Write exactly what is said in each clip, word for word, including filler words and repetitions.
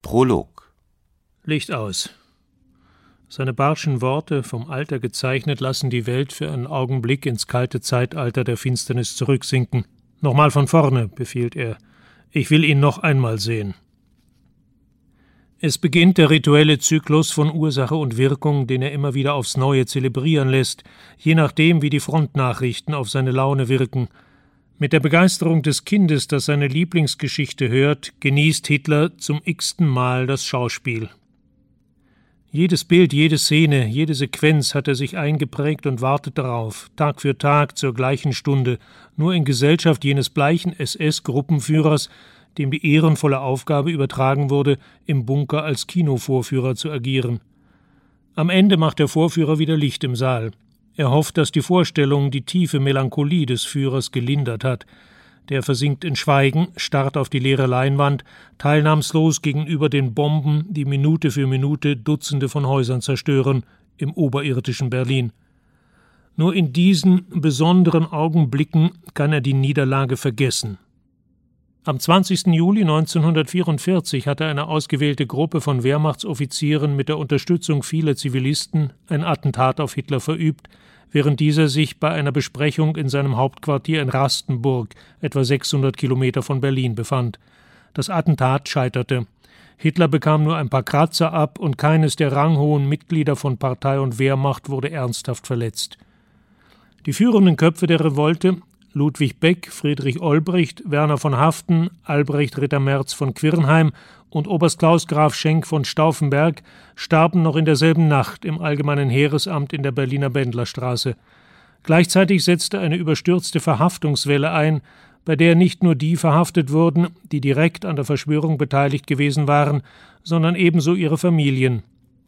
Prolog. Licht aus. Seine barschen Worte, vom Alter gezeichnet, lassen die Welt für einen Augenblick ins kalte Zeitalter der Finsternis zurücksinken. »Nochmal von vorne«, befiehlt er. »Ich will ihn noch einmal sehen.« Es beginnt der rituelle Zyklus von Ursache und Wirkung, den er immer wieder aufs Neue zelebrieren lässt, je nachdem, wie die Frontnachrichten auf seine Laune wirken. Mit der Begeisterung des Kindes, das seine Lieblingsgeschichte hört, genießt Hitler zum x-ten Mal das Schauspiel. Jedes Bild, jede Szene, jede Sequenz hat er sich eingeprägt und wartet darauf, Tag für Tag zur gleichen Stunde, nur in Gesellschaft jenes bleichen S S-Gruppenführers, dem die ehrenvolle Aufgabe übertragen wurde, im Bunker als Kinovorführer zu agieren. Am Ende macht der Vorführer wieder Licht im Saal. Er hofft, dass die Vorstellung die tiefe Melancholie des Führers gelindert hat. Der versinkt in Schweigen, starrt auf die leere Leinwand, teilnahmslos gegenüber den Bomben, die Minute für Minute Dutzende von Häusern zerstören, im oberirdischen Berlin. Nur in diesen besonderen Augenblicken kann er die Niederlage vergessen. Am zwanzigsten Juli neunzehnhundertvierundvierzig hatte eine ausgewählte Gruppe von Wehrmachtsoffizieren mit der Unterstützung vieler Zivilisten ein Attentat auf Hitler verübt, während dieser sich bei einer Besprechung in seinem Hauptquartier in Rastenburg, etwa sechshundert Kilometer von Berlin, befand. Das Attentat scheiterte. Hitler bekam nur ein paar Kratzer ab und keines der ranghohen Mitglieder von Partei und Wehrmacht wurde ernsthaft verletzt. Die führenden Köpfe der Revolte, Ludwig Beck, Friedrich Olbricht, Werner von Haften, Albrecht Ritter-Merz von Quirnheim und Oberst Klaus Graf Schenk von Stauffenberg starben noch in derselben Nacht im Allgemeinen Heeresamt in der Berliner Bendlerstraße. Gleichzeitig setzte eine überstürzte Verhaftungswelle ein, bei der nicht nur die verhaftet wurden, die direkt an der Verschwörung beteiligt gewesen waren, sondern ebenso ihre Familien.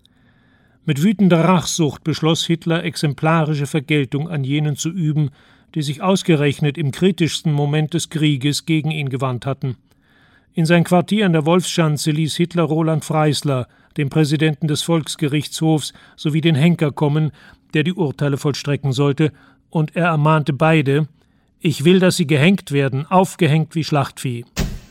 Mit wütender Rachsucht beschloss Hitler, exemplarische Vergeltung an jenen zu üben, die sich ausgerechnet im kritischsten Moment des Krieges gegen ihn gewandt hatten. In sein Quartier an der Wolfschanze ließ Hitler Roland Freisler, den Präsidenten des Volksgerichtshofs, sowie den Henker kommen, der die Urteile vollstrecken sollte, und er ermahnte beide: »Ich will, dass sie gehängt werden, aufgehängt wie Schlachtvieh.«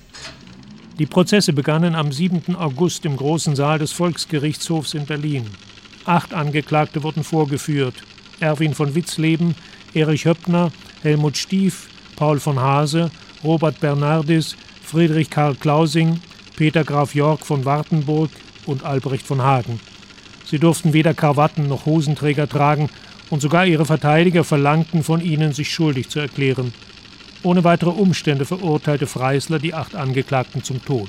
Die Prozesse begannen am siebenten August im großen Saal des Volksgerichtshofs in Berlin. Acht Angeklagte wurden vorgeführt: Erwin von Witzleben, Erich Höppner, Helmut Stief, Paul von Hase, Robert Bernardis, Friedrich Karl Klausing, Peter Graf Yorck von Wartenburg und Albrecht von Hagen. Sie durften weder Krawatten noch Hosenträger tragen, und sogar ihre Verteidiger verlangten von ihnen, sich schuldig zu erklären. Ohne weitere Umstände verurteilte Freisler die acht Angeklagten zum Tod.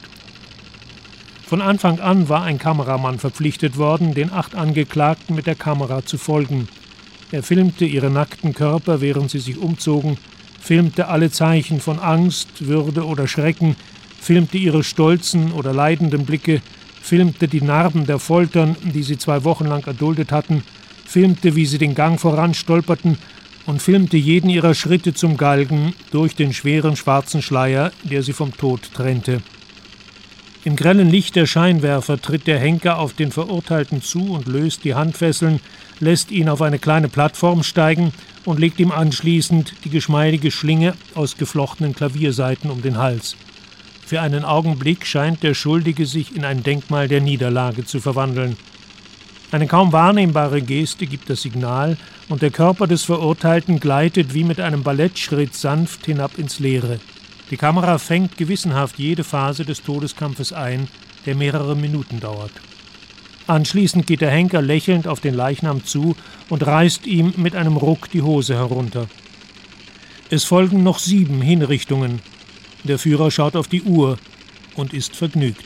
Von Anfang an war ein Kameramann verpflichtet worden, den acht Angeklagten mit der Kamera zu folgen. Er filmte ihre nackten Körper, während sie sich umzogen, filmte alle Zeichen von Angst, Würde oder Schrecken, filmte ihre stolzen oder leidenden Blicke, filmte die Narben der Foltern, die sie zwei Wochen lang erduldet hatten, filmte, wie sie den Gang voranstolperten, und filmte jeden ihrer Schritte zum Galgen durch den schweren schwarzen Schleier, der sie vom Tod trennte. Im grellen Licht der Scheinwerfer tritt der Henker auf den Verurteilten zu und löst die Handfesseln, lässt ihn auf eine kleine Plattform steigen und legt ihm anschließend die geschmeidige Schlinge aus geflochtenen Klaviersaiten um den Hals. Für einen Augenblick scheint der Schuldige sich in ein Denkmal der Niederlage zu verwandeln. Eine kaum wahrnehmbare Geste gibt das Signal, und der Körper des Verurteilten gleitet wie mit einem Ballettschritt sanft hinab ins Leere. Die Kamera fängt gewissenhaft jede Phase des Todeskampfes ein, der mehrere Minuten dauert. Anschließend geht der Henker lächelnd auf den Leichnam zu und reißt ihm mit einem Ruck die Hose herunter. Es folgen noch sieben Hinrichtungen. Der Führer schaut auf die Uhr und ist vergnügt.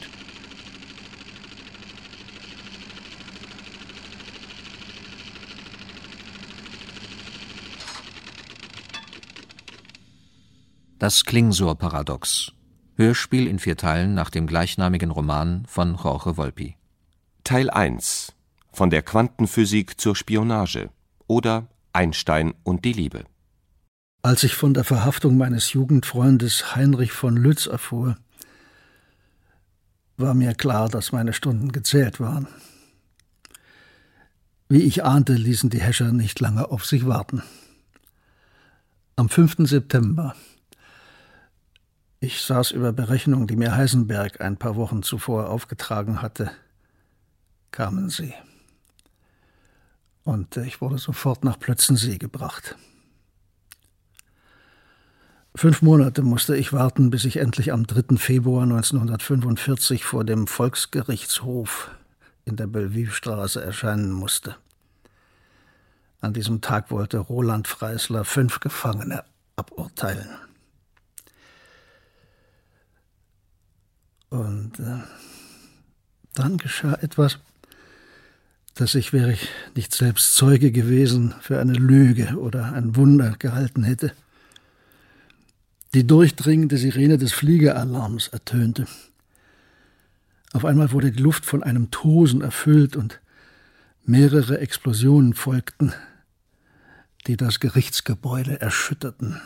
Das Klingsor-Paradox. Hörspiel in vier Teilen nach dem gleichnamigen Roman von Jorge Volpi. Teil eins. Von der Quantenphysik zur Spionage oder Einstein und die Liebe. Als ich von der Verhaftung meines Jugendfreundes Heinrich von Lütz erfuhr, war mir klar, dass meine Stunden gezählt waren. Wie ich ahnte, ließen die Häscher nicht lange auf sich warten. Am fünften September, Ich saß über Berechnungen, die mir Heisenberg ein paar Wochen zuvor aufgetragen hatte, kamen sie. Und ich wurde sofort nach Plötzensee gebracht. Fünf Monate musste ich warten, bis ich endlich am dritten Februar neunzehnhundertfünfundvierzig vor dem Volksgerichtshof in der Bellevue-Straße erscheinen musste. An diesem Tag wollte Roland Freisler fünf Gefangene aburteilen. Und äh, dann geschah etwas, das ich, wäre ich nicht selbst Zeuge gewesen, für eine Lüge oder ein Wunder gehalten hätte. Die durchdringende Sirene des Fliegeralarms ertönte. Auf einmal wurde die Luft von einem Tosen erfüllt und mehrere Explosionen folgten, die das Gerichtsgebäude erschütterten.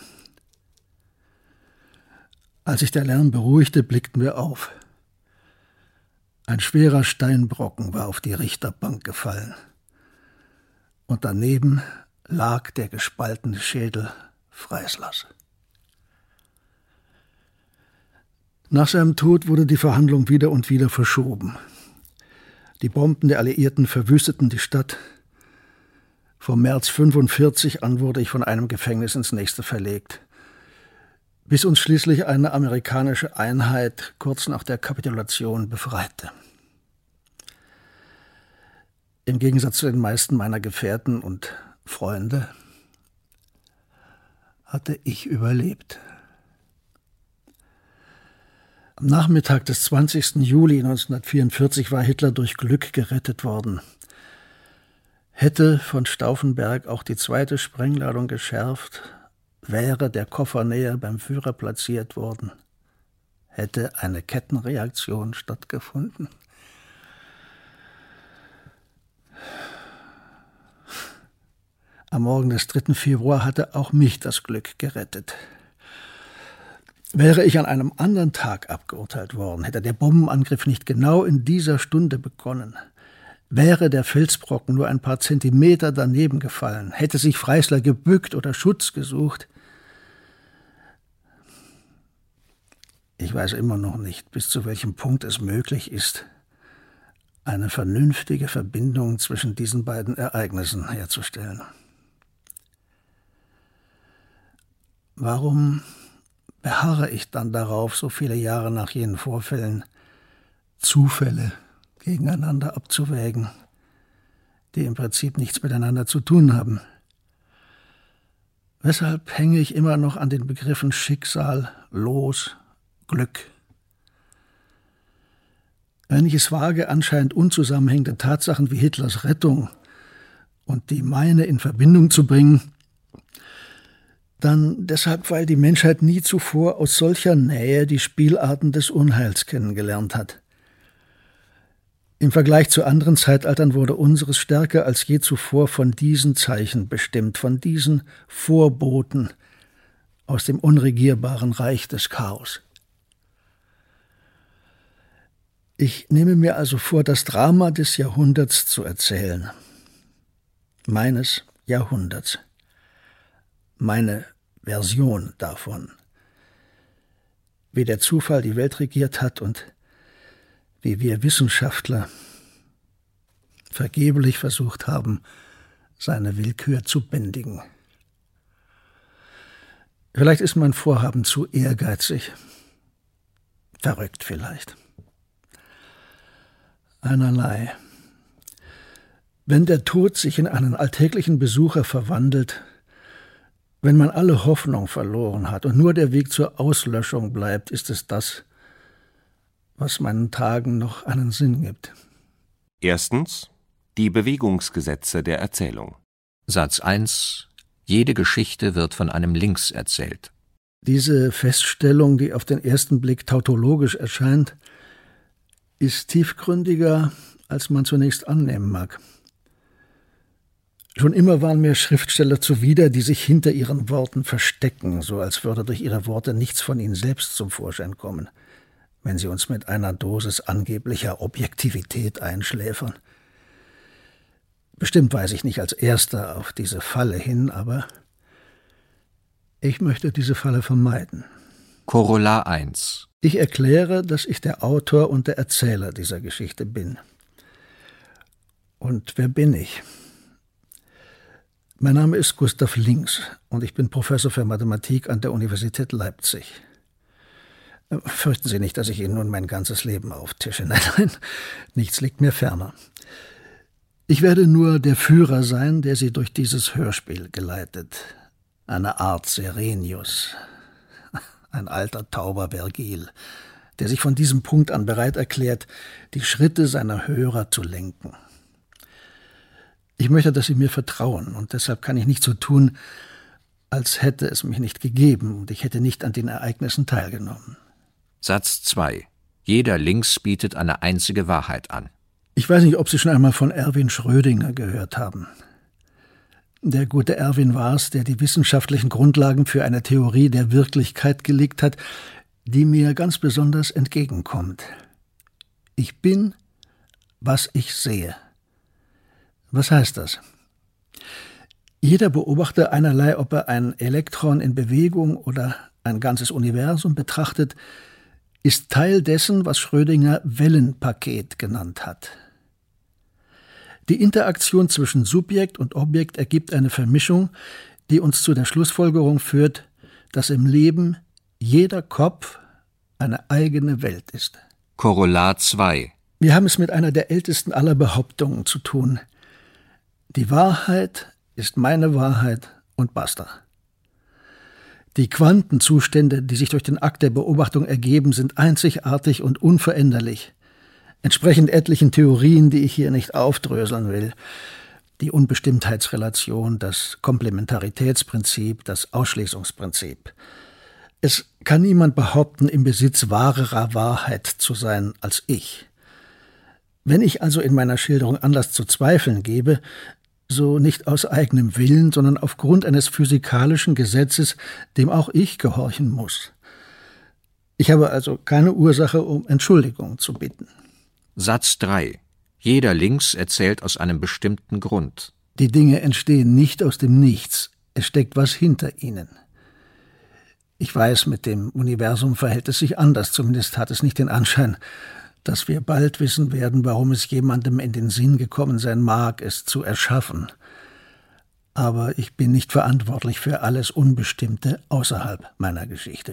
Als sich der Lärm beruhigte, blickten wir auf. Ein schwerer Steinbrocken war auf die Richterbank gefallen. Und daneben lag der gespaltene Schädel Freislers. Nach seinem Tod wurde die Verhandlung wieder und wieder verschoben. Die Bomben der Alliierten verwüsteten die Stadt. Vom März fünfundvierzig an wurde ich von einem Gefängnis ins nächste verlegt, bis uns schließlich eine amerikanische Einheit kurz nach der Kapitulation befreite. Im Gegensatz zu den meisten meiner Gefährten und Freunde hatte ich überlebt. Am Nachmittag des zwanzigsten Juli neunzehnhundertvierundvierzig war Hitler durch Glück gerettet worden. Hätte von Stauffenberg auch die zweite Sprengladung geschärft, wäre der Koffer näher beim Führer platziert worden, hätte eine Kettenreaktion stattgefunden. Am Morgen des dritten Februar hatte auch mich das Glück gerettet. Wäre ich an einem anderen Tag abgeurteilt worden, hätte der Bombenangriff nicht genau in dieser Stunde begonnen, wäre der Felsbrocken nur ein paar Zentimeter daneben gefallen, hätte sich Freisler gebückt oder Schutz gesucht. Ich weiß immer noch nicht, bis zu welchem Punkt es möglich ist, eine vernünftige Verbindung zwischen diesen beiden Ereignissen herzustellen. Warum beharre ich dann darauf, so viele Jahre nach jenen Vorfällen Zufälle gegeneinander abzuwägen, die im Prinzip nichts miteinander zu tun haben? Weshalb hänge ich immer noch an den Begriffen Schicksal, Los, Glück? Wenn ich es wage, anscheinend unzusammenhängende Tatsachen wie Hitlers Rettung und die meine in Verbindung zu bringen, dann deshalb, weil die Menschheit nie zuvor aus solcher Nähe die Spielarten des Unheils kennengelernt hat. Im Vergleich zu anderen Zeitaltern wurde unseres stärker als je zuvor von diesen Zeichen bestimmt, von diesen Vorboten aus dem unregierbaren Reich des Chaos. Ich nehme mir also vor, das Drama des Jahrhunderts zu erzählen. Meines Jahrhunderts. Meine Version davon. Wie der Zufall die Welt regiert hat und wie wir Wissenschaftler vergeblich versucht haben, seine Willkür zu bändigen. Vielleicht ist mein Vorhaben zu ehrgeizig. Verrückt vielleicht. Einerlei. Wenn der Tod sich in einen alltäglichen Besucher verwandelt, wenn man alle Hoffnung verloren hat und nur der Weg zur Auslöschung bleibt, ist es das, was meinen Tagen noch einen Sinn gibt. Erstens die Bewegungsgesetze der Erzählung. Satz eins. Jede Geschichte wird von einem Links erzählt. Diese Feststellung, die auf den ersten Blick tautologisch erscheint, ist tiefgründiger, als man zunächst annehmen mag. Schon immer waren mir Schriftsteller zuwider, die sich hinter ihren Worten verstecken, so als würde durch ihre Worte nichts von ihnen selbst zum Vorschein kommen, wenn sie uns mit einer Dosis angeblicher Objektivität einschläfern. Bestimmt weise ich nicht als Erster auf diese Falle hin, aber ich möchte diese Falle vermeiden. Korollar eins. Ich erkläre, dass ich der Autor und der Erzähler dieser Geschichte bin. Und wer bin ich? Mein Name ist Gustav Links und ich bin Professor für Mathematik an der Universität Leipzig. Fürchten Sie nicht, dass ich Ihnen nun mein ganzes Leben auftische. Nein, nein, nichts liegt mir ferner. Ich werde nur der Führer sein, der Sie durch dieses Hörspiel geleitet. Eine Art Serenius, ein alter tauber Vergil, der sich von diesem Punkt an bereit erklärt, die Schritte seiner Hörer zu lenken. Ich möchte, dass Sie mir vertrauen, und deshalb kann ich nicht so tun, als hätte es mich nicht gegeben und ich hätte nicht an den Ereignissen teilgenommen. Satz zwei. Jeder Links bietet eine einzige Wahrheit an. Ich weiß nicht, ob Sie schon einmal von Erwin Schrödinger gehört haben. Der gute Erwin war es, der die wissenschaftlichen Grundlagen für eine Theorie der Wirklichkeit gelegt hat, die mir ganz besonders entgegenkommt. Ich bin, was ich sehe. Was heißt das? Jeder Beobachter, einerlei ob er ein Elektron in Bewegung oder ein ganzes Universum betrachtet, ist Teil dessen, was Schrödinger Wellenpaket genannt hat. Die Interaktion zwischen Subjekt und Objekt ergibt eine Vermischung, die uns zu der Schlussfolgerung führt, dass im Leben jeder Kopf eine eigene Welt ist. Korollar zwei. Wir haben es mit einer der ältesten aller Behauptungen zu tun. Die Wahrheit ist meine Wahrheit und basta. Die Quantenzustände, die sich durch den Akt der Beobachtung ergeben, sind einzigartig und unveränderlich, entsprechend etlichen Theorien, die ich hier nicht aufdröseln will. Die Unbestimmtheitsrelation, das Komplementaritätsprinzip, das Ausschließungsprinzip. Es kann niemand behaupten, im Besitz wahrerer Wahrheit zu sein als ich. Wenn ich also in meiner Schilderung Anlass zu Zweifeln gebe, so nicht aus eigenem Willen, sondern aufgrund eines physikalischen Gesetzes, dem auch ich gehorchen muss. Ich habe also keine Ursache, um Entschuldigung zu bitten. Satz drei. Jeder Links erzählt aus einem bestimmten Grund. Die Dinge entstehen nicht aus dem Nichts, es steckt was hinter ihnen. Ich weiß, mit dem Universum verhält es sich anders, zumindest hat es nicht den Anschein, dass wir bald wissen werden, warum es jemandem in den Sinn gekommen sein mag, es zu erschaffen. Aber ich bin nicht verantwortlich für alles Unbestimmte außerhalb meiner Geschichte.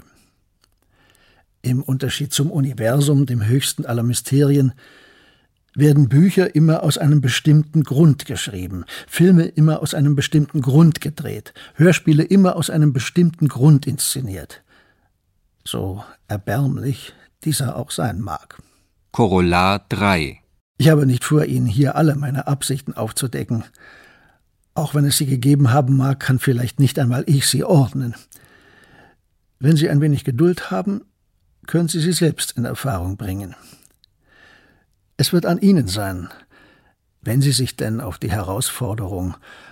Im Unterschied zum Universum, dem höchsten aller Mysterien, werden Bücher immer aus einem bestimmten Grund geschrieben, Filme immer aus einem bestimmten Grund gedreht, Hörspiele immer aus einem bestimmten Grund inszeniert. So erbärmlich dieser auch sein mag. Korollar drei. Ich habe nicht vor, Ihnen hier alle meine Absichten aufzudecken. Auch wenn es sie gegeben haben mag, kann vielleicht nicht einmal ich sie ordnen. Wenn Sie ein wenig Geduld haben, können Sie sie selbst in Erfahrung bringen. Es wird an Ihnen sein, wenn Sie sich denn auf die Herausforderung,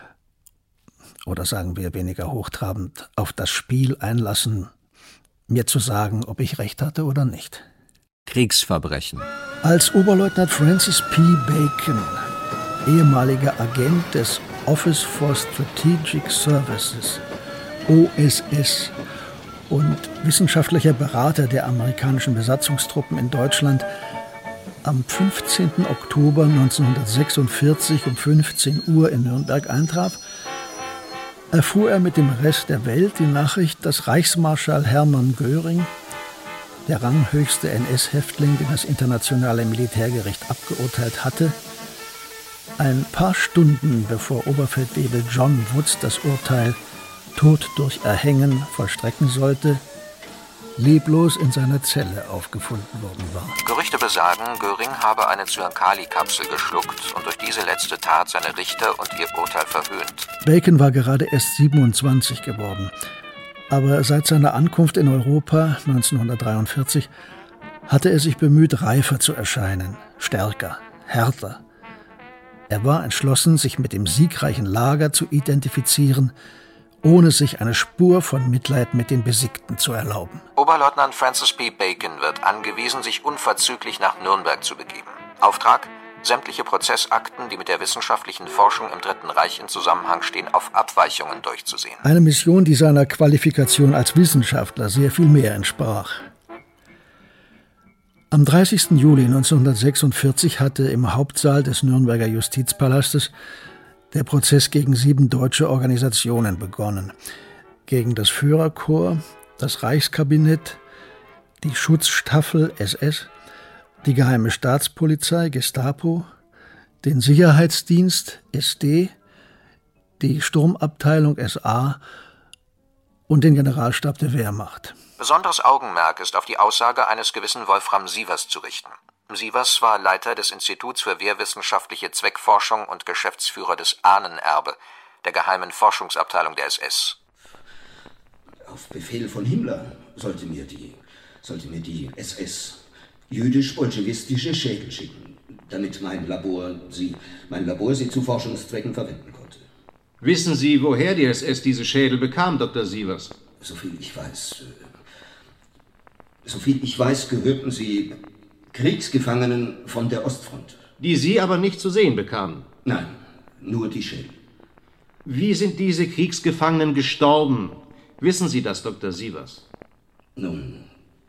oder sagen wir weniger hochtrabend, auf das Spiel einlassen, mir zu sagen, ob ich recht hatte oder nicht. Kriegsverbrechen. Als Oberleutnant Francis P. Bacon, ehemaliger Agent des Office for Strategic Services, O S S, und wissenschaftlicher Berater der amerikanischen Besatzungstruppen in Deutschland, am fünfzehnten Oktober neunzehnhundertsechsundvierzig um fünfzehn Uhr in Nürnberg eintraf, erfuhr er mit dem Rest der Welt die Nachricht, dass Reichsmarschall Hermann Göring, der ranghöchste N S-Häftling, den das internationale Militärgericht abgeurteilt hatte, ein paar Stunden bevor Oberfeldwebel John Woods das Urteil Tod durch Erhängen vollstrecken sollte, leblos in seiner Zelle aufgefunden worden war. Gerüchte besagen, Göring habe eine Zyankali-Kapsel geschluckt und durch diese letzte Tat seine Richter und ihr Urteil verhöhnt. Bacon war gerade erst siebenundzwanzig geworden. Aber seit seiner Ankunft in Europa neunzehnhundertdreiundvierzig hatte er sich bemüht, reifer zu erscheinen, stärker, härter. Er war entschlossen, sich mit dem siegreichen Lager zu identifizieren, ohne sich eine Spur von Mitleid mit den Besiegten zu erlauben. Oberleutnant Francis P. Bacon wird angewiesen, sich unverzüglich nach Nürnberg zu begeben. Auftrag: sämtliche Prozessakten, die mit der wissenschaftlichen Forschung im Dritten Reich in Zusammenhang stehen, auf Abweichungen durchzusehen. Eine Mission, die seiner Qualifikation als Wissenschaftler sehr viel mehr entsprach. Am dreißigsten Juli neunzehnhundertsechsundvierzig hatte im Hauptsaal des Nürnberger Justizpalastes der Prozess gegen sieben deutsche Organisationen begonnen. Gegen das Führerkorps, das Reichskabinett, die Schutzstaffel S S, die Geheime Staatspolizei Gestapo, den Sicherheitsdienst S D, die Sturmabteilung S A und den Generalstab der Wehrmacht. Besonderes Augenmerk ist auf die Aussage eines gewissen Wolfram Sievers zu richten. Sievers war Leiter des Instituts für wehrwissenschaftliche Zweckforschung und Geschäftsführer des Ahnenerbe, der geheimen Forschungsabteilung der S S. Auf Befehl von Himmler sollte mir die, sollte mir die S S jüdisch-bolschewistische Schädel schicken, damit mein Labor sie, mein Labor sie zu Forschungszwecken verwenden konnte. Wissen Sie, woher die S S diese Schädel bekam, Doktor Sievers? Soviel ich weiß, äh, soviel ich weiß, gehörten sie Kriegsgefangenen von der Ostfront. Die Sie aber nicht zu sehen bekamen? Nein, nur die Schädel. Wie sind diese Kriegsgefangenen gestorben? Wissen Sie das, Doktor Sievers? Nun,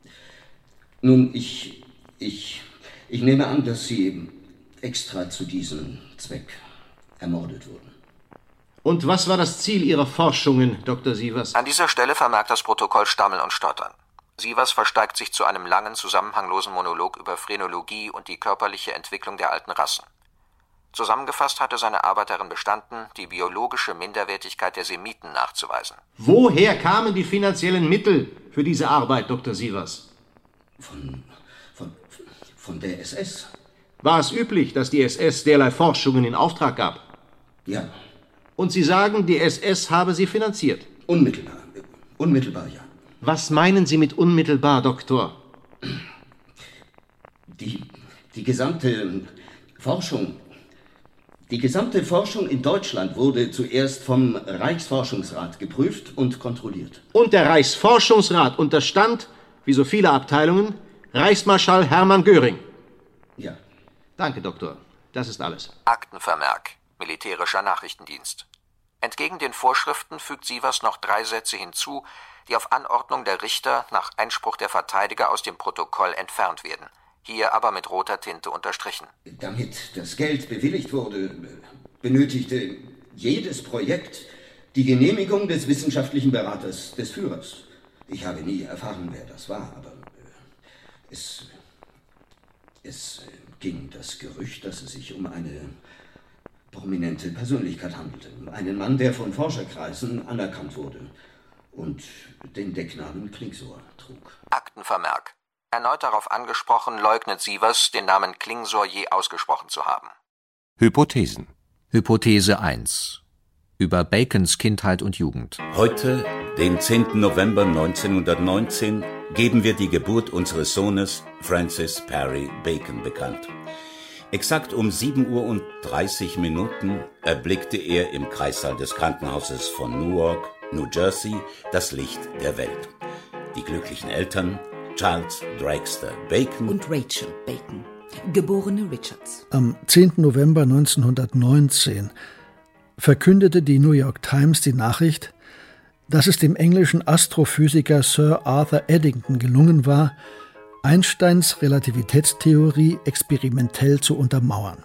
nun, ich, ich, ich nehme an, dass sie extra zu diesem Zweck ermordet wurden. Und was war das Ziel Ihrer Forschungen, Doktor Sievers? An dieser Stelle vermerkt das Protokoll Stammeln und Stottern. Sievers versteigt sich zu einem langen, zusammenhanglosen Monolog über Phrenologie und die körperliche Entwicklung der alten Rassen. Zusammengefasst hatte seine Arbeit darin bestanden, die biologische Minderwertigkeit der Semiten nachzuweisen. Woher kamen die finanziellen Mittel für diese Arbeit, Doktor Sievers? Von, von, von der S S. War es üblich, dass die S S derlei Forschungen in Auftrag gab? Ja. Und Sie sagen, die S S habe sie finanziert? Unmittelbar. Unmittelbar, ja. Was meinen Sie mit unmittelbar, Doktor? Die, die gesamte Forschung, die gesamte Forschung in Deutschland wurde zuerst vom Reichsforschungsrat geprüft und kontrolliert. Und der Reichsforschungsrat unterstand, wie so viele Abteilungen, Reichsmarschall Hermann Göring? Ja. Danke, Doktor. Das ist alles. Aktenvermerk. Militärischer Nachrichtendienst. Entgegen den Vorschriften fügt Sievers noch drei Sätze hinzu, die auf Anordnung der Richter nach Einspruch der Verteidiger aus dem Protokoll entfernt werden, hier aber mit roter Tinte unterstrichen. Damit das Geld bewilligt wurde, benötigte jedes Projekt die Genehmigung des wissenschaftlichen Beraters des Führers. Ich habe nie erfahren, wer das war, aber es, es ging das Gerücht, dass es sich um eine prominente Persönlichkeit handelte. Einen Mann, der von Forscherkreisen anerkannt wurde und den Decknamen Klingsor trug. Aktenvermerk. Erneut darauf angesprochen, leugnet Sievers, den Namen Klingsor je ausgesprochen zu haben. Hypothesen. Hypothese eins. Über Bacons Kindheit und Jugend. Heute, den zehnten November neunzehnhundertneunzehn, geben wir die Geburt unseres Sohnes Francis Perry Bacon bekannt. Exakt um sieben Uhr und dreißig Minuten erblickte er im Kreissaal des Krankenhauses von Newark, New Jersey, das Licht der Welt. Die glücklichen Eltern Charles Dragster Bacon und Rachel Bacon, geborene Richards. Am zehnten November neunzehnhundertneunzehn verkündete die New York Times die Nachricht, dass es dem englischen Astrophysiker Sir Arthur Eddington gelungen war, Einsteins Relativitätstheorie experimentell zu untermauern.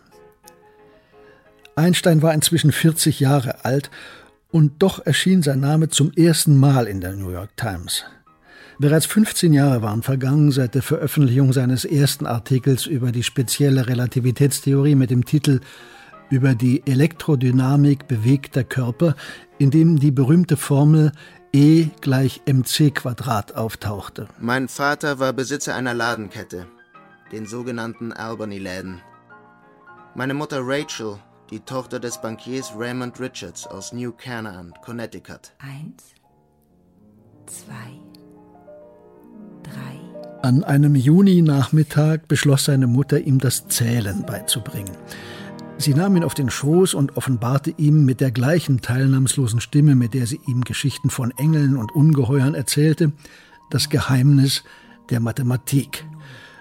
Einstein war inzwischen vierzig Jahre alt und doch erschien sein Name zum ersten Mal in der New York Times. Bereits fünfzehn Jahre waren vergangen seit der Veröffentlichung seines ersten Artikels über die spezielle Relativitätstheorie mit dem Titel »Über die Elektrodynamik bewegter Körper«, in dem die berühmte Formel E gleich mc Quadrat auftauchte. Mein Vater war Besitzer einer Ladenkette, den sogenannten Albany-Läden. Meine Mutter Rachel, die Tochter des Bankiers Raymond Richards aus New Canaan, Connecticut. Eins, zwei, drei. An einem Juninachmittag beschloss seine Mutter, ihm das Zählen beizubringen. Sie nahm ihn auf den Schoß und offenbarte ihm mit der gleichen teilnahmslosen Stimme, mit der sie ihm Geschichten von Engeln und Ungeheuern erzählte, das Geheimnis der Mathematik,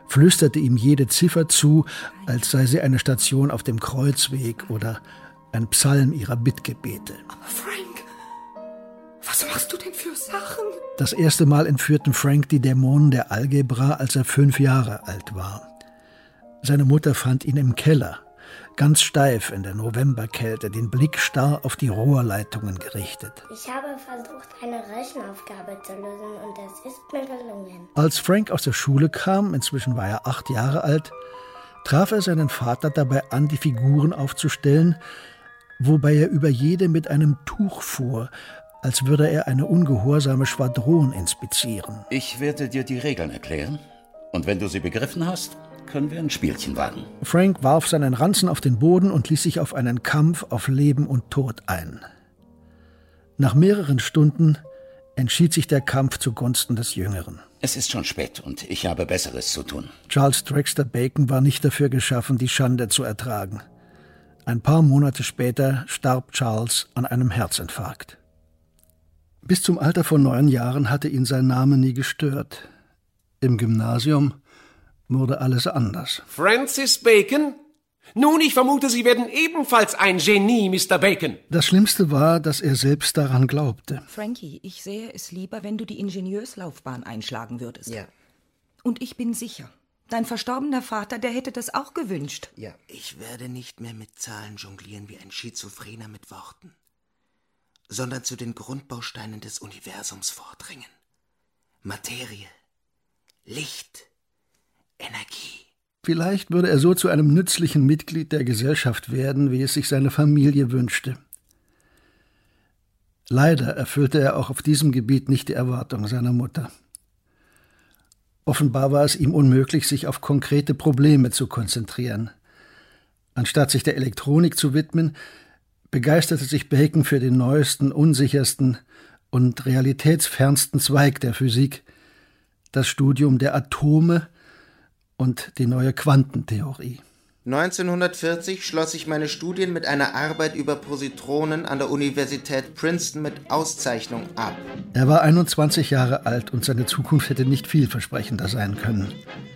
flüsterte ihm jede Ziffer zu, als sei sie eine Station auf dem Kreuzweg oder ein Psalm ihrer Bittgebete. Aber Frank, was machst du denn für Sachen? Das erste Mal entführten Frank die Dämonen der Algebra, als er fünf Jahre alt war. Seine Mutter fand ihn im Keller, ganz steif in der Novemberkälte, den Blick starr auf die Rohrleitungen gerichtet. Ich habe versucht, eine Rechenaufgabe zu lösen und es ist mir gelungen. Als Frank aus der Schule kam, inzwischen war er acht Jahre alt, traf er seinen Vater dabei an, die Figuren aufzustellen, wobei er über jede mit einem Tuch fuhr, als würde er eine ungehorsame Schwadron inspizieren. Ich werde dir die Regeln erklären. Und wenn du sie begriffen hast, können wir ein Spielchen wagen. Frank warf seinen Ranzen auf den Boden und ließ sich auf einen Kampf auf Leben und Tod ein. Nach mehreren Stunden entschied sich der Kampf zugunsten des Jüngeren. Es ist schon spät und ich habe Besseres zu tun. Charles Dexter Bacon war nicht dafür geschaffen, die Schande zu ertragen. Ein paar Monate später starb Charles an einem Herzinfarkt. Bis zum Alter von neun Jahren hatte ihn sein Name nie gestört. Im Gymnasium wurde alles anders. Francis Bacon? Nun, ich vermute, Sie werden ebenfalls ein Genie, Mister Bacon. Das Schlimmste war, dass er selbst daran glaubte. Frankie, ich sähe es lieber, wenn du die Ingenieurslaufbahn einschlagen würdest. Ja. Und ich bin sicher, dein verstorbener Vater, der hätte das auch gewünscht. Ja. Ich werde nicht mehr mit Zahlen jonglieren wie ein Schizophrener mit Worten, sondern zu den Grundbausteinen des Universums vordringen. Materie, Licht, Energie. Vielleicht würde er so zu einem nützlichen Mitglied der Gesellschaft werden, wie es sich seine Familie wünschte. Leider erfüllte er auch auf diesem Gebiet nicht die Erwartung seiner Mutter. Offenbar war es ihm unmöglich, sich auf konkrete Probleme zu konzentrieren. Anstatt sich der Elektronik zu widmen, begeisterte sich Bacon für den neuesten, unsichersten und realitätsfernsten Zweig der Physik, das Studium der Atome und die neue Quantentheorie. neunzehnhundertvierzig schloss ich meine Studien mit einer Arbeit über Positronen an der Universität Princeton mit Auszeichnung ab. Er war einundzwanzig Jahre alt und seine Zukunft hätte nicht vielversprechender sein können.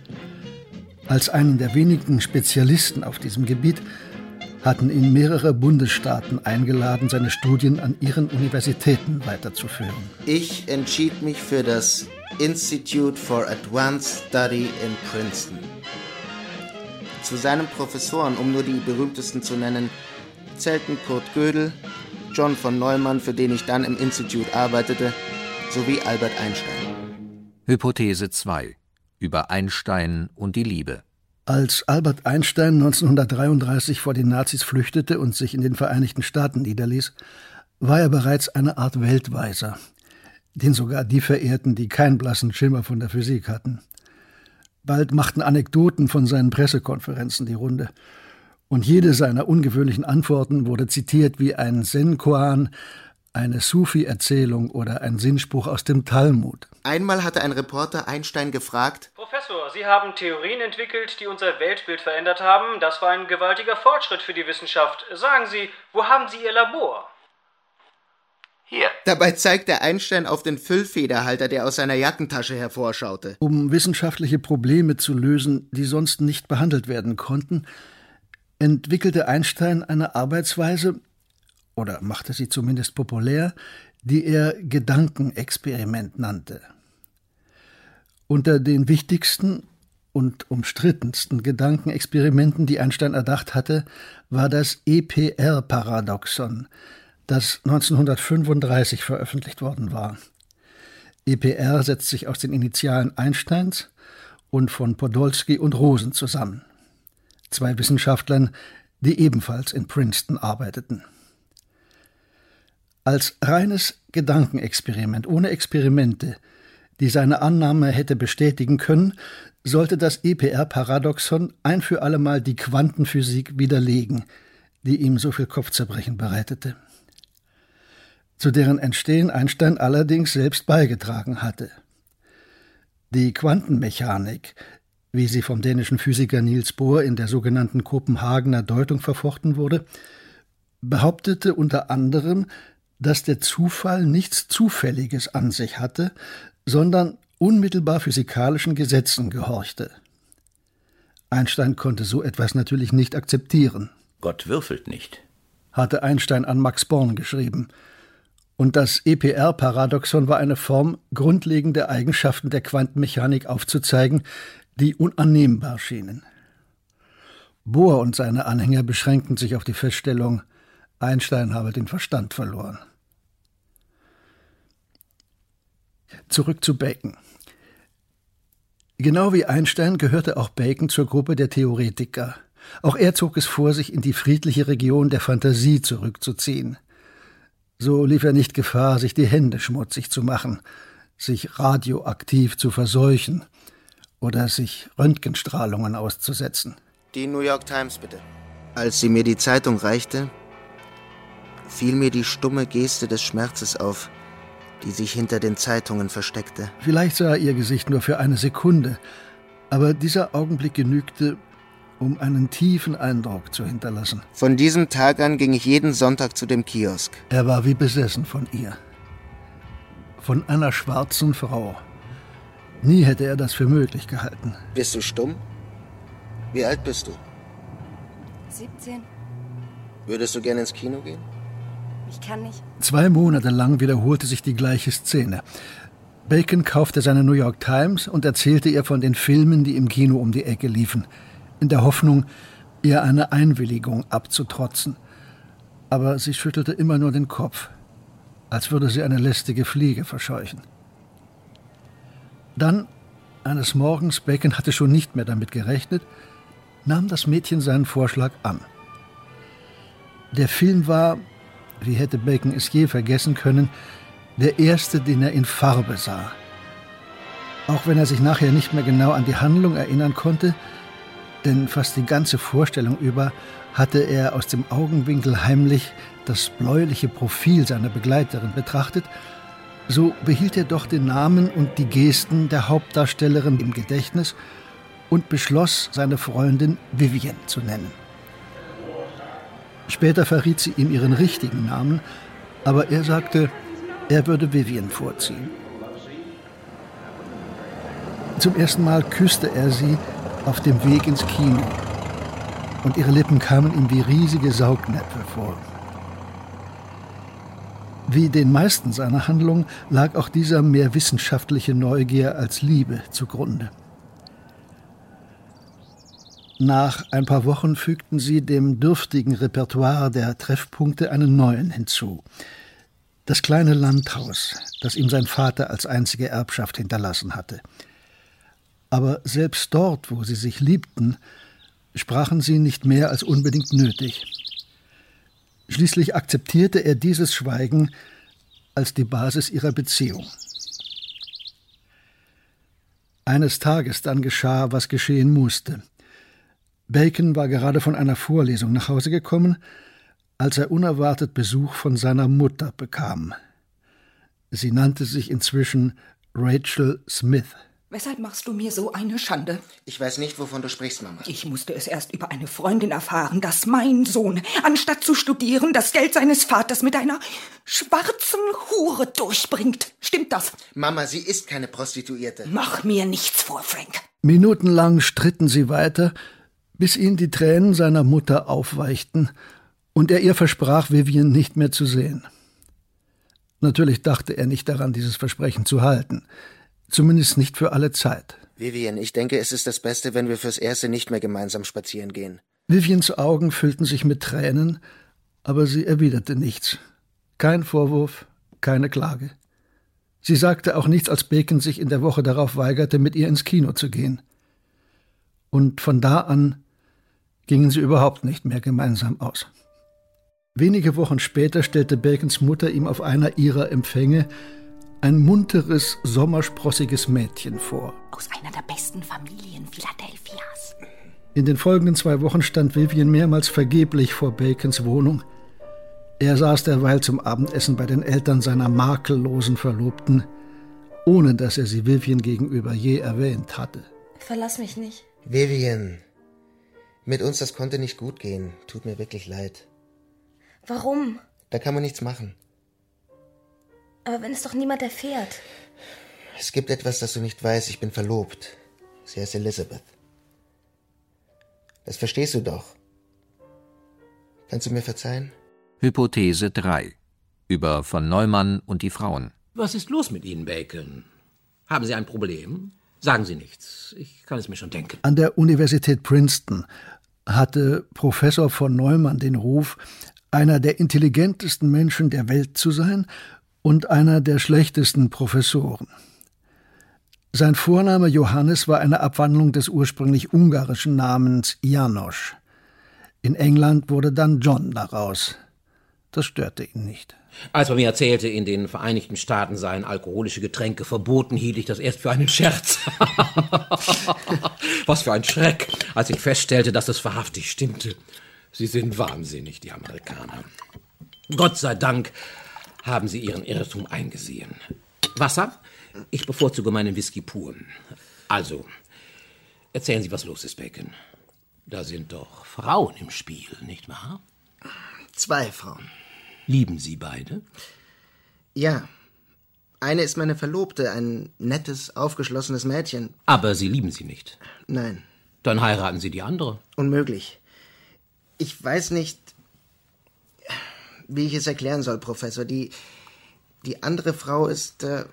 Als einen der wenigen Spezialisten auf diesem Gebiet hatten ihn mehrere Bundesstaaten eingeladen, seine Studien an ihren Universitäten weiterzuführen. Ich entschied mich für das Institute for Advanced Study in Princeton. Zu seinen Professoren, um nur die berühmtesten zu nennen, zählten Kurt Gödel, John von Neumann, für den ich dann im Institut arbeitete, sowie Albert Einstein. Hypothese zwei. Über Einstein und die Liebe. Als Albert Einstein neunzehnhundertdreiunddreißig vor den Nazis flüchtete und sich in den Vereinigten Staaten niederließ, war er bereits eine Art Weltweiser, den sogar die verehrten, die keinen blassen Schimmer von der Physik hatten. Bald machten Anekdoten von seinen Pressekonferenzen die Runde, und jede seiner ungewöhnlichen Antworten wurde zitiert wie ein Zen-Koan, eine Sufi-Erzählung oder ein Sinnspruch aus dem Talmud. Einmal hatte ein Reporter Einstein gefragt: Professor, Sie haben Theorien entwickelt, die unser Weltbild verändert haben. Das war ein gewaltiger Fortschritt für die Wissenschaft. Sagen Sie, wo haben Sie Ihr Labor? Hier. Dabei zeigte Einstein auf den Füllfederhalter, der aus seiner Jackentasche hervorschaute. Um wissenschaftliche Probleme zu lösen, die sonst nicht behandelt werden konnten, entwickelte Einstein eine Arbeitsweise, oder machte sie zumindest populär, die er Gedankenexperiment nannte. Unter den wichtigsten und umstrittensten Gedankenexperimenten, die Einstein erdacht hatte, war das E P R-Paradoxon, das neunzehnhundertfünfunddreißig veröffentlicht worden war. E P R setzt sich aus den Initialen Einsteins und von Podolsky und Rosen zusammen, zwei Wissenschaftlern, die ebenfalls in Princeton arbeiteten. Als reines Gedankenexperiment, ohne Experimente, die seine Annahme hätte bestätigen können, sollte das E P R-Paradoxon ein für allemal die Quantenphysik widerlegen, die ihm so viel Kopfzerbrechen bereitete. Zu deren Entstehen Einstein allerdings selbst beigetragen hatte. Die Quantenmechanik, wie sie vom dänischen Physiker Niels Bohr in der sogenannten Kopenhagener Deutung verfochten wurde, behauptete unter anderem, dass der Zufall nichts Zufälliges an sich hatte, sondern unmittelbar physikalischen Gesetzen gehorchte. Einstein konnte so etwas natürlich nicht akzeptieren. Gott würfelt nicht, hatte Einstein an Max Born geschrieben. Und das E P R-Paradoxon war eine Form, grundlegende Eigenschaften der Quantenmechanik aufzuzeigen, die unannehmbar schienen. Bohr und seine Anhänger beschränkten sich auf die Feststellung, Einstein habe den Verstand verloren. Zurück zu Bacon. Genau wie Einstein gehörte auch Bacon zur Gruppe der Theoretiker. Auch er zog es vor, sich in die friedliche Region der Fantasie zurückzuziehen. So lief er nicht Gefahr, sich die Hände schmutzig zu machen, sich radioaktiv zu verseuchen oder sich Röntgenstrahlungen auszusetzen. Die New York Times, bitte. Als sie mir die Zeitung reichte, fiel mir die stumme Geste des Schmerzes auf, die sich hinter den Zeitungen versteckte. Vielleicht sah er ihr Gesicht nur für eine Sekunde, aber dieser Augenblick genügte, um einen tiefen Eindruck zu hinterlassen. Von diesem Tag an ging ich jeden Sonntag zu dem Kiosk. Er war wie besessen von ihr. Von einer schwarzen Frau. Nie hätte er das für möglich gehalten. Bist du stumm? Wie alt bist du? siebzehn. Würdest du gerne ins Kino gehen? Ich kann nicht. Zwei Monate lang wiederholte sich die gleiche Szene. Bacon kaufte seine New York Times und erzählte ihr von den Filmen, die im Kino um die Ecke liefen, in der Hoffnung, ihr eine Einwilligung abzutrotzen. Aber sie schüttelte immer nur den Kopf, als würde sie eine lästige Fliege verscheuchen. Dann, eines Morgens, Bacon hatte schon nicht mehr damit gerechnet, nahm das Mädchen seinen Vorschlag an. Der Film war, wie hätte Bacon es je vergessen können, der erste, den er in Farbe sah. Auch wenn er sich nachher nicht mehr genau an die Handlung erinnern konnte, denn fast die ganze Vorstellung über hatte er aus dem Augenwinkel heimlich das bläuliche Profil seiner Begleiterin betrachtet, so behielt er doch den Namen und die Gesten der Hauptdarstellerin im Gedächtnis und beschloss, seine Freundin Vivian zu nennen. Später verriet sie ihm ihren richtigen Namen, aber er sagte, er würde Vivian vorziehen. Zum ersten Mal küsste er sie auf dem Weg ins Kino und ihre Lippen kamen ihm wie riesige Saugnäpfe vor. Wie den meisten seiner Handlungen lag auch dieser mehr wissenschaftliche Neugier als Liebe zugrunde. Nach ein paar Wochen fügten sie dem dürftigen Repertoire der Treffpunkte einen neuen hinzu. Das kleine Landhaus, das ihm sein Vater als einzige Erbschaft hinterlassen hatte. Aber selbst dort, wo sie sich liebten, sprachen sie nicht mehr als unbedingt nötig. Schließlich akzeptierte er dieses Schweigen als die Basis ihrer Beziehung. Eines Tages dann geschah, was geschehen musste. Bacon war gerade von einer Vorlesung nach Hause gekommen, als er unerwartet Besuch von seiner Mutter bekam. Sie nannte sich inzwischen Rachel Smith. Weshalb machst du mir so eine Schande? Ich weiß nicht, wovon du sprichst, Mama. Ich musste es erst über eine Freundin erfahren, dass mein Sohn, anstatt zu studieren, das Geld seines Vaters mit einer schwarzen Hure durchbringt. Stimmt das? Mama, sie ist keine Prostituierte. Mach mir nichts vor, Frank. Minutenlang stritten sie weiter, bis ihn die Tränen seiner Mutter aufweichten und er ihr versprach, Vivian nicht mehr zu sehen. Natürlich dachte er nicht daran, dieses Versprechen zu halten. Zumindest nicht für alle Zeit. Vivian, ich denke, es ist das Beste, wenn wir fürs Erste nicht mehr gemeinsam spazieren gehen. Vivians Augen füllten sich mit Tränen, aber sie erwiderte nichts. Kein Vorwurf, keine Klage. Sie sagte auch nichts, als Bacon sich in der Woche darauf weigerte, mit ihr ins Kino zu gehen. Und von da an gingen sie überhaupt nicht mehr gemeinsam aus. Wenige Wochen später stellte Bacons Mutter ihm auf einer ihrer Empfänge ein munteres, sommersprossiges Mädchen vor. Aus einer der besten Familien Philadelphias. In den folgenden zwei Wochen stand Vivian mehrmals vergeblich vor Bacons Wohnung. Er saß derweil zum Abendessen bei den Eltern seiner makellosen Verlobten, ohne dass er sie Vivian gegenüber je erwähnt hatte. Verlass mich nicht. Vivian, mit uns das konnte nicht gut gehen. Tut mir wirklich leid. Warum? Da kann man nichts machen. Aber wenn es doch niemand erfährt. Es gibt etwas, das du nicht weißt. Ich bin verlobt. Sie heißt Elizabeth. Das verstehst du doch. Kannst du mir verzeihen? Hypothese drei. Über von Neumann und die Frauen. Was ist los mit Ihnen, Bacon? Haben Sie ein Problem? Sagen Sie nichts. Ich kann es mir schon denken. An der Universität Princeton hatte Professor von Neumann den Ruf, einer der intelligentesten Menschen der Welt zu sein und einer der schlechtesten Professoren. Sein Vorname Johannes war eine Abwandlung des ursprünglich ungarischen Namens János. In England wurde dann John daraus. Das störte ihn nicht. Als man mir erzählte, in den Vereinigten Staaten seien alkoholische Getränke verboten, hielt ich das erst für einen Scherz. Was für ein Schreck, als ich feststellte, dass es wahrhaftig stimmte. Sie sind wahnsinnig, die Amerikaner. Gott sei Dank haben sie ihren Irrtum eingesehen. Wasser? Ich bevorzuge meinen Whisky pur. Also, erzählen Sie, was los ist, Bacon. Da sind doch Frauen im Spiel, nicht wahr? Zwei Frauen. Lieben Sie beide? Ja. Eine ist meine Verlobte, ein nettes, aufgeschlossenes Mädchen. Aber Sie lieben sie nicht? Nein. Dann heiraten Sie die andere. Unmöglich. Ich weiß nicht, wie ich es erklären soll, Professor. Die, die andere Frau ist äh,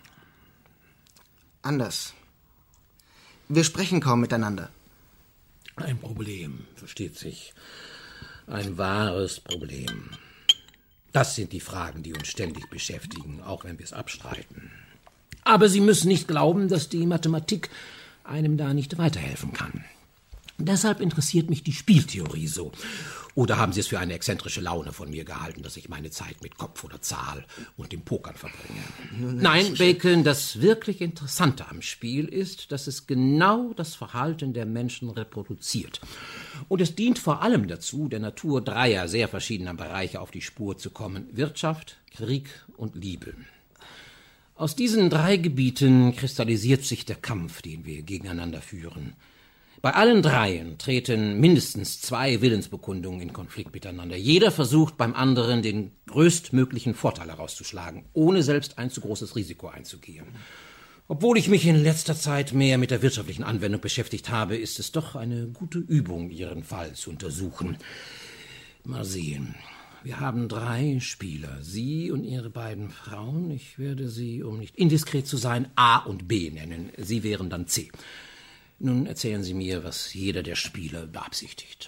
anders. Wir sprechen kaum miteinander. Ein Problem, versteht sich. Ein wahres Problem. Das sind die Fragen, die uns ständig beschäftigen, auch wenn wir es abstreiten. Aber Sie müssen nicht glauben, dass die Mathematik einem da nicht weiterhelfen kann. Deshalb interessiert mich die Spieltheorie so. Oder haben Sie es für eine exzentrische Laune von mir gehalten, dass ich meine Zeit mit Kopf oder Zahl und dem Pokern verbringe? Nun, Nein, Bacon, das wirklich Interessante am Spiel ist, dass es genau das Verhalten der Menschen reproduziert. Und es dient vor allem dazu, der Natur dreier sehr verschiedener Bereiche auf die Spur zu kommen: Wirtschaft, Krieg und Liebe. Aus diesen drei Gebieten kristallisiert sich der Kampf, den wir gegeneinander führen. Bei allen dreien treten mindestens zwei Willensbekundungen in Konflikt miteinander. Jeder versucht beim anderen den größtmöglichen Vorteil herauszuschlagen, ohne selbst ein zu großes Risiko einzugehen. Obwohl ich mich in letzter Zeit mehr mit der wirtschaftlichen Anwendung beschäftigt habe, ist es doch eine gute Übung, Ihren Fall zu untersuchen. Mal sehen. Wir haben drei Spieler. Sie und Ihre beiden Frauen. Ich werde sie, um nicht indiskret zu sein, A und B nennen. Sie wären dann C. Nun erzählen Sie mir, was jeder der Spieler beabsichtigt.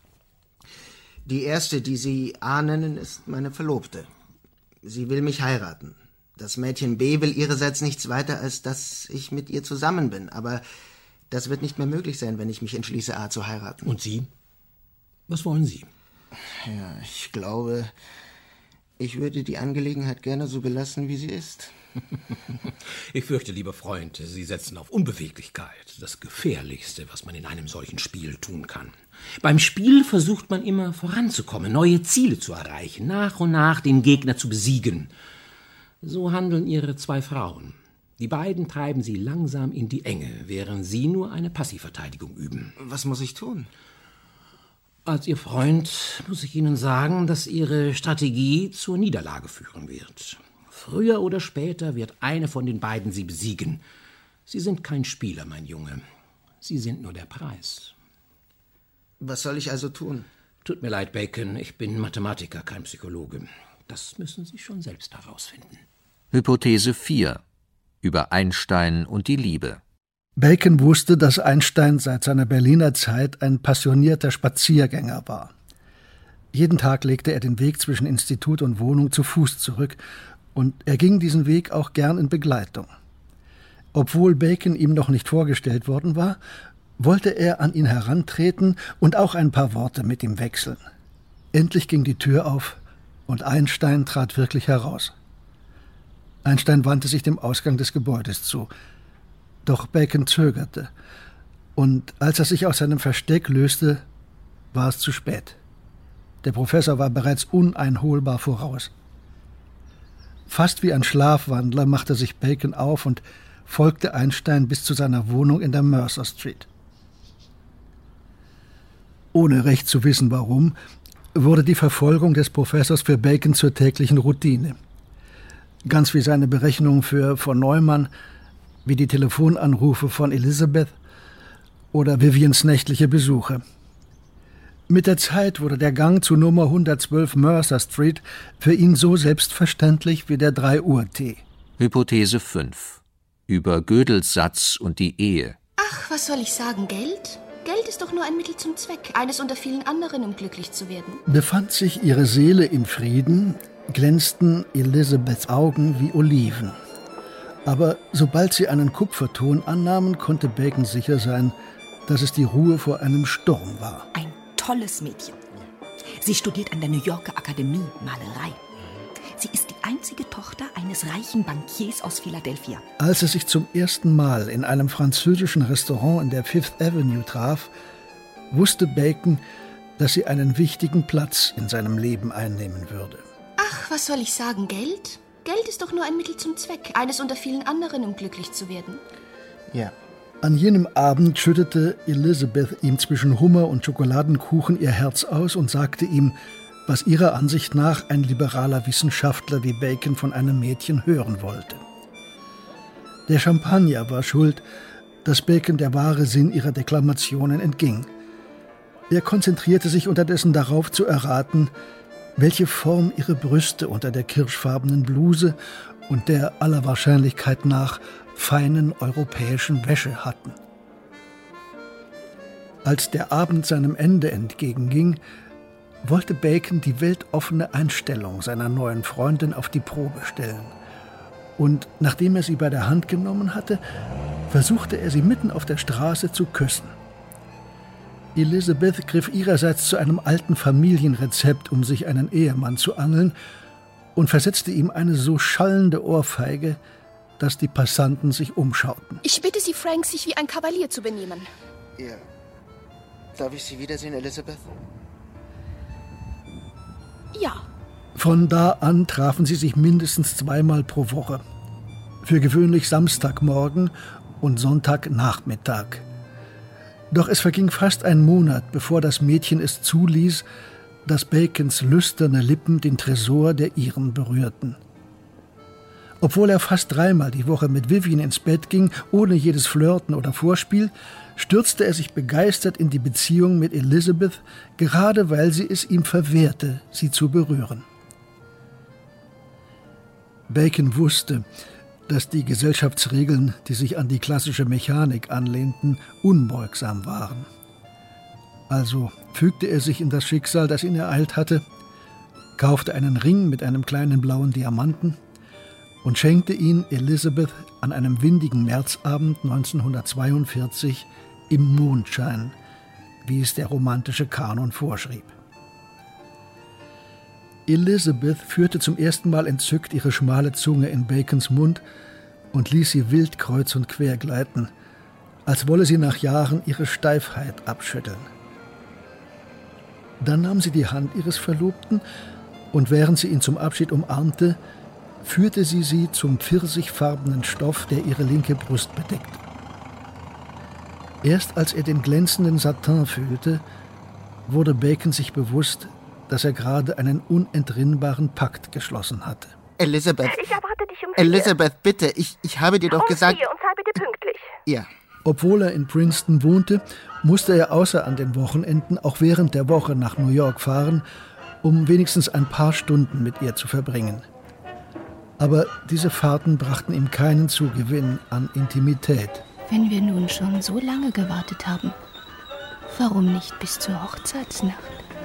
Die erste, die Sie A nennen, ist meine Verlobte. Sie will mich heiraten. Das Mädchen B will ihrerseits nichts weiter, als dass ich mit ihr zusammen bin. Aber das wird nicht mehr möglich sein, wenn ich mich entschließe, A zu heiraten. Und Sie? Was wollen Sie? Ja, ich glaube, ich würde die Angelegenheit gerne so belassen, wie sie ist. Ich fürchte, lieber Freund, Sie setzen auf Unbeweglichkeit, das Gefährlichste, was man in einem solchen Spiel tun kann. Beim Spiel versucht man immer voranzukommen, neue Ziele zu erreichen, nach und nach den Gegner zu besiegen. So handeln Ihre zwei Frauen. Die beiden treiben Sie langsam in die Enge, während Sie nur eine Passivverteidigung üben. Was muss ich tun? Als Ihr Freund muss ich Ihnen sagen, dass Ihre Strategie zur Niederlage führen wird. Früher oder später wird eine von den beiden Sie besiegen. Sie sind kein Spieler, mein Junge. Sie sind nur der Preis. Was soll ich also tun? Tut mir leid, Bacon, ich bin Mathematiker, kein Psychologe. Das müssen Sie schon selbst herausfinden. Hypothese vier. Über Einstein und die Liebe. Bacon wusste, dass Einstein seit seiner Berliner Zeit ein passionierter Spaziergänger war. Jeden Tag legte er den Weg zwischen Institut und Wohnung zu Fuß zurück, und er ging diesen Weg auch gern in Begleitung. Obwohl Bacon ihm noch nicht vorgestellt worden war, wollte er an ihn herantreten und auch ein paar Worte mit ihm wechseln. Endlich ging die Tür auf und Einstein trat wirklich heraus. Einstein wandte sich dem Ausgang des Gebäudes zu. Doch Bacon zögerte, und als er sich aus seinem Versteck löste, war es zu spät. Der Professor war bereits uneinholbar voraus. Fast wie ein Schlafwandler machte sich Bacon auf und folgte Einstein bis zu seiner Wohnung in der Mercer Street. Ohne recht zu wissen, warum, wurde die Verfolgung des Professors für Bacon zur täglichen Routine. Ganz wie seine Berechnungen für von Neumann, wie die Telefonanrufe von Elizabeth oder Vivians nächtliche Besuche. Mit der Zeit wurde der Gang zu Nummer hundertzwölf Mercer Street für ihn so selbstverständlich wie der drei Uhr Tee. Hypothese fünf. Über Gödels Satz und die Ehe. Ach, was soll ich sagen, Geld? Geld ist doch nur ein Mittel zum Zweck, eines unter vielen anderen, um glücklich zu werden. Befand sich ihre Seele in Frieden, glänzten Elizabeths Augen wie Oliven. Aber sobald sie einen Kupferton annahmen, konnte Bacon sicher sein, dass es die Ruhe vor einem Sturm war. Ein tolles Mädchen. Sie studiert an der New Yorker Akademie Malerei. Sie ist die einzige Tochter eines reichen Bankiers aus Philadelphia. Als er sich zum ersten Mal in einem französischen Restaurant in der Fifth Avenue traf, wusste Bacon, dass sie einen wichtigen Platz in seinem Leben einnehmen würde. Ach, was soll ich sagen, Geld? Geld ist doch nur ein Mittel zum Zweck, eines unter vielen anderen, um glücklich zu werden. Ja. An jenem Abend schüttete Elizabeth ihm zwischen Hummer und Schokoladenkuchen ihr Herz aus und sagte ihm, was ihrer Ansicht nach ein liberaler Wissenschaftler wie Bacon von einem Mädchen hören wollte. Der Champagner war schuld, dass Bacon der wahre Sinn ihrer Deklamationen entging. Er konzentrierte sich unterdessen darauf zu erraten, welche Form ihre Brüste unter der kirschfarbenen Bluse und der aller Wahrscheinlichkeit nach feinen europäischen Wäsche hatten. Als der Abend seinem Ende entgegenging, wollte Bacon die weltoffene Einstellung seiner neuen Freundin auf die Probe stellen. Und nachdem er sie bei der Hand genommen hatte, versuchte er sie mitten auf der Straße zu küssen. Elizabeth griff ihrerseits zu einem alten Familienrezept, um sich einen Ehemann zu angeln, und versetzte ihm eine so schallende Ohrfeige, dass die Passanten sich umschauten. Ich bitte Sie, Frank, sich wie ein Kavalier zu benehmen. Ja. Darf ich Sie wiedersehen, Elizabeth? Ja. Von da an trafen sie sich mindestens zweimal pro Woche. Für gewöhnlich Samstagmorgen und Sonntagnachmittag. Doch es verging fast ein Monat, bevor das Mädchen es zuließ, dass Bacons lüsterne Lippen den Tresor der ihren berührten. Obwohl er fast dreimal die Woche mit Vivian ins Bett ging, ohne jedes Flirten oder Vorspiel, stürzte er sich begeistert in die Beziehung mit Elizabeth, gerade weil sie es ihm verwehrte, sie zu berühren. Bacon wusste, dass die Gesellschaftsregeln, die sich an die klassische Mechanik anlehnten, unbeugsam waren. Also fügte er sich in das Schicksal, das ihn ereilt hatte, kaufte einen Ring mit einem kleinen blauen Diamanten und schenkte ihn Elizabeth an einem windigen Märzabend neunzehnhundertzweiundvierzig im Mondschein, wie es der romantische Kanon vorschrieb. Elizabeth führte zum ersten Mal entzückt ihre schmale Zunge in Bacons Mund und ließ sie wild kreuz und quer gleiten, als wolle sie nach Jahren ihre Steifheit abschütteln. Dann nahm sie die Hand ihres Verlobten und während sie ihn zum Abschied umarmte, führte sie sie zum pfirsichfarbenen Stoff, der ihre linke Brust bedeckte. Erst als er den glänzenden Satin fühlte, wurde Bacon sich bewusst, dass er gerade einen unentrinnbaren Pakt geschlossen hatte. Elizabeth. Ich erwarte dich um vier. Elizabeth, bitte. Ich, ich habe dir doch um gesagt... vier und sei bitte pünktlich. Ja. Obwohl er in Princeton wohnte, musste er außer an den Wochenenden auch während der Woche nach New York fahren, um wenigstens ein paar Stunden mit ihr zu verbringen. Aber diese Fahrten brachten ihm keinen Zugewinn an Intimität. Wenn wir nun schon so lange gewartet haben, warum nicht bis zur Hochzeitsnacht?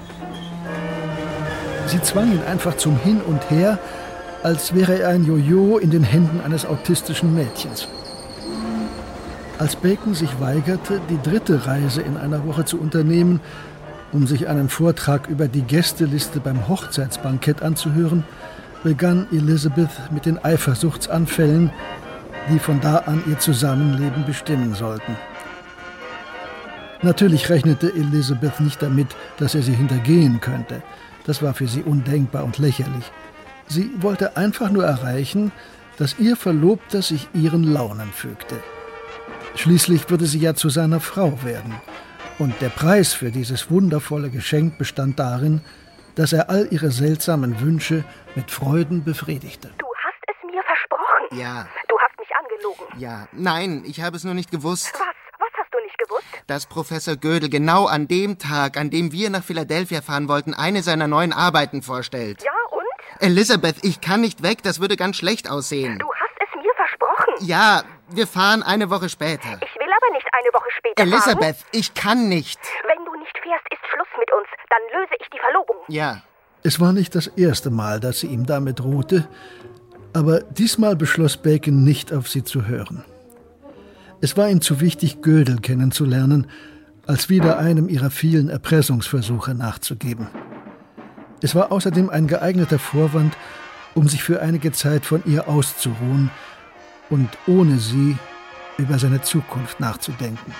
Sie zwang ihn einfach zum Hin und Her, als wäre er ein Jojo in den Händen eines autistischen Mädchens. Als Bacon sich weigerte, die dritte Reise in einer Woche zu unternehmen, um sich einen Vortrag über die Gästeliste beim Hochzeitsbankett anzuhören, begann Elizabeth mit den Eifersuchtsanfällen, die von da an ihr Zusammenleben bestimmen sollten. Natürlich rechnete Elizabeth nicht damit, dass er sie hintergehen könnte. Das war für sie undenkbar und lächerlich. Sie wollte einfach nur erreichen, dass ihr Verlobter sich ihren Launen fügte. Schließlich würde sie ja zu seiner Frau werden. Und der Preis für dieses wundervolle Geschenk bestand darin, dass er all ihre seltsamen Wünsche mit Freuden befriedigte. Du hast es mir versprochen. Ja. Du hast mich angelogen. Ja. Nein, ich habe es nur nicht gewusst. Was? Was hast du nicht gewusst? dass Professor Gödel genau an dem Tag, an dem wir nach Philadelphia fahren wollten, eine seiner neuen Arbeiten vorstellt. Ja, und? Elizabeth, ich kann nicht weg, das würde ganz schlecht aussehen. Du hast es mir versprochen. Ja, wir fahren eine Woche später. Ich will aber nicht eine Woche später Elizabeth, fahren. ich kann nicht. Wenn du nicht fährst, ist Schluss mit uns. Dann löse ich die Verlobung. Ja. Es war nicht das erste Mal, dass sie ihm damit drohte, aber diesmal beschloss Bacon nicht, auf sie zu hören. Es war ihm zu wichtig, Gödel kennenzulernen, als wieder einem ihrer vielen Erpressungsversuche nachzugeben. Es war außerdem ein geeigneter Vorwand, um sich für einige Zeit von ihr auszuruhen und ohne sie über seine Zukunft nachzudenken.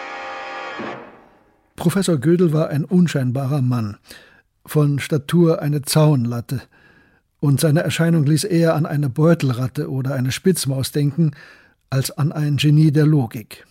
Professor Gödel war ein unscheinbarer Mann, von Statur eine Zaunlatte, und seine Erscheinung ließ eher an eine Beutelratte oder eine Spitzmaus denken, als an ein Genie der Logik.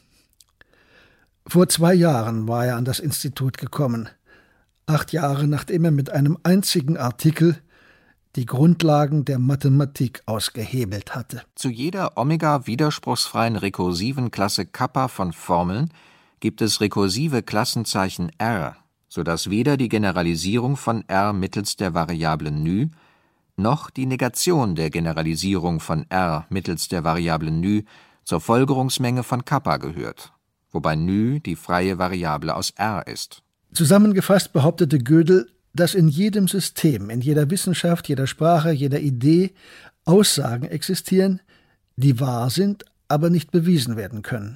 Vor zwei Jahren war er an das Institut gekommen, acht Jahre nachdem er mit einem einzigen Artikel die Grundlagen der Mathematik ausgehebelt hatte. Zu jeder omega-widerspruchsfreien rekursiven Klasse Kappa von Formeln gibt es rekursive Klassenzeichen R, sodass weder die Generalisierung von R mittels der Variablen νη noch die Negation der Generalisierung von R mittels der Variablen νη zur Folgerungsmenge von Kappa gehört, wobei νη die freie Variable aus R ist. Zusammengefasst behauptete Gödel, dass in jedem System, in jeder Wissenschaft, jeder Sprache, jeder Idee Aussagen existieren, die wahr sind, aber nicht bewiesen werden können.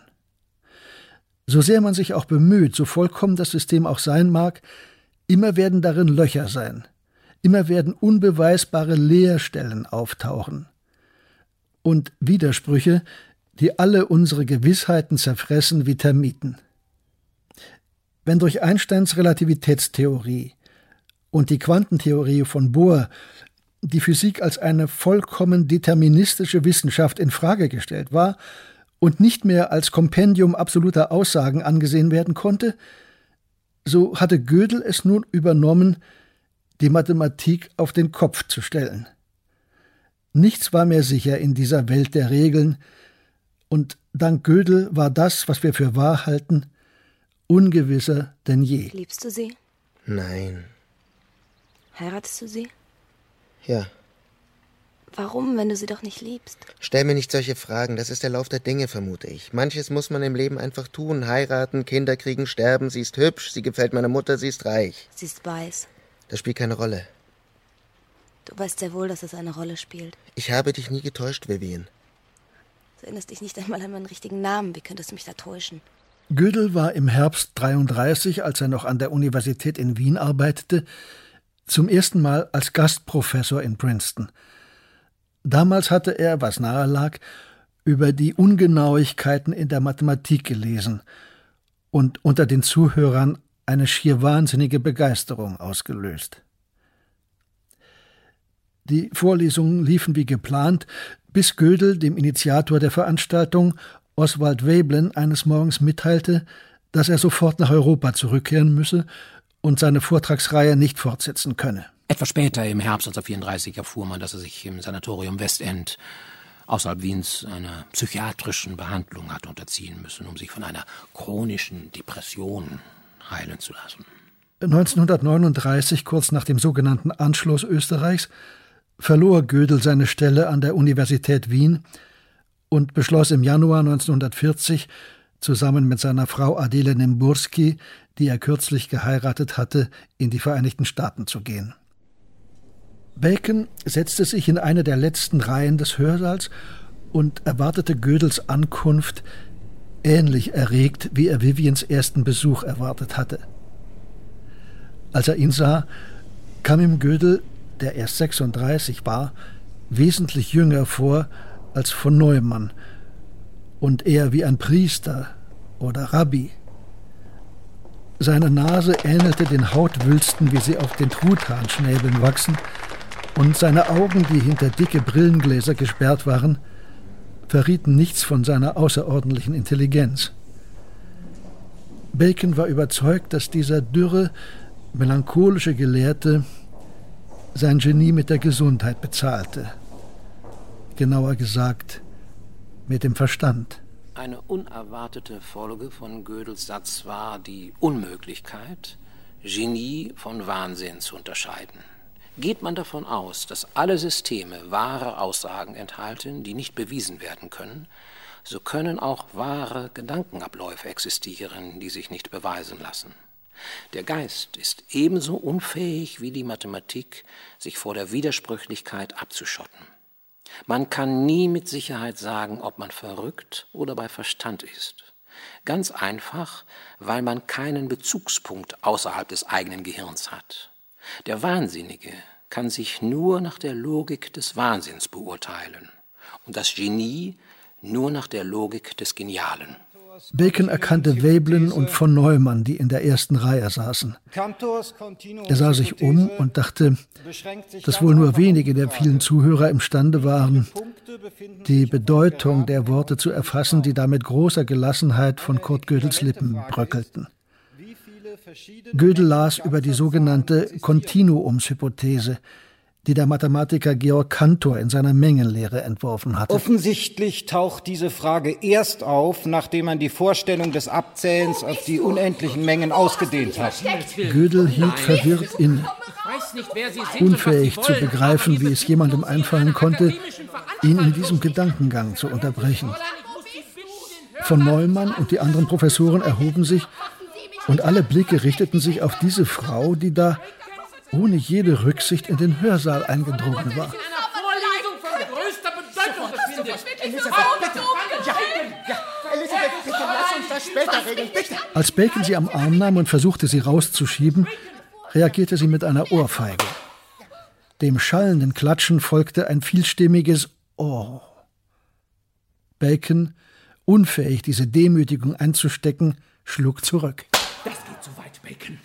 So sehr man sich auch bemüht, so vollkommen das System auch sein mag, immer werden darin Löcher sein, immer werden unbeweisbare Leerstellen auftauchen und Widersprüche, die alle unsere Gewissheiten zerfressen wie Termiten. Wenn durch Einsteins Relativitätstheorie und die Quantentheorie von Bohr die Physik als eine vollkommen deterministische Wissenschaft in Frage gestellt war und nicht mehr als Kompendium absoluter Aussagen angesehen werden konnte, so hatte Gödel es nun übernommen, die Mathematik auf den Kopf zu stellen. Nichts war mehr sicher in dieser Welt der Regeln, und dank Gödel war das, was wir für wahr halten, ungewisser denn je. Liebst du sie? Nein. Heiratest du sie? Ja. Warum, wenn du sie doch nicht liebst? Stell mir nicht solche Fragen, das ist der Lauf der Dinge, vermute ich. Manches muss man im Leben einfach tun, heiraten, Kinder kriegen, sterben, sie ist hübsch, sie gefällt meiner Mutter, sie ist reich. Sie ist weiß. Das spielt keine Rolle. Du weißt sehr wohl, dass es eine Rolle spielt. Ich habe dich nie getäuscht, Vivian. Du erinnerst dich nicht einmal an meinen richtigen Namen, wie könntest du mich da täuschen? Gödel war im Herbst dreiunddreißig, als er noch an der Universität in Wien arbeitete, zum ersten Mal als Gastprofessor in Princeton. Damals hatte er, was nahe lag, über die Ungenauigkeiten in der Mathematik gelesen und unter den Zuhörern eine schier wahnsinnige Begeisterung ausgelöst. Die Vorlesungen liefen wie geplant, bis Gödel dem Initiator der Veranstaltung, Oswald Veblen, eines Morgens mitteilte, dass er sofort nach Europa zurückkehren müsse und seine Vortragsreihe nicht fortsetzen könne. Etwas später, im Herbst neunzehnhundertvierunddreißig, erfuhr man, dass er sich im Sanatorium Westend außerhalb Wiens einer psychiatrischen Behandlung hat unterziehen müssen, um sich von einer chronischen Depression heilen zu lassen. neunzehnhundertneununddreißig, kurz nach dem sogenannten Anschluss Österreichs, verlor Gödel seine Stelle an der Universität Wien und beschloss im Januar neunzehnhundertvierzig, zusammen mit seiner Frau Adele Nimburski, die er kürzlich geheiratet hatte, in die Vereinigten Staaten zu gehen. Bacon setzte sich in eine der letzten Reihen des Hörsaals und erwartete Gödels Ankunft ähnlich erregt, wie er Vivians ersten Besuch erwartet hatte. Als er ihn sah, kam ihm Gödel, der erst sechsunddreißig war, wesentlich jünger vor als von Neumann und eher wie ein Priester oder Rabbi. Seine Nase ähnelte den Hautwülsten, wie sie auf den Truthahnschnäbeln wachsen, und seine Augen, die hinter dicke Brillengläser gesperrt waren, verrieten nichts von seiner außerordentlichen Intelligenz. Bacon war überzeugt, dass dieser dürre, melancholische Gelehrte sein Genie mit der Gesundheit bezahlte. Genauer gesagt, mit dem Verstand. Eine unerwartete Folge von Gödels Satz war die Unmöglichkeit, Genie von Wahnsinn zu unterscheiden. Geht man davon aus, dass alle Systeme wahre Aussagen enthalten, die nicht bewiesen werden können, so können auch wahre Gedankenabläufe existieren, die sich nicht beweisen lassen. Der Geist ist ebenso unfähig wie die Mathematik, sich vor der Widersprüchlichkeit abzuschotten. Man kann nie mit Sicherheit sagen, ob man verrückt oder bei Verstand ist. Ganz einfach, weil man keinen Bezugspunkt außerhalb des eigenen Gehirns hat. Der Wahnsinnige kann sich nur nach der Logik des Wahnsinns beurteilen und das Genie nur nach der Logik des Genialen. Bacon erkannte Veblen und von Neumann, die in der ersten Reihe saßen. Er sah sich um und dachte, dass wohl nur wenige der vielen Zuhörer imstande waren, die Bedeutung der Worte zu erfassen, die da mit großer Gelassenheit von Kurt Gödels Lippen bröckelten. Gödel las über die sogenannte Kontinuumshypothese, die der Mathematiker Georg Cantor in seiner Mengenlehre entworfen hatte. Offensichtlich taucht diese Frage erst auf, nachdem man die Vorstellung des Abzählens auf die unendlichen Mengen ausgedehnt hat. Gödel hielt verwirrt inne, unfähig zu begreifen, wie es jemandem einfallen konnte, ihn in diesem Gedankengang zu unterbrechen. Von Neumann und die anderen Professoren erhoben sich und alle Blicke richteten sich auf diese Frau, die da ohne jede Rücksicht in den Hörsaal eingedrungen war. Als Bacon sie am Arm nahm und versuchte, sie rauszuschieben, reagierte sie mit einer Ohrfeige. Dem schallenden Klatschen folgte ein vielstimmiges Oh. Bacon, unfähig, diese Demütigung einzustecken, schlug zurück. Das geht zu weit, Bacon.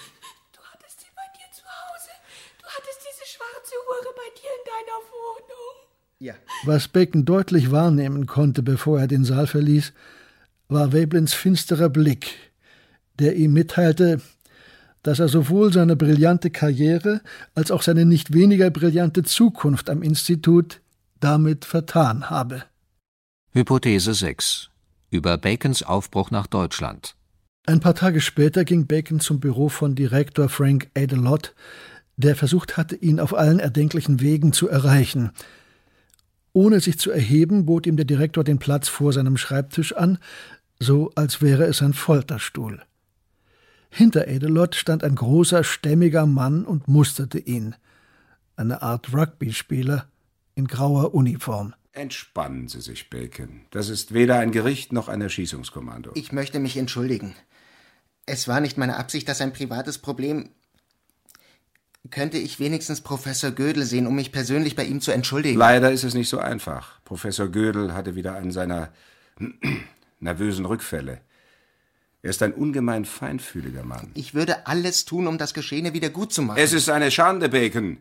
Ja. Was Bacon deutlich wahrnehmen konnte, bevor er den Saal verließ, war Veblens finsterer Blick, der ihm mitteilte, dass er sowohl seine brillante Karriere als auch seine nicht weniger brillante Zukunft am Institut damit vertan habe. Hypothese sechs. Über Bacons Aufbruch nach Deutschland. Ein paar Tage später ging Bacon zum Büro von Direktor Frank Adelot, der versucht hatte, ihn auf allen erdenklichen Wegen zu erreichen. Ohne sich zu erheben, bot ihm der Direktor den Platz vor seinem Schreibtisch an, so als wäre es ein Folterstuhl. Hinter Adelot stand ein großer, stämmiger Mann und musterte ihn. Eine Art Rugby-Spieler in grauer Uniform. Entspannen Sie sich, Bacon. Das ist weder ein Gericht noch ein Erschießungskommando. Ich möchte mich entschuldigen. Es war nicht meine Absicht, dass ein privates Problem... Könnte ich wenigstens Professor Gödel sehen, um mich persönlich bei ihm zu entschuldigen? Leider ist es nicht so einfach. Professor Gödel hatte wieder einen seiner nervösen Rückfälle. Er ist ein ungemein feinfühliger Mann. Ich würde alles tun, um das Geschehene wieder gut zu machen. Es ist eine Schande, Bacon.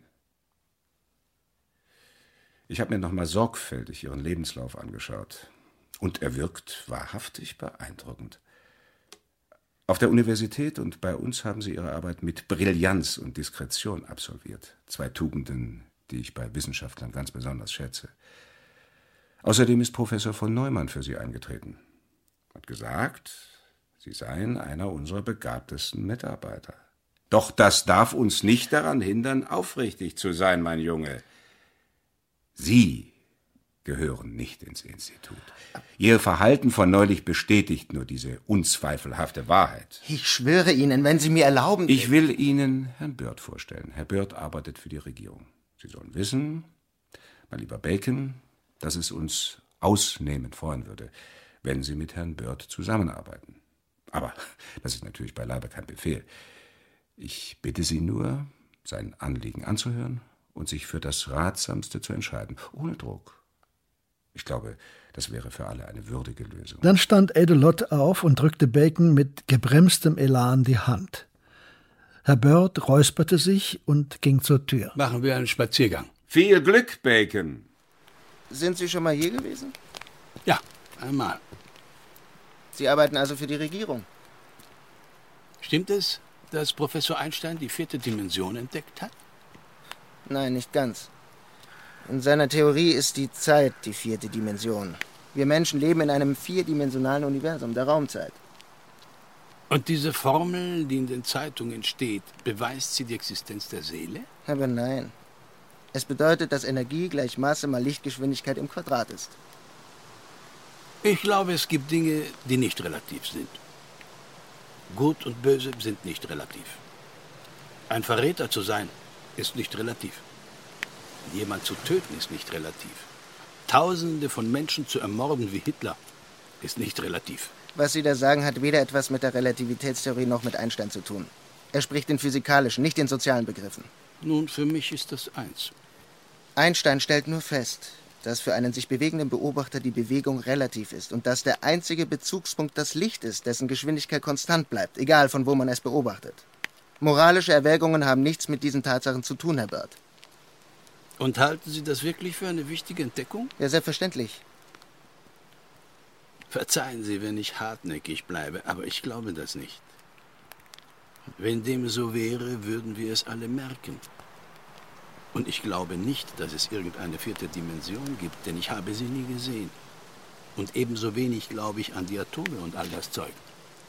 Ich habe mir noch mal sorgfältig Ihren Lebenslauf angeschaut. Und er wirkt wahrhaftig beeindruckend. Auf der Universität und bei uns haben Sie Ihre Arbeit mit Brillanz und Diskretion absolviert. Zwei Tugenden, die ich bei Wissenschaftlern ganz besonders schätze. Außerdem ist Professor von Neumann für Sie eingetreten. Hat gesagt, Sie seien einer unserer begabtesten Mitarbeiter. Doch das darf uns nicht daran hindern, aufrichtig zu sein, mein Junge. Sie gehören nicht ins Institut. Ihr Verhalten von neulich bestätigt nur diese unzweifelhafte Wahrheit. Ich schwöre Ihnen, wenn Sie mir erlauben... Ich will Ihnen Herrn Byrd vorstellen. Herr Byrd arbeitet für die Regierung. Sie sollen wissen, mein lieber Bacon, dass es uns ausnehmend freuen würde, wenn Sie mit Herrn Byrd zusammenarbeiten. Aber das ist natürlich beileibe kein Befehl. Ich bitte Sie nur, sein Anliegen anzuhören und sich für das Ratsamste zu entscheiden, ohne Druck. Ich glaube, das wäre für alle eine würdige Lösung. Dann stand Adelot auf und drückte Bacon mit gebremstem Elan die Hand. Herr Byrd räusperte sich und ging zur Tür. Machen wir einen Spaziergang. Viel Glück, Bacon. Sind Sie schon mal hier gewesen? Ja, einmal. Sie arbeiten also für die Regierung? Stimmt es, dass Professor Einstein die vierte Dimension entdeckt hat? Nein, nicht ganz. In seiner Theorie ist die Zeit die vierte Dimension. Wir Menschen leben in einem vierdimensionalen Universum, der Raumzeit. Und diese Formel, die in den Zeitungen steht, beweist sie die Existenz der Seele? Aber nein. Es bedeutet, dass Energie gleich Masse mal Lichtgeschwindigkeit im Quadrat ist. Ich glaube, es gibt Dinge, die nicht relativ sind. Gut und Böse sind nicht relativ. Ein Verräter zu sein, ist nicht relativ. Jemand zu töten, ist nicht relativ. Tausende von Menschen zu ermorden wie Hitler, ist nicht relativ. Was Sie da sagen, hat weder etwas mit der Relativitätstheorie noch mit Einstein zu tun. Er spricht in physikalischen, nicht in sozialen Begriffen. Nun, für mich ist das eins. Einstein stellt nur fest, dass für einen sich bewegenden Beobachter die Bewegung relativ ist und dass der einzige Bezugspunkt das Licht ist, dessen Geschwindigkeit konstant bleibt, egal von wo man es beobachtet. Moralische Erwägungen haben nichts mit diesen Tatsachen zu tun, Herr Bird. Und halten Sie das wirklich für eine wichtige Entdeckung? Ja, selbstverständlich. Verzeihen Sie, wenn ich hartnäckig bleibe, aber ich glaube das nicht. Wenn dem so wäre, würden wir es alle merken. Und ich glaube nicht, dass es irgendeine vierte Dimension gibt, denn ich habe sie nie gesehen. Und ebenso wenig glaube ich an die Atome und all das Zeug.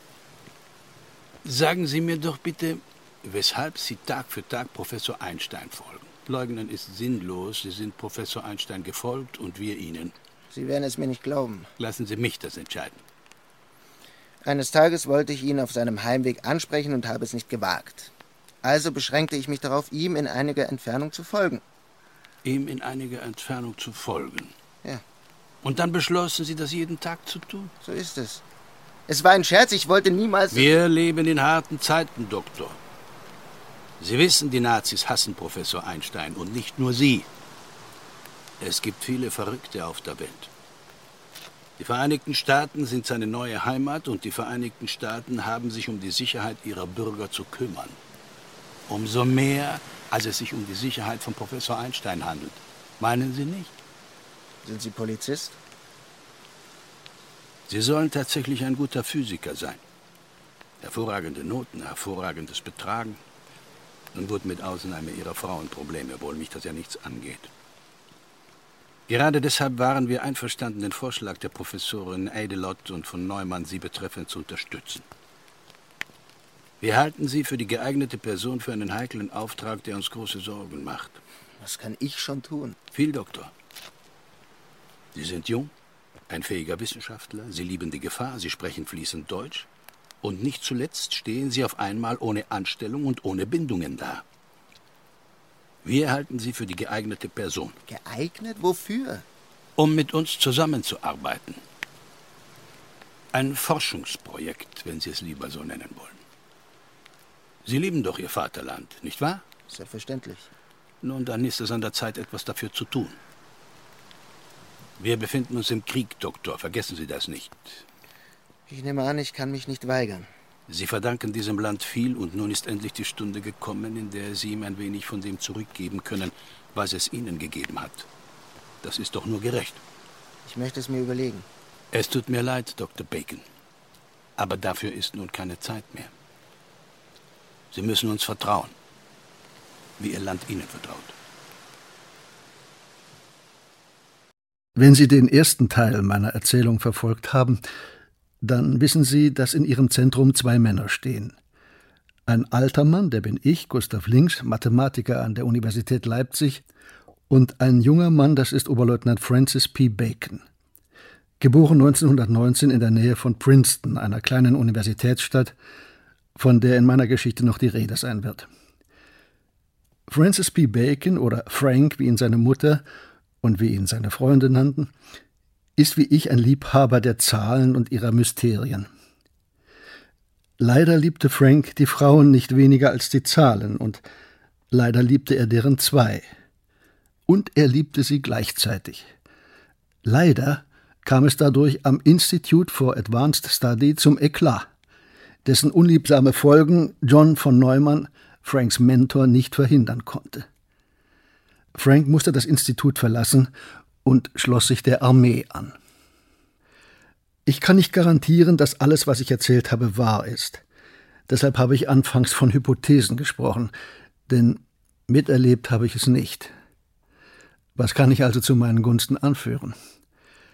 Sagen Sie mir doch bitte, weshalb Sie Tag für Tag Professor Einstein folgen. Leugnen ist sinnlos, Sie sind Professor Einstein gefolgt und wir Ihnen. Sie werden es mir nicht glauben. Lassen Sie mich das entscheiden. Eines Tages wollte ich ihn auf seinem Heimweg ansprechen und habe es nicht gewagt. Also beschränkte ich mich darauf, ihm in einiger Entfernung zu folgen. Ihm in einiger Entfernung zu folgen? Ja. Und dann beschlossen Sie, das jeden Tag zu tun? So ist es. Es war ein Scherz, ich wollte niemals... Wir leben in harten Zeiten, Doktor. Sie wissen, die Nazis hassen Professor Einstein und nicht nur Sie. Es gibt viele Verrückte auf der Welt. Die Vereinigten Staaten sind seine neue Heimat und die Vereinigten Staaten haben sich um die Sicherheit ihrer Bürger zu kümmern. Umso mehr, als es sich um die Sicherheit von Professor Einstein handelt. Meinen Sie nicht? Sind Sie Polizist? Sie sollen tatsächlich ein guter Physiker sein. Hervorragende Noten, hervorragendes Betragen. Und gut mit Ausnahme Ihrer Frauenprobleme, obwohl mich das ja nichts angeht. Gerade deshalb waren wir einverstanden, den Vorschlag der Professorin Eidelott und von Neumann Sie betreffend zu unterstützen. Wir halten Sie für die geeignete Person für einen heiklen Auftrag, der uns große Sorgen macht. Was kann ich schon tun? Viel, Doktor. Sie sind jung, ein fähiger Wissenschaftler, Sie lieben die Gefahr, Sie sprechen fließend Deutsch. Und nicht zuletzt stehen Sie auf einmal ohne Anstellung und ohne Bindungen da. Wir halten Sie für die geeignete Person. Geeignet? Wofür? Um mit uns zusammenzuarbeiten. Ein Forschungsprojekt, wenn Sie es lieber so nennen wollen. Sie lieben doch Ihr Vaterland, nicht wahr? Selbstverständlich. Nun, dann ist es an der Zeit, etwas dafür zu tun. Wir befinden uns im Krieg, Doktor, vergessen Sie das nicht. Ich nehme an, ich kann mich nicht weigern. Sie verdanken diesem Land viel und nun ist endlich die Stunde gekommen, in der Sie ihm ein wenig von dem zurückgeben können, was es Ihnen gegeben hat. Das ist doch nur gerecht. Ich möchte es mir überlegen. Es tut mir leid, Doktor Bacon. Aber dafür ist nun keine Zeit mehr. Sie müssen uns vertrauen, wie Ihr Land Ihnen vertraut. Wenn Sie den ersten Teil meiner Erzählung verfolgt haben, dann wissen Sie, dass in Ihrem Zentrum zwei Männer stehen. Ein alter Mann, der bin ich, Gustav Links, Mathematiker an der Universität Leipzig, und ein junger Mann, das ist Oberleutnant Francis P. Bacon. Geboren neunzehnhundertneunzehn in der Nähe von Princeton, einer kleinen Universitätsstadt, von der in meiner Geschichte noch die Rede sein wird. Francis P. Bacon, oder Frank, wie ihn seine Mutter und wie ihn seine Freunde nannten, ist wie ich ein Liebhaber der Zahlen und ihrer Mysterien. Leider liebte Frank die Frauen nicht weniger als die Zahlen, und leider liebte er deren zwei. Und er liebte sie gleichzeitig. Leider kam es dadurch am Institute for Advanced Study zum Eklat, dessen unliebsame Folgen John von Neumann, Franks Mentor, nicht verhindern konnte. Frank musste das Institut verlassen und schloss sich der Armee an. Ich kann nicht garantieren, dass alles, was ich erzählt habe, wahr ist. Deshalb habe ich anfangs von Hypothesen gesprochen, denn miterlebt habe ich es nicht. Was kann ich also zu meinen Gunsten anführen?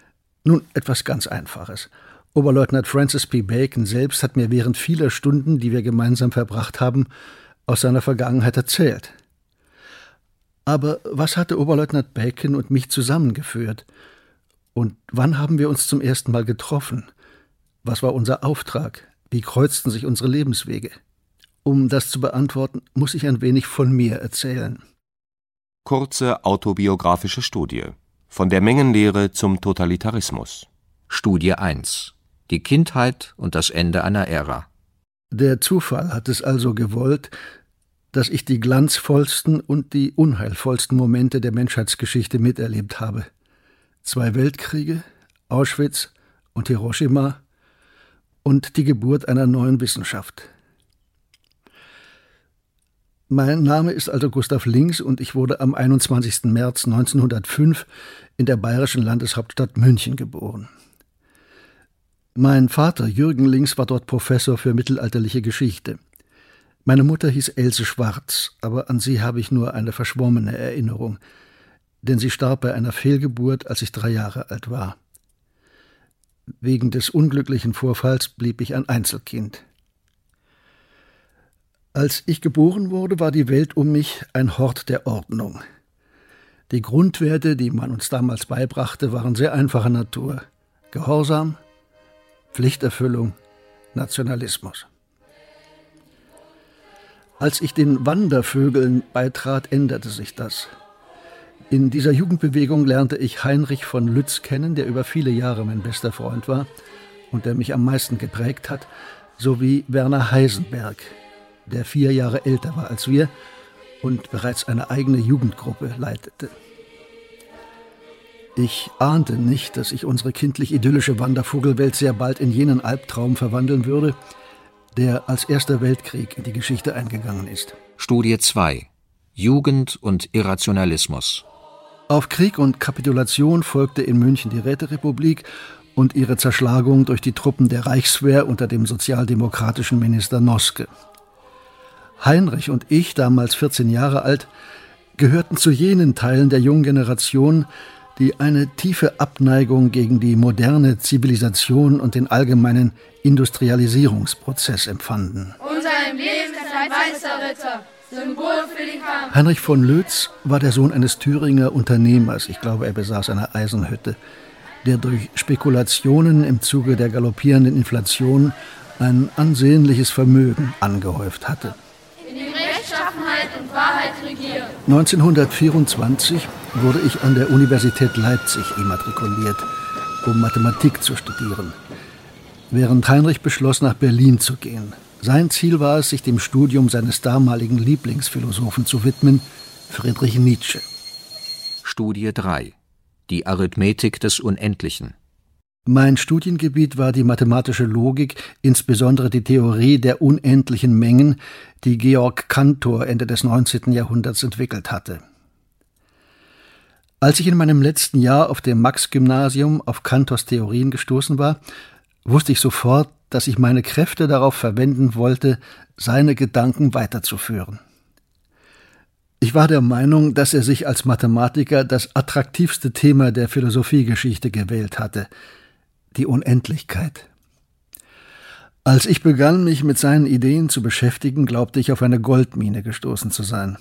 Nun, etwas ganz Einfaches. Oberleutnant Francis P. Bacon selbst hat mir während vieler Stunden, die wir gemeinsam verbracht haben, aus seiner Vergangenheit erzählt. Aber was hatte Oberleutnant Bacon und mich zusammengeführt? Und wann haben wir uns zum ersten Mal getroffen? Was war unser Auftrag? Wie kreuzten sich unsere Lebenswege? Um das zu beantworten, muss ich ein wenig von mir erzählen. Kurze autobiografische Studie. Von der Mengenlehre zum Totalitarismus. Studie eins. Die Kindheit und das Ende einer Ära. Der Zufall hat es also gewollt, dass ich die glanzvollsten und die unheilvollsten Momente der Menschheitsgeschichte miterlebt habe. Zwei Weltkriege, Auschwitz und Hiroshima und die Geburt einer neuen Wissenschaft. Mein Name ist also Gustav Links und ich wurde am einundzwanzigsten März neunzehnhundertfünf in der bayerischen Landeshauptstadt München geboren. Mein Vater Jürgen Links war dort Professor für mittelalterliche Geschichte. Meine Mutter hieß Else Schwarz, aber an sie habe ich nur eine verschwommene Erinnerung, denn sie starb bei einer Fehlgeburt, als ich drei Jahre alt war. Wegen des unglücklichen Vorfalls blieb ich ein Einzelkind. Als ich geboren wurde, war die Welt um mich ein Hort der Ordnung. Die Grundwerte, die man uns damals beibrachte, waren sehr einfacher Natur. Gehorsam, Pflichterfüllung, Nationalismus. Als ich den Wandervögeln beitrat, änderte sich das. In dieser Jugendbewegung lernte ich Heinrich von Lütz kennen, der über viele Jahre mein bester Freund war und der mich am meisten geprägt hat, sowie Werner Heisenberg, der vier Jahre älter war als wir und bereits eine eigene Jugendgruppe leitete. Ich ahnte nicht, dass sich unsere kindlich-idyllische Wandervogelwelt sehr bald in jenen Albtraum verwandeln würde, der als Erster Weltkrieg in die Geschichte eingegangen ist. Studie zwei. Jugend und Irrationalismus. Auf Krieg und Kapitulation folgte in München die Räterepublik und ihre Zerschlagung durch die Truppen der Reichswehr unter dem sozialdemokratischen Minister Noske. Heinrich und ich, damals vierzehn Jahre alt, gehörten zu jenen Teilen der jungen Generation, die eine tiefe Abneigung gegen die moderne Zivilisation und den allgemeinen Industrialisierungsprozess empfanden. Unser Emblem ist ein weißer Ritter, Symbol für den Kampf. Heinrich von Lötz war der Sohn eines Thüringer Unternehmers, ich glaube, er besaß eine Eisenhütte, der durch Spekulationen im Zuge der galoppierenden Inflation ein ansehnliches Vermögen angehäuft hatte. In die Rechtschaffenheit und Wahrheit regieren. neunzehnhundertvierundzwanzig wurde ich an der Universität Leipzig immatrikuliert, um Mathematik zu studieren, während Heinrich beschloss, nach Berlin zu gehen. Sein Ziel war es, sich dem Studium seines damaligen Lieblingsphilosophen zu widmen, Friedrich Nietzsche. Studie drei. Die Arithmetik des Unendlichen. Mein Studiengebiet war die mathematische Logik, insbesondere die Theorie der unendlichen Mengen, die Georg Cantor Ende des neunzehnten Jahrhunderts entwickelt hatte. Als ich in meinem letzten Jahr auf dem Max-Gymnasium auf Cantors Theorien gestoßen war, wusste ich sofort, dass ich meine Kräfte darauf verwenden wollte, seine Gedanken weiterzuführen. Ich war der Meinung, dass er sich als Mathematiker das attraktivste Thema der Philosophiegeschichte gewählt hatte, die Unendlichkeit. Als ich begann, mich mit seinen Ideen zu beschäftigen, glaubte ich, auf eine Goldmine gestoßen zu sein.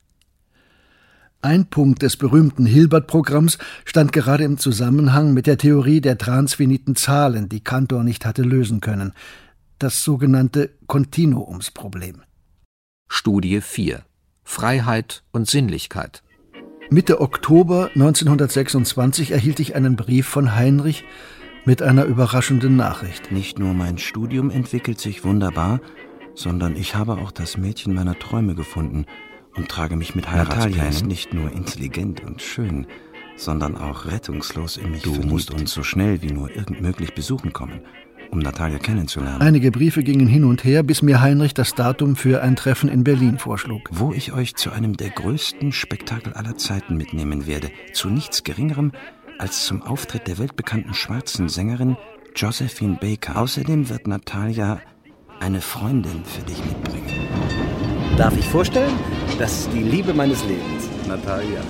Ein Punkt des berühmten Hilbert-Programms stand gerade im Zusammenhang mit der Theorie der transfiniten Zahlen, die Cantor nicht hatte lösen können, das sogenannte Kontinuumsproblem. Studie vier. Freiheit und Sinnlichkeit. Mitte Oktober neunzehnhundertsechsundzwanzig erhielt ich einen Brief von Heinrich mit einer überraschenden Nachricht. Nicht nur mein Studium entwickelt sich wunderbar, sondern ich habe auch das Mädchen meiner Träume gefunden und trage mich mit Heiratsplänen. Natalia ist nicht nur intelligent und schön, sondern auch rettungslos in mich verliebt. Du musst uns so schnell wie nur irgend möglich besuchen kommen, um Natalia kennenzulernen. Einige Briefe gingen hin und her, bis mir Heinrich das Datum für ein Treffen in Berlin vorschlug. Wo ich euch zu einem der größten Spektakel aller Zeiten mitnehmen werde, zu nichts Geringerem als zum Auftritt der weltbekannten schwarzen Sängerin Josephine Baker. Außerdem wird Natalia eine Freundin für dich mitbringen. Darf ich vorstellen? Das ist die Liebe meines Lebens, Natalia.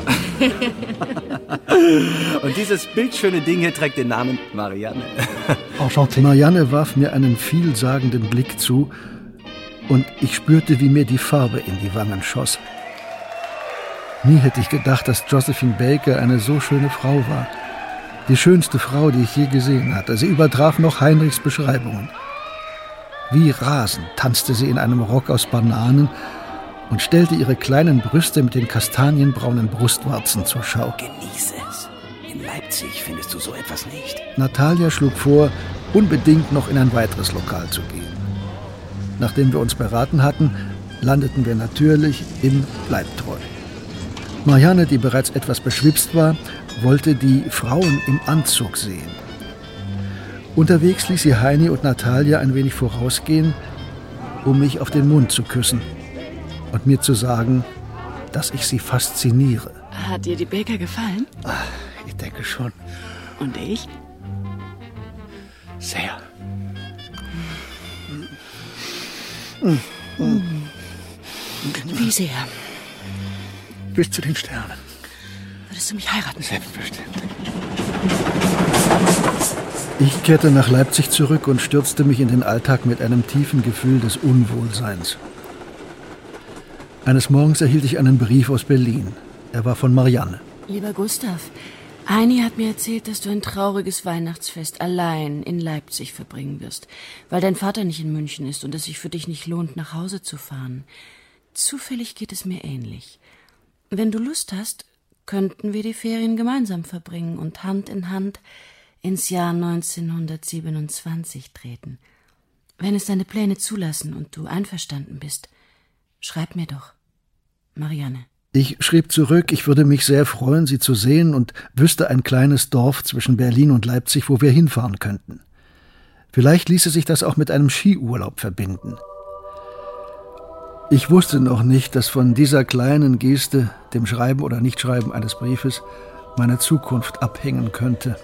Und dieses bildschöne Ding hier trägt den Namen Marianne. Enchanté. Marianne warf mir einen vielsagenden Blick zu und ich spürte, wie mir die Farbe in die Wangen schoss. Nie hätte ich gedacht, dass Josephine Baker eine so schöne Frau war. Die schönste Frau, die ich je gesehen hatte. Sie übertraf noch Heinrichs Beschreibungen. Wie rasend tanzte sie in einem Rock aus Bananen und stellte ihre kleinen Brüste mit den kastanienbraunen Brustwarzen zur Schau. Genieße es. In Leipzig findest du so etwas nicht. Natalia schlug vor, unbedingt noch in ein weiteres Lokal zu gehen. Nachdem wir uns beraten hatten, landeten wir natürlich im Bleibtreu. Marianne, die bereits etwas beschwipst war, wollte die Frauen im Anzug sehen. Unterwegs ließ sie Heini und Natalia ein wenig vorausgehen, um mich auf den Mund zu küssen und mir zu sagen, dass ich sie fasziniere. Hat dir die Baker gefallen? Ach, ich denke schon. Und ich? Sehr. Wie sehr? Bis zu den Sternen. Würdest du mich heiraten? Selbstverständlich. Ich kehrte nach Leipzig zurück und stürzte mich in den Alltag mit einem tiefen Gefühl des Unwohlseins. Eines Morgens erhielt ich einen Brief aus Berlin. Er war von Marianne. Lieber Gustav, Heini hat mir erzählt, dass du ein trauriges Weihnachtsfest allein in Leipzig verbringen wirst, weil dein Vater nicht in München ist und es sich für dich nicht lohnt, nach Hause zu fahren. Zufällig geht es mir ähnlich. Wenn du Lust hast, könnten wir die Ferien gemeinsam verbringen und Hand in Hand ins Jahr neunzehnhundertsiebenundzwanzig treten. Wenn es deine Pläne zulassen und du einverstanden bist, schreib mir doch. Marianne. Ich schrieb zurück, ich würde mich sehr freuen, Sie zu sehen und wüsste ein kleines Dorf zwischen Berlin und Leipzig, wo wir hinfahren könnten. Vielleicht ließe sich das auch mit einem Skiurlaub verbinden. Ich wusste noch nicht, dass von dieser kleinen Geste, dem Schreiben oder Nichtschreiben eines Briefes, meine Zukunft abhängen könnte.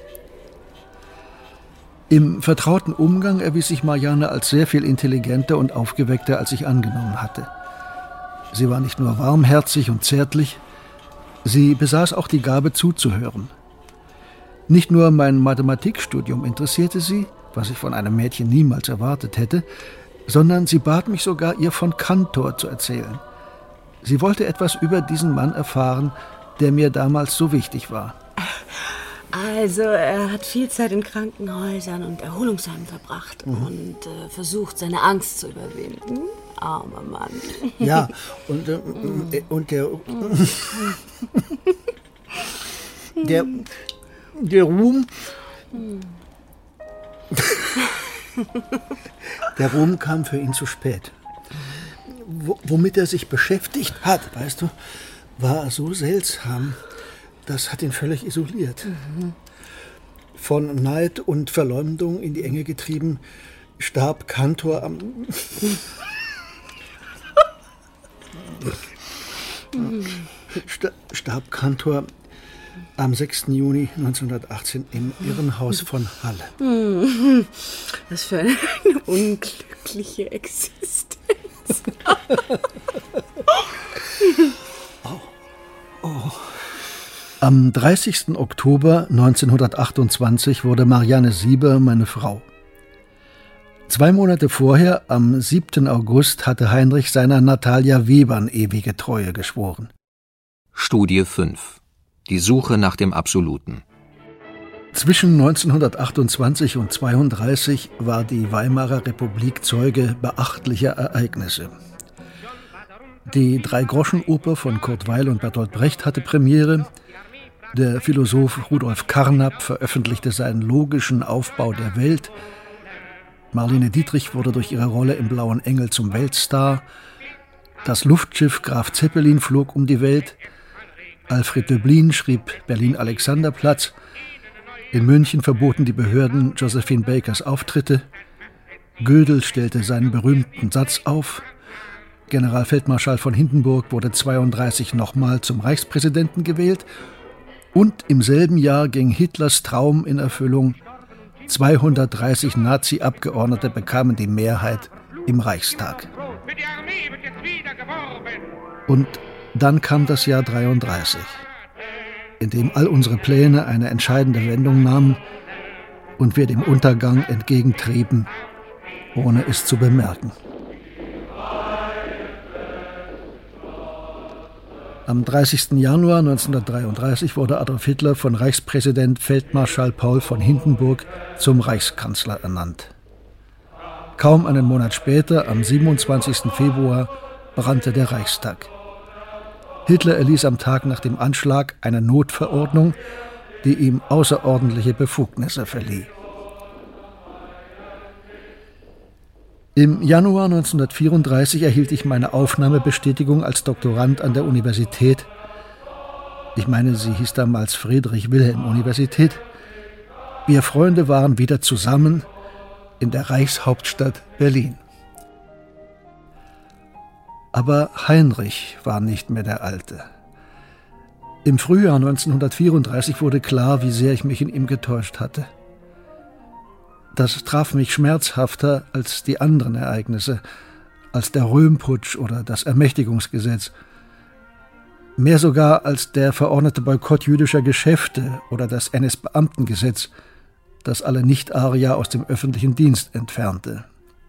Im vertrauten Umgang erwies sich Marianne als sehr viel intelligenter und aufgeweckter, als ich angenommen hatte. Sie war nicht nur warmherzig und zärtlich, sie besaß auch die Gabe zuzuhören. Nicht nur mein Mathematikstudium interessierte sie, was ich von einem Mädchen niemals erwartet hätte, sondern sie bat mich sogar, ihr von Cantor zu erzählen. Sie wollte etwas über diesen Mann erfahren, der mir damals so wichtig war. Also, er hat viel Zeit in Krankenhäusern und Erholungsheimen verbracht mhm. und äh, versucht, seine Angst zu überwinden. Armer Mann. Ja, und, äh, und der, der, der Ruhm, der Ruhm kam für ihn zu spät. W- womit er sich beschäftigt hat, weißt du, war so seltsam. Das hat ihn völlig isoliert. Mhm. Von Neid und Verleumdung in die Enge getrieben, starb Cantor am... Sta- starb Cantor am sechsten Juni neunzehnhundertachtzehn im Irrenhaus von Halle. Was für eine unglückliche Existenz. oh. Oh. Am dreißigsten Oktober neunzehnhundertachtundzwanzig wurde Marianne Sieber meine Frau. Zwei Monate vorher, am siebten August, hatte Heinrich seiner Natalia Webern ewige Treue geschworen. Studie fünf. Die Suche nach dem Absoluten. Zwischen neunzehnhundertachtundzwanzig und zweiunddreißig war die Weimarer Republik Zeuge beachtlicher Ereignisse. Die Drei-Groschen-Oper von Kurt Weill und Bertolt Brecht hatte Premiere. Der Philosoph Rudolf Carnap veröffentlichte seinen logischen Aufbau der Welt. Marlene Dietrich wurde durch ihre Rolle im Blauen Engel zum Weltstar. Das Luftschiff Graf Zeppelin flog um die Welt. Alfred Döblin schrieb Berlin-Alexanderplatz. In München verboten die Behörden Josephine Bakers Auftritte. Gödel stellte seinen berühmten Satz auf. Generalfeldmarschall von Hindenburg wurde zweiunddreißig nochmal zum Reichspräsidenten gewählt. Und im selben Jahr ging Hitlers Traum in Erfüllung. zweihundertdreißig Nazi-Abgeordnete bekamen die Mehrheit im Reichstag. Und dann kam das Jahr dreiunddreißig. in dem all unsere Pläne eine entscheidende Wendung nahmen und wir dem Untergang entgegentrieben, ohne es zu bemerken. Am dreißigsten Januar neunzehnhundertdreiunddreißig wurde Adolf Hitler von Reichspräsident Feldmarschall Paul von Hindenburg zum Reichskanzler ernannt. Kaum einen Monat später, am siebenundzwanzigsten Februar, brannte der Reichstag. Hitler erließ am Tag nach dem Anschlag eine Notverordnung, die ihm außerordentliche Befugnisse verlieh. Im Januar neunzehnhundertvierunddreißig erhielt ich meine Aufnahmebestätigung als Doktorand an der Universität. Ich meine, sie hieß damals Friedrich-Wilhelm-Universität. Wir Freunde waren wieder zusammen in der Reichshauptstadt Berlin. Aber Heinrich war nicht mehr der Alte. Im Frühjahr neunzehnhundertvierunddreißig wurde klar, wie sehr ich mich in ihm getäuscht hatte. Das traf mich schmerzhafter als die anderen Ereignisse, als der Röhmputsch oder das Ermächtigungsgesetz. Mehr sogar als der verordnete Boykott jüdischer Geschäfte oder das N S-Beamtengesetz, das alle Nicht-Arier aus dem öffentlichen Dienst entfernte.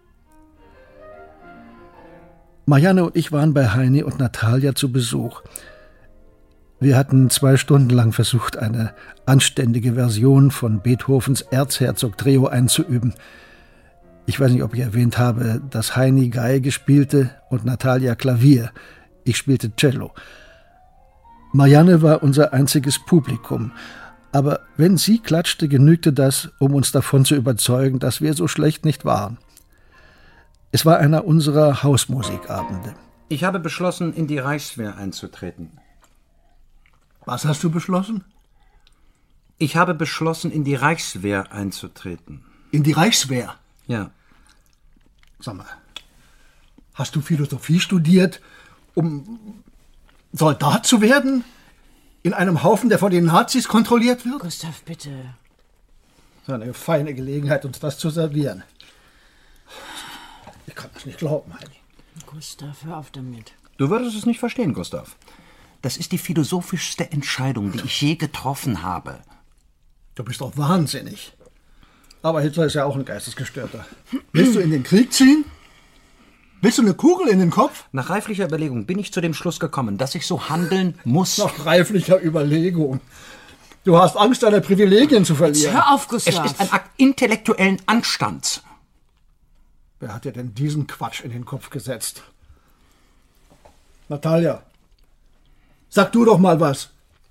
Marianne und ich waren bei Heini und Natalia zu Besuch. Wir hatten zwei Stunden lang versucht, eine anständige Version von Beethovens Erzherzog-Trio einzuüben. Ich weiß nicht, ob ich erwähnt habe, dass Heini Geige spielte und Natalia Klavier. Ich spielte Cello. Marianne war unser einziges Publikum. Aber wenn sie klatschte, genügte das, um uns davon zu überzeugen, dass wir so schlecht nicht waren. Es war einer unserer Hausmusikabende. Ich habe beschlossen, in die Reichswehr einzutreten. Was hast du beschlossen? Ich habe beschlossen, in die Reichswehr einzutreten. In die Reichswehr? Ja. Sag mal, hast du Philosophie studiert, um Soldat zu werden? In einem Haufen, der von den Nazis kontrolliert wird? Gustav, bitte. Das ist eine feine Gelegenheit, uns das zu servieren. Ich kann das nicht glauben, Heini. Gustav, hör auf damit. Du würdest es nicht verstehen, Gustav. Das ist die philosophischste Entscheidung, die ich je getroffen habe. Du bist doch wahnsinnig. Aber Hitler ist ja auch ein Geistesgestörter. Willst du in den Krieg ziehen? Willst du eine Kugel in den Kopf? Nach reiflicher Überlegung bin ich zu dem Schluss gekommen, dass ich so handeln muss. Nach reiflicher Überlegung. Du hast Angst, deine Privilegien zu verlieren. Hör auf, Gustav. Es ist ein Akt intellektuellen Anstands. Wer hat dir denn diesen Quatsch in den Kopf gesetzt? Natalia, sag du doch mal was.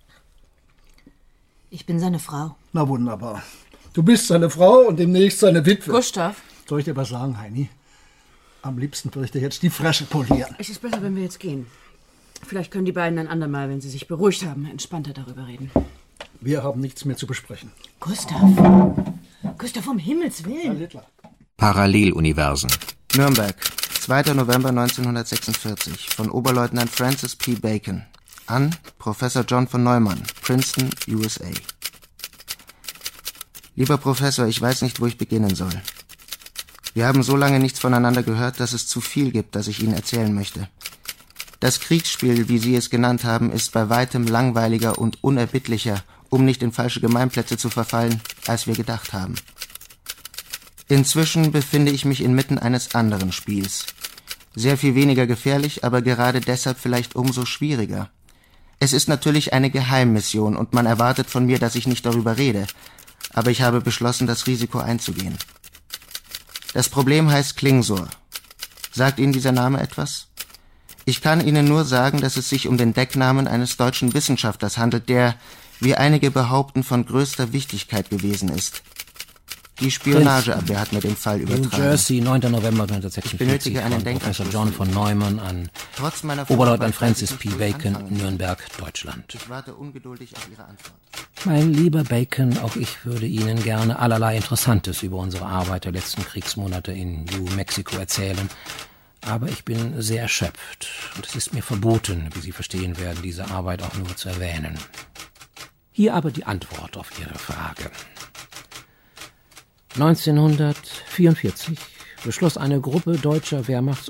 Ich bin seine Frau. Na wunderbar. Du bist seine Frau und demnächst seine Witwe. Gustav. Soll ich dir was sagen, Heini? Am liebsten würde ich dir jetzt die Fresche polieren. Es ist besser, wenn wir jetzt gehen. Vielleicht können die beiden ein andermal, wenn sie sich beruhigt haben, entspannter darüber reden. Wir haben nichts mehr zu besprechen. Gustav. Gustav, um Himmels Willen. Paralleluniversen. Nürnberg, zweiter November neunzehnhundertsechsundvierzig, von Oberleutnant Francis P. Bacon an Professor John von Neumann, Princeton, U S A. Lieber Professor, ich weiß nicht, wo ich beginnen soll. Wir haben so lange nichts voneinander gehört, dass es zu viel gibt, das ich Ihnen erzählen möchte. Das Kriegsspiel, wie Sie es genannt haben, ist bei weitem langweiliger und unerbittlicher, um nicht in falsche Gemeinplätze zu verfallen, als wir gedacht haben. Inzwischen befinde ich mich inmitten eines anderen Spiels. Sehr viel weniger gefährlich, aber gerade deshalb vielleicht umso schwieriger. Es ist natürlich eine Geheimmission und man erwartet von mir, dass ich nicht darüber rede, aber ich habe beschlossen, das Risiko einzugehen. Das Problem heißt Klingsor. Sagt Ihnen dieser Name etwas? Ich kann Ihnen nur sagen, dass es sich um den Decknamen eines deutschen Wissenschaftlers handelt, der, wie einige behaupten, von größter Wichtigkeit gewesen ist. Die Spionageabwehr hat mir den Fall übertragen. New Jersey, neunter November neunzehnhundertsechsundvierzig. Ich benötige einen von Professor Denkanstoß. John von Neumann an Trotz meiner Oberleutnant Vorarbeit Francis weiß P. ich nicht, wo ich Bacon, anfangen soll. Nürnberg, Deutschland. Ich warte ungeduldig auf Ihre Antwort. Mein lieber Bacon, auch ich würde Ihnen gerne allerlei Interessantes über unsere Arbeit der letzten Kriegsmonate in New Mexico erzählen. Aber ich bin sehr erschöpft und es ist mir verboten, wie Sie verstehen werden, diese Arbeit auch nur zu erwähnen. Hier aber die Antwort auf Ihre Frage. neunzehnhundertvierundvierzig beschloss eine Gruppe deutscher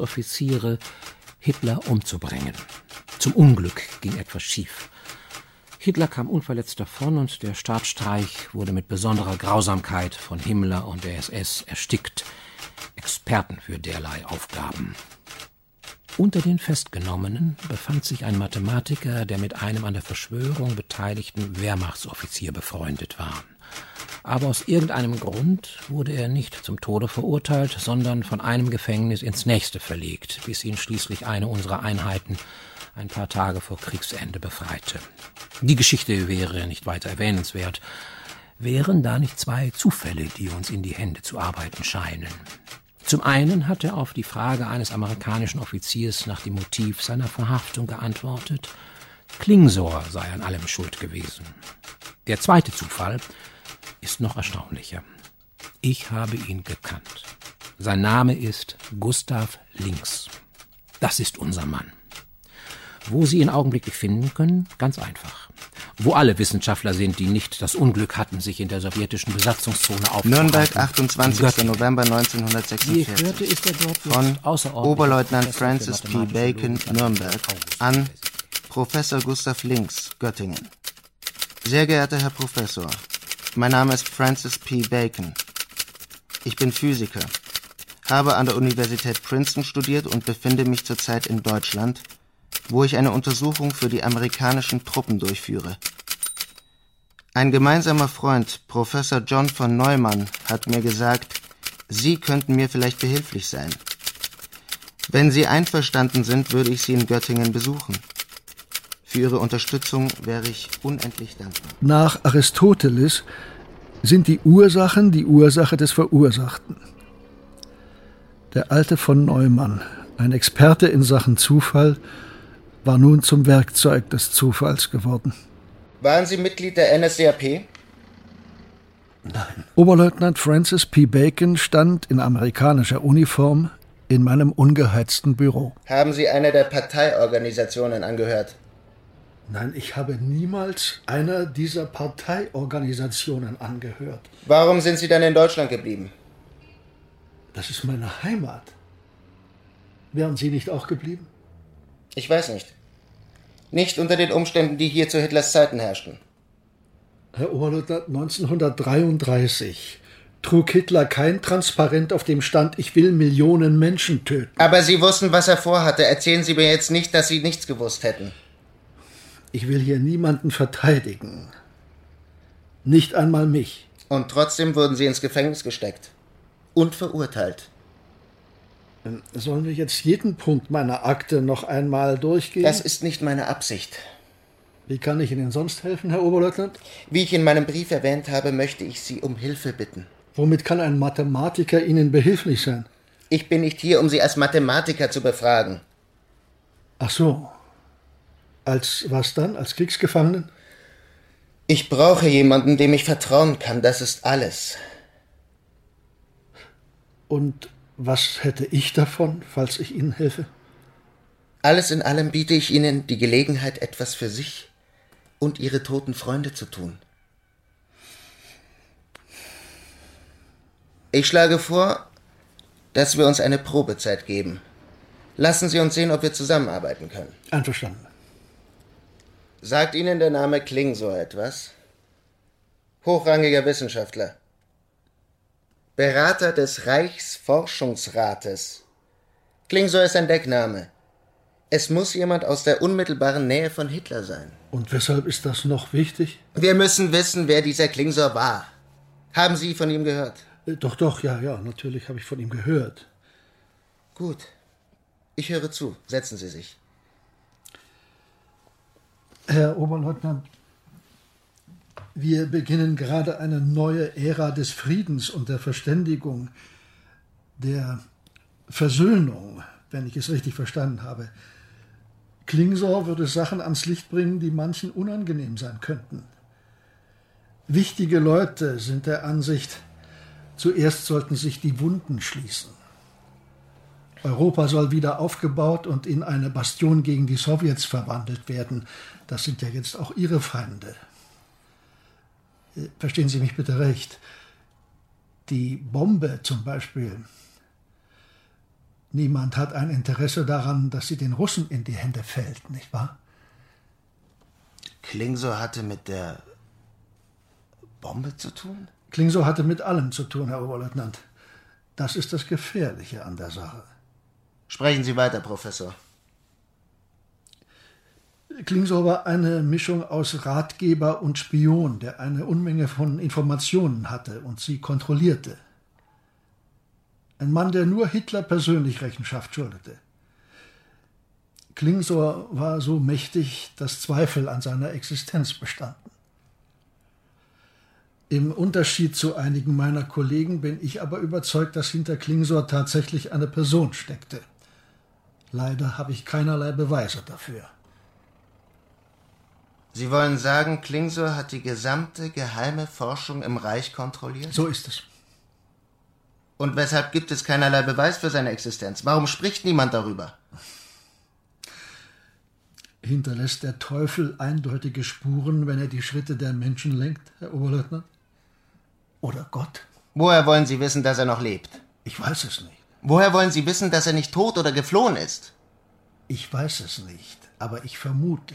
Wehrmachtsoffiziere, Hitler umzubringen. Zum Unglück ging etwas schief. Hitler kam unverletzt davon und der Staatsstreich wurde mit besonderer Grausamkeit von Himmler und der S S erstickt. Experten für derlei Aufgaben. Unter den Festgenommenen befand sich ein Mathematiker, der mit einem an der Verschwörung beteiligten Wehrmachtsoffizier befreundet war. Aber aus irgendeinem Grund wurde er nicht zum Tode verurteilt, sondern von einem Gefängnis ins nächste verlegt, bis ihn schließlich eine unserer Einheiten ein paar Tage vor Kriegsende befreite. Die Geschichte wäre nicht weiter erwähnenswert, wären da nicht zwei Zufälle, die uns in die Hände zu arbeiten scheinen. Zum einen hat er auf die Frage eines amerikanischen Offiziers nach dem Motiv seiner Verhaftung geantwortet, Klingsor sei an allem schuld gewesen. Der zweite Zufall ist noch erstaunlicher. Ich habe ihn gekannt. Sein Name ist Gustav Links. Das ist unser Mann. Wo Sie ihn augenblicklich finden können? Ganz einfach. Wo alle Wissenschaftler sind, die nicht das Unglück hatten, sich in der sowjetischen Besatzungszone aufzuhalten. Nürnberg, achtundzwanzigster November neunzehnhundertsechsundvierzig. Hörte, ist er dort Von Oberleutnant Francis P. Bacon, Nürnberg, an Professor Gustav Links, Göttingen. Sehr geehrter Herr Professor, mein Name ist Francis P. Bacon. Ich bin Physiker, habe an der Universität Princeton studiert und befinde mich zurzeit in Deutschland, wo ich eine Untersuchung für die amerikanischen Truppen durchführe. Ein gemeinsamer Freund, Professor John von Neumann, hat mir gesagt, Sie könnten mir vielleicht behilflich sein. Wenn Sie einverstanden sind, würde ich Sie in Göttingen besuchen. Für Ihre Unterstützung wäre ich unendlich dankbar. Nach Aristoteles sind die Ursachen die Ursache des Verursachten. Der alte von Neumann, ein Experte in Sachen Zufall, war nun zum Werkzeug des Zufalls geworden. Waren Sie Mitglied der N S D A P? Nein. Oberleutnant Francis P. Bacon stand in amerikanischer Uniform in meinem ungeheizten Büro. Haben Sie einer der Parteiorganisationen angehört? Nein, ich habe niemals einer dieser Parteiorganisationen angehört. Warum sind Sie dann in Deutschland geblieben? Das ist meine Heimat. Wären Sie nicht auch geblieben? Ich weiß nicht. Nicht unter den Umständen, die hier zu Hitlers Zeiten herrschten. Herr Oberleutnant, neunzehnhundertdreiunddreißig trug Hitler kein Transparent, auf dem stand, ich will Millionen Menschen töten. Aber Sie wussten, was er vorhatte. Erzählen Sie mir jetzt nicht, dass Sie nichts gewusst hätten. Ich will hier niemanden verteidigen. Nicht einmal mich. Und trotzdem wurden Sie ins Gefängnis gesteckt. Und verurteilt. Sollen wir jetzt jeden Punkt meiner Akte noch einmal durchgehen? Das ist nicht meine Absicht. Wie kann ich Ihnen sonst helfen, Herr Oberleutnant? Wie ich in meinem Brief erwähnt habe, möchte ich Sie um Hilfe bitten. Womit kann ein Mathematiker Ihnen behilflich sein? Ich bin nicht hier, um Sie als Mathematiker zu befragen. Ach so. Als was dann? Als Kriegsgefangenen? Ich brauche jemanden, dem ich vertrauen kann. Das ist alles. Und was hätte ich davon, falls ich Ihnen helfe? Alles in allem biete ich Ihnen die Gelegenheit, etwas für sich und Ihre toten Freunde zu tun. Ich schlage vor, dass wir uns eine Probezeit geben. Lassen Sie uns sehen, ob wir zusammenarbeiten können. Einverstanden. Sagt Ihnen der Name Klingsor etwas? Hochrangiger Wissenschaftler. Berater des Reichsforschungsrates. Klingsor ist ein Deckname. Es muss jemand aus der unmittelbaren Nähe von Hitler sein. Und weshalb ist das noch wichtig? Wir müssen wissen, wer dieser Klingsor war. Haben Sie von ihm gehört? Doch, doch, ja, ja, natürlich habe ich von ihm gehört. Gut. Ich höre zu. Setzen Sie sich. Herr Oberleutnant, wir beginnen gerade eine neue Ära des Friedens und der Verständigung, der Versöhnung, wenn ich es richtig verstanden habe. Klingsor würde Sachen ans Licht bringen, die manchen unangenehm sein könnten. Wichtige Leute sind der Ansicht, zuerst sollten sich die Wunden schließen. Europa soll wieder aufgebaut und in eine Bastion gegen die Sowjets verwandelt werden. Das sind ja jetzt auch Ihre Feinde. Verstehen Sie mich bitte recht. Die Bombe zum Beispiel. Niemand hat ein Interesse daran, dass sie den Russen in die Hände fällt, nicht wahr? Klingsor hatte mit der Bombe zu tun? Klingsor hatte mit allem zu tun, Herr Oberleutnant. Das ist das Gefährliche an der Sache. Sprechen Sie weiter, Professor. Klingsor war eine Mischung aus Ratgeber und Spion, der eine Unmenge von Informationen hatte und sie kontrollierte. Ein Mann, der nur Hitler persönlich Rechenschaft schuldete. Klingsor war so mächtig, dass Zweifel an seiner Existenz bestanden. Im Unterschied zu einigen meiner Kollegen bin ich aber überzeugt, dass hinter Klingsor tatsächlich eine Person steckte. Leider habe ich keinerlei Beweise dafür. Sie wollen sagen, Klingsor hat die gesamte geheime Forschung im Reich kontrolliert? So ist es. Und weshalb gibt es keinerlei Beweis für seine Existenz? Warum spricht niemand darüber? Hinterlässt der Teufel eindeutige Spuren, wenn er die Schritte der Menschen lenkt, Herr Oberleutnant? Oder Gott? Woher wollen Sie wissen, dass er noch lebt? Ich weiß es nicht. Woher wollen Sie wissen, dass er nicht tot oder geflohen ist? Ich weiß es nicht, aber ich vermute.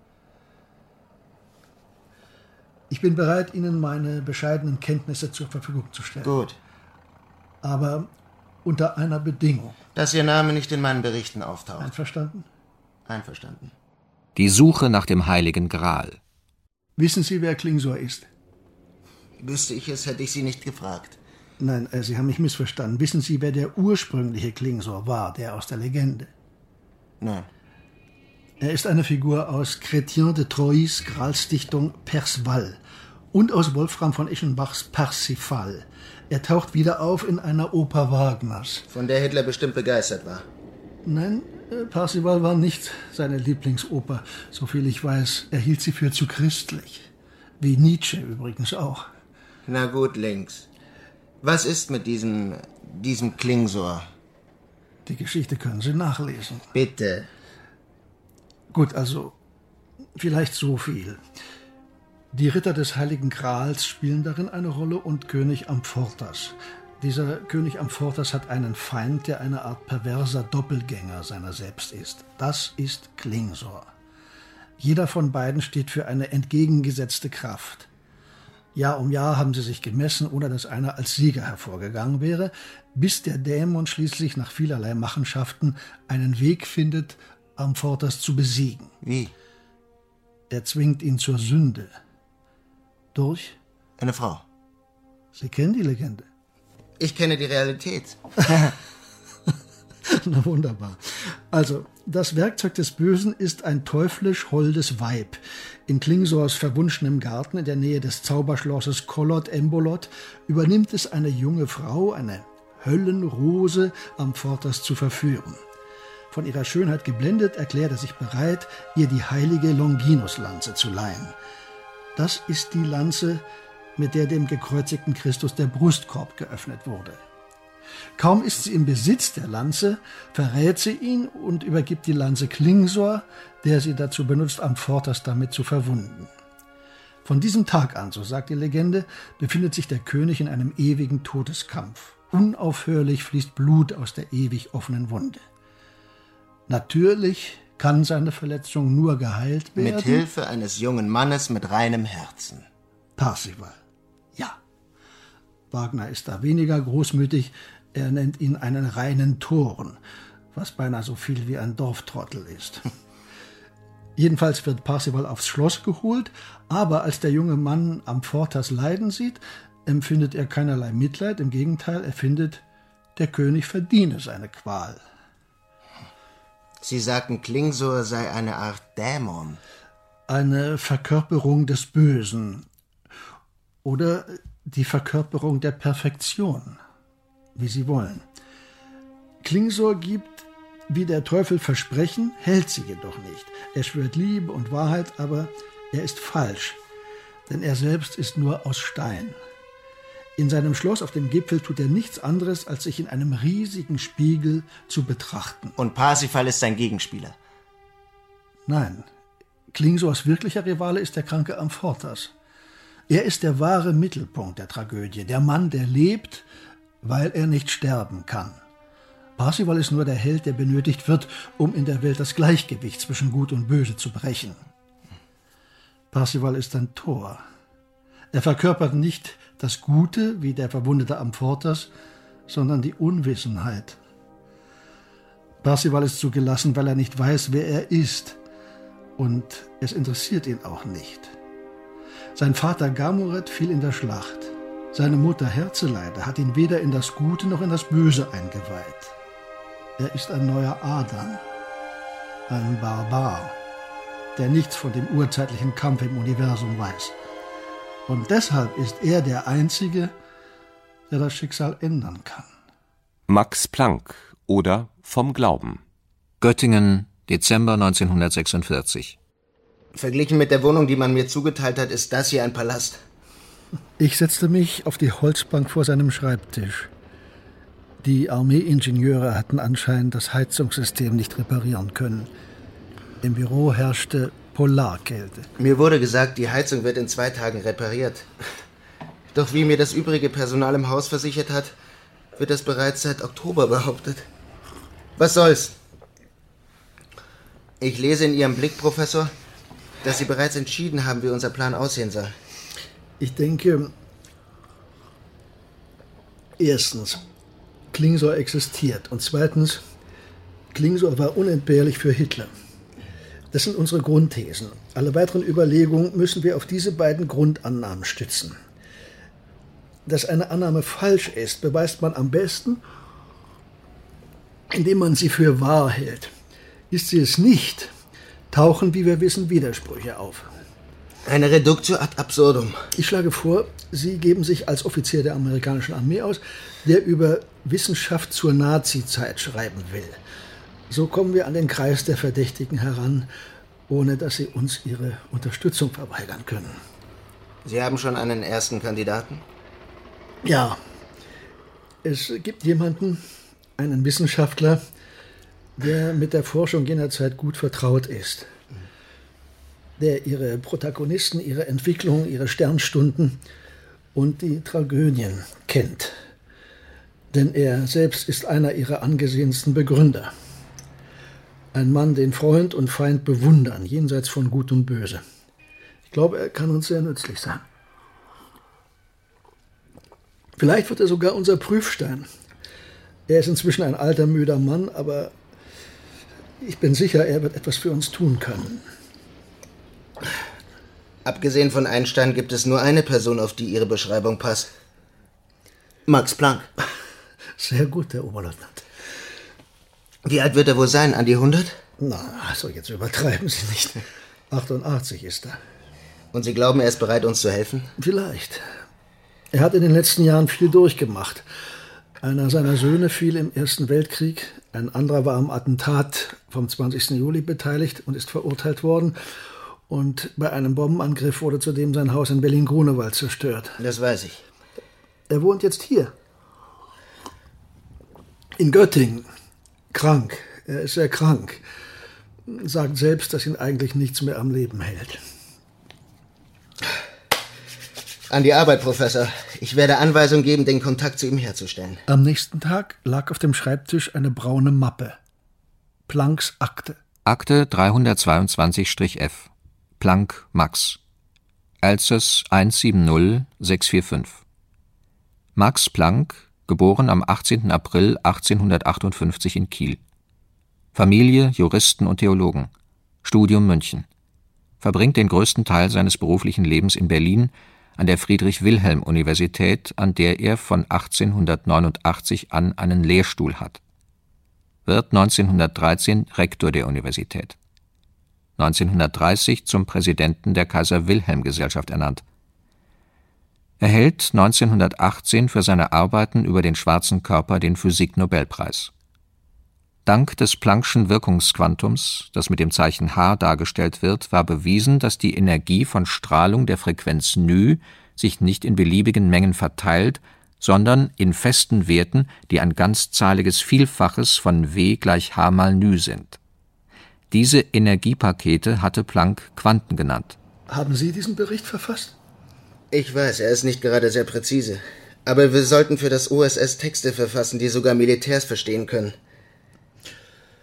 Ich bin bereit, Ihnen meine bescheidenen Kenntnisse zur Verfügung zu stellen. Gut. Aber unter einer Bedingung. Dass Ihr Name nicht in meinen Berichten auftaucht. Einverstanden? Einverstanden. Die Suche nach dem Heiligen Gral. Wissen Sie, wer Klingsor ist? Wüsste ich es, hätte ich Sie nicht gefragt. Nein, äh, Sie haben mich missverstanden. Wissen Sie, wer der ursprüngliche Klingsor war, der aus der Legende? Nein. Er ist eine Figur aus Chrétien de Troyes Gralsdichtung Perceval und aus Wolfram von Eschenbachs Parsifal. Er taucht wieder auf in einer Oper Wagners. Von der Hitler bestimmt begeistert war. Nein, Parzival war nicht seine Lieblingsoper. Soviel ich weiß, er hielt sie für zu christlich. Wie Nietzsche übrigens auch. Na gut, links. Was ist mit diesem, diesem Klingsor? Die Geschichte können Sie nachlesen. Bitte. Gut, also vielleicht so viel. Die Ritter des Heiligen Grals spielen darin eine Rolle und König Amfortas. Dieser König Amfortas hat einen Feind, der eine Art perverser Doppelgänger seiner selbst ist. Das ist Klingsor. Jeder von beiden steht für eine entgegengesetzte Kraft. Jahr um Jahr haben sie sich gemessen, ohne dass einer als Sieger hervorgegangen wäre, bis der Dämon schließlich nach vielerlei Machenschaften einen Weg findet, Amfortas zu besiegen. Wie? Er zwingt ihn zur Sünde. Durch? Eine Frau. Sie kennen die Legende. Ich kenne die Realität. Na wunderbar. Also, das Werkzeug des Bösen ist ein teuflisch holdes Weib. In Klingsors verwunschenem Garten in der Nähe des Zauberschlosses Kolot Embolot übernimmt es eine junge Frau, eine Höllenrose, Amfortas zu verführen. Von ihrer Schönheit geblendet, erklärt er sich bereit, ihr die heilige Longinuslanze zu leihen. Das ist die Lanze, mit der dem gekreuzigten Christus der Brustkorb geöffnet wurde. Kaum ist sie im Besitz der Lanze, verrät sie ihn und übergibt die Lanze Klingsor, der sie dazu benutzt, Amfortas damit zu verwunden. Von diesem Tag an, so sagt die Legende, befindet sich der König in einem ewigen Todeskampf. Unaufhörlich fließt Blut aus der ewig offenen Wunde. Natürlich kann seine Verletzung nur geheilt werden. Mit Hilfe eines jungen Mannes mit reinem Herzen. Parzival. Ja. Wagner ist da weniger großmütig. Er nennt ihn einen reinen Toren, was beinahe so viel wie ein Dorftrottel ist. Jedenfalls wird Parzival aufs Schloss geholt, aber als der junge Mann Amfortas Leiden sieht, empfindet er keinerlei Mitleid. Im Gegenteil, er findet, der König verdiene seine Qual. Sie sagten, Klingsor sei eine Art Dämon. Eine Verkörperung des Bösen. Oder die Verkörperung der Perfektion. Wie Sie wollen. Klingsor gibt, wie der Teufel, Versprechen, hält sie jedoch nicht. Er schwört Liebe und Wahrheit, aber er ist falsch. Denn er selbst ist nur aus Stein. In seinem Schloss auf dem Gipfel tut er nichts anderes, als sich in einem riesigen Spiegel zu betrachten. Und Parsifal ist sein Gegenspieler? Nein. Klingsors wirklicher Rivale ist der kranke Amfortas. Er ist der wahre Mittelpunkt der Tragödie, der Mann, der lebt, weil er nicht sterben kann. Parzival ist nur der Held, der benötigt wird, um in der Welt das Gleichgewicht zwischen Gut und Böse zu brechen. Parzival ist ein Tor. Er verkörpert nicht das Gute, wie der verwundete Amfortas, sondern die Unwissenheit. Parzival ist so gelassen, weil er nicht weiß, wer er ist. Und es interessiert ihn auch nicht. Sein Vater Gamoret fiel in der Schlacht. Seine Mutter Herzeleide hat ihn weder in das Gute noch in das Böse eingeweiht. Er ist ein neuer Adam, ein Barbar, der nichts von dem urzeitlichen Kampf im Universum weiß. Und deshalb ist er der Einzige, der das Schicksal ändern kann. Max Planck oder Vom Glauben. Göttingen, Dezember neunzehnhundertsechsundvierzig. Verglichen mit der Wohnung, die man mir zugeteilt hat, ist das hier ein Palast. Ich setzte mich auf die Holzbank vor seinem Schreibtisch. Die Armeeingenieure hatten anscheinend das Heizungssystem nicht reparieren können. Im Büro herrschte Polarkälte. Mir wurde gesagt, die Heizung wird in zwei Tagen repariert. Doch wie mir das übrige Personal im Haus versichert hat, wird das bereits seit Oktober behauptet. Was soll's? Ich lese in Ihrem Blick, Professor, dass Sie bereits entschieden haben, wie unser Plan aussehen soll. Ich denke, erstens, Klingsor existiert und zweitens, Klingsor war unentbehrlich für Hitler. Das sind unsere Grundthesen. Alle weiteren Überlegungen müssen wir auf diese beiden Grundannahmen stützen. Dass eine Annahme falsch ist, beweist man am besten, indem man sie für wahr hält. Ist sie es nicht, tauchen, wie wir wissen, Widersprüche auf. Eine Reductio ad absurdum. Ich schlage vor, Sie geben sich als Offizier der amerikanischen Armee aus, der über Wissenschaft zur Nazi-Zeit schreiben will. So kommen wir an den Kreis der Verdächtigen heran, ohne dass sie uns ihre Unterstützung verweigern können. Sie haben schon einen ersten Kandidaten? Ja. Es gibt jemanden, einen Wissenschaftler, der mit der Forschung jener Zeit gut vertraut ist. Der ihre Protagonisten, ihre Entwicklung, ihre Sternstunden und die Tragödien kennt. Denn er selbst ist einer ihrer angesehensten Begründer. Ein Mann, den Freund und Feind bewundern, jenseits von Gut und Böse. Ich glaube, er kann uns sehr nützlich sein. Vielleicht wird er sogar unser Prüfstein. Er ist inzwischen ein alter, müder Mann, aber ich bin sicher, er wird etwas für uns tun können. Abgesehen von Einstein gibt es nur eine Person, auf die Ihre Beschreibung passt. Max Planck. Sehr gut, Herr Oberleutnant. Wie alt wird er wohl sein? An die hundert? Na, also jetzt übertreiben Sie nicht. achtundachtzig ist er. Und Sie glauben, er ist bereit, uns zu helfen? Vielleicht. Er hat in den letzten Jahren viel durchgemacht. Einer seiner Söhne fiel im Ersten Weltkrieg, ein anderer war am Attentat vom zwanzigsten Juli beteiligt und ist verurteilt worden. Und bei einem Bombenangriff wurde zudem sein Haus in Berlin-Grunewald zerstört. Das weiß ich. Er wohnt jetzt hier. In Göttingen. Krank. Er ist sehr krank. Sagt selbst, dass ihn eigentlich nichts mehr am Leben hält. An die Arbeit, Professor. Ich werde Anweisung geben, den Kontakt zu ihm herzustellen. Am nächsten Tag lag auf dem Schreibtisch eine braune Mappe. Plancks Akte. Akte dreihundertzweiundzwanzig F. Planck, Max. Alsace eins sieben null sechs vier fünf. Max Planck, geboren am achtzehnten April achtzehnhundertachtundfünfzig in Kiel. Familie, Juristen und Theologen. Studium München. Verbringt den größten Teil seines beruflichen Lebens in Berlin an der Friedrich-Wilhelm-Universität, an der er von achtzehnhundertneunundachtzig an einen Lehrstuhl hat. Wird neunzehnhundertdreizehn Rektor der Universität. neunzehnhundertdreißig zum Präsidenten der Kaiser-Wilhelm-Gesellschaft ernannt. Erhält neunzehnhundertachtzehn für seine Arbeiten über den schwarzen Körper den Physik-Nobelpreis. Dank des Planck'schen Wirkungsquantums, das mit dem Zeichen H dargestellt wird, war bewiesen, dass die Energie von Strahlung der Frequenz ν sich nicht in beliebigen Mengen verteilt, sondern in festen Werten, die ein ganzzahliges Vielfaches von W gleich H mal ν sind. Diese Energiepakete hatte Planck Quanten genannt. Haben Sie diesen Bericht verfasst? Ich weiß, er ist nicht gerade sehr präzise. Aber wir sollten für das O S S Texte verfassen, die sogar Militärs verstehen können.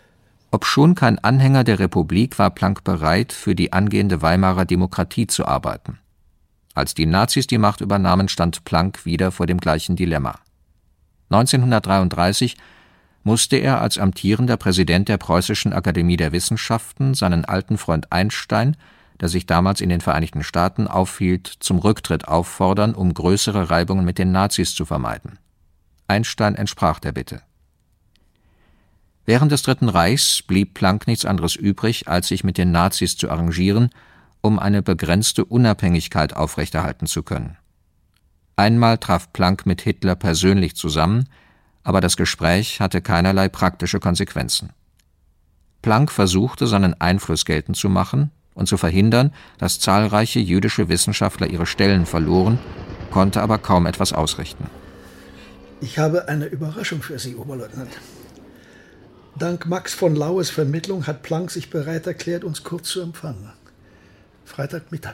Obschon kein Anhänger der Republik, war Planck bereit, für die angehende Weimarer Demokratie zu arbeiten. Als die Nazis die Macht übernahmen, stand Planck wieder vor dem gleichen Dilemma. neunzehnhundertdreiunddreißig musste er als amtierender Präsident der Preußischen Akademie der Wissenschaften seinen alten Freund Einstein, der sich damals in den Vereinigten Staaten aufhielt, zum Rücktritt auffordern, um größere Reibungen mit den Nazis zu vermeiden. Einstein entsprach der Bitte. Während des Dritten Reichs blieb Planck nichts anderes übrig, als sich mit den Nazis zu arrangieren, um eine begrenzte Unabhängigkeit aufrechterhalten zu können. Einmal traf Planck mit Hitler persönlich zusammen, aber das Gespräch hatte keinerlei praktische Konsequenzen. Planck versuchte, seinen Einfluss geltend zu machen und zu verhindern, dass zahlreiche jüdische Wissenschaftler ihre Stellen verloren, konnte aber kaum etwas ausrichten. Ich habe eine Überraschung für Sie, Oberleutnant. Dank Max von Laues Vermittlung hat Planck sich bereit erklärt, uns kurz zu empfangen. Freitagmittag.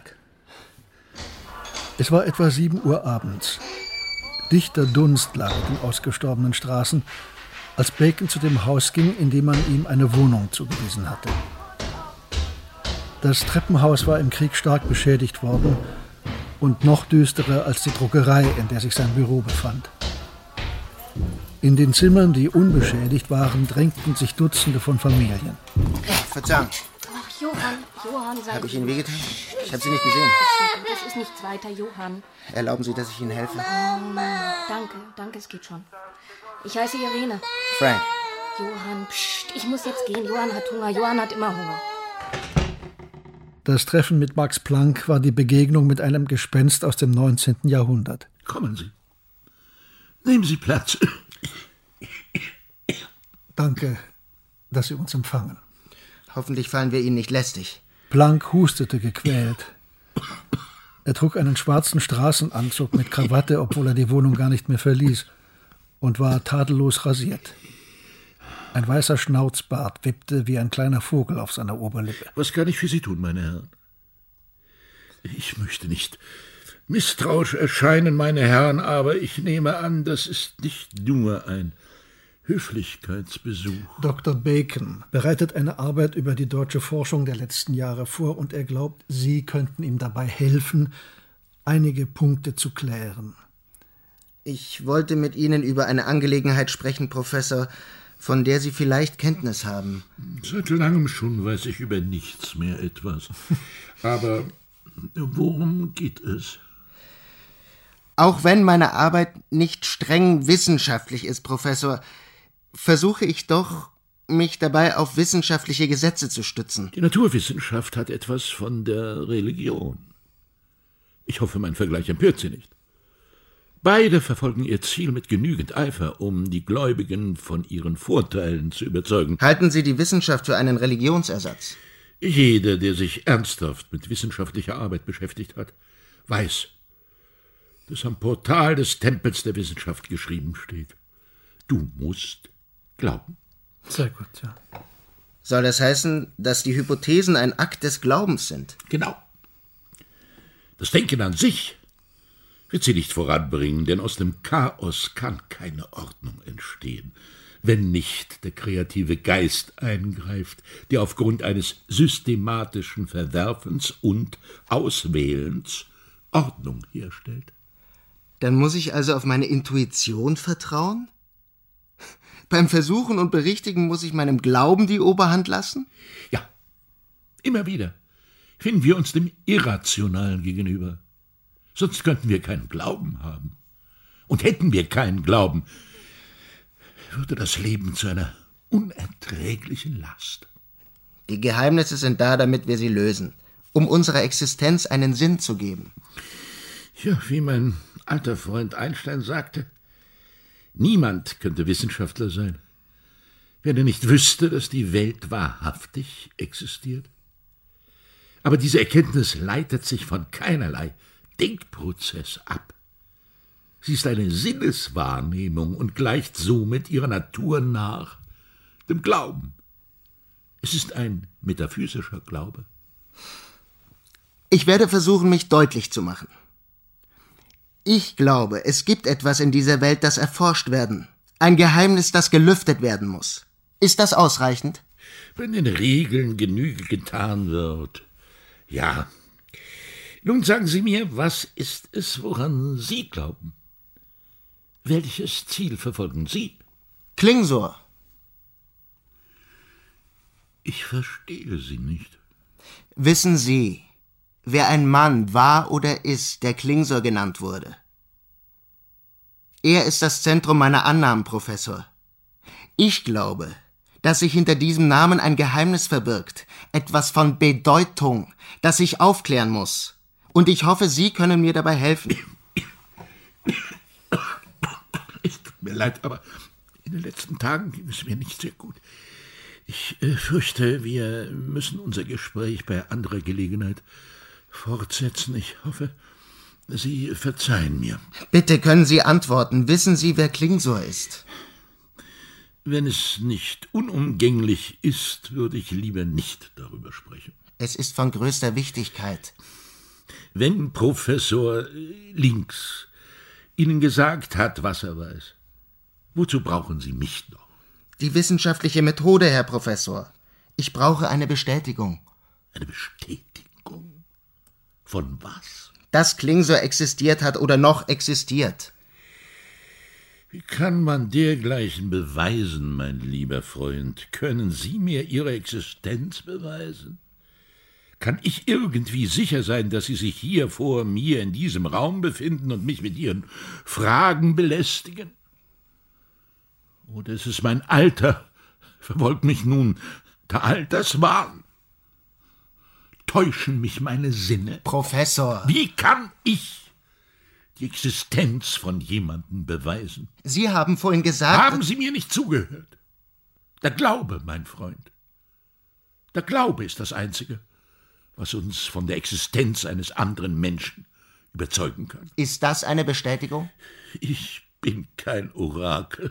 Es war etwa sieben Uhr abends. Dichter Dunst lag in ausgestorbenen Straßen, als Bacon zu dem Haus ging, in dem man ihm eine Wohnung zugewiesen hatte. Das Treppenhaus war im Krieg stark beschädigt worden und noch düsterer als die Druckerei, in der sich sein Büro befand. In den Zimmern, die unbeschädigt waren, drängten sich Dutzende von Familien. Verzeihung. Ach, Johann, Johann, sei Habe ich Ihnen wehgetan? Ich habe Sie nicht gesehen. Das ist nichts weiter, Johann. Erlauben Sie, dass ich Ihnen helfe? Oh, danke, danke, es geht schon. Ich heiße Irene. Frank. Johann, pst, ich muss jetzt gehen. Johann hat Hunger. Johann hat immer Hunger. Das Treffen mit Max Planck war die Begegnung mit einem Gespenst aus dem neunzehnten Jahrhundert. Kommen Sie. Nehmen Sie Platz. Danke, dass Sie uns empfangen. Hoffentlich fallen wir Ihnen nicht lästig. Planck hustete gequält. Er trug einen schwarzen Straßenanzug mit Krawatte, obwohl er die Wohnung gar nicht mehr verließ, und war tadellos rasiert. Ein weißer Schnauzbart wippte wie ein kleiner Vogel auf seiner Oberlippe. Was kann ich für Sie tun, meine Herren? Ich möchte nicht misstrauisch erscheinen, meine Herren, aber ich nehme an, das ist nicht nur ein Höflichkeitsbesuch. Doktor Bacon bereitet eine Arbeit über die deutsche Forschung der letzten Jahre vor und er glaubt, Sie könnten ihm dabei helfen, einige Punkte zu klären. Ich wollte mit Ihnen über eine Angelegenheit sprechen, Professor, von der Sie vielleicht Kenntnis haben. Seit langem schon weiß ich über nichts mehr etwas. Aber worum geht es? Auch wenn meine Arbeit nicht streng wissenschaftlich ist, Professor, versuche ich doch, mich dabei auf wissenschaftliche Gesetze zu stützen. Die Naturwissenschaft hat etwas von der Religion. Ich hoffe, mein Vergleich empört Sie nicht. Beide verfolgen ihr Ziel mit genügend Eifer, um die Gläubigen von ihren Vorteilen zu überzeugen. Halten Sie die Wissenschaft für einen Religionsersatz? Jeder, der sich ernsthaft mit wissenschaftlicher Arbeit beschäftigt hat, weiß, dass am Portal des Tempels der Wissenschaft geschrieben steht: Du musst glauben. Sehr gut, ja. Soll das heißen, dass die Hypothesen ein Akt des Glaubens sind? Genau. Das Denken an sich wird sie nicht voranbringen, denn aus dem Chaos kann keine Ordnung entstehen, wenn nicht der kreative Geist eingreift, der aufgrund eines systematischen Verwerfens und Auswählens Ordnung herstellt. Dann muss ich also auf meine Intuition vertrauen? Beim Versuchen und Berichtigen muss ich meinem Glauben die Oberhand lassen? Ja, immer wieder finden wir uns dem Irrationalen gegenüber. Sonst könnten wir keinen Glauben haben. Und hätten wir keinen Glauben, würde das Leben zu einer unerträglichen Last. Die Geheimnisse sind da, damit wir sie lösen, um unserer Existenz einen Sinn zu geben. Ja, wie mein alter Freund Einstein sagte, niemand könnte Wissenschaftler sein, wenn er nicht wüsste, dass die Welt wahrhaftig existiert. Aber diese Erkenntnis leitet sich von keinerlei Denkprozess ab. Sie ist eine Sinneswahrnehmung und gleicht somit ihrer Natur nach dem Glauben. Es ist ein metaphysischer Glaube. Ich werde versuchen, mich deutlich zu machen. Ich glaube, es gibt etwas in dieser Welt, das erforscht werden. Ein Geheimnis, das gelüftet werden muss. Ist das ausreichend? wenn den Regeln Genüge getan wird. Ja. Nun sagen Sie mir, was ist es, woran Sie glauben? Welches Ziel verfolgen Sie? Klingsor. Ich verstehe Sie nicht. Wissen Sie, wer ein Mann war oder ist, der Klingsor genannt wurde? Er ist das Zentrum meiner Annahmen, Professor. Ich glaube, dass sich hinter diesem Namen ein Geheimnis verbirgt, etwas von Bedeutung, das ich aufklären muss. Und ich hoffe, Sie können mir dabei helfen. Es tut mir leid, aber in den letzten Tagen ging es mir nicht sehr gut. Ich äh, fürchte, wir müssen unser Gespräch bei anderer Gelegenheit fortsetzen. Ich hoffe, Sie verzeihen mir. Bitte können Sie antworten. Wissen Sie, wer Klingsor ist? Wenn es nicht unumgänglich ist, würde ich lieber nicht darüber sprechen. Es ist von größter Wichtigkeit. Wenn Professor Links Ihnen gesagt hat, was er weiß, wozu brauchen Sie mich noch? Die wissenschaftliche Methode, Herr Professor. Ich brauche eine Bestätigung. Eine Bestätigung? Von was? Dass Klingsor existiert hat oder noch existiert. Wie kann man dergleichen beweisen, mein lieber Freund? Können Sie mir Ihre Existenz beweisen? Kann ich irgendwie sicher sein, dass Sie sich hier vor mir in diesem Raum befinden und mich mit Ihren Fragen belästigen? Oder ist es mein Alter? Verfolgt mich nun der Alterswahn? Täuschen mich meine Sinne? Professor! Wie kann ich die Existenz von jemandem beweisen? Sie haben vorhin gesagt... Haben Sie mir nicht zugehört? Der Glaube, mein Freund. Der Glaube ist das Einzige, was uns von der Existenz eines anderen Menschen überzeugen kann. Ist das eine Bestätigung? Ich bin kein Orakel.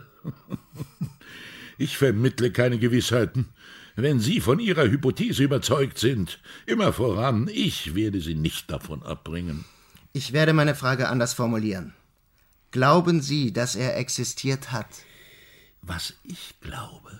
Ich vermittle keine Gewissheiten. Wenn Sie von Ihrer Hypothese überzeugt sind, immer voran, ich werde Sie nicht davon abbringen. Ich werde meine Frage anders formulieren. Glauben Sie, dass er existiert hat? Was ich glaube,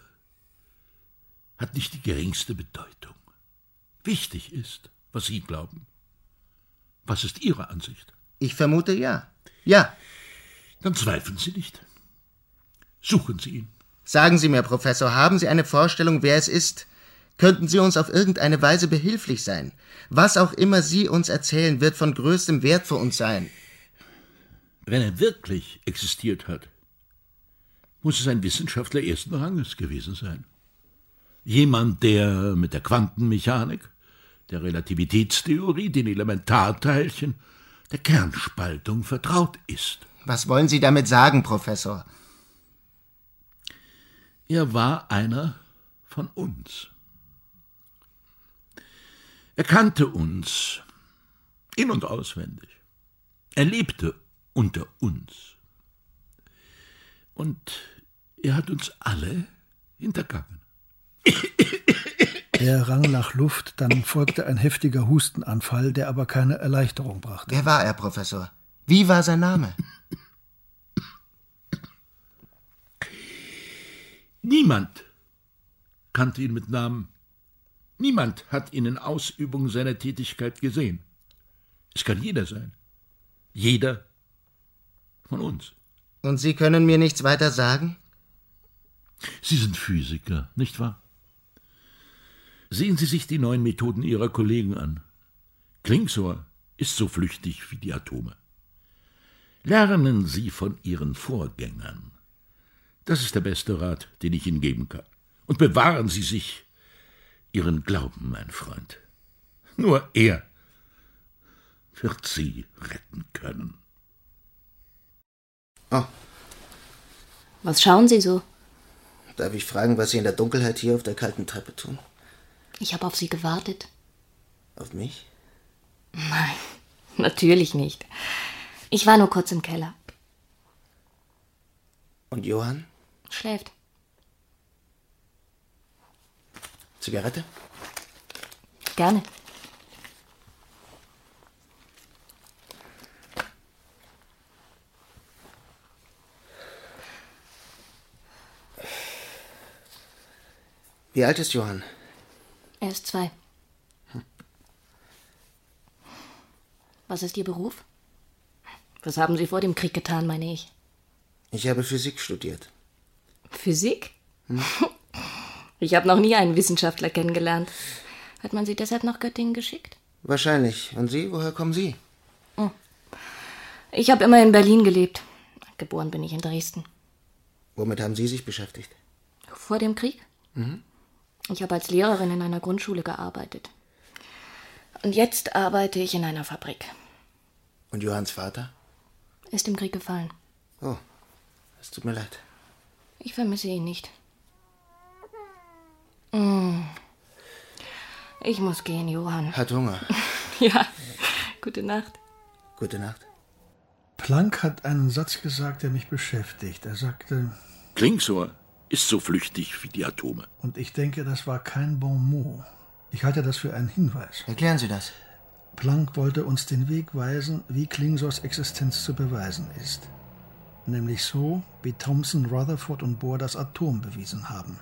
hat nicht die geringste Bedeutung. Wichtig ist, was Sie glauben. Was ist Ihre Ansicht? Ich vermute ja. Ja. Dann zweifeln Sie nicht. Suchen Sie ihn. Sagen Sie mir, Professor, haben Sie eine Vorstellung, wer es ist? Könnten Sie uns auf irgendeine Weise behilflich sein? Was auch immer Sie uns erzählen, wird von größtem Wert für uns sein. Wenn er wirklich existiert hat, muss es ein Wissenschaftler ersten Ranges gewesen sein. Jemand, der mit der Quantenmechanik, der Relativitätstheorie, den Elementarteilchen, der Kernspaltung vertraut ist. Was wollen Sie damit sagen, Professor? Er war einer von uns. Er kannte uns in- und auswendig. Er lebte unter uns. Und er hat uns alle hintergangen. Er rang nach Luft, dann folgte ein heftiger Hustenanfall, der aber keine Erleichterung brachte. Wer war er, Professor? Wie war sein Name? Niemand kannte ihn mit Namen. Niemand hat ihn in Ausübung seiner Tätigkeit gesehen. Es kann jeder sein. Jeder von uns. Und Sie können mir nichts weiter sagen? Sie sind Physiker, nicht wahr? Sehen Sie sich die neuen Methoden Ihrer Kollegen an. Klingsor ist so flüchtig wie die Atome. Lernen Sie von Ihren Vorgängern. Das ist der beste Rat, den ich Ihnen geben kann. Und bewahren Sie sich Ihren Glauben, mein Freund. Nur er wird Sie retten können. Oh. Was schauen Sie so? Darf ich fragen, was Sie in der Dunkelheit hier auf der kalten Treppe tun? Ich habe auf Sie gewartet. Auf mich? Nein, natürlich nicht. Ich war nur kurz im Keller. Und Johann? Schläft. Zigarette? Gerne. Wie alt ist Johann? Er ist zwei. Hm. Was ist Ihr Beruf? Was haben Sie vor dem Krieg getan, meine ich? Ich habe Physik studiert. Physik? Hm? Ich habe noch nie einen Wissenschaftler kennengelernt. Hat man Sie deshalb nach Göttingen geschickt? Wahrscheinlich. Und Sie? Woher kommen Sie? Oh. Ich habe immer in Berlin gelebt. Geboren bin ich in Dresden. Womit haben Sie sich beschäftigt? Vor dem Krieg? Mhm. Ich habe als Lehrerin in einer Grundschule gearbeitet. Und jetzt arbeite ich in einer Fabrik. Und Johanns Vater? Ist im Krieg gefallen. Oh, es tut mir leid. Ich vermisse ihn nicht. Mm. Ich muss gehen, Johann. Hat Hunger. Ja, gute Nacht. Gute Nacht. Planck hat einen Satz gesagt, der mich beschäftigt. Er sagte... Klingsor ist so flüchtig wie die Atome. Und ich denke, das war kein Bon mot. Ich halte das für einen Hinweis. Erklären Sie das. Planck wollte uns den Weg weisen, wie Klingsors Existenz zu beweisen ist. Nämlich so, wie Thomson, Rutherford und Bohr das Atom bewiesen haben.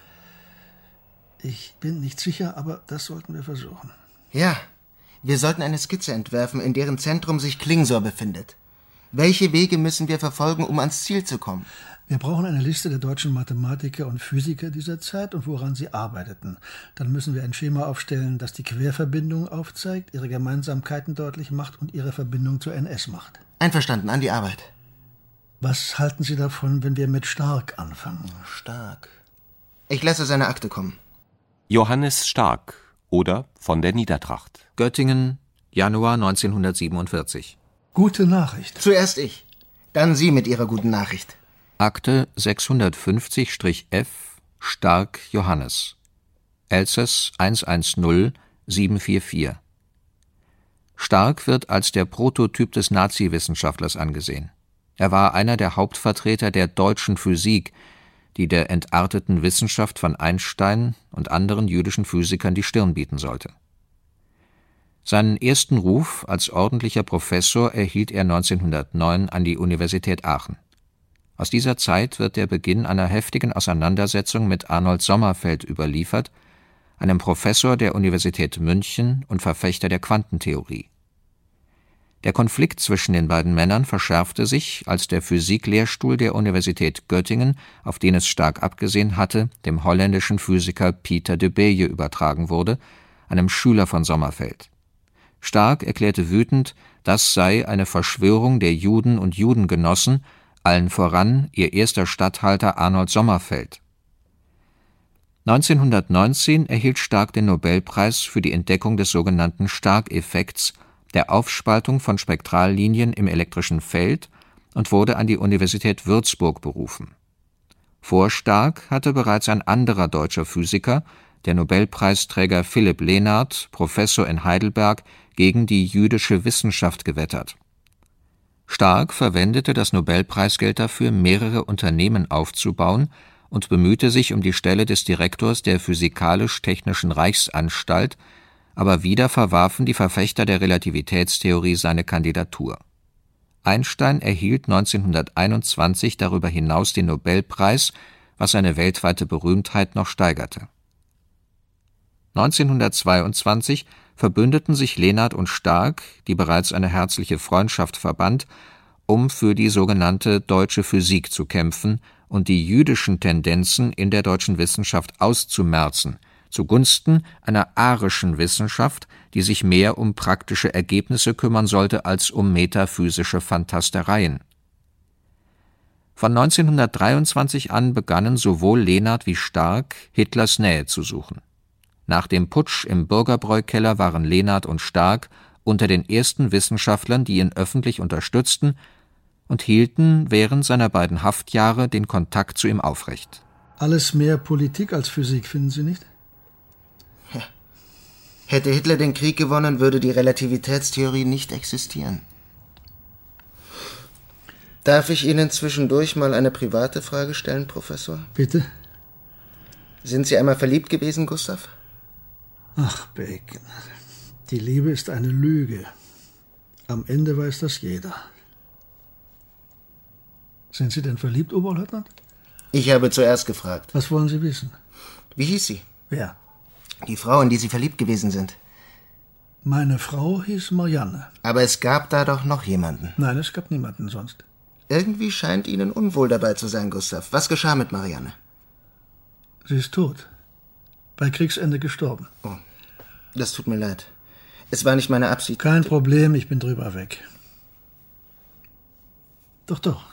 Ich bin nicht sicher, aber das sollten wir versuchen. Ja, wir sollten eine Skizze entwerfen, in deren Zentrum sich Klingsor befindet. Welche Wege müssen wir verfolgen, um ans Ziel zu kommen? Wir brauchen eine Liste der deutschen Mathematiker und Physiker dieser Zeit und woran sie arbeiteten. Dann müssen wir ein Schema aufstellen, das die Querverbindungen aufzeigt, ihre Gemeinsamkeiten deutlich macht und ihre Verbindung zur N S macht. Einverstanden, an die Arbeit. Was halten Sie davon, wenn wir mit Stark anfangen? Stark. Ich lasse seine Akte kommen. Johannes Stark oder von der Niedertracht. Göttingen, Januar neunzehnhundertsiebenundvierzig. Gute Nachricht. Zuerst ich. Dann Sie mit Ihrer guten Nachricht. Akte sechshundertfünfzig F, Stark Johannes. Elsass eins eins null sieben vier vier. Stark wird als der Prototyp des Nazi-Wissenschaftlers angesehen. Er war einer der Hauptvertreter der deutschen Physik, die der entarteten Wissenschaft von Einstein und anderen jüdischen Physikern die Stirn bieten sollte. Seinen ersten Ruf als ordentlicher Professor erhielt er neunzehnhundertneun an die Universität Aachen. Aus dieser Zeit wird der Beginn einer heftigen Auseinandersetzung mit Arnold Sommerfeld überliefert, einem Professor der Universität München und Verfechter der Quantentheorie. Der Konflikt zwischen den beiden Männern verschärfte sich, als der Physiklehrstuhl der Universität Göttingen, auf den es Stark abgesehen hatte, dem holländischen Physiker Pieter de Beje übertragen wurde, einem Schüler von Sommerfeld. Stark erklärte wütend, das sei eine Verschwörung der Juden und Judengenossen, allen voran ihr erster Statthalter Arnold Sommerfeld. neunzehnhundertneunzehn erhielt Stark den Nobelpreis für die Entdeckung des sogenannten Stark-Effekts, der Aufspaltung von Spektrallinien im elektrischen Feld, und wurde an die Universität Würzburg berufen. Vor Stark hatte bereits ein anderer deutscher Physiker, der Nobelpreisträger Philipp Lenard, Professor in Heidelberg, gegen die jüdische Wissenschaft gewettert. Stark verwendete das Nobelpreisgeld dafür, mehrere Unternehmen aufzubauen, und bemühte sich um die Stelle des Direktors der Physikalisch-Technischen Reichsanstalt, aber wieder verwarfen die Verfechter der Relativitätstheorie seine Kandidatur. Einstein erhielt neunzehnhunderteinundzwanzig darüber hinaus den Nobelpreis, was seine weltweite Berühmtheit noch steigerte. neunzehnhundertzweiundzwanzig verbündeten sich Lenard und Stark, die bereits eine herzliche Freundschaft verband, um für die sogenannte deutsche Physik zu kämpfen und die jüdischen Tendenzen in der deutschen Wissenschaft auszumerzen, zugunsten einer arischen Wissenschaft, die sich mehr um praktische Ergebnisse kümmern sollte als um metaphysische Fantastereien. Von neunzehnhundertdreiundzwanzig an begannen sowohl Lenard wie Stark, Hitlers Nähe zu suchen. Nach dem Putsch im Bürgerbräukeller waren Lenard und Stark unter den ersten Wissenschaftlern, die ihn öffentlich unterstützten und hielten während seiner beiden Haftjahre den Kontakt zu ihm aufrecht. Alles mehr Politik als Physik, finden Sie nicht? Ja. Hätte Hitler den Krieg gewonnen, würde die Relativitätstheorie nicht existieren. Darf ich Ihnen zwischendurch mal eine private Frage stellen, Professor? Bitte? Sind Sie einmal verliebt gewesen, Gustav? Ach, Bacon. Die Liebe ist eine Lüge. Am Ende weiß das jeder. Sind Sie denn verliebt, Oberleutnant? Ich habe zuerst gefragt. Was wollen Sie wissen? Wie hieß sie? Wer? Die Frau, in die Sie verliebt gewesen sind. Meine Frau hieß Marianne. Aber es gab da doch noch jemanden. Nein, es gab niemanden sonst. Irgendwie scheint Ihnen unwohl dabei zu sein, Gustav. Was geschah mit Marianne? Sie ist tot. Bei Kriegsende gestorben. Oh, das tut mir leid. Es war nicht meine Absicht. Kein Problem, ich bin drüber weg. Doch, doch.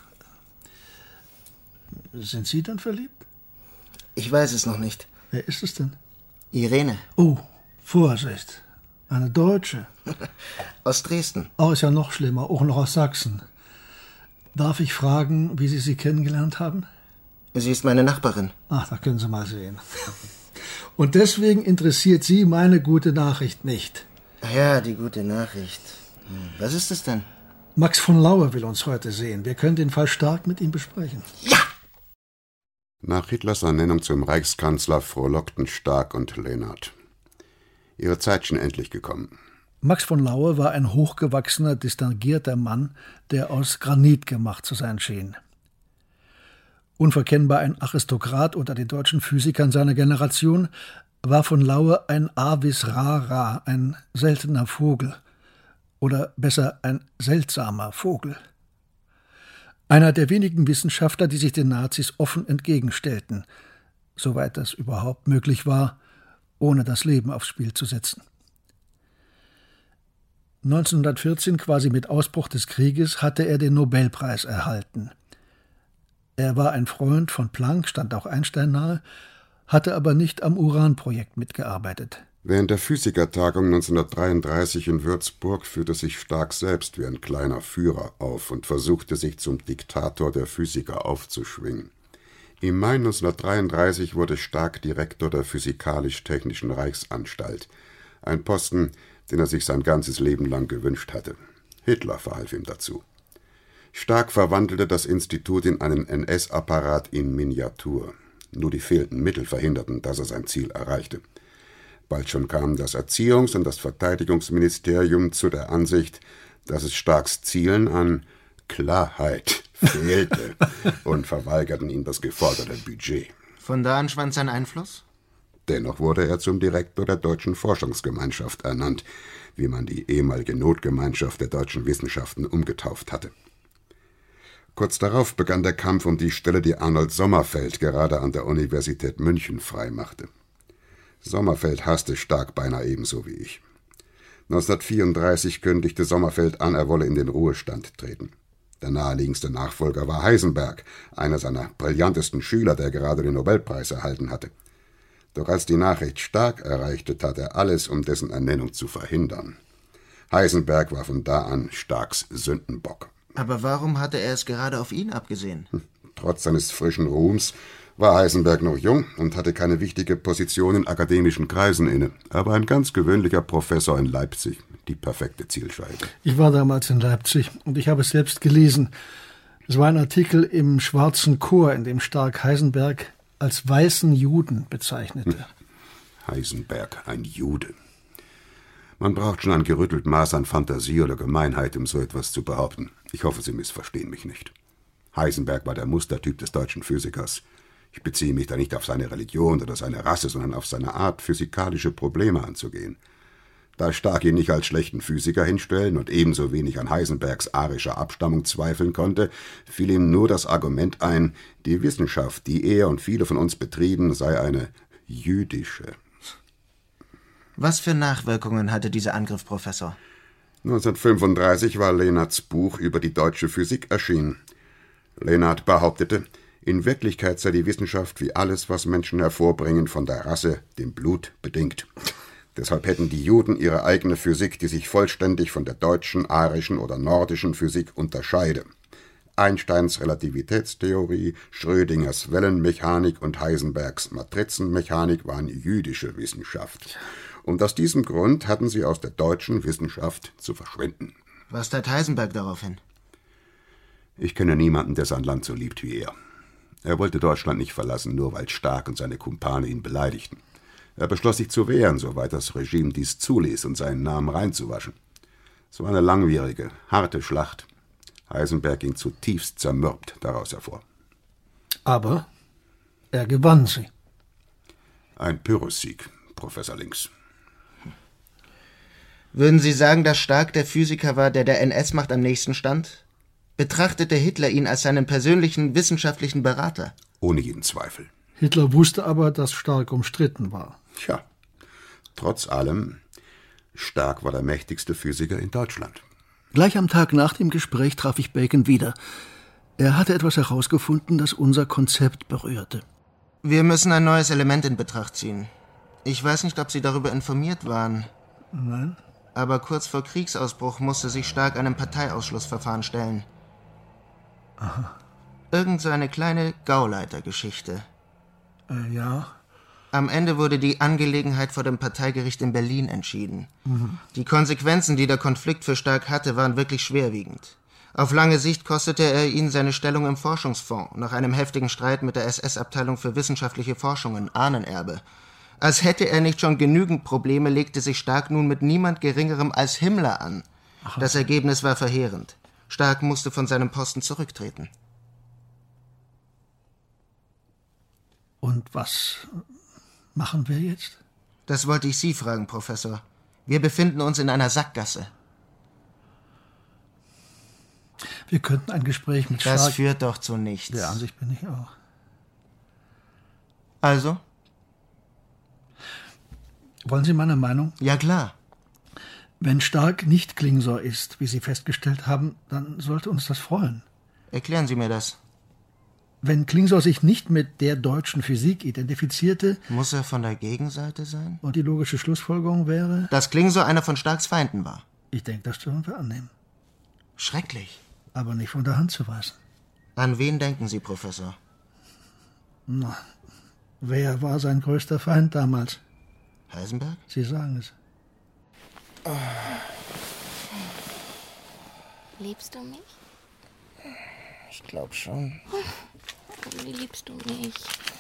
Sind Sie dann verliebt? Ich weiß es noch nicht. Wer ist es denn? Irene. Oh, Vorsicht. Eine Deutsche. Aus Dresden. Oh, ist ja noch schlimmer. Auch noch aus Sachsen. Darf ich fragen, wie Sie sie kennengelernt haben? Sie ist meine Nachbarin. Ach, da können Sie mal sehen. Und deswegen interessiert Sie meine gute Nachricht nicht. Ja, die gute Nachricht. Was ist es denn? Max von Laue will uns heute sehen. Wir können den Fall Stark mit ihm besprechen. Ja! Nach Hitlers Ernennung zum Reichskanzler frohlockten Stark und Lenard. Ihre Zeit schien endlich gekommen. Max von Laue war ein hochgewachsener, distinguierter Mann, der aus Granit gemacht zu sein schien. Unverkennbar ein Aristokrat unter den deutschen Physikern seiner Generation, war von Laue ein Avis rara, ein seltener Vogel. Oder besser, ein seltsamer Vogel. Einer der wenigen Wissenschaftler, die sich den Nazis offen entgegenstellten, soweit das überhaupt möglich war, ohne das Leben aufs Spiel zu setzen. neunzehnhundertvierzehn, quasi mit Ausbruch des Krieges, hatte er den Nobelpreis erhalten. Er war ein Freund von Planck, stand auch Einstein nahe, hatte aber nicht am Uranprojekt mitgearbeitet. Während der Physikertagung neunzehnhundertdreiunddreißig in Würzburg führte sich Stark selbst wie ein kleiner Führer auf und versuchte, sich zum Diktator der Physiker aufzuschwingen. Im Mai neunzehnhundertdreiunddreißig wurde Stark Direktor der Physikalisch-Technischen Reichsanstalt, ein Posten, den er sich sein ganzes Leben lang gewünscht hatte. Hitler verhalf ihm dazu. Stark verwandelte das Institut in einen N S-Apparat in Miniatur. Nur die fehlenden Mittel verhinderten, dass er sein Ziel erreichte. Bald schon kamen das Erziehungs- und das Verteidigungsministerium zu der Ansicht, dass es Starks Zielen an Klarheit fehlte und verweigerten ihm das geforderte Budget. Von da an schwand sein Einfluss? Dennoch wurde er zum Direktor der Deutschen Forschungsgemeinschaft ernannt, wie man die ehemalige Notgemeinschaft der deutschen Wissenschaften umgetauft hatte. Kurz darauf begann der Kampf um die Stelle, die Arnold Sommerfeld gerade an der Universität München freimachte. Sommerfeld hasste Stark beinahe ebenso wie ich. neunzehnhundertvierunddreißig kündigte Sommerfeld an, er wolle in den Ruhestand treten. Der naheliegendste Nachfolger war Heisenberg, einer seiner brillantesten Schüler, der gerade den Nobelpreis erhalten hatte. Doch als die Nachricht Stark erreichte, tat er alles, um dessen Ernennung zu verhindern. Heisenberg war von da an Starks Sündenbock. Aber warum hatte er es gerade auf ihn abgesehen? Hm. Trotz seines frischen Ruhms war Heisenberg noch jung und hatte keine wichtige Position in akademischen Kreisen inne. Er war ein ganz gewöhnlicher Professor in Leipzig, die perfekte Zielscheibe. Ich war damals in Leipzig und ich habe es selbst gelesen. Es war ein Artikel im Schwarzen Chor, in dem Stark Heisenberg als weißen Juden bezeichnete. Hm. Heisenberg, ein Jude. Man braucht schon ein gerüttelt Maß an Fantasie oder Gemeinheit, um so etwas zu behaupten. Ich hoffe, Sie missverstehen mich nicht. Heisenberg war der Mustertyp des deutschen Physikers. Ich beziehe mich da nicht auf seine Religion oder seine Rasse, sondern auf seine Art, physikalische Probleme anzugehen. Da Stark ihn nicht als schlechten Physiker hinstellen und ebenso wenig an Heisenbergs arischer Abstammung zweifeln konnte, fiel ihm nur das Argument ein, die Wissenschaft, die er und viele von uns betrieben, sei eine jüdische. Was für Nachwirkungen hatte dieser Angriff, Professor? neunzehnhundertfünfunddreißig war Lenards Buch über die deutsche Physik erschienen. Lenard behauptete, in Wirklichkeit sei die Wissenschaft wie alles, was Menschen hervorbringen, von der Rasse, dem Blut, bedingt. Deshalb hätten die Juden ihre eigene Physik, die sich vollständig von der deutschen, arischen oder nordischen Physik unterscheide. Einsteins Relativitätstheorie, Schrödingers Wellenmechanik und Heisenbergs Matrizenmechanik waren jüdische Wissenschaft. Und aus diesem Grund hatten sie aus der deutschen Wissenschaft zu verschwinden. Was tat Heisenberg daraufhin? Ich kenne niemanden, der sein Land so liebt wie er. Er wollte Deutschland nicht verlassen, nur weil Stark und seine Kumpane ihn beleidigten. Er beschloss, sich zu wehren, soweit das Regime dies zuließ, und seinen Namen reinzuwaschen. Es war eine langwierige, harte Schlacht. Heisenberg ging zutiefst zermürbt daraus hervor. Aber er gewann sie. Ein Pyrrhussieg, Professor Links. Würden Sie sagen, dass Stark der Physiker war, der der N S-Macht am nächsten stand? Betrachtete Hitler ihn als seinen persönlichen wissenschaftlichen Berater? Ohne jeden Zweifel. Hitler wusste aber, dass Stark umstritten war. Tja, trotz allem, Stark war der mächtigste Physiker in Deutschland. Gleich am Tag nach dem Gespräch traf ich Bacon wieder. Er hatte etwas herausgefunden, das unser Konzept berührte. Wir müssen ein neues Element in Betracht ziehen. Ich weiß nicht, ob Sie darüber informiert waren. Nein. Aber kurz vor Kriegsausbruch musste sich Stark einem Parteiausschlussverfahren stellen. Aha. Irgend so eine kleine Gauleitergeschichte. Äh, ja. Am Ende wurde die Angelegenheit vor dem Parteigericht in Berlin entschieden. Mhm. Die Konsequenzen, die der Konflikt für Stark hatte, waren wirklich schwerwiegend. Auf lange Sicht kostete er ihn seine Stellung im Forschungsfonds, nach einem heftigen Streit mit der S S-Abteilung für wissenschaftliche Forschungen, Ahnenerbe. Als hätte er nicht schon genügend Probleme, legte sich Stark nun mit niemand Geringerem als Himmler an. Aha. Das Ergebnis war verheerend. Stark musste von seinem Posten zurücktreten. Und was machen wir jetzt? Das wollte ich Sie fragen, Professor. Wir befinden uns in einer Sackgasse. Wir könnten ein Gespräch mit Stark... Das führt doch zu nichts. Der Ansicht bin ich auch. Also? Wollen Sie meine Meinung? Ja, klar. Wenn Stark nicht Klingsor ist, wie Sie festgestellt haben, dann sollte uns das freuen. Erklären Sie mir das. Wenn Klingsor sich nicht mit der deutschen Physik identifizierte... Muss er von der Gegenseite sein? Und die logische Schlussfolgerung wäre... Dass Klingsor einer von Starks Feinden war. Ich denke, das dürfen wir annehmen. Schrecklich. Aber nicht von der Hand zu weisen. An wen denken Sie, Professor? Na, wer war sein größter Feind damals? Heisenberg? Sie sagen es. Oh. Liebst du mich? Ich glaube schon. Wie liebst du mich?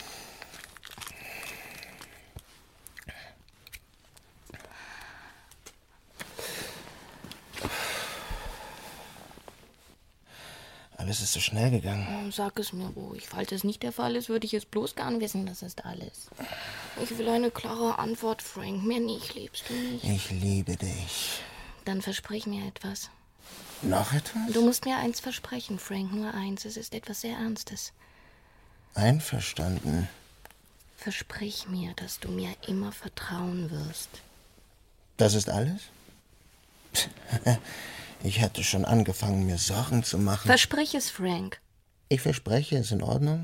Alles ist so schnell gegangen. Oh, sag es mir ruhig. Falls es nicht der Fall ist, würde ich es bloß gern wissen, das ist alles. Ich will eine klare Antwort, Frank. Mehr nicht. Liebst du mich? Ich liebe dich. Dann versprich mir etwas. Noch etwas? Du musst mir eins versprechen, Frank. Nur eins. Es ist etwas sehr Ernstes. Einverstanden. Versprich mir, dass du mir immer vertrauen wirst. Das ist alles? Ich hatte schon angefangen, mir Sorgen zu machen. Versprich es, Frank. Ich verspreche, ist in Ordnung?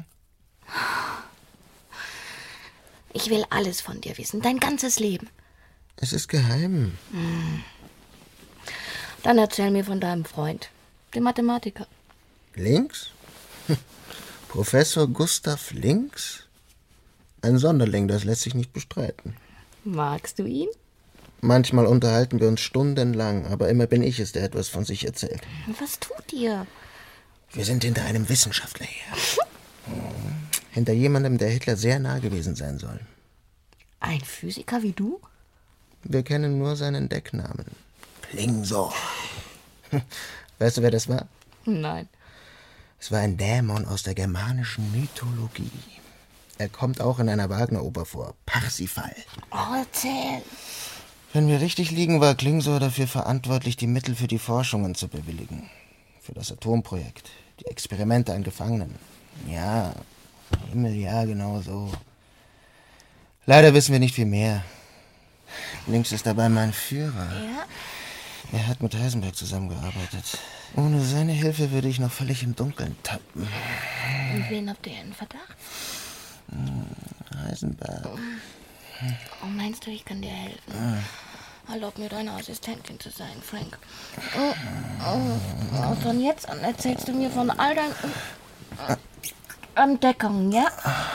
Ich will alles von dir wissen, dein ganzes Leben. Es ist geheim. Hm. Dann erzähl mir von deinem Freund, dem Mathematiker. Links? Professor Gustav Links? Ein Sonderling, das lässt sich nicht bestreiten. Magst du ihn? Manchmal unterhalten wir uns stundenlang, aber immer bin ich es, der etwas von sich erzählt. Was tut ihr? Wir sind hinter einem Wissenschaftler her. Hinter jemandem, der Hitler sehr nah gewesen sein soll. Ein Physiker wie du? Wir kennen nur seinen Decknamen. Klingsor. Weißt du, wer das war? Nein. Es war ein Dämon aus der germanischen Mythologie. Er kommt auch in einer Wagner-Oper vor. Parsifal. Oh, erzähl. Wenn wir richtig liegen, war Klingsor dafür verantwortlich, die Mittel für die Forschungen zu bewilligen. Für das Atomprojekt, die Experimente an Gefangenen. Ja, Himmel, ja, genau so. Leider wissen wir nicht viel mehr. Links ist dabei mein Führer. Ja? Er hat mit Heisenberg zusammengearbeitet. Ohne seine Hilfe würde ich noch völlig im Dunkeln tappen. Und wen habt ihr in Verdacht? Heisenberg. Oh, meinst du, ich kann dir helfen? Ah. Erlaub mir, deine Assistentin zu sein, Frank. Oh, oh. Und von jetzt an erzählst du mir von all deinen Entdeckungen, ja?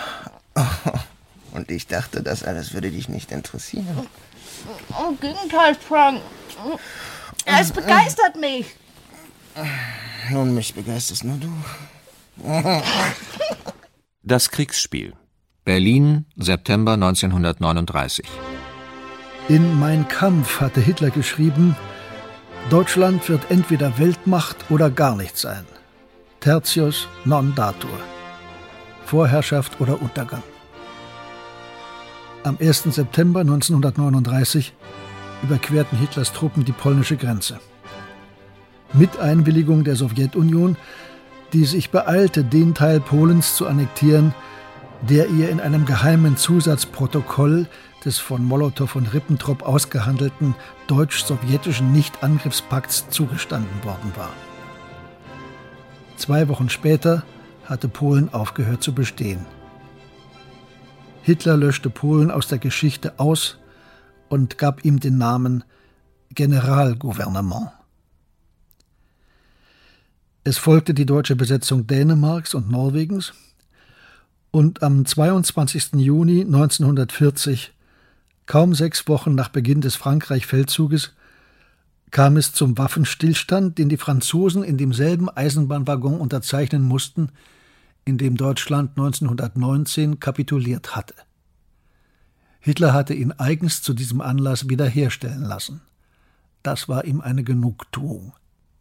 Und ich dachte, das alles würde dich nicht interessieren. Im Gegenteil, Frank. Es begeistert mich. Nun, mich begeisterst nur du. Das Kriegsspiel. Berlin, September neunzehnhundertneununddreißig. In Mein Kampf hatte Hitler geschrieben, Deutschland wird entweder Weltmacht oder gar nicht sein. Tertius non datur. Vorherrschaft oder Untergang. Am ersten September neunzehnhundertneununddreißig überquerten Hitlers Truppen die polnische Grenze. Mit Einwilligung der Sowjetunion, die sich beeilte, den Teil Polens zu annektieren, der ihr in einem geheimen Zusatzprotokoll des von Molotow und Ribbentrop ausgehandelten deutsch-sowjetischen Nichtangriffspakts zugestanden worden war. Zwei Wochen später hatte Polen aufgehört zu bestehen. Hitler löschte Polen aus der Geschichte aus und gab ihm den Namen Generalgouvernement. Es folgte die deutsche Besetzung Dänemarks und Norwegens und am zweiundzwanzigsten Juni neunzehnhundertvierzig, kaum sechs Wochen nach Beginn des Frankreich-Feldzuges, kam es zum Waffenstillstand, den die Franzosen in demselben Eisenbahnwaggon unterzeichnen mussten, in dem Deutschland neunzehnhundertneunzehn kapituliert hatte. Hitler hatte ihn eigens zu diesem Anlass wiederherstellen lassen. Das war ihm eine Genugtuung.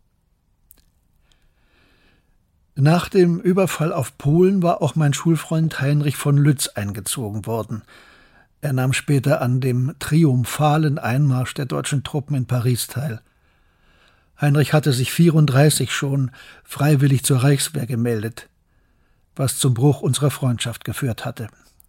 Nach dem Überfall auf Polen war auch mein Schulfreund Heinrich von Lütz eingezogen worden. Er nahm später an dem triumphalen Einmarsch der deutschen Truppen in Paris teil. Heinrich hatte sich vierunddreißig schon freiwillig zur Reichswehr gemeldet, was zum Bruch unserer Freundschaft geführt hatte.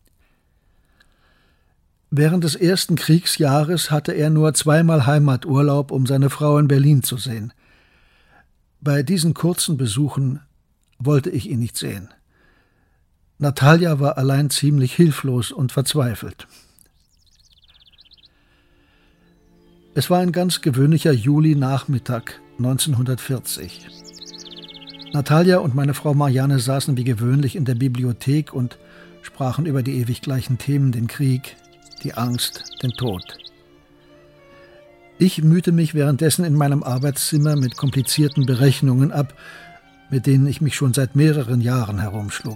Während des ersten Kriegsjahres hatte er nur zweimal Heimaturlaub, um seine Frau in Berlin zu sehen. Bei diesen kurzen Besuchen wollte ich ihn nicht sehen. Natalia war allein ziemlich hilflos und verzweifelt. Es war ein ganz gewöhnlicher Juli-Nachmittag neunzehnhundertvierzig. Natalia und meine Frau Marianne saßen wie gewöhnlich in der Bibliothek und sprachen über die ewig gleichen Themen, den Krieg, die Angst, den Tod. Ich mühte mich währenddessen in meinem Arbeitszimmer mit komplizierten Berechnungen ab, mit denen ich mich schon seit mehreren Jahren herumschlug.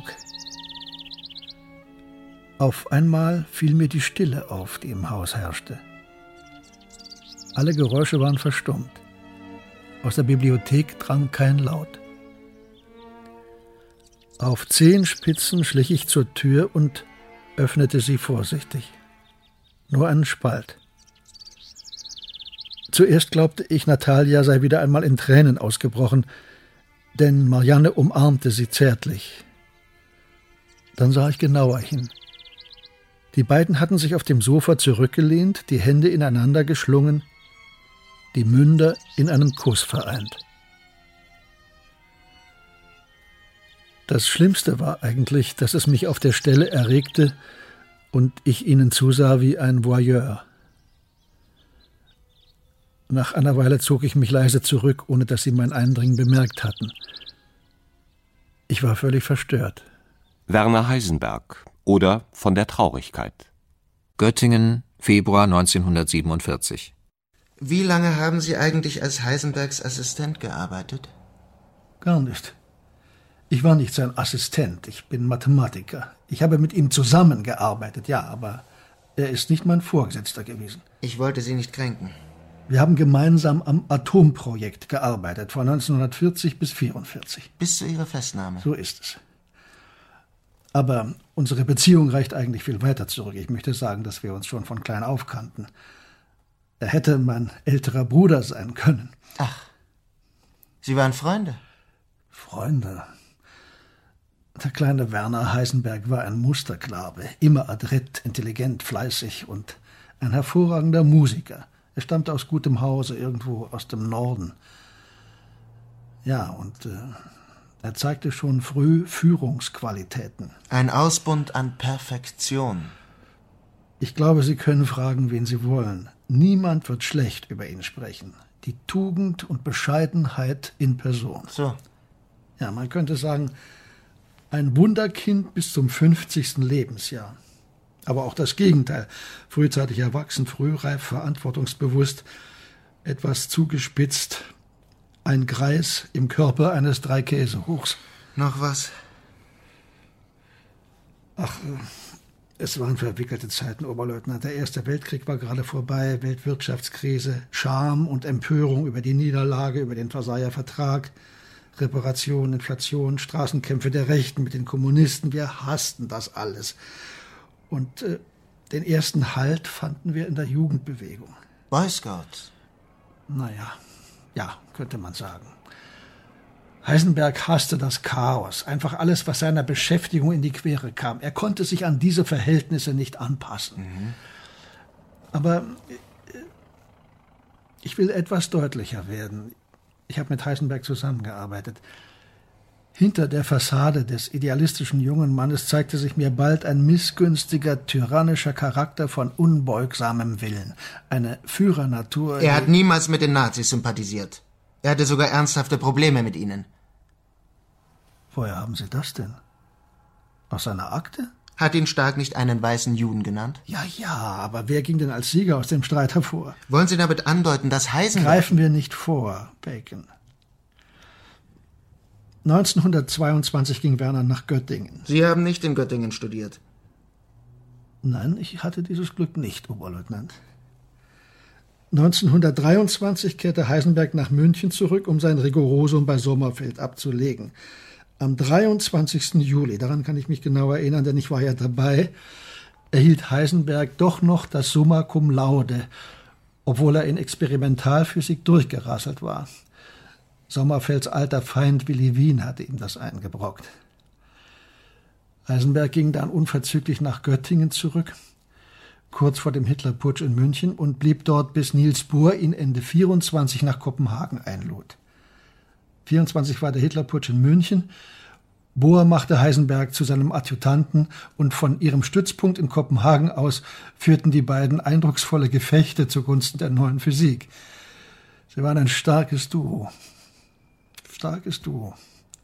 Auf einmal fiel mir die Stille auf, die im Haus herrschte. Alle Geräusche waren verstummt. Aus der Bibliothek drang kein Laut. Auf Zehenspitzen schlich ich zur Tür und öffnete sie vorsichtig. Nur einen Spalt. Zuerst glaubte ich, Natalia sei wieder einmal in Tränen ausgebrochen, denn Marianne umarmte sie zärtlich. Dann sah ich genauer hin. Die beiden hatten sich auf dem Sofa zurückgelehnt, die Hände ineinander geschlungen, die Münder in einem Kuss vereint. Das Schlimmste war eigentlich, dass es mich auf der Stelle erregte und ich ihnen zusah wie ein Voyeur. Nach einer Weile zog ich mich leise zurück, ohne dass sie mein Eindringen bemerkt hatten. Ich war völlig verstört. Werner Heisenberg oder Von der Traurigkeit. Göttingen, Februar neunzehnhundertsiebenundvierzig. Wie lange haben Sie eigentlich als Heisenbergs Assistent gearbeitet? Gar nicht. Ich war nicht sein Assistent, ich bin Mathematiker. Ich habe mit ihm zusammengearbeitet, ja, aber er ist nicht mein Vorgesetzter gewesen. Ich wollte Sie nicht kränken. Wir haben gemeinsam am Atomprojekt gearbeitet, von neunzehnhundertvierzig bis neunzehnhundertvierundvierzig. Bis zu Ihrer Festnahme. So ist es. Aber unsere Beziehung reicht eigentlich viel weiter zurück. Ich möchte sagen, dass wir uns schon von klein auf kannten. Er hätte mein älterer Bruder sein können. Ach, Sie waren Freunde? Freunde? Der kleine Werner Heisenberg war ein Musterknabe, immer adrett, intelligent, fleißig und ein hervorragender Musiker. Er stammte aus gutem Hause, irgendwo aus dem Norden. Ja, und äh, er zeigte schon früh Führungsqualitäten. Ein Ausbund an Perfektion. Ich glaube, Sie können fragen, wen Sie wollen. Niemand wird schlecht über ihn sprechen. Die Tugend und Bescheidenheit in Person. So. Ja, man könnte sagen, ein Wunderkind bis zum fünfzigsten Lebensjahr. Aber auch das Gegenteil. Frühzeitig erwachsen, frühreif, verantwortungsbewusst, etwas zugespitzt. Ein Greis im Körper eines Dreikäsehochs. Noch was? Ach, es waren verwickelte Zeiten, Oberleutnant. Der Erste Weltkrieg war gerade vorbei, Weltwirtschaftskrise, Scham und Empörung über die Niederlage, über den Versailler Vertrag, Reparation, Inflation, Straßenkämpfe der Rechten mit den Kommunisten. Wir hassten das alles. Und äh, Den ersten Halt fanden wir in der Jugendbewegung. Boy Scouts? Naja, ja, könnte man sagen. Heisenberg hasste das Chaos, einfach alles, was seiner Beschäftigung in die Quere kam. Er konnte sich an diese Verhältnisse nicht anpassen. Mhm. Aber ich will etwas deutlicher werden. Ich habe mit Heisenberg zusammengearbeitet. Hinter der Fassade des idealistischen jungen Mannes zeigte sich mir bald ein missgünstiger, tyrannischer Charakter von unbeugsamem Willen. Eine Führernatur... Er hat niemals mit den Nazis sympathisiert. Er hatte sogar ernsthafte Probleme mit ihnen. Woher haben Sie das denn? Aus seiner Akte? Hat ihn Stark nicht einen weißen Juden genannt? Ja, ja, aber wer ging denn als Sieger aus dem Streit hervor? Wollen Sie damit andeuten, dass Heisenberg... Greifen wir nicht vor, Bacon. neunzehnhundertzweiundzwanzig ging Werner nach Göttingen. Sie haben nicht in Göttingen studiert. Nein, ich hatte dieses Glück nicht, Oberleutnant. neunzehnhundertdreiundzwanzig kehrte Heisenberg nach München zurück, um sein Rigorosum bei Sommerfeld abzulegen. Am dreiundzwanzigsten Juli, daran kann ich mich genau erinnern, denn ich war ja dabei, erhielt Heisenberg doch noch das Summa Cum Laude, obwohl er in Experimentalphysik durchgerasselt war. Sommerfelds alter Feind Willi Wien hatte ihm das eingebrockt. Heisenberg ging dann unverzüglich nach Göttingen zurück, kurz vor dem Hitlerputsch in München, und blieb dort, bis Niels Bohr ihn Ende vierundzwanzig nach Kopenhagen einlud. vierundzwanzig war der Hitlerputsch in München. Bohr machte Heisenberg zu seinem Adjutanten, und von ihrem Stützpunkt in Kopenhagen aus führten die beiden eindrucksvolle Gefechte zugunsten der neuen Physik. Sie waren ein starkes Duo. Starkes Duo.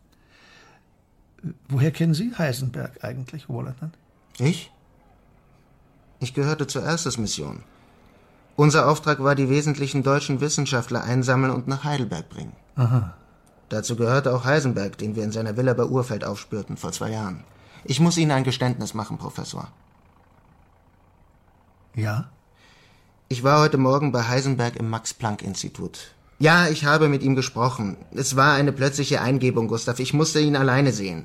Woher kennen Sie Heisenberg eigentlich, Oberleutnant? Ich? Ich gehörte zur Erstes-Mission. Unser Auftrag war, die wesentlichen deutschen Wissenschaftler einsammeln und nach Heidelberg bringen. Aha. Dazu gehörte auch Heisenberg, den wir in seiner Villa bei Urfeld aufspürten, vor zwei Jahren. Ich muss Ihnen ein Geständnis machen, Professor. Ja? Ich war heute Morgen bei Heisenberg im Max-Planck-Institut. Ja, ich habe mit ihm gesprochen. Es war eine plötzliche Eingebung, Gustav. Ich musste ihn alleine sehen.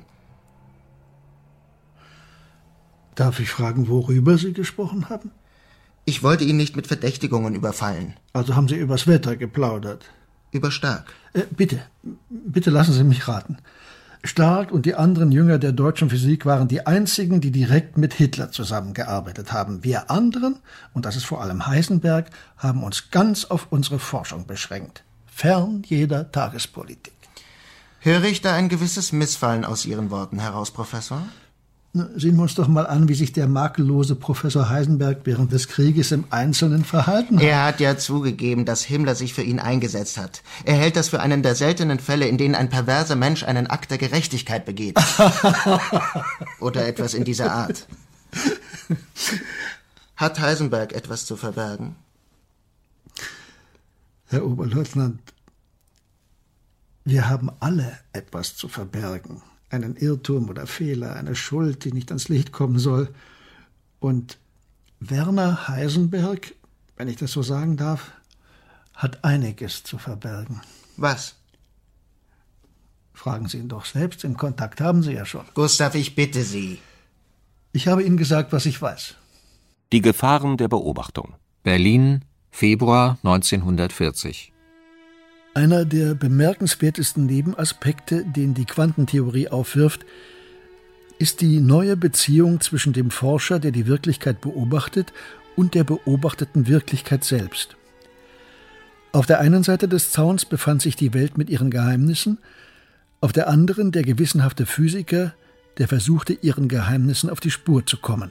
Darf ich fragen, worüber Sie gesprochen haben? Ich wollte ihn nicht mit Verdächtigungen überfallen. Also haben Sie übers Wetter geplaudert? Über Stark. Äh, bitte, bitte lassen Sie mich raten. Stark und die anderen Jünger der deutschen Physik waren die einzigen, die direkt mit Hitler zusammengearbeitet haben. Wir anderen, und das ist vor allem Heisenberg, haben uns ganz auf unsere Forschung beschränkt. Fern jeder Tagespolitik. Höre ich da ein gewisses Missfallen aus Ihren Worten heraus, Professor? Na, sehen wir uns doch mal an, wie sich der makellose Professor Heisenberg während des Krieges im Einzelnen verhalten hat. Er hat ja zugegeben, dass Himmler sich für ihn eingesetzt hat. Er hält das für einen der seltenen Fälle, in denen ein perverser Mensch einen Akt der Gerechtigkeit begeht. Oder etwas in dieser Art. Hat Heisenberg etwas zu verbergen? Herr Oberleutnant, wir haben alle etwas zu verbergen. Einen Irrtum oder Fehler, eine Schuld, die nicht ans Licht kommen soll. Und Werner Heisenberg, wenn ich das so sagen darf, hat einiges zu verbergen. Was? Fragen Sie ihn doch selbst, den Kontakt haben Sie ja schon. Gustav, ich bitte Sie. Ich habe Ihnen gesagt, was ich weiß. Die Gefahren der Beobachtung. Berlin, Februar neunzehnhundertvierzig. Einer der bemerkenswertesten Nebenaspekte, den die Quantentheorie aufwirft, ist die neue Beziehung zwischen dem Forscher, der die Wirklichkeit beobachtet, und der beobachteten Wirklichkeit selbst. Auf der einen Seite des Zauns befand sich die Welt mit ihren Geheimnissen, auf der anderen der gewissenhafte Physiker, der versuchte, ihren Geheimnissen auf die Spur zu kommen.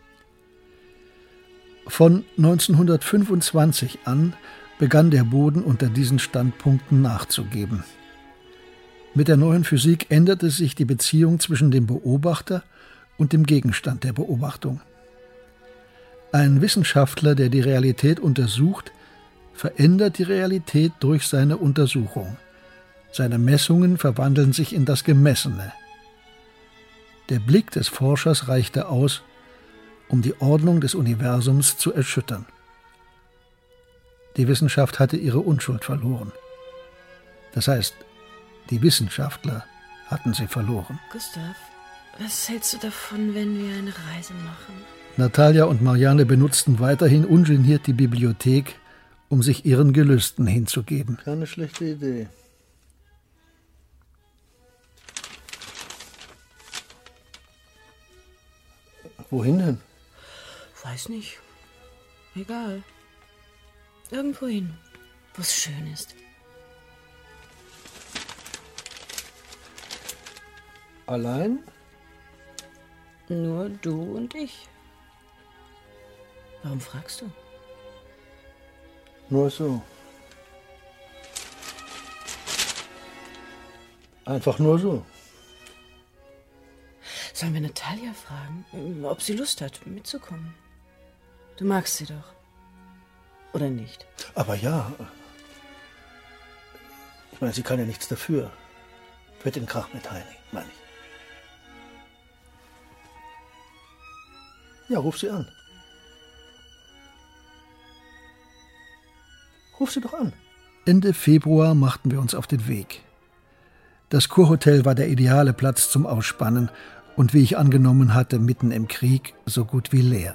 Von neunzehnhundertfünfundzwanzig an begann der Boden unter diesen Standpunkten nachzugeben. Mit der neuen Physik änderte sich die Beziehung zwischen dem Beobachter und dem Gegenstand der Beobachtung. Ein Wissenschaftler, der die Realität untersucht, verändert die Realität durch seine Untersuchung. Seine Messungen verwandeln sich in das Gemessene. Der Blick des Forschers reichte aus, um die Ordnung des Universums zu erschüttern. Die Wissenschaft hatte ihre Unschuld verloren. Das heißt, die Wissenschaftler hatten sie verloren. Gustav, was hältst du davon, wenn wir eine Reise machen? Natalia und Marianne benutzten weiterhin ungeniert die Bibliothek, um sich ihren Gelüsten hinzugeben. Keine schlechte Idee. Wohin denn? Weiß nicht. Egal. Irgendwo hin, wo es schön ist. Allein? Nur du und ich. Warum fragst du? Nur so. Einfach nur so. Sollen wir Natalia fragen, ob sie Lust hat, mitzukommen? Du magst sie doch. Oder nicht? Aber ja. Ich meine, sie kann ja nichts dafür. Für den Krach mit Heini, meine ich. Ja, ruf sie an. Ruf sie doch an. Ende Februar machten wir uns auf den Weg. Das Kurhotel war der ideale Platz zum Ausspannen und wie ich angenommen hatte, mitten im Krieg so gut wie leer.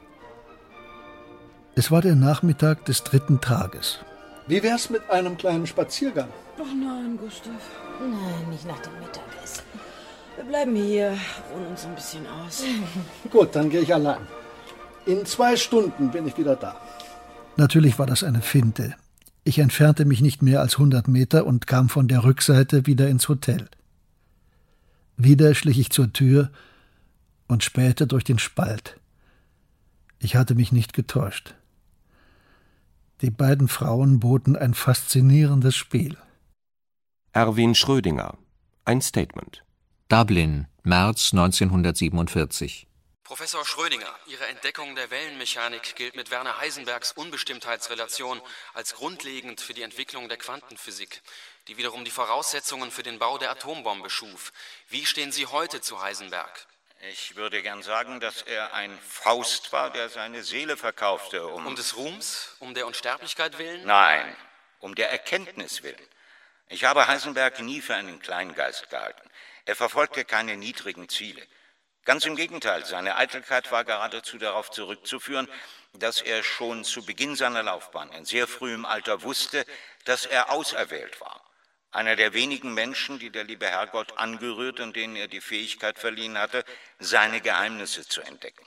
Es war der Nachmittag des dritten Tages. Wie wär's mit einem kleinen Spaziergang? Ach nein, Gustav. Nein, nicht nach dem Mittagessen. Wir bleiben hier, ruhen uns ein bisschen aus. Gut, dann gehe ich allein. In zwei Stunden bin ich wieder da. Natürlich war das eine Finte. Ich entfernte mich nicht mehr als hundert Meter und kam von der Rückseite wieder ins Hotel. Wieder schlich ich zur Tür und spähte durch den Spalt. Ich hatte mich nicht getäuscht. Die beiden Frauen boten ein faszinierendes Spiel. Erwin Schrödinger. Ein Statement. Dublin, März neunzehnhundertsiebenundvierzig. Professor Schrödinger, Ihre Entdeckung der Wellenmechanik gilt mit Werner Heisenbergs Unbestimmtheitsrelation als grundlegend für die Entwicklung der Quantenphysik, die wiederum die Voraussetzungen für den Bau der Atombombe schuf. Wie stehen Sie heute zu Heisenberg? Ich würde gern sagen, dass er ein Faust war, der seine Seele verkaufte, um... Um des Ruhms? Um der Unsterblichkeit willen? Nein, um der Erkenntnis willen. Ich habe Heisenberg nie für einen Kleingeist gehalten. Er verfolgte keine niedrigen Ziele. Ganz im Gegenteil, seine Eitelkeit war geradezu darauf zurückzuführen, dass er schon zu Beginn seiner Laufbahn in sehr frühem Alter wusste, dass er auserwählt war. Einer der wenigen Menschen, die der liebe Herrgott angerührt und denen er die Fähigkeit verliehen hatte, seine Geheimnisse zu entdecken.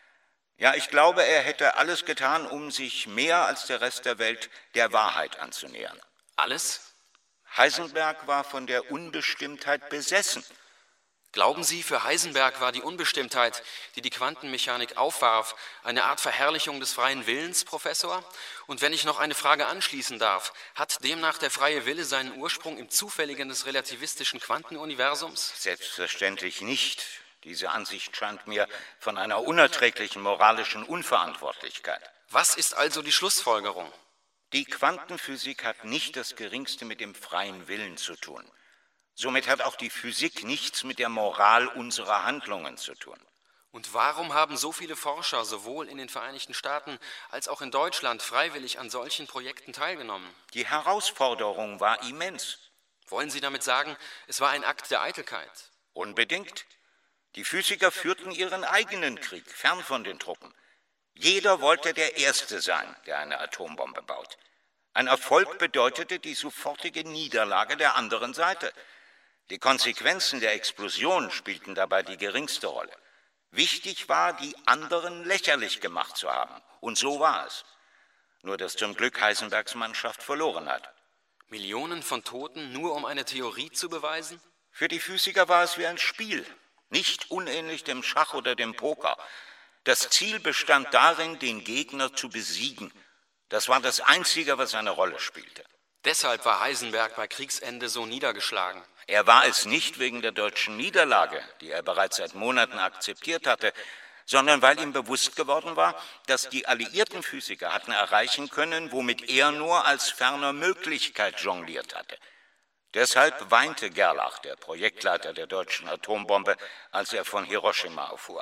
Ja, ich glaube, er hätte alles getan, um sich mehr als der Rest der Welt der Wahrheit anzunähern. Alles? Heisenberg war von der Unbestimmtheit besessen. Glauben Sie, für Heisenberg war die Unbestimmtheit, die die Quantenmechanik aufwarf, eine Art Verherrlichung des freien Willens, Professor? Und wenn ich noch eine Frage anschließen darf, hat demnach der freie Wille seinen Ursprung im Zufälligen des relativistischen Quantenuniversums? Selbstverständlich nicht. Diese Ansicht scheint mir von einer unerträglichen moralischen Unverantwortlichkeit. Was ist also die Schlussfolgerung? Die Quantenphysik hat nicht das Geringste mit dem freien Willen zu tun. Somit hat auch die Physik nichts mit der Moral unserer Handlungen zu tun. Und warum haben so viele Forscher sowohl in den Vereinigten Staaten als auch in Deutschland freiwillig an solchen Projekten teilgenommen? Die Herausforderung war immens. Wollen Sie damit sagen, es war ein Akt der Eitelkeit? Unbedingt. Die Physiker führten ihren eigenen Krieg, fern von den Truppen. Jeder wollte der Erste sein, der eine Atombombe baut. Ein Erfolg bedeutete die sofortige Niederlage der anderen Seite. Die Konsequenzen der Explosion spielten dabei die geringste Rolle. Wichtig war, die anderen lächerlich gemacht zu haben. Und so war es. Nur dass zum Glück Heisenbergs Mannschaft verloren hat. Millionen von Toten, nur um eine Theorie zu beweisen? Für die Physiker war es wie ein Spiel. Nicht unähnlich dem Schach oder dem Poker. Das Ziel bestand darin, den Gegner zu besiegen. Das war das Einzige, was eine Rolle spielte. Deshalb war Heisenberg bei Kriegsende so niedergeschlagen. Er war es nicht wegen der deutschen Niederlage, die er bereits seit Monaten akzeptiert hatte, sondern weil ihm bewusst geworden war, dass die alliierten Physiker hatten erreichen können, womit er nur als ferner Möglichkeit jongliert hatte. Deshalb weinte Gerlach, der Projektleiter der deutschen Atombombe, als er von Hiroshima erfuhr.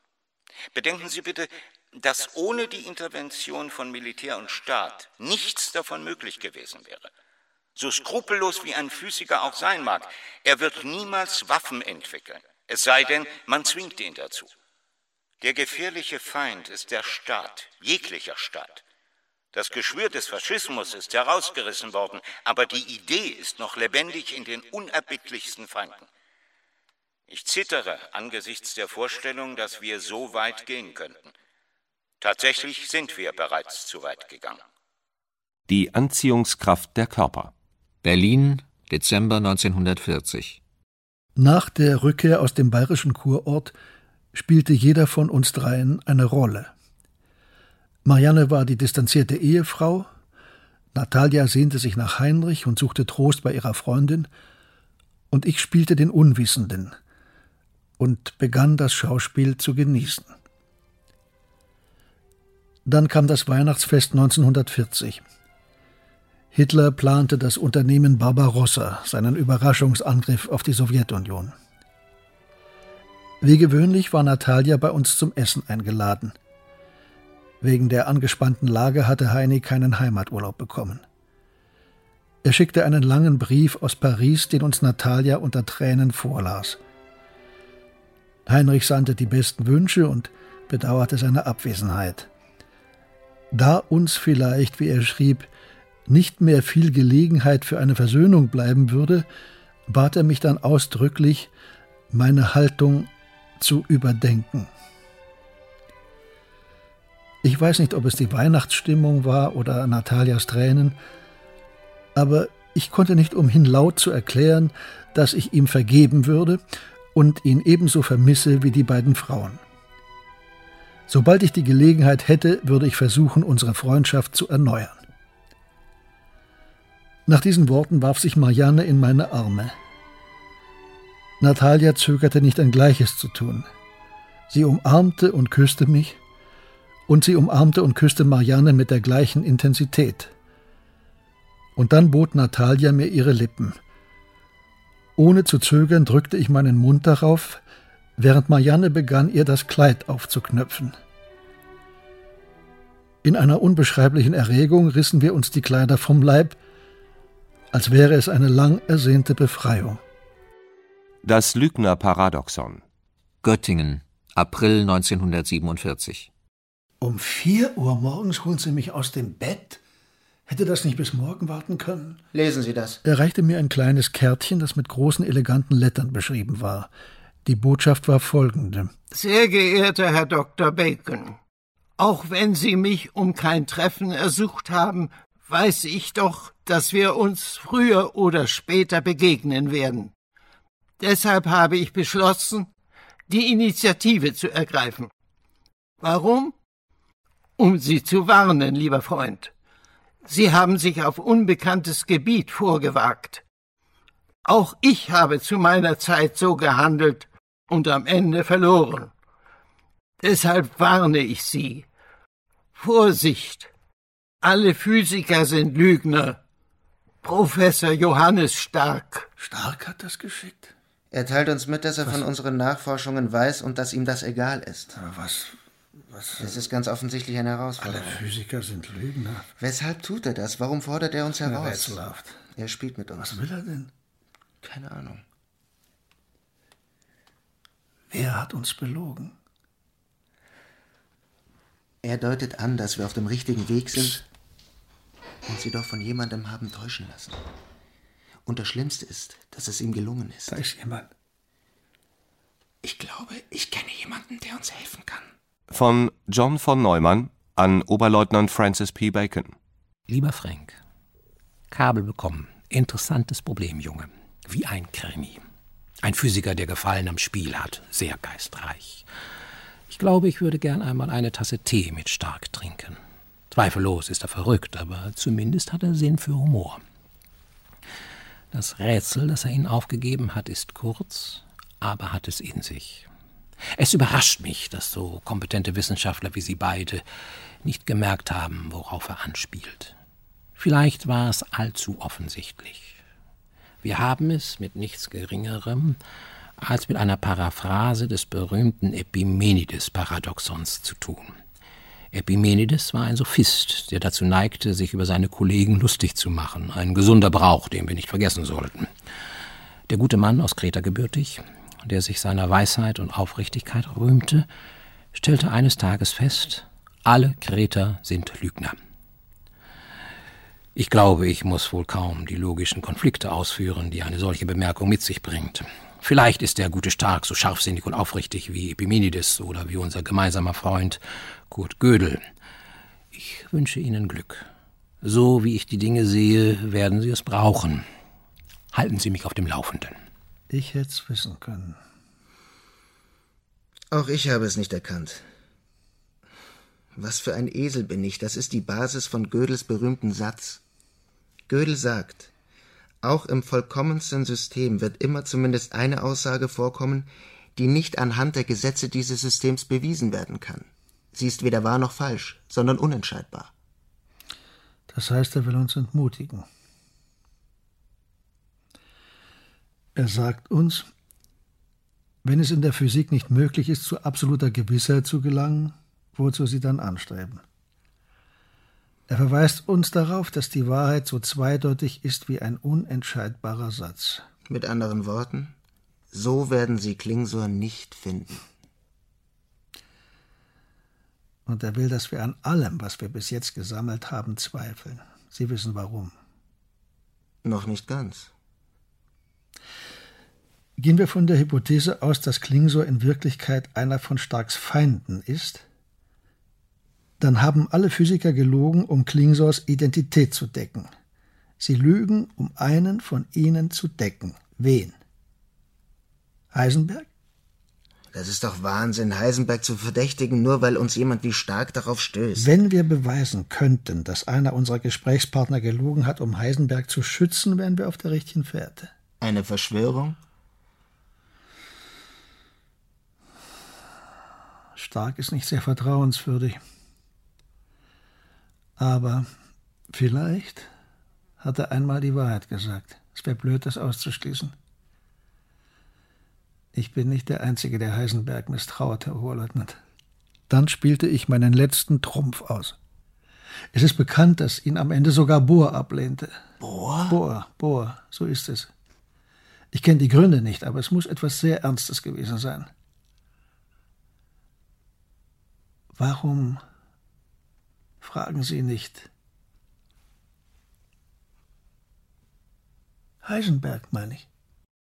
Bedenken Sie bitte, dass ohne die Intervention von Militär und Staat nichts davon möglich gewesen wäre. So skrupellos wie ein Physiker auch sein mag, er wird niemals Waffen entwickeln, es sei denn, man zwingt ihn dazu. Der gefährliche Feind ist der Staat, jeglicher Staat. Das Geschwür des Faschismus ist herausgerissen worden, aber die Idee ist noch lebendig in den unerbittlichsten Feinden. Ich zittere angesichts der Vorstellung, dass wir so weit gehen könnten. Tatsächlich sind wir bereits zu weit gegangen. Die Anziehungskraft der Körper. Berlin, Dezember neunzehnhundertvierzig. Nach der Rückkehr aus dem bayerischen Kurort spielte jeder von uns dreien eine Rolle. Marianne war die distanzierte Ehefrau, Natalia sehnte sich nach Heinrich und suchte Trost bei ihrer Freundin, und ich spielte den Unwissenden und begann das Schauspiel zu genießen. Dann kam das Weihnachtsfest neunzehnhundertvierzig. Hitler plante das Unternehmen Barbarossa, seinen Überraschungsangriff auf die Sowjetunion. Wie gewöhnlich war Natalia bei uns zum Essen eingeladen. Wegen der angespannten Lage hatte Heini keinen Heimaturlaub bekommen. Er schickte einen langen Brief aus Paris, den uns Natalia unter Tränen vorlas. Heinrich sandte die besten Wünsche und bedauerte seine Abwesenheit. Da uns vielleicht, wie er schrieb, nicht mehr viel Gelegenheit für eine Versöhnung bleiben würde, bat er mich dann ausdrücklich, meine Haltung zu überdenken. Ich weiß nicht, ob es die Weihnachtsstimmung war oder Natalias Tränen, aber ich konnte nicht umhin, laut zu erklären, dass ich ihm vergeben würde und ihn ebenso vermisse wie die beiden Frauen. Sobald ich die Gelegenheit hätte, würde ich versuchen, unsere Freundschaft zu erneuern. Nach diesen Worten warf sich Marianne in meine Arme. Natalia zögerte nicht, ein Gleiches zu tun. Sie umarmte und küsste mich, und sie umarmte und küsste Marianne mit der gleichen Intensität. Und dann bot Natalia mir ihre Lippen. Ohne zu zögern drückte ich meinen Mund darauf, während Marianne begann, ihr das Kleid aufzuknöpfen. In einer unbeschreiblichen Erregung rissen wir uns die Kleider vom Leib, als wäre es eine lang ersehnte Befreiung. Das Lügner-Paradoxon. Göttingen, April neunzehnhundertsiebenundvierzig. Um vier Uhr morgens holen Sie mich aus dem Bett? Hätte das nicht bis morgen warten können? Lesen Sie das. Er reichte mir ein kleines Kärtchen, das mit großen, eleganten Lettern beschrieben war. Die Botschaft war folgende. Sehr geehrter Herr Doktor Bacon, auch wenn Sie mich um kein Treffen ersucht haben, weiß ich doch, dass wir uns früher oder später begegnen werden. Deshalb habe ich beschlossen, die Initiative zu ergreifen. Warum? Um Sie zu warnen, lieber Freund. Sie haben sich auf unbekanntes Gebiet vorgewagt. Auch ich habe zu meiner Zeit so gehandelt und am Ende verloren. Deshalb warne ich Sie. Vorsicht! Alle Physiker sind Lügner. Professor Johannes Stark. Stark hat das geschickt? Er teilt uns mit, dass er was? von unseren Nachforschungen weiß und dass ihm das egal ist. Aber was... was das ist ganz offensichtlich eine Herausforderung. Alle Physiker sind Lügner. Weshalb tut er das? Warum fordert er uns heraus? Rätselhaft. Er spielt mit uns. Was will er denn? Keine Ahnung. Wer hat uns belogen? Er deutet an, dass wir auf dem richtigen Weg sind und sie doch von jemandem haben täuschen lassen. Und das Schlimmste ist, dass es ihm gelungen ist. Da ist jemand. Ich glaube, ich kenne jemanden, der uns helfen kann. Von John von Neumann an Oberleutnant Francis P. Bacon. Lieber Frank, Kabel bekommen. Interessantes Problem, Junge. Wie ein Krimi. Ein Physiker, der Gefallen am Spiel hat. Sehr geistreich. Ich glaube, ich würde gern einmal eine Tasse Tee mit Stark trinken. Zweifellos ist er verrückt, aber zumindest hat er Sinn für Humor. Das Rätsel, das er Ihnen aufgegeben hat, ist kurz, aber hat es in sich. Es überrascht mich, dass so kompetente Wissenschaftler wie Sie beide nicht gemerkt haben, worauf er anspielt. Vielleicht war es allzu offensichtlich. Wir haben es mit nichts Geringerem als mit einer Paraphrase des berühmten Epimenides-Paradoxons zu tun. Epimenides war ein Sophist, der dazu neigte, sich über seine Kollegen lustig zu machen. Ein gesunder Brauch, den wir nicht vergessen sollten. Der gute Mann, aus Kreta gebürtig, der sich seiner Weisheit und Aufrichtigkeit rühmte, stellte eines Tages fest, alle Kreter sind Lügner. Ich glaube, ich muss wohl kaum die logischen Konflikte ausführen, die eine solche Bemerkung mit sich bringt. Vielleicht ist der gute Stark so scharfsinnig und aufrichtig wie Epimenides oder wie unser gemeinsamer Freund Kurt Gödel. Ich wünsche Ihnen Glück. So wie ich die Dinge sehe, werden Sie es brauchen. Halten Sie mich auf dem Laufenden. Ich hätte es wissen können. Auch ich habe es nicht erkannt. Was für ein Esel bin ich, das ist die Basis von Gödels berühmten Satz. Gödel sagt, auch im vollkommensten System wird immer zumindest eine Aussage vorkommen, die nicht anhand der Gesetze dieses Systems bewiesen werden kann. Sie ist weder wahr noch falsch, sondern unentscheidbar. Das heißt, er will uns entmutigen. Er sagt uns, wenn es in der Physik nicht möglich ist, zu absoluter Gewissheit zu gelangen, wozu sie dann anstreben. Er verweist uns darauf, dass die Wahrheit so zweideutig ist wie ein unentscheidbarer Satz. Mit anderen Worten, so werden Sie Klingsor nicht finden. Und er will, dass wir an allem, was wir bis jetzt gesammelt haben, zweifeln. Sie wissen warum. Noch nicht ganz. Gehen wir von der Hypothese aus, dass Klingsor in Wirklichkeit einer von Starks Feinden ist, dann haben alle Physiker gelogen, um Klingsors Identität zu decken. Sie lügen, um einen von ihnen zu decken. Wen? Heisenberg? Das ist doch Wahnsinn, Heisenberg zu verdächtigen, nur weil uns jemand wie Stark darauf stößt. Wenn wir beweisen könnten, dass einer unserer Gesprächspartner gelogen hat, um Heisenberg zu schützen, wären wir auf der richtigen Fährte. Eine Verschwörung? Stark ist nicht sehr vertrauenswürdig. Aber vielleicht hat er einmal die Wahrheit gesagt. Es wäre blöd, das auszuschließen. Ich bin nicht der Einzige, der Heisenberg misstrauert, Herr Oberleutnant. Dann spielte ich meinen letzten Trumpf aus. Es ist bekannt, dass ihn am Ende sogar Bohr ablehnte. Bohr? Bohr, Bohr, so ist es. Ich kenne die Gründe nicht, aber es muss etwas sehr Ernstes gewesen sein. Warum fragen Sie nicht Heisenberg, meine ich.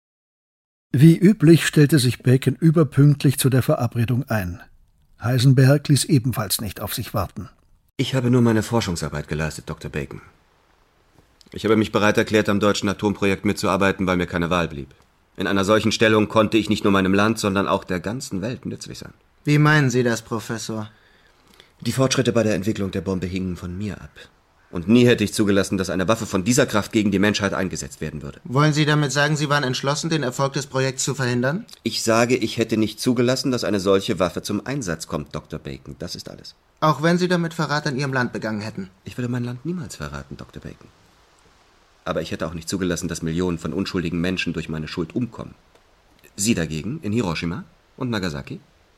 Wie üblich stellte sich Bacon überpünktlich zu der Verabredung ein. Heisenberg ließ ebenfalls nicht auf sich warten. Ich habe nur meine Forschungsarbeit geleistet, Doktor Bacon. Ich habe mich bereit erklärt, am deutschen Atomprojekt mitzuarbeiten, weil mir keine Wahl blieb. In einer solchen Stellung konnte ich nicht nur meinem Land, sondern auch der ganzen Welt nützlich sein. Wie meinen Sie das, Professor? Die Fortschritte bei der Entwicklung der Bombe hingen von mir ab. Und nie hätte ich zugelassen, dass eine Waffe von dieser Kraft gegen die Menschheit eingesetzt werden würde. Wollen Sie damit sagen, Sie waren entschlossen, den Erfolg des Projekts zu verhindern? Ich sage, ich hätte nicht zugelassen, dass eine solche Waffe zum Einsatz kommt, Doktor Bacon. Das ist alles. Auch wenn Sie damit Verrat an Ihrem Land begangen hätten? Ich würde mein Land niemals verraten, Doktor Bacon. Aber ich hätte auch nicht zugelassen, dass Millionen von unschuldigen Menschen durch meine Schuld umkommen. Sie dagegen in Hiroshima und Nagasaki?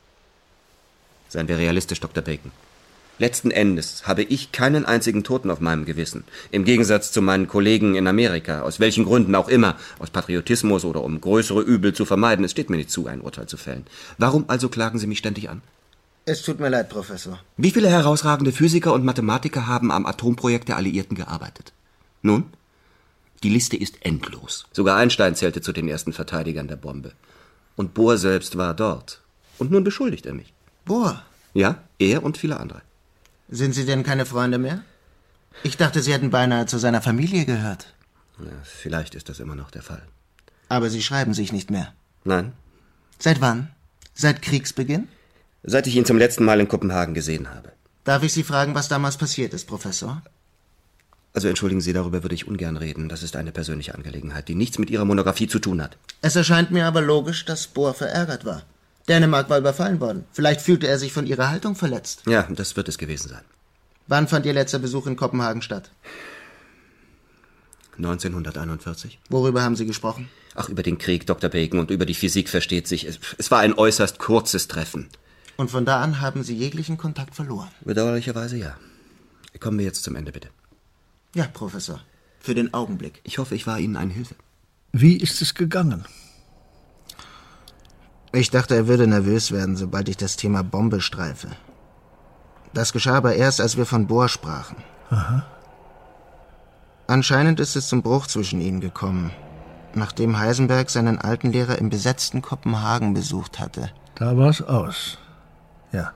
Seien wir realistisch, Doktor Bacon. Letzten Endes habe ich keinen einzigen Toten auf meinem Gewissen. Im Gegensatz zu meinen Kollegen in Amerika, aus welchen Gründen auch immer, aus Patriotismus oder um größere Übel zu vermeiden, es steht mir nicht zu, ein Urteil zu fällen. Warum also klagen Sie mich ständig an? Es tut mir leid, Professor. Wie viele herausragende Physiker und Mathematiker haben am Atomprojekt der Alliierten gearbeitet? Nun, die Liste ist endlos. Sogar Einstein zählte zu den ersten Verteidigern der Bombe. Und Bohr selbst war dort. Und nun beschuldigt er mich. Bohr? Ja, er und viele andere. Sind Sie denn keine Freunde mehr? Ich dachte, Sie hätten beinahe zu seiner Familie gehört. Ja, vielleicht ist das immer noch der Fall. Aber Sie schreiben sich nicht mehr? Nein. Seit wann? Seit Kriegsbeginn? Seit ich ihn zum letzten Mal in Kopenhagen gesehen habe. Darf ich Sie fragen, was damals passiert ist, Professor? Also entschuldigen Sie, darüber würde ich ungern reden. Das ist eine persönliche Angelegenheit, die nichts mit Ihrer Monographie zu tun hat. Es erscheint mir aber logisch, dass Bohr verärgert war. Dänemark war überfallen worden. Vielleicht fühlte er sich von Ihrer Haltung verletzt. Ja, das wird es gewesen sein. Wann fand Ihr letzter Besuch in Kopenhagen statt? neunzehnhunderteinundvierzig. Worüber haben Sie gesprochen? Ach, über den Krieg, Doktor Bacon, und über die Physik versteht sich. Es, es war ein äußerst kurzes Treffen. Und von da an haben Sie jeglichen Kontakt verloren? Bedauerlicherweise ja. Kommen wir jetzt zum Ende, bitte. Ja, Professor. Für den Augenblick. Ich hoffe, ich war Ihnen eine Hilfe. Wie ist es gegangen? Ich dachte, er würde nervös werden, sobald ich das Thema Bombe streife. Das geschah aber erst, als wir von Bohr sprachen. Aha. Anscheinend ist es zum Bruch zwischen ihnen gekommen, nachdem Heisenberg seinen alten Lehrer im besetzten Kopenhagen besucht hatte. Da war's aus. Ja.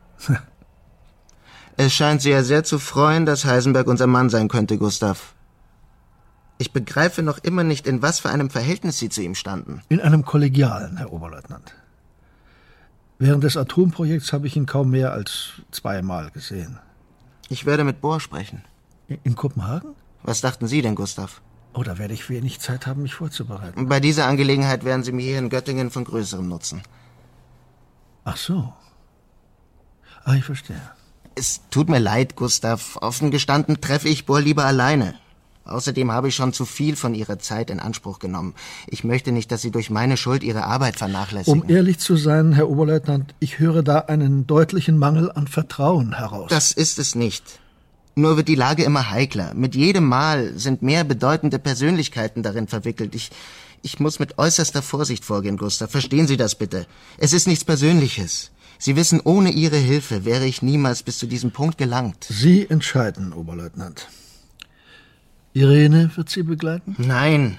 Es scheint Sie ja sehr zu freuen, dass Heisenberg unser Mann sein könnte, Gustav. Ich begreife noch immer nicht, in was für einem Verhältnis Sie zu ihm standen. In einem kollegialen, Herr Oberleutnant. Während des Atomprojekts habe ich ihn kaum mehr als zweimal gesehen. Ich werde mit Bohr sprechen. In Kopenhagen? Was dachten Sie denn, Gustav? Oh, da werde ich wenig Zeit haben, mich vorzubereiten. Bei dieser Angelegenheit werden Sie mir hier in Göttingen von größerem Nutzen. Ach so. Ah, ich verstehe. Es tut mir leid, Gustav. Offen gestanden treffe ich Bohr lieber alleine. Außerdem habe ich schon zu viel von Ihrer Zeit in Anspruch genommen. Ich möchte nicht, dass Sie durch meine Schuld Ihre Arbeit vernachlässigen. Um ehrlich zu sein, Herr Oberleutnant, ich höre da einen deutlichen Mangel an Vertrauen heraus. Das ist es nicht. Nur wird die Lage immer heikler. Mit jedem Mal sind mehr bedeutende Persönlichkeiten darin verwickelt. Ich, ich muss mit äußerster Vorsicht vorgehen, Gustav. Verstehen Sie das bitte. Es ist nichts Persönliches. Sie wissen, ohne Ihre Hilfe wäre ich niemals bis zu diesem Punkt gelangt. Sie entscheiden, Oberleutnant. Irene wird Sie begleiten? Nein.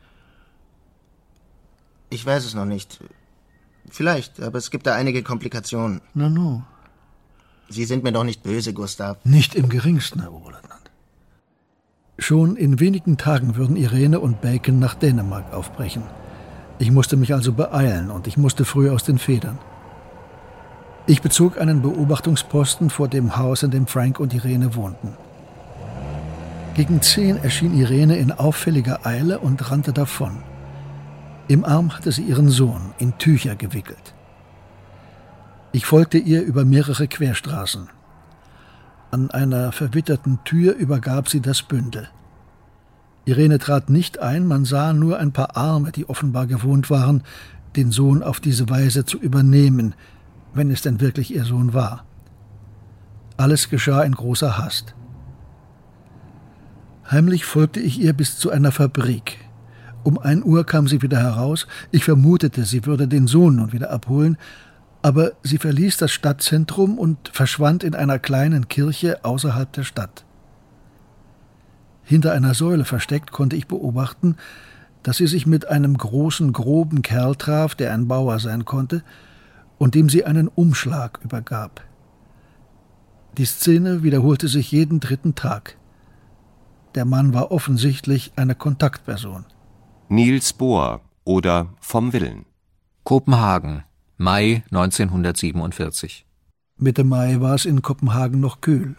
Ich weiß es noch nicht. Vielleicht, aber es gibt da einige Komplikationen. Na no. Sie sind mir doch nicht böse, Gustav. Nicht im geringsten, Herr Oberleutnant. Schon in wenigen Tagen würden Irene und Bacon nach Dänemark aufbrechen. Ich musste mich also beeilen und ich musste früh aus den Federn. Ich bezog einen Beobachtungsposten vor dem Haus, in dem Frank und Irene wohnten. Gegen zehn erschien Irene in auffälliger Eile und rannte davon. Im Arm hatte sie ihren Sohn, in Tücher gewickelt. Ich folgte ihr über mehrere Querstraßen. An einer verwitterten Tür übergab sie das Bündel. Irene trat nicht ein, man sah nur ein paar Arme, die offenbar gewohnt waren, den Sohn auf diese Weise zu übernehmen, wenn es denn wirklich ihr Sohn war. Alles geschah in großer Hast. Heimlich folgte ich ihr bis zu einer Fabrik. Um ein Uhr kam sie wieder heraus. Ich vermutete, sie würde den Sohn nun wieder abholen, aber sie verließ das Stadtzentrum und verschwand in einer kleinen Kirche außerhalb der Stadt. Hinter einer Säule versteckt konnte ich beobachten, dass sie sich mit einem großen, groben Kerl traf, der ein Bauer sein konnte, und dem sie einen Umschlag übergab. Die Szene wiederholte sich jeden dritten Tag. Der Mann war offensichtlich eine Kontaktperson. Niels Bohr oder Vom Willen. Kopenhagen, Mai neunzehnhundertsiebenundvierzig. Mitte Mai war es in Kopenhagen noch kühl.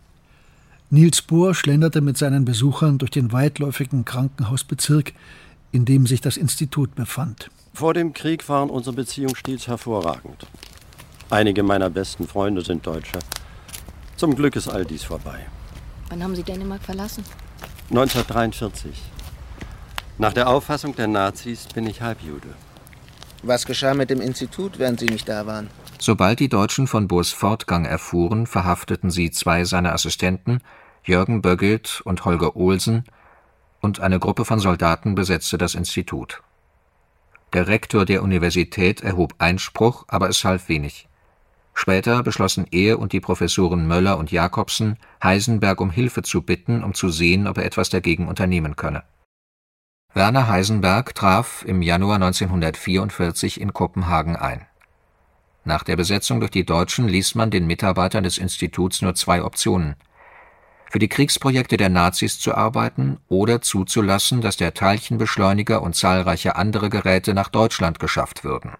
Niels Bohr schlenderte mit seinen Besuchern durch den weitläufigen Krankenhausbezirk, in dem sich das Institut befand. Vor dem Krieg waren unsere Beziehungen stets hervorragend. Einige meiner besten Freunde sind Deutsche. Zum Glück ist all dies vorbei. Wann haben Sie Dänemark verlassen? neunzehnhundertdreiundvierzig. Nach der Auffassung der Nazis bin ich Halbjude. Was geschah mit dem Institut, während Sie nicht da waren? Sobald die Deutschen von Bohrs Fortgang erfuhren, verhafteten sie zwei seiner Assistenten, Jürgen Böggild und Holger Olsen, und eine Gruppe von Soldaten besetzte das Institut. Der Rektor der Universität erhob Einspruch, aber es half wenig. Später beschlossen er und die Professoren Möller und Jacobsen, Heisenberg um Hilfe zu bitten, um zu sehen, ob er etwas dagegen unternehmen könne. Werner Heisenberg traf im Januar neunzehnhundertvierundvierzig in Kopenhagen ein. Nach der Besetzung durch die Deutschen ließ man den Mitarbeitern des Instituts nur zwei Optionen: für die Kriegsprojekte der Nazis zu arbeiten oder zuzulassen, dass der Teilchenbeschleuniger und zahlreiche andere Geräte nach Deutschland geschafft würden.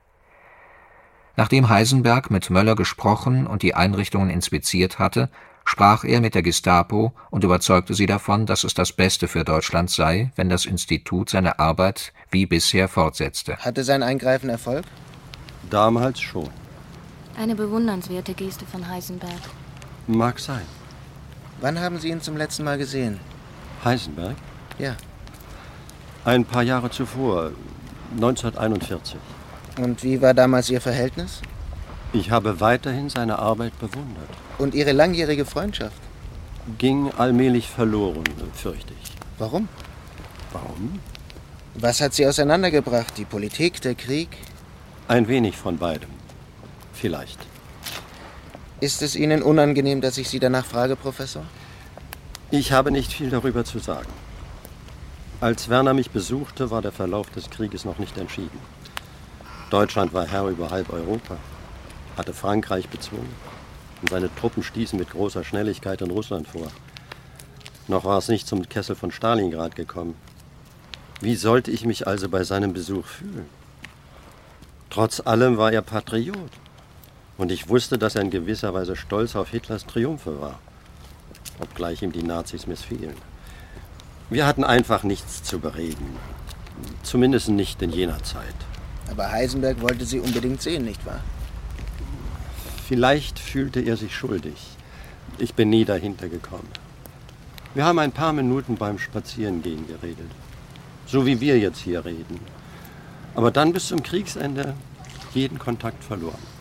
Nachdem Heisenberg mit Möller gesprochen und die Einrichtungen inspiziert hatte, sprach er mit der Gestapo und überzeugte sie davon, dass es das Beste für Deutschland sei, wenn das Institut seine Arbeit wie bisher fortsetzte. Hatte sein Eingreifen Erfolg? Damals schon. Eine bewundernswerte Geste von Heisenberg. Mag sein. Wann haben Sie ihn zum letzten Mal gesehen? Heisenberg? Ja. Ein paar Jahre zuvor, neunzehnhunderteinundvierzig. Und wie war damals Ihr Verhältnis? Ich habe weiterhin seine Arbeit bewundert. Und Ihre langjährige Freundschaft? Ging allmählich verloren, fürchte ich. Warum? Warum? Was hat Sie auseinandergebracht? Die Politik, der Krieg? Ein wenig von beidem. Vielleicht. Ist es Ihnen unangenehm, dass ich Sie danach frage, Professor? Ich habe nicht viel darüber zu sagen. Als Werner mich besuchte, war der Verlauf des Krieges noch nicht entschieden. Deutschland war Herr über halb Europa, hatte Frankreich bezwungen und seine Truppen stießen mit großer Schnelligkeit in Russland vor. Noch war es nicht zum Kessel von Stalingrad gekommen. Wie sollte ich mich also bei seinem Besuch fühlen? Trotz allem war er Patriot. Und ich wusste, dass er in gewisser Weise stolz auf Hitlers Triumphe war, obgleich ihm die Nazis missfielen. Wir hatten einfach nichts zu bereden, zumindest nicht in jener Zeit. Aber Heisenberg wollte Sie unbedingt sehen, nicht wahr? Vielleicht fühlte er sich schuldig. Ich bin nie dahinter gekommen. Wir haben ein paar Minuten beim Spazierengehen geredet, so wie wir jetzt hier reden. Aber dann bis zum Kriegsende jeden Kontakt verloren.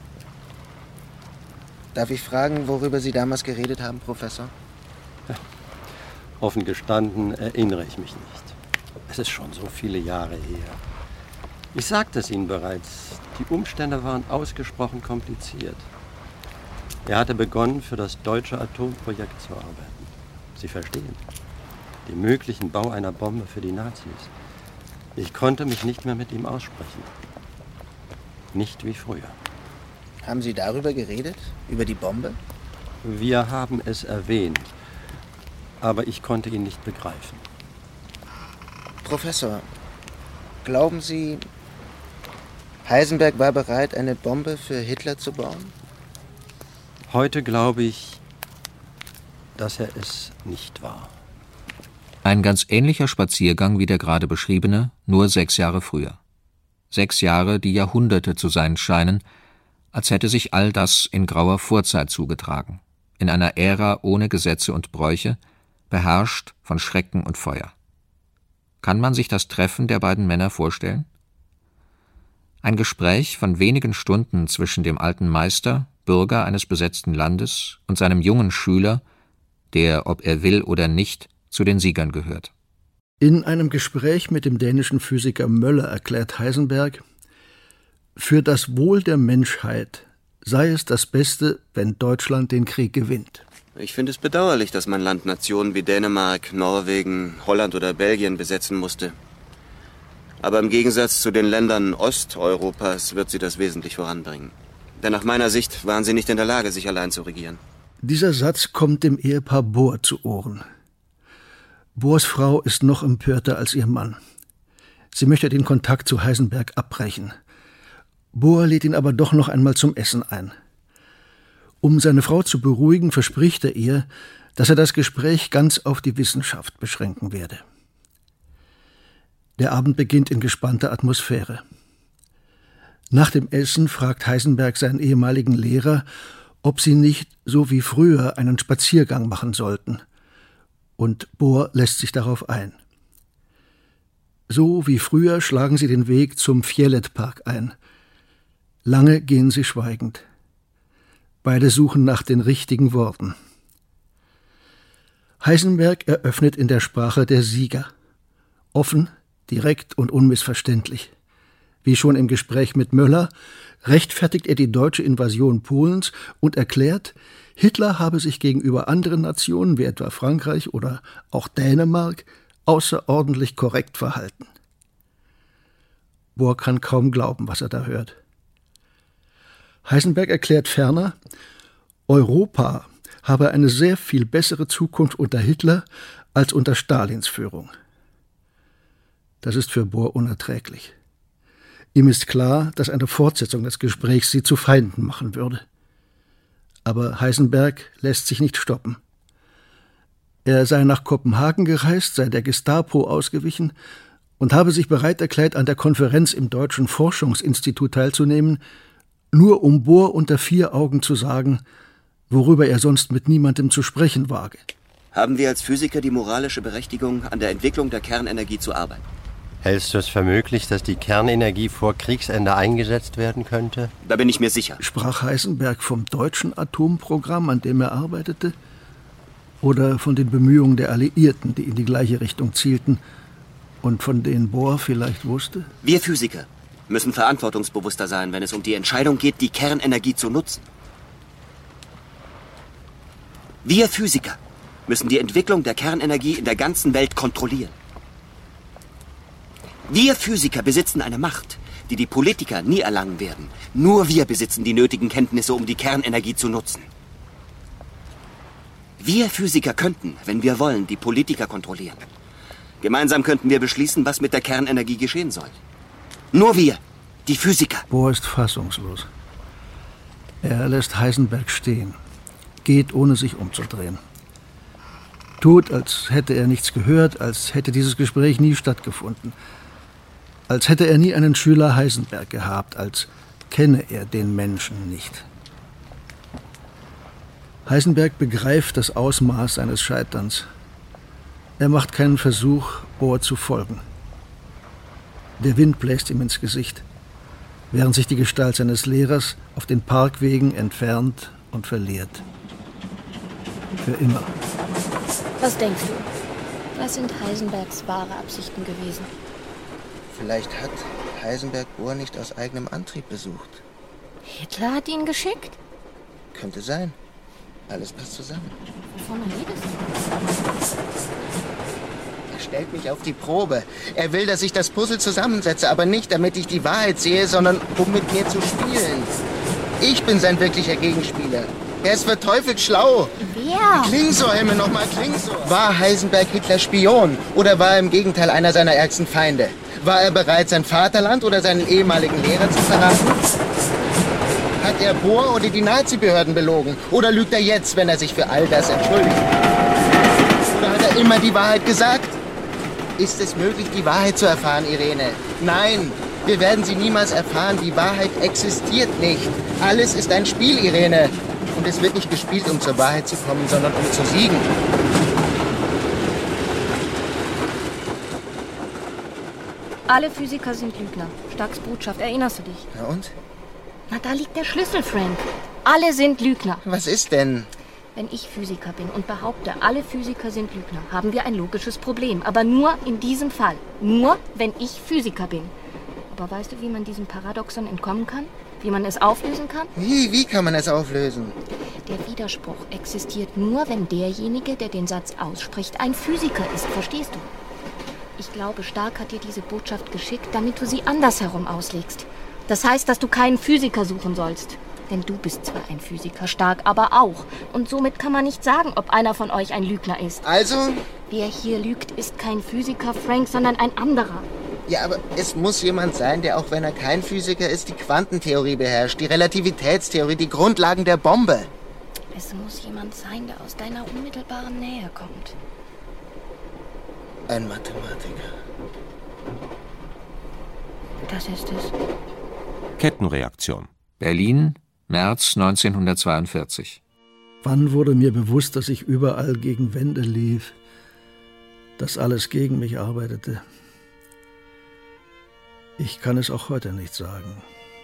Darf ich fragen, worüber Sie damals geredet haben, Professor? Ja, offen gestanden erinnere ich mich nicht. Es ist schon so viele Jahre her. Ich sagte es Ihnen bereits, die Umstände waren ausgesprochen kompliziert. Er hatte begonnen, für das deutsche Atomprojekt zu arbeiten. Sie verstehen, den möglichen Bau einer Bombe für die Nazis. Ich konnte mich nicht mehr mit ihm aussprechen. Nicht wie früher. Haben Sie darüber geredet? Über die Bombe? Wir haben es erwähnt, aber ich konnte ihn nicht begreifen. Professor, glauben Sie, Heisenberg war bereit, eine Bombe für Hitler zu bauen? Heute glaube ich, dass er es nicht war. Ein ganz ähnlicher Spaziergang wie der gerade beschriebene, nur sechs Jahre früher. Sechs Jahre, die Jahrhunderte zu sein scheinen, als hätte sich all das in grauer Vorzeit zugetragen, in einer Ära ohne Gesetze und Bräuche, beherrscht von Schrecken und Feuer. Kann man sich das Treffen der beiden Männer vorstellen? Ein Gespräch von wenigen Stunden zwischen dem alten Meister, Bürger eines besetzten Landes, und seinem jungen Schüler, der, ob er will oder nicht, zu den Siegern gehört. In einem Gespräch mit dem dänischen Physiker Möller erklärt Heisenberg, für das Wohl der Menschheit sei es das Beste, wenn Deutschland den Krieg gewinnt. Ich finde es bedauerlich, dass mein Land Nationen wie Dänemark, Norwegen, Holland oder Belgien besetzen musste. Aber im Gegensatz zu den Ländern Osteuropas wird sie das wesentlich voranbringen. Denn nach meiner Sicht waren sie nicht in der Lage, sich allein zu regieren. Dieser Satz kommt dem Ehepaar Bohr zu Ohren. Bohrs Frau ist noch empörter als ihr Mann. Sie möchte den Kontakt zu Heisenberg abbrechen. Bohr lädt ihn aber doch noch einmal zum Essen ein. Um seine Frau zu beruhigen, verspricht er ihr, dass er das Gespräch ganz auf die Wissenschaft beschränken werde. Der Abend beginnt in gespannter Atmosphäre. Nach dem Essen fragt Heisenberg seinen ehemaligen Lehrer, ob sie nicht, so wie früher, einen Spaziergang machen sollten. Und Bohr lässt sich darauf ein. So wie früher schlagen sie den Weg zum Fjelletpark ein. Lange gehen sie schweigend. Beide suchen nach den richtigen Worten. Heisenberg eröffnet in der Sprache der Sieger. Offen, direkt und unmissverständlich. Wie schon im Gespräch mit Möller rechtfertigt er die deutsche Invasion Polens und erklärt, Hitler habe sich gegenüber anderen Nationen wie etwa Frankreich oder auch Dänemark außerordentlich korrekt verhalten. Bohr kann kaum glauben, was er da hört. Heisenberg erklärt ferner, Europa habe eine sehr viel bessere Zukunft unter Hitler als unter Stalins Führung. Das ist für Bohr unerträglich. Ihm ist klar, dass eine Fortsetzung des Gesprächs sie zu Feinden machen würde. Aber Heisenberg lässt sich nicht stoppen. Er sei nach Kopenhagen gereist, sei der Gestapo ausgewichen und habe sich bereit erklärt, an der Konferenz im Deutschen Forschungsinstitut teilzunehmen, nur um Bohr unter vier Augen zu sagen, worüber er sonst mit niemandem zu sprechen wage. Haben wir als Physiker die moralische Berechtigung, an der Entwicklung der Kernenergie zu arbeiten? Hältst du es für möglich, dass die Kernenergie vor Kriegsende eingesetzt werden könnte? Da bin ich mir sicher. Sprach Heisenberg vom deutschen Atomprogramm, an dem er arbeitete, oder von den Bemühungen der Alliierten, die in die gleiche Richtung zielten und von denen Bohr vielleicht wusste? Wir Physiker müssen verantwortungsbewusster sein, wenn es um die Entscheidung geht, die Kernenergie zu nutzen. Wir Physiker müssen die Entwicklung der Kernenergie in der ganzen Welt kontrollieren. Wir Physiker besitzen eine Macht, die die Politiker nie erlangen werden. Nur wir besitzen die nötigen Kenntnisse, um die Kernenergie zu nutzen. Wir Physiker könnten, wenn wir wollen, die Politiker kontrollieren. Gemeinsam könnten wir beschließen, was mit der Kernenergie geschehen soll. Nur wir, die Physiker. Bohr ist fassungslos. Er lässt Heisenberg stehen, geht, ohne sich umzudrehen. Tut, als hätte er nichts gehört, als hätte dieses Gespräch nie stattgefunden. Als hätte er nie einen Schüler Heisenberg gehabt, als kenne er den Menschen nicht. Heisenberg begreift das Ausmaß seines Scheiterns. Er macht keinen Versuch, Bohr zu folgen. Der Wind bläst ihm ins Gesicht, während sich die Gestalt seines Lehrers auf den Parkwegen entfernt und verliert. Für immer. Was denkst du? Was sind Heisenbergs wahre Absichten gewesen? Vielleicht hat Heisenberg Bohr nicht aus eigenem Antrieb besucht. Hitler hat ihn geschickt? Könnte sein. Alles passt zusammen. Wovon redest du? Er stellt mich auf die Probe. Er will, dass ich das Puzzle zusammensetze, aber nicht, damit ich die Wahrheit sehe, sondern um mit mir zu spielen. Ich bin sein wirklicher Gegenspieler. Er ist verteufelt schlau. Wer? Klingsor, Himmel, nochmal Klingsor. War Heisenberg Hitlers Spion oder war er im Gegenteil einer seiner ärgsten Feinde? War er bereit, sein Vaterland oder seinen ehemaligen Lehrer zu verraten? Hat er Bohr oder die Nazi-Behörden belogen? Oder lügt er jetzt, wenn er sich für all das entschuldigt? Oder hat er immer die Wahrheit gesagt? Ist es möglich, die Wahrheit zu erfahren, Irene? Nein, wir werden sie niemals erfahren. Die Wahrheit existiert nicht. Alles ist ein Spiel, Irene. Und es wird nicht gespielt, um zur Wahrheit zu kommen, sondern um zu siegen. Alle Physiker sind Lügner. Starks Botschaft, erinnerst du dich? Na und? Na, da liegt der Schlüssel, Frank. Alle sind Lügner. Was ist denn? Wenn ich Physiker bin und behaupte, alle Physiker sind Lügner, haben wir ein logisches Problem. Aber nur in diesem Fall. Nur, wenn ich Physiker bin. Aber weißt du, wie man diesem Paradoxon entkommen kann? Wie man es auflösen kann? Wie, wie kann man es auflösen? Der Widerspruch existiert nur, wenn derjenige, der den Satz ausspricht, ein Physiker ist. Verstehst du? Ich glaube, Stark hat dir diese Botschaft geschickt, damit du sie andersherum auslegst. Das heißt, dass du keinen Physiker suchen sollst. Denn du bist zwar ein Physiker, Stark aber auch. Und somit kann man nicht sagen, ob einer von euch ein Lügner ist. Also? Wer hier lügt, ist kein Physiker, Frank, sondern ein anderer. Ja, aber es muss jemand sein, der, auch wenn er kein Physiker ist, die Quantentheorie beherrscht, die Relativitätstheorie, die Grundlagen der Bombe. Es muss jemand sein, der aus deiner unmittelbaren Nähe kommt. Ein Mathematiker. Das ist es. Kettenreaktion. Berlin, März neunzehnhundertzweiundvierzig. Wann wurde mir bewusst, dass ich überall gegen Wände lief, dass alles gegen mich arbeitete? Ich kann es auch heute nicht sagen.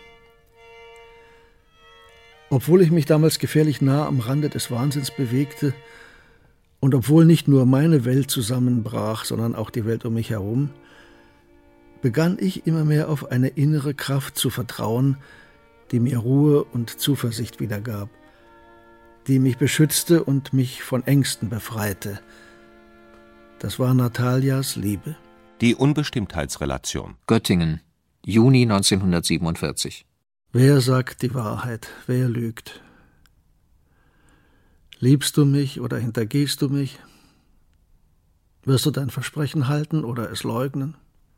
Obwohl ich mich damals gefährlich nah am Rande des Wahnsinns bewegte und obwohl nicht nur meine Welt zusammenbrach, sondern auch die Welt um mich herum, begann ich immer mehr auf eine innere Kraft zu vertrauen, die mir Ruhe und Zuversicht wiedergab, die mich beschützte und mich von Ängsten befreite. Das war Natalias Liebe. Die Unbestimmtheitsrelation. Göttingen, Juni neunzehnhundertsiebenundvierzig. Wer sagt die Wahrheit? Wer lügt? Liebst du mich oder hintergehst du mich? Wirst du dein Versprechen halten oder es leugnen?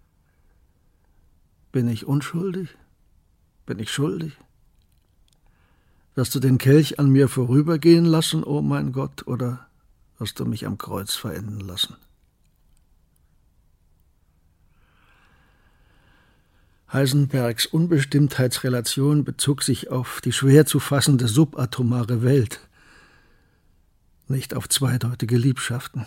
Bin ich unschuldig? Bin ich schuldig? Wirst du den Kelch an mir vorübergehen lassen, o mein Gott, oder wirst du mich am Kreuz verenden lassen? Heisenbergs Unbestimmtheitsrelation bezog sich auf die schwer zu fassende subatomare Welt, nicht auf zweideutige Liebschaften.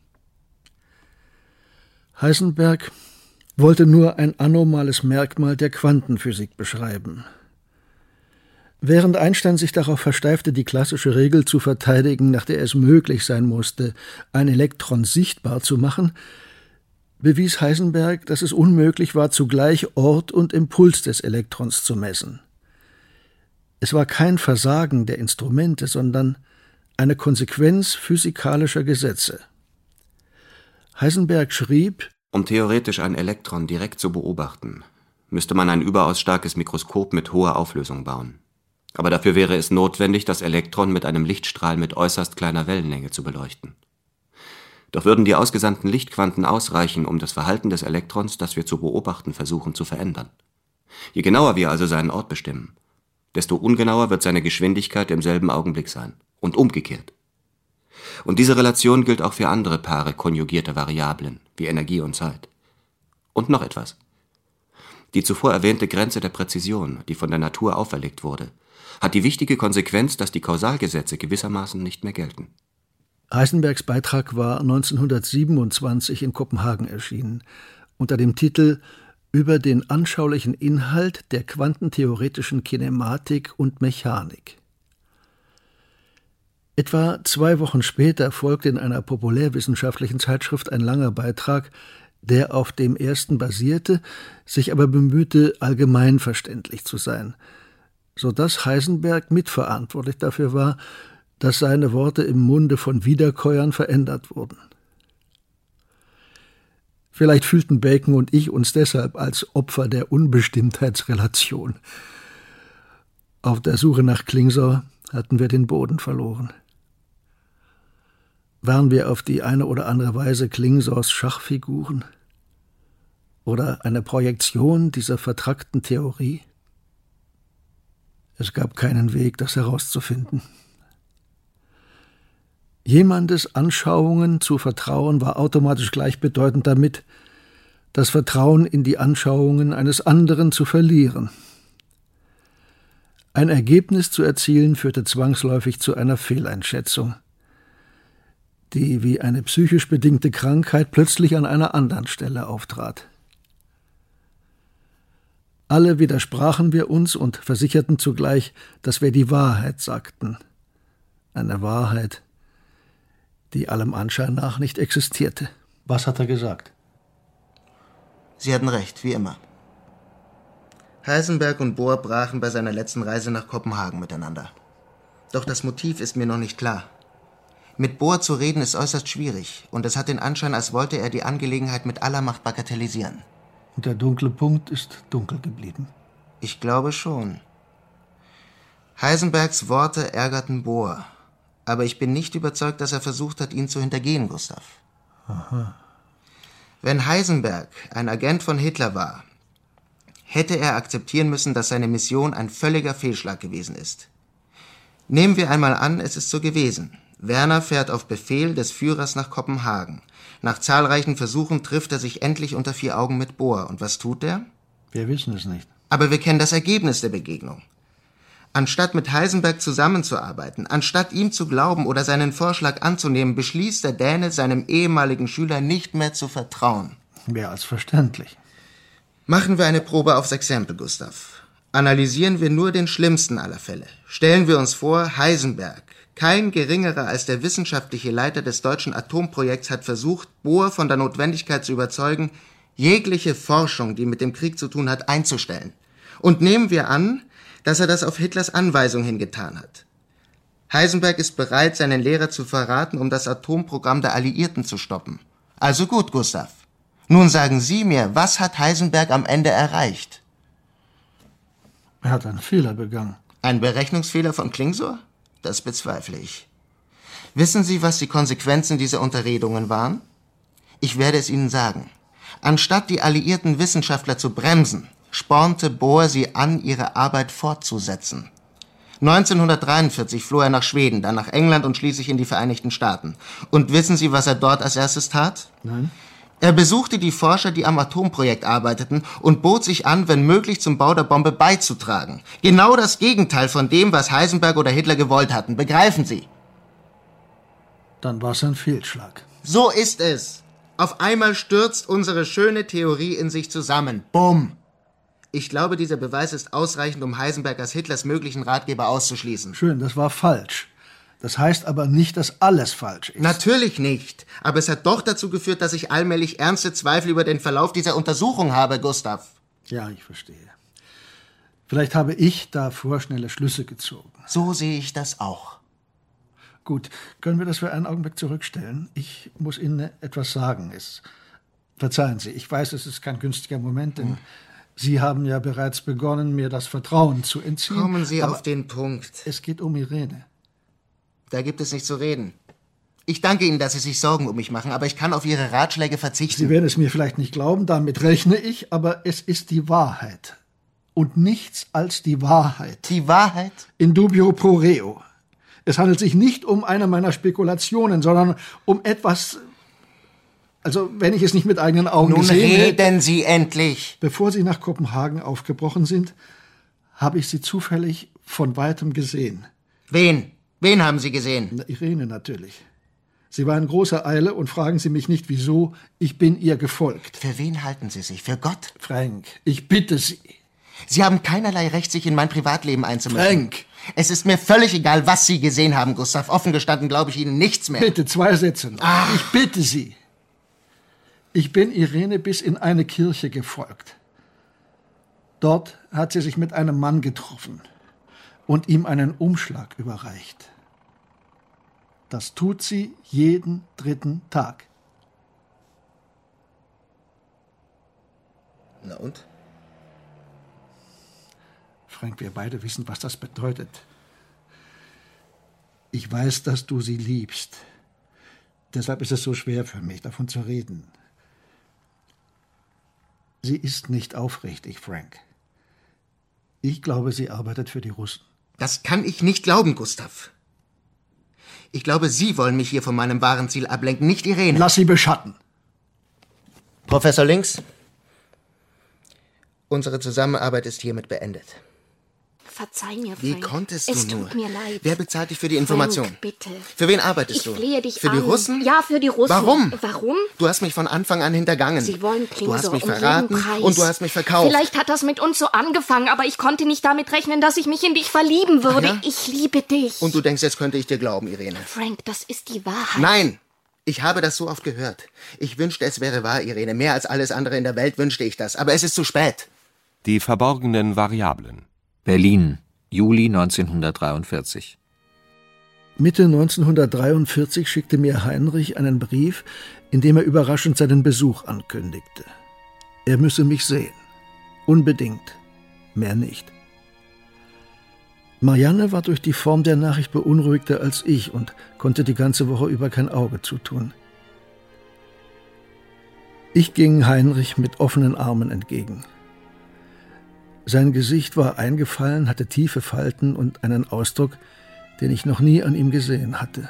Heisenberg wollte nur ein anomales Merkmal der Quantenphysik beschreiben. Während Einstein sich darauf versteifte, die klassische Regel zu verteidigen, nach der es möglich sein musste, ein Elektron sichtbar zu machen, bewies Heisenberg, dass es unmöglich war, zugleich Ort und Impuls des Elektrons zu messen. Es war kein Versagen der Instrumente, sondern eine Konsequenz physikalischer Gesetze. Heisenberg schrieb: Um theoretisch ein Elektron direkt zu beobachten, müsste man ein überaus starkes Mikroskop mit hoher Auflösung bauen. Aber dafür wäre es notwendig, das Elektron mit einem Lichtstrahl mit äußerst kleiner Wellenlänge zu beleuchten. Doch würden die ausgesandten Lichtquanten ausreichen, um das Verhalten des Elektrons, das wir zu beobachten versuchen, zu verändern. Je genauer wir also seinen Ort bestimmen, desto ungenauer wird seine Geschwindigkeit im selben Augenblick sein. Und umgekehrt. Und diese Relation gilt auch für andere Paare konjugierter Variablen, wie Energie und Zeit. Und noch etwas. Die zuvor erwähnte Grenze der Präzision, die von der Natur auferlegt wurde, hat die wichtige Konsequenz, dass die Kausalgesetze gewissermaßen nicht mehr gelten. Heisenbergs Beitrag war neunzehnhundertsiebenundzwanzig in Kopenhagen erschienen, unter dem Titel »Über den anschaulichen Inhalt der quantentheoretischen Kinematik und Mechanik«. Etwa zwei Wochen später folgte in einer populärwissenschaftlichen Zeitschrift ein langer Beitrag, der auf dem ersten basierte, sich aber bemühte, allgemeinverständlich zu sein, so dass Heisenberg mitverantwortlich dafür war, dass seine Worte im Munde von Wiederkäuern verändert wurden. Vielleicht fühlten Bacon und ich uns deshalb als Opfer der Unbestimmtheitsrelation. Auf der Suche nach Klingsor hatten wir den Boden verloren. Waren wir auf die eine oder andere Weise Klingsors Schachfiguren? Oder eine Projektion dieser vertrackten Theorie? Es gab keinen Weg, das herauszufinden. Jemandes Anschauungen zu vertrauen war automatisch gleichbedeutend damit, das Vertrauen in die Anschauungen eines anderen zu verlieren. Ein Ergebnis zu erzielen führte zwangsläufig zu einer Fehleinschätzung, die wie eine psychisch bedingte Krankheit plötzlich an einer anderen Stelle auftrat. Alle widersprachen wir uns und versicherten zugleich, dass wir die Wahrheit sagten. Eine Wahrheit, die allem Anschein nach nicht existierte. Was hat er gesagt? Sie hatten recht, wie immer. Heisenberg und Bohr brachen bei seiner letzten Reise nach Kopenhagen miteinander. Doch das Motiv ist mir noch nicht klar. Mit Bohr zu reden ist äußerst schwierig, und es hat den Anschein, als wollte er die Angelegenheit mit aller Macht bagatellisieren. Und der dunkle Punkt ist dunkel geblieben? Ich glaube schon. Heisenbergs Worte ärgerten Bohr, aber ich bin nicht überzeugt, dass er versucht hat, ihn zu hintergehen, Gustav. Aha. Wenn Heisenberg ein Agent von Hitler war, hätte er akzeptieren müssen, dass seine Mission ein völliger Fehlschlag gewesen ist. Nehmen wir einmal an, es ist so gewesen. Werner fährt auf Befehl des Führers nach Kopenhagen. Nach zahlreichen Versuchen trifft er sich endlich unter vier Augen mit Bohr. Und was tut er? Wir wissen es nicht. Aber wir kennen das Ergebnis der Begegnung. Anstatt mit Heisenberg zusammenzuarbeiten, anstatt ihm zu glauben oder seinen Vorschlag anzunehmen, beschließt der Däne, seinem ehemaligen Schüler nicht mehr zu vertrauen. Mehr als verständlich. Machen wir eine Probe aufs Exempel, Gustav. Analysieren wir nur den schlimmsten aller Fälle. Stellen wir uns vor, Heisenberg, kein geringerer als der wissenschaftliche Leiter des deutschen Atomprojekts, hat versucht, Bohr von der Notwendigkeit zu überzeugen, jegliche Forschung, die mit dem Krieg zu tun hat, einzustellen. Und nehmen wir an, dass er das auf Hitlers Anweisung hingetan hat. Heisenberg ist bereit, seinen Lehrer zu verraten, um das Atomprogramm der Alliierten zu stoppen. Also gut, Gustav. Nun sagen Sie mir, was hat Heisenberg am Ende erreicht? Er hat einen Fehler begangen. Ein Berechnungsfehler von Klingsor? Das bezweifle ich. Wissen Sie, was die Konsequenzen dieser Unterredungen waren? Ich werde es Ihnen sagen. Anstatt die alliierten Wissenschaftler zu bremsen, spornte Bohr sie an, ihre Arbeit fortzusetzen. neunzehnhundertdreiundvierzig floh er nach Schweden, dann nach England und schließlich in die Vereinigten Staaten. Und wissen Sie, was er dort als erstes tat? Nein. Er besuchte die Forscher, die am Atomprojekt arbeiteten, und bot sich an, wenn möglich zum Bau der Bombe beizutragen. Genau das Gegenteil von dem, was Heisenberg oder Hitler gewollt hatten. Begreifen Sie? Dann war es ein Fehlschlag. So ist es. Auf einmal stürzt unsere schöne Theorie in sich zusammen. Bumm. Ich glaube, dieser Beweis ist ausreichend, um Heisenberg als Hitlers möglichen Ratgeber auszuschließen. Schön, das war falsch. Das heißt aber nicht, dass alles falsch ist. Natürlich nicht. Aber es hat doch dazu geführt, dass ich allmählich ernste Zweifel über den Verlauf dieser Untersuchung habe, Gustav. Ja, ich verstehe. Vielleicht habe ich da vorschnelle Schlüsse gezogen. So sehe ich das auch. Gut, können wir das für einen Augenblick zurückstellen? Ich muss Ihnen etwas sagen. Es, verzeihen Sie, ich weiß, es ist kein günstiger Moment, denn hm. Sie haben ja bereits begonnen, mir das Vertrauen zu entziehen. Kommen Sie auf den Punkt. Es geht um Irene. Da gibt es nichts zu reden. Ich danke Ihnen, dass Sie sich Sorgen um mich machen, aber ich kann auf Ihre Ratschläge verzichten. Sie werden es mir vielleicht nicht glauben, damit rechne ich, aber es ist die Wahrheit. Und nichts als die Wahrheit. Die Wahrheit? In dubio pro reo. Es handelt sich nicht um eine meiner Spekulationen, sondern um etwas... Also, wenn ich es nicht mit eigenen Augen Nun gesehen hätte... reden Sie endlich! Bevor Sie nach Kopenhagen aufgebrochen sind, habe ich Sie zufällig von Weitem gesehen. Wen? Wen haben Sie gesehen? Na, Irene natürlich. Sie war in großer Eile und fragen Sie mich nicht, wieso. Ich bin ihr gefolgt. Für wen halten Sie sich? Für Gott? Frank, ich bitte Sie. Sie haben keinerlei Recht, sich in mein Privatleben einzumischen. Frank! Es ist mir völlig egal, was Sie gesehen haben, Gustav. Offen gestanden glaube ich Ihnen nichts mehr. Bitte, zwei Sätze noch. Ach. Ich bitte Sie. Ich bin Irene bis in eine Kirche gefolgt. Dort hat sie sich mit einem Mann getroffen und ihm einen Umschlag überreicht. Das tut sie jeden dritten Tag. Na und? Frank, wir beide wissen, was das bedeutet. Ich weiß, dass du sie liebst. Deshalb ist es so schwer für mich, davon zu reden. Sie ist nicht aufrichtig, Frank. Ich glaube, sie arbeitet für die Russen. Das kann ich nicht glauben, Gustav. Ich glaube, Sie wollen mich hier von meinem wahren Ziel ablenken, nicht Irene. Lass sie beschatten. Professor Links, unsere Zusammenarbeit ist hiermit beendet. Verzeih mir, Frank. Wie konntest du es nur? Es tut mir leid. Wer bezahlt dich für die Information? Frank, bitte. Für wen arbeitest ich du? Ich flehe dich Für an. die Russen? Ja, für die Russen. Warum? Warum? Du hast mich von Anfang an hintergangen. Sie wollen Klingel Du hast mich um verraten jeden Preis. und du hast mich verkauft. Vielleicht hat das mit uns so angefangen, aber ich konnte nicht damit rechnen, dass ich mich in dich verlieben würde. Ja? Ich liebe dich. Und du denkst, jetzt könnte ich dir glauben, Irene. Frank, das ist die Wahrheit. Nein! Ich habe das so oft gehört. Ich wünschte, es wäre wahr, Irene. Mehr als alles andere in der Welt wünschte ich das. Aber es ist zu spät. Die verborgenen Variablen. Berlin, Juli neunzehnhundertdreiundvierzig. Mitte neunzehnhundertdreiundvierzig schickte mir Heinrich einen Brief, in dem er überraschend seinen Besuch ankündigte. Er müsse mich sehen. Unbedingt. Mehr nicht. Marianne war durch die Form der Nachricht beunruhigter als ich und konnte die ganze Woche über kein Auge zutun. Ich ging Heinrich mit offenen Armen entgegen. Sein Gesicht war eingefallen, hatte tiefe Falten und einen Ausdruck, den ich noch nie an ihm gesehen hatte.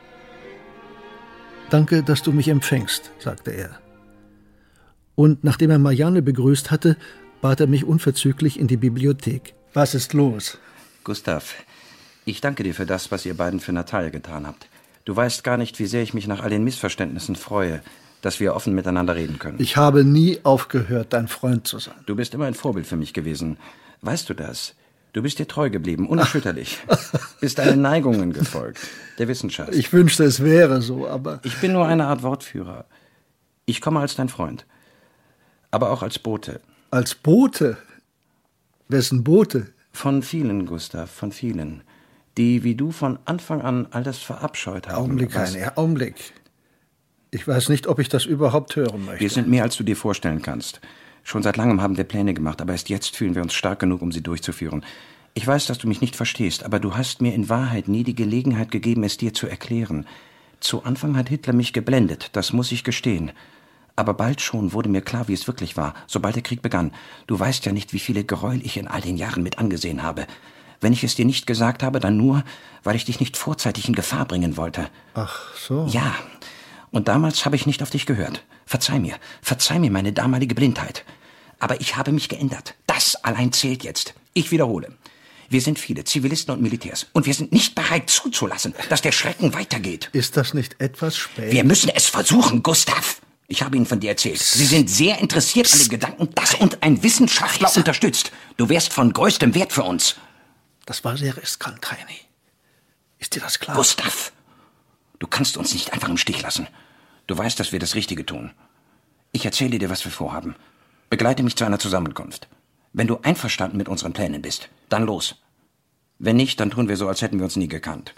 »Danke, dass du mich empfängst«, sagte er. Und nachdem er Marianne begrüßt hatte, bat er mich unverzüglich in die Bibliothek. »Was ist los?« »Gustav, ich danke dir für das, was ihr beiden für Natalia getan habt. Du weißt gar nicht, wie sehr ich mich nach all den Missverständnissen freue, dass wir offen miteinander reden können.« »Ich habe nie aufgehört, dein Freund zu sein.« »Du bist immer ein Vorbild für mich gewesen. Weißt du das? Du bist dir treu geblieben, unerschütterlich. Bist deinen Neigungen gefolgt, der Wissenschaft.« »Ich wünschte, es wäre so, aber...« »Ich bin nur eine Art Wortführer. Ich komme als dein Freund, aber auch als Bote.« »Als Bote? Wessen Bote?« »Von vielen, Gustav, von vielen, die wie du von Anfang an all das verabscheut haben.« »Augenblick, Heine, Augenblick. Ich weiß nicht, ob ich das überhaupt hören möchte.« »Wir sind mehr, als du dir vorstellen kannst. Schon seit langem haben wir Pläne gemacht, aber erst jetzt fühlen wir uns stark genug, um sie durchzuführen. Ich weiß, dass du mich nicht verstehst, aber du hast mir in Wahrheit nie die Gelegenheit gegeben, es dir zu erklären. Zu Anfang hat Hitler mich geblendet, das muss ich gestehen. Aber bald schon wurde mir klar, wie es wirklich war, sobald der Krieg begann. Du weißt ja nicht, wie viele Gräuel ich in all den Jahren mit angesehen habe. Wenn ich es dir nicht gesagt habe, dann nur, weil ich dich nicht vorzeitig in Gefahr bringen wollte.« »Ach so.« »Ja, und damals habe ich nicht auf dich gehört. Verzeih mir, verzeih mir meine damalige Blindheit. Aber ich habe mich geändert. Das allein zählt jetzt. Ich wiederhole. Wir sind viele Zivilisten und Militärs. Und wir sind nicht bereit zuzulassen, dass der Schrecken weitergeht.« »Ist das nicht etwas spät?« »Wir müssen es versuchen, Gustav. Ich habe Ihnen von dir erzählt. Sie sind sehr interessiert an dem Gedanken, dass uns ein Wissenschaftler unterstützt. Du wärst von größtem Wert für uns.« Das war sehr riskant, Heini. Ist dir das klar? Gustav, du kannst uns nicht einfach im Stich lassen. Du weißt, dass wir das Richtige tun. Ich erzähle dir, was wir vorhaben. Begleite mich zu einer Zusammenkunft. Wenn du einverstanden mit unseren Plänen bist, dann los. Wenn nicht, dann tun wir so, als hätten wir uns nie gekannt.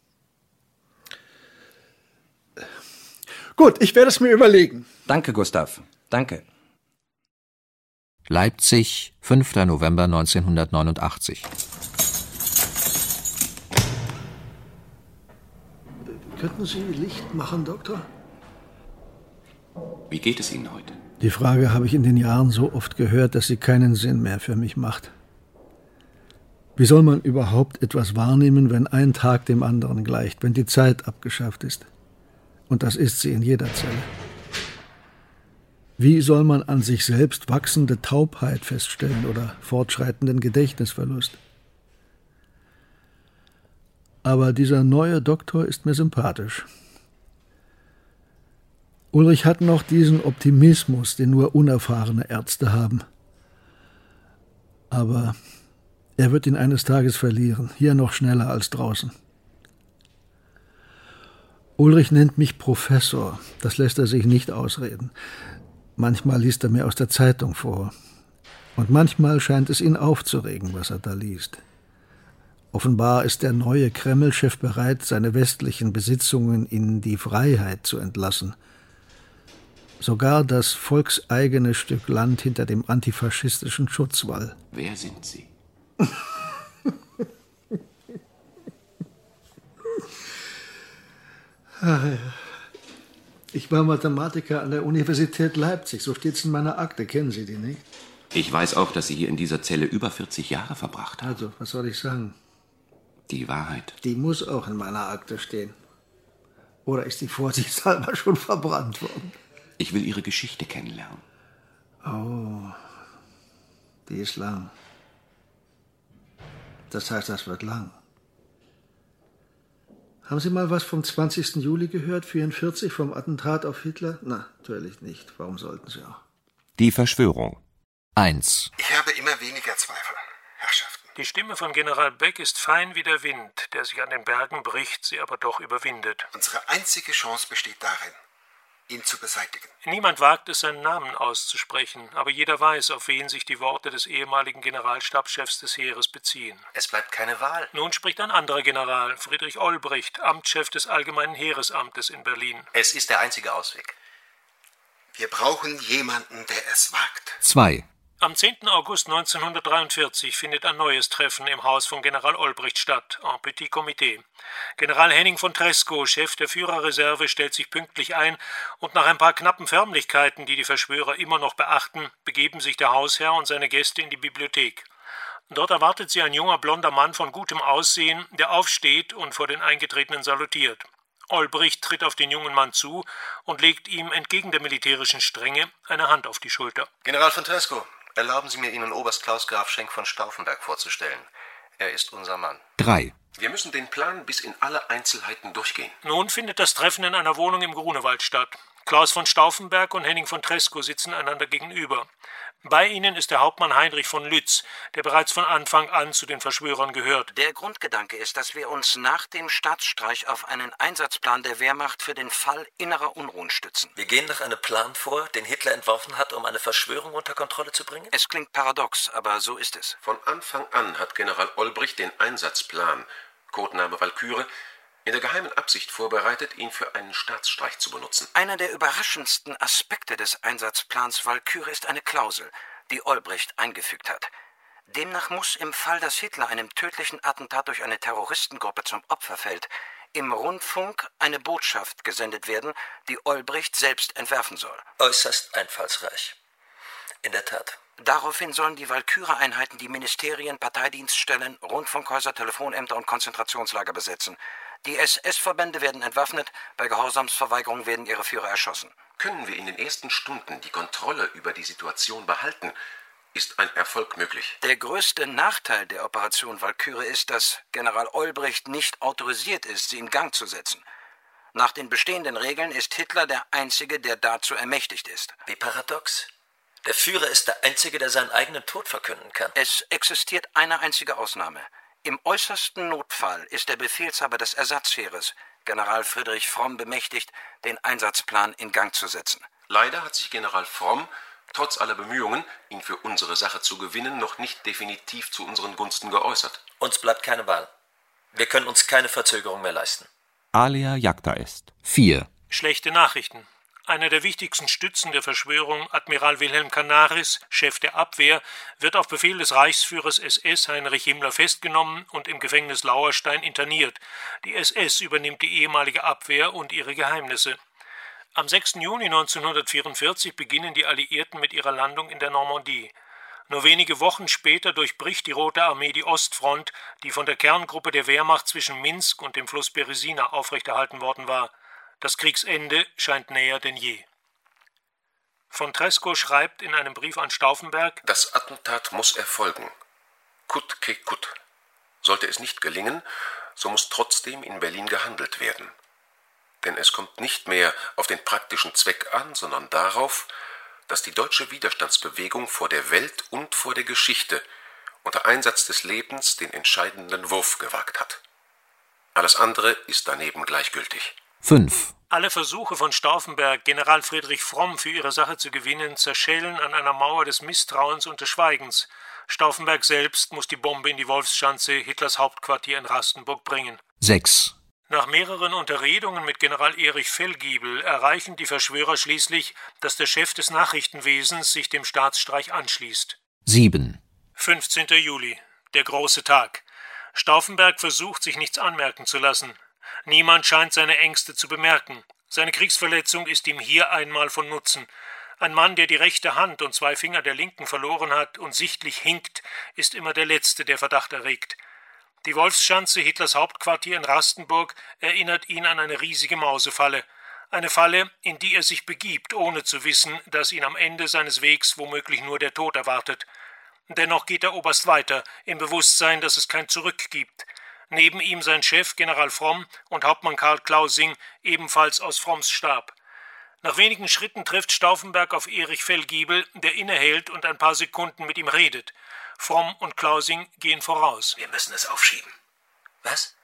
Gut, ich werde es mir überlegen. Danke, Gustav. Danke. Leipzig, fünfter November neunzehnhundertneunundachtzig. Könnten Sie Licht machen, Doktor? Wie geht es Ihnen heute? Die Frage habe ich in den Jahren so oft gehört, dass sie keinen Sinn mehr für mich macht. Wie soll man überhaupt etwas wahrnehmen, wenn ein Tag dem anderen gleicht, wenn die Zeit abgeschafft ist? Und das ist sie in jeder Zelle. Wie soll man an sich selbst wachsende Taubheit feststellen oder fortschreitenden Gedächtnisverlust? Aber dieser neue Doktor ist mir sympathisch. Ulrich hat noch diesen Optimismus, den nur unerfahrene Ärzte haben. Aber er wird ihn eines Tages verlieren, hier noch schneller als draußen. Ulrich nennt mich Professor, das lässt er sich nicht ausreden. Manchmal liest er mir aus der Zeitung vor. Und manchmal scheint es ihn aufzuregen, was er da liest. Offenbar ist der neue Kreml-Chef bereit, seine westlichen Besitzungen in die Freiheit zu entlassen. Sogar das volkseigene Stück Land hinter dem antifaschistischen Schutzwall. Wer sind Sie? Ich war Mathematiker an der Universität Leipzig, so steht's in meiner Akte. Kennen Sie die nicht? Ich weiß auch, dass Sie hier in dieser Zelle über vierzig Jahre verbracht haben. Also, was soll ich sagen? Die Wahrheit. Die muss auch in meiner Akte stehen. Oder ist die vorsichtshalber schon verbrannt worden? Ich will Ihre Geschichte kennenlernen. Oh, die ist lang. Das heißt, das wird lang. Haben Sie mal was vom zwanzigsten Juli gehört, vierundvierzig, vom Attentat auf Hitler? Na, natürlich nicht. Warum sollten Sie auch? Die Verschwörung. eins. Ich habe immer weniger Zweifel, Herrschaften. Die Stimme von General Beck ist fein wie der Wind, der sich an den Bergen bricht, sie aber doch überwindet. Unsere einzige Chance besteht darin, ihn zu beseitigen. Niemand wagt es, seinen Namen auszusprechen, aber jeder weiß, auf wen sich die Worte des ehemaligen Generalstabschefs des Heeres beziehen. Es bleibt keine Wahl. Nun spricht ein anderer General, Friedrich Olbricht, Amtschef des Allgemeinen Heeresamtes in Berlin. Es ist der einzige Ausweg. Wir brauchen jemanden, der es wagt. zwei. Am zehnten August neunzehnhundertdreiundvierzig findet ein neues Treffen im Haus von General Olbricht statt, en petit comité. General Henning von Tresckow, Chef der Führerreserve, stellt sich pünktlich ein und nach ein paar knappen Förmlichkeiten, die die Verschwörer immer noch beachten, begeben sich der Hausherr und seine Gäste in die Bibliothek. Dort erwartet sie ein junger blonder Mann von gutem Aussehen, der aufsteht und vor den Eingetretenen salutiert. Olbricht tritt auf den jungen Mann zu und legt ihm entgegen der militärischen Strenge eine Hand auf die Schulter. General von Tresckow, erlauben Sie mir, Ihnen Oberst Klaus Graf Schenk von Stauffenberg vorzustellen. Er ist unser Mann. drei. Wir müssen den Plan bis in alle Einzelheiten durchgehen. Nun findet das Treffen in einer Wohnung im Grunewald statt. Klaus von Stauffenberg und Henning von Tresckow sitzen einander gegenüber. Bei ihnen ist der Hauptmann Heinrich von Lütz, der bereits von Anfang an zu den Verschwörern gehört. Der Grundgedanke ist, dass wir uns nach dem Staatsstreich auf einen Einsatzplan der Wehrmacht für den Fall innerer Unruhen stützen. Wir gehen nach einem Plan vor, den Hitler entworfen hat, um eine Verschwörung unter Kontrolle zu bringen? Es klingt paradox, aber so ist es. Von Anfang an hat General Olbricht den Einsatzplan, Codename Walküre, in der geheimen Absicht vorbereitet, ihn für einen Staatsstreich zu benutzen. Einer der überraschendsten Aspekte des Einsatzplans Walküre ist eine Klausel, die Olbricht eingefügt hat. Demnach muss im Fall, dass Hitler einem tödlichen Attentat durch eine Terroristengruppe zum Opfer fällt, im Rundfunk eine Botschaft gesendet werden, die Olbricht selbst entwerfen soll. Äußerst einfallsreich. In der Tat. Daraufhin sollen die Walküre-Einheiten die Ministerien, Parteidienststellen, Rundfunkhäuser, Telefonämter und Konzentrationslager besetzen. Die S S-Verbände werden entwaffnet, bei Gehorsamsverweigerung werden ihre Führer erschossen. Können wir in den ersten Stunden die Kontrolle über die Situation behalten, ist ein Erfolg möglich. Der größte Nachteil der Operation Walküre ist, dass General Olbricht nicht autorisiert ist, sie in Gang zu setzen. Nach den bestehenden Regeln ist Hitler der Einzige, der dazu ermächtigt ist. Wie paradox. Der Führer ist der Einzige, der seinen eigenen Tod verkünden kann. Es existiert eine einzige Ausnahme. Im äußersten Notfall ist der Befehlshaber des Ersatzheeres, General Friedrich Fromm, bemächtigt, den Einsatzplan in Gang zu setzen. Leider hat sich General Fromm, trotz aller Bemühungen, ihn für unsere Sache zu gewinnen, noch nicht definitiv zu unseren Gunsten geäußert. Uns bleibt keine Wahl. Wir können uns keine Verzögerung mehr leisten. Alea jacta est. vier. Schlechte Nachrichten. Einer der wichtigsten Stützen der Verschwörung, Admiral Wilhelm Canaris, Chef der Abwehr, wird auf Befehl des Reichsführers S S Heinrich Himmler festgenommen und im Gefängnis Lauerstein interniert. Die S S übernimmt die ehemalige Abwehr und ihre Geheimnisse. Am sechsten Juni neunzehnhundertvierundvierzig beginnen die Alliierten mit ihrer Landung in der Normandie. Nur wenige Wochen später durchbricht die Rote Armee die Ostfront, die von der Kerngruppe der Wehrmacht zwischen Minsk und dem Fluss Beresina aufrechterhalten worden war. Das Kriegsende scheint näher denn je. Von Tresckow schreibt in einem Brief an Stauffenberg: Das Attentat muss erfolgen. Kut ke kut. Sollte es nicht gelingen, so muss trotzdem in Berlin gehandelt werden. Denn es kommt nicht mehr auf den praktischen Zweck an, sondern darauf, dass die deutsche Widerstandsbewegung vor der Welt und vor der Geschichte unter Einsatz des Lebens den entscheidenden Wurf gewagt hat. Alles andere ist daneben gleichgültig. fünf. Alle Versuche von Stauffenberg, General Friedrich Fromm für ihre Sache zu gewinnen, zerschellen an einer Mauer des Misstrauens und des Schweigens. Stauffenberg selbst muss die Bombe in die Wolfschanze, Hitlers Hauptquartier in Rastenburg, bringen. sechs. Nach mehreren Unterredungen mit General Erich Fellgiebel erreichen die Verschwörer schließlich, dass der Chef des Nachrichtenwesens sich dem Staatsstreich anschließt. sieben. fünfzehnter Juli, der große Tag. Stauffenberg versucht, sich nichts anmerken zu lassen. Niemand scheint seine Ängste zu bemerken. Seine Kriegsverletzung ist ihm hier einmal von Nutzen. Ein Mann, der die rechte Hand und zwei Finger der linken verloren hat und sichtlich hinkt, ist immer der Letzte, der Verdacht erregt. Die Wolfschanze, Hitlers Hauptquartier in Rastenburg, erinnert ihn an eine riesige Mausefalle. Eine Falle, in die er sich begibt, ohne zu wissen, dass ihn am Ende seines Wegs womöglich nur der Tod erwartet. Dennoch geht der Oberst weiter, im Bewusstsein, dass es kein Zurück gibt. Neben ihm sein Chef, General Fromm, und Hauptmann Karl Klausing, ebenfalls aus Fromms Stab. Nach wenigen Schritten trifft Stauffenberg auf Erich Fellgiebel, der innehält und ein paar Sekunden mit ihm redet. Fromm und Klausing gehen voraus. Wir müssen es aufschieben. Was?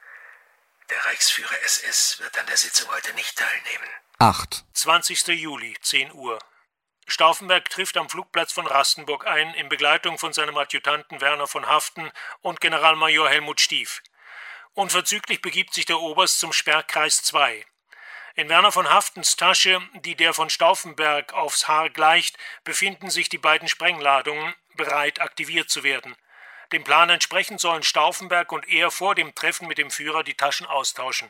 Der Reichsführer S S wird an der Sitzung heute nicht teilnehmen. acht. zwanzigster Juli, zehn Uhr. Stauffenberg trifft am Flugplatz von Rastenburg ein, in Begleitung von seinem Adjutanten Werner von Haften und Generalmajor Helmut Stief. Unverzüglich begibt sich der Oberst zum Sperrkreis zwei. In Werner von Haftens Tasche, die der von Stauffenberg aufs Haar gleicht, befinden sich die beiden Sprengladungen, bereit aktiviert zu werden. Dem Plan entsprechend sollen Stauffenberg und er vor dem Treffen mit dem Führer die Taschen austauschen.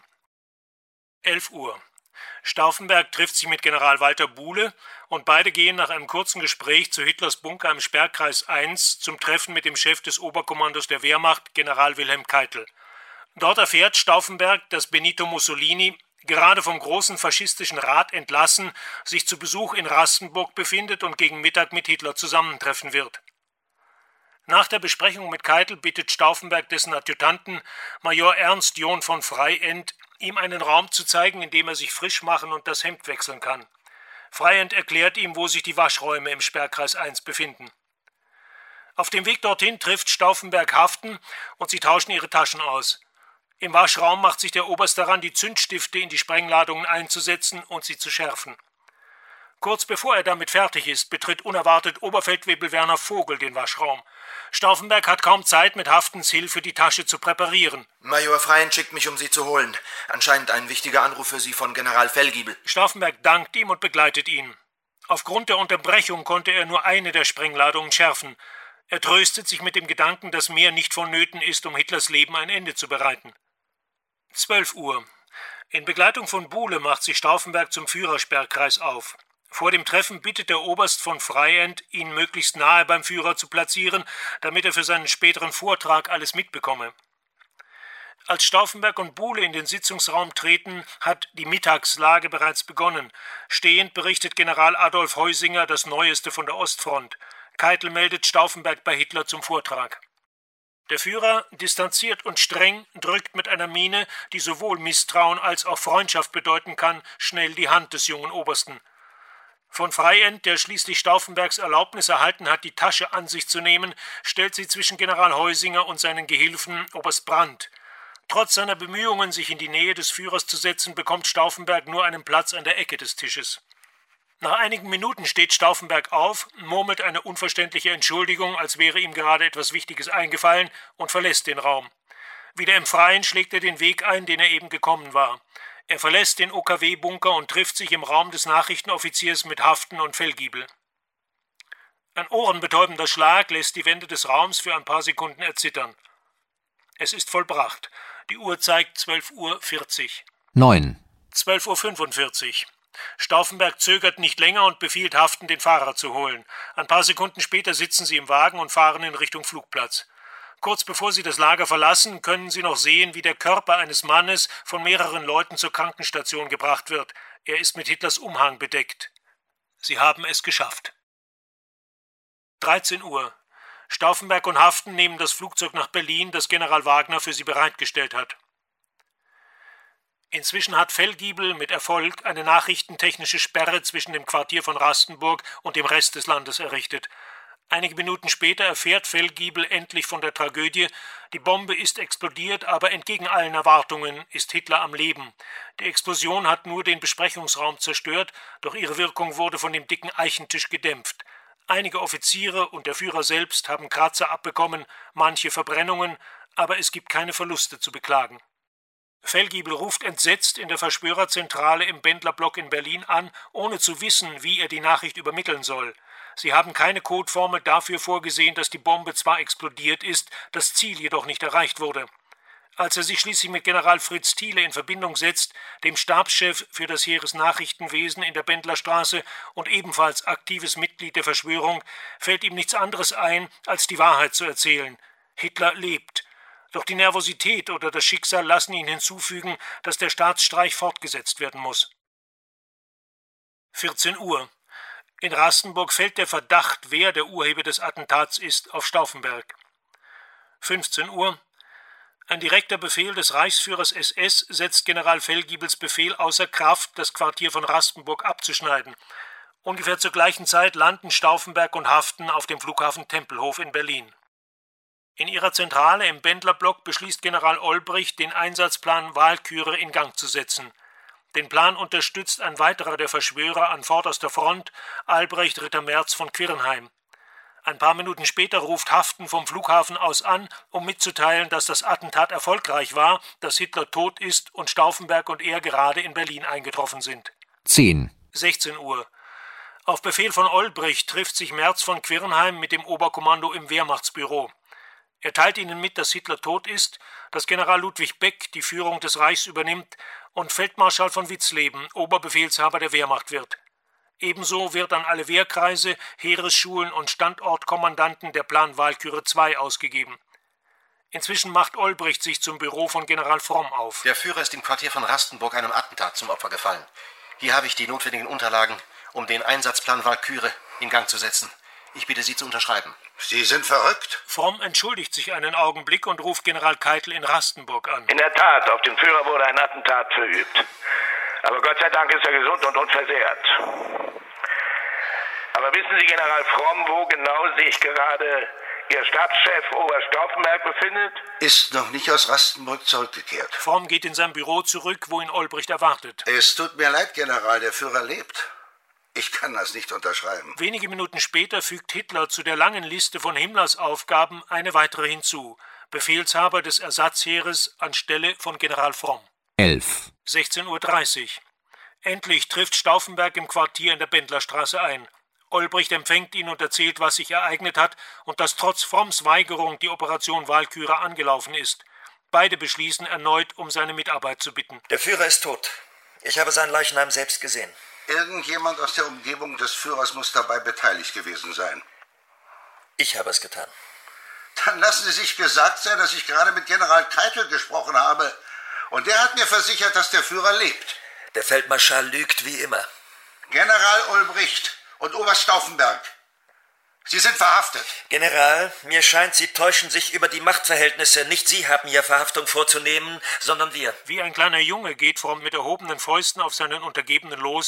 elf Uhr. Stauffenberg trifft sich mit General Walter Buhle und beide gehen nach einem kurzen Gespräch zu Hitlers Bunker im Sperrkreis eins zum Treffen mit dem Chef des Oberkommandos der Wehrmacht, General Wilhelm Keitel. Dort erfährt Stauffenberg, dass Benito Mussolini, gerade vom großen faschistischen Rat entlassen, sich zu Besuch in Rastenburg befindet und gegen Mittag mit Hitler zusammentreffen wird. Nach der Besprechung mit Keitel bittet Stauffenberg dessen Adjutanten, Major Ernst John von Freiend, ihm einen Raum zu zeigen, in dem er sich frisch machen und das Hemd wechseln kann. Freiend erklärt ihm, wo sich die Waschräume im Sperrkreis eins befinden. Auf dem Weg dorthin trifft Stauffenberg Haften und sie tauschen ihre Taschen aus. Im Waschraum macht sich der Oberst daran, die Zündstifte in die Sprengladungen einzusetzen und sie zu schärfen. Kurz bevor er damit fertig ist, betritt unerwartet Oberfeldwebel Werner Vogel den Waschraum. Stauffenberg hat kaum Zeit, mit Haftens Hilfe die Tasche zu präparieren. Major Freiend schickt mich, um Sie zu holen. Anscheinend ein wichtiger Anruf für Sie von General Fellgiebel. Stauffenberg dankt ihm und begleitet ihn. Aufgrund der Unterbrechung konnte er nur eine der Sprengladungen schärfen. Er tröstet sich mit dem Gedanken, dass mehr nicht vonnöten ist, um Hitlers Leben ein Ende zu bereiten. zwölf Uhr. In Begleitung von Buhle macht sich Stauffenberg zum Führersperrkreis auf. Vor dem Treffen bittet der Oberst von Freiend, ihn möglichst nahe beim Führer zu platzieren, damit er für seinen späteren Vortrag alles mitbekomme. Als Stauffenberg und Buhle in den Sitzungsraum treten, hat die Mittagslage bereits begonnen. Stehend berichtet General Adolf Heusinger das Neueste von der Ostfront. Keitel meldet Stauffenberg bei Hitler zum Vortrag. Der Führer, distanziert und streng, drückt mit einer Miene, die sowohl Misstrauen als auch Freundschaft bedeuten kann, schnell die Hand des jungen Obersten. Von Freiend, der schließlich Stauffenbergs Erlaubnis erhalten hat, die Tasche an sich zu nehmen, stellt sie zwischen General Heusinger und seinen Gehilfen Oberst Brandt. Trotz seiner Bemühungen, sich in die Nähe des Führers zu setzen, bekommt Stauffenberg nur einen Platz an der Ecke des Tisches. Nach einigen Minuten steht Stauffenberg auf, murmelt eine unverständliche Entschuldigung, als wäre ihm gerade etwas Wichtiges eingefallen, und verlässt den Raum. Wieder im Freien schlägt er den Weg ein, den er eben gekommen war. Er verlässt den O K W-Bunker und trifft sich im Raum des Nachrichtenoffiziers mit Haften und Fellgiebel. Ein ohrenbetäubender Schlag lässt die Wände des Raums für ein paar Sekunden erzittern. Es ist vollbracht. Die Uhr zeigt zwölf Uhr vierzig. Neun. zwölf Uhr fünfundvierzig. Stauffenberg zögert nicht länger und befiehlt Haften, den Fahrer zu holen. Ein paar Sekunden später sitzen sie im Wagen und fahren in Richtung Flugplatz. Kurz bevor sie das Lager verlassen, können sie noch sehen, wie der Körper eines Mannes von mehreren Leuten zur Krankenstation gebracht wird. Er ist mit Hitlers Umhang bedeckt. Sie haben es geschafft. dreizehn Uhr. Stauffenberg und Haften nehmen das Flugzeug nach Berlin, das General Wagner für sie bereitgestellt hat. Inzwischen hat Fellgiebel mit Erfolg eine nachrichtentechnische Sperre zwischen dem Quartier von Rastenburg und dem Rest des Landes errichtet. Einige Minuten später erfährt Fellgiebel endlich von der Tragödie. Die Bombe ist explodiert, aber entgegen allen Erwartungen ist Hitler am Leben. Die Explosion hat nur den Besprechungsraum zerstört, doch ihre Wirkung wurde von dem dicken Eichentisch gedämpft. Einige Offiziere und der Führer selbst haben Kratzer abbekommen, manche Verbrennungen, aber es gibt keine Verluste zu beklagen. Fellgiebel ruft entsetzt in der Verschwörerzentrale im Bendlerblock in Berlin an, ohne zu wissen, wie er die Nachricht übermitteln soll. Sie haben keine Codeformel dafür vorgesehen, dass die Bombe zwar explodiert ist, das Ziel jedoch nicht erreicht wurde. Als er sich schließlich mit General Fritz Thiele in Verbindung setzt, dem Stabschef für das Heeresnachrichtenwesen in der Bendlerstraße und ebenfalls aktives Mitglied der Verschwörung, fällt ihm nichts anderes ein, als die Wahrheit zu erzählen. Hitler lebt. Doch die Nervosität oder das Schicksal lassen ihn hinzufügen, dass der Staatsstreich fortgesetzt werden muss. vierzehn Uhr. In Rastenburg fällt der Verdacht, wer der Urheber des Attentats ist, auf Stauffenberg. fünfzehn Uhr. Ein direkter Befehl des Reichsführers S S setzt General Fellgiebels Befehl außer Kraft, das Quartier von Rastenburg abzuschneiden. Ungefähr zur gleichen Zeit landen Stauffenberg und Haften auf dem Flughafen Tempelhof in Berlin. In ihrer Zentrale im Bendlerblock beschließt General Olbricht, den Einsatzplan Walküre in Gang zu setzen. Den Plan unterstützt ein weiterer der Verschwörer an vorderster Front, Albrecht Ritter Merz von Quirnheim. Ein paar Minuten später ruft Haften vom Flughafen aus an, um mitzuteilen, dass das Attentat erfolgreich war, dass Hitler tot ist und Stauffenberg und er gerade in Berlin eingetroffen sind. Zehn. sechzehn Uhr. Auf Befehl von Olbricht trifft sich Merz von Quirnheim mit dem Oberkommando im Wehrmachtsbüro. Er teilt ihnen mit, dass Hitler tot ist, dass General Ludwig Beck die Führung des Reichs übernimmt und Feldmarschall von Witzleben Oberbefehlshaber der Wehrmacht wird. Ebenso wird an alle Wehrkreise, Heeresschulen und Standortkommandanten der Plan Walküre zwei ausgegeben. Inzwischen macht Olbricht sich zum Büro von General Fromm auf. Der Führer ist im Quartier von Rastenburg einem Attentat zum Opfer gefallen. Hier habe ich die notwendigen Unterlagen, um den Einsatzplan Walküre in Gang zu setzen. Ich bitte Sie zu unterschreiben. Sie sind verrückt? Fromm entschuldigt sich einen Augenblick und ruft General Keitel in Rastenburg an. In der Tat, auf den Führer wurde ein Attentat verübt. Aber Gott sei Dank ist er gesund und unversehrt. Aber wissen Sie, General Fromm, wo genau sich gerade Ihr Stabschef Oberst Stauffenberg befindet? Ist noch nicht aus Rastenburg zurückgekehrt. Fromm geht in sein Büro zurück, wo ihn Olbricht erwartet. Es tut mir leid, General, der Führer lebt. Ich kann das nicht unterschreiben. Wenige Minuten später fügt Hitler zu der langen Liste von Himmlers Aufgaben eine weitere hinzu. Befehlshaber des Ersatzheeres anstelle von General Fromm. Elf. sechzehn Uhr dreißig. Endlich trifft Stauffenberg im Quartier in der Bendlerstraße ein. Olbricht empfängt ihn und erzählt, was sich ereignet hat und dass trotz Fromms Weigerung die Operation Walküre angelaufen ist. Beide beschließen erneut, um seine Mitarbeit zu bitten. Der Führer ist tot. Ich habe seinen Leichnam selbst gesehen. Irgendjemand aus der Umgebung des Führers muss dabei beteiligt gewesen sein. Ich habe es getan. Dann lassen Sie sich gesagt sein, dass ich gerade mit General Keitel gesprochen habe. Und der hat mir versichert, dass der Führer lebt. Der Feldmarschall lügt wie immer. General Olbricht und Oberst Stauffenberg, Sie sind verhaftet. General, mir scheint, Sie täuschen sich über die Machtverhältnisse. Nicht Sie haben hier Verhaftung vorzunehmen, sondern wir. Wie ein kleiner Junge geht Fromm mit erhobenen Fäusten auf seinen Untergebenen los,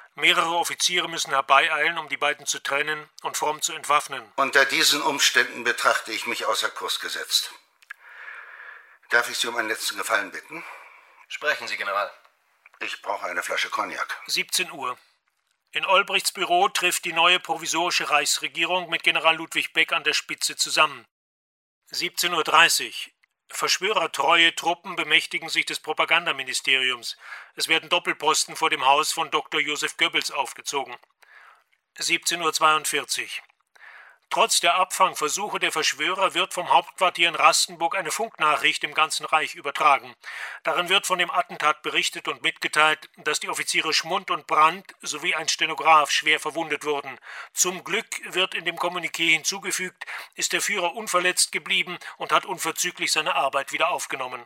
Mehrere Offiziere müssen herbeieilen, um die beiden zu trennen und Fromm zu entwaffnen. Unter diesen Umständen betrachte ich mich außer Kurs gesetzt. Darf ich Sie um einen letzten Gefallen bitten? Sprechen Sie, General. Ich brauche eine Flasche Cognac. siebzehn Uhr. In Olbrichts Büro trifft die neue provisorische Reichsregierung mit General Ludwig Beck an der Spitze zusammen. siebzehn Uhr dreißig. Verschwörertreue Truppen bemächtigen sich des Propagandaministeriums. Es werden Doppelposten vor dem Haus von Doktor Joseph Goebbels aufgezogen. siebzehn Uhr zweiundvierzig. Trotz der Abfangversuche der Verschwörer wird vom Hauptquartier in Rastenburg eine Funknachricht im ganzen Reich übertragen. Darin wird von dem Attentat berichtet und mitgeteilt, dass die Offiziere Schmund und Brandt sowie ein Stenograf schwer verwundet wurden. Zum Glück wird in dem Kommuniqué hinzugefügt, ist der Führer unverletzt geblieben und hat unverzüglich seine Arbeit wieder aufgenommen.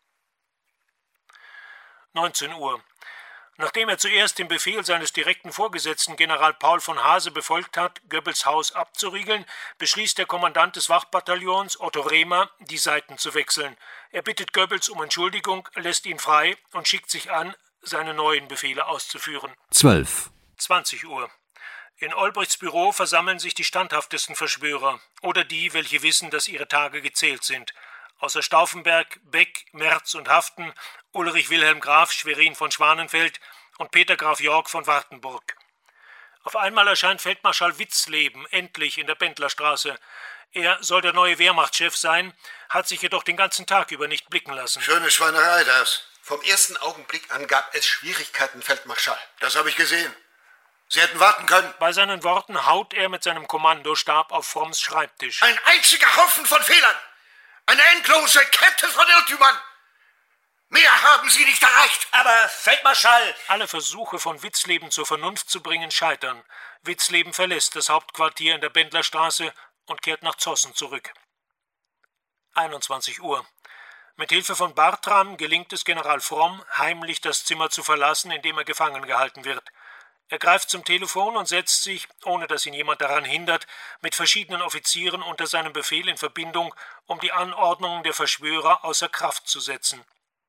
neunzehn Uhr. Nachdem er zuerst den Befehl seines direkten Vorgesetzten General Paul von Haase befolgt hat, Goebbels Haus abzuriegeln, beschließt der Kommandant des Wachbataillons, Otto Rehmer, die Seiten zu wechseln. Er bittet Goebbels um Entschuldigung, lässt ihn frei und schickt sich an, seine neuen Befehle auszuführen. zwölf. zwanzig Uhr. In Olbrichts Büro versammeln sich die standhaftesten Verschwörer oder die, welche wissen, dass ihre Tage gezählt sind. Außer Stauffenberg, Beck, Merz und Haften, Ulrich Wilhelm Graf Schwerin von Schwanenfeld und Peter Graf Yorck von Wartenburg. Auf einmal erscheint Feldmarschall Witzleben endlich in der Bendlerstraße. Er soll der neue Wehrmachtschef sein, hat sich jedoch den ganzen Tag über nicht blicken lassen. Schöne Schweinerei, das. Vom ersten Augenblick an gab es Schwierigkeiten, Feldmarschall. Das habe ich gesehen. Sie hätten warten können. Bei seinen Worten haut er mit seinem Kommandostab auf Fromms Schreibtisch. Ein einziger Haufen von Fehlern! Eine endlose Kette von Irrtümern! Mehr haben Sie nicht erreicht! Aber, Feldmarschall! Alle Versuche von Witzleben zur Vernunft zu bringen scheitern. Witzleben verlässt das Hauptquartier in der Bendlerstraße und kehrt nach Zossen zurück. einundzwanzig Uhr. Mit Hilfe von Bartram gelingt es General Fromm, heimlich das Zimmer zu verlassen, in dem er gefangen gehalten wird. Er greift zum Telefon und setzt sich, ohne dass ihn jemand daran hindert, mit verschiedenen Offizieren unter seinem Befehl in Verbindung, um die Anordnungen der Verschwörer außer Kraft zu setzen.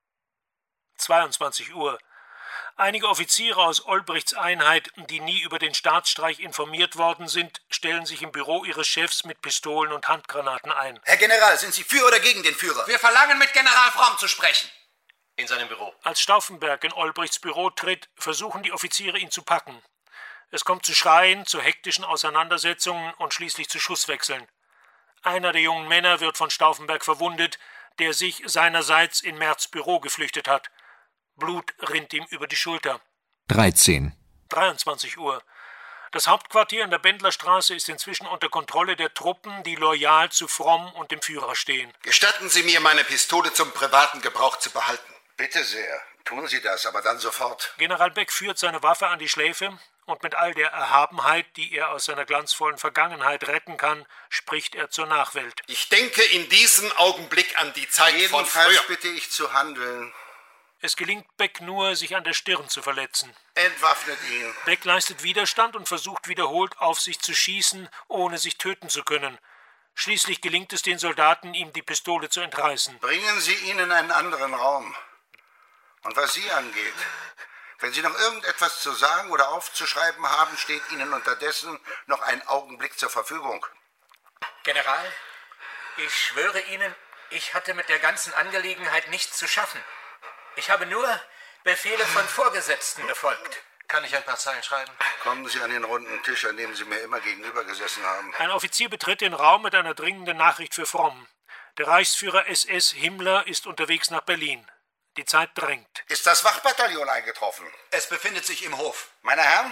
zweiundzwanzig Uhr. Einige Offiziere aus Olbrichts Einheit, die nie über den Staatsstreich informiert worden sind, stellen sich im Büro ihres Chefs mit Pistolen und Handgranaten ein. Herr General, sind Sie für oder gegen den Führer? Wir verlangen, mit General Fromm zu sprechen. In seinem Büro. Als Stauffenberg in Olbrichts Büro tritt, versuchen die Offiziere, ihn zu packen. Es kommt zu Schreien, zu hektischen Auseinandersetzungen und schließlich zu Schusswechseln. Einer der jungen Männer wird von Stauffenberg verwundet, der sich seinerseits in Merz' Büro geflüchtet hat. Blut rinnt ihm über die Schulter. dreizehn. dreiundzwanzig Uhr. Das Hauptquartier in der Bendlerstraße ist inzwischen unter Kontrolle der Truppen, die loyal zu Fromm und dem Führer stehen. Gestatten Sie mir, meine Pistole zum privaten Gebrauch zu behalten. Bitte sehr. Tun Sie das, aber dann sofort. General Beck führt seine Waffe an die Schläfe und mit all der Erhabenheit, die er aus seiner glanzvollen Vergangenheit retten kann, spricht er zur Nachwelt. Ich denke in diesem Augenblick an die Zeit von früher. Jedenfalls bitte ich zu handeln. Es gelingt Beck nur, sich an der Stirn zu verletzen. Entwaffnet ihn. Beck leistet Widerstand und versucht wiederholt, auf sich zu schießen, ohne sich töten zu können. Schließlich gelingt es den Soldaten, ihm die Pistole zu entreißen. Bringen Sie ihn in einen anderen Raum. Und was Sie angeht, wenn Sie noch irgendetwas zu sagen oder aufzuschreiben haben, steht Ihnen unterdessen noch ein Augenblick zur Verfügung. General, ich schwöre Ihnen, ich hatte mit der ganzen Angelegenheit nichts zu schaffen. Ich habe nur Befehle von Vorgesetzten befolgt. Kann ich ein paar Zeilen schreiben? Kommen Sie an den runden Tisch, an dem Sie mir immer gegenüber gesessen haben. Ein Offizier betritt den Raum mit einer dringenden Nachricht für Fromm. Der Reichsführer S S Himmler ist unterwegs nach Berlin. Die Zeit drängt. Ist das Wachbataillon eingetroffen? Es befindet sich im Hof. Meine Herren,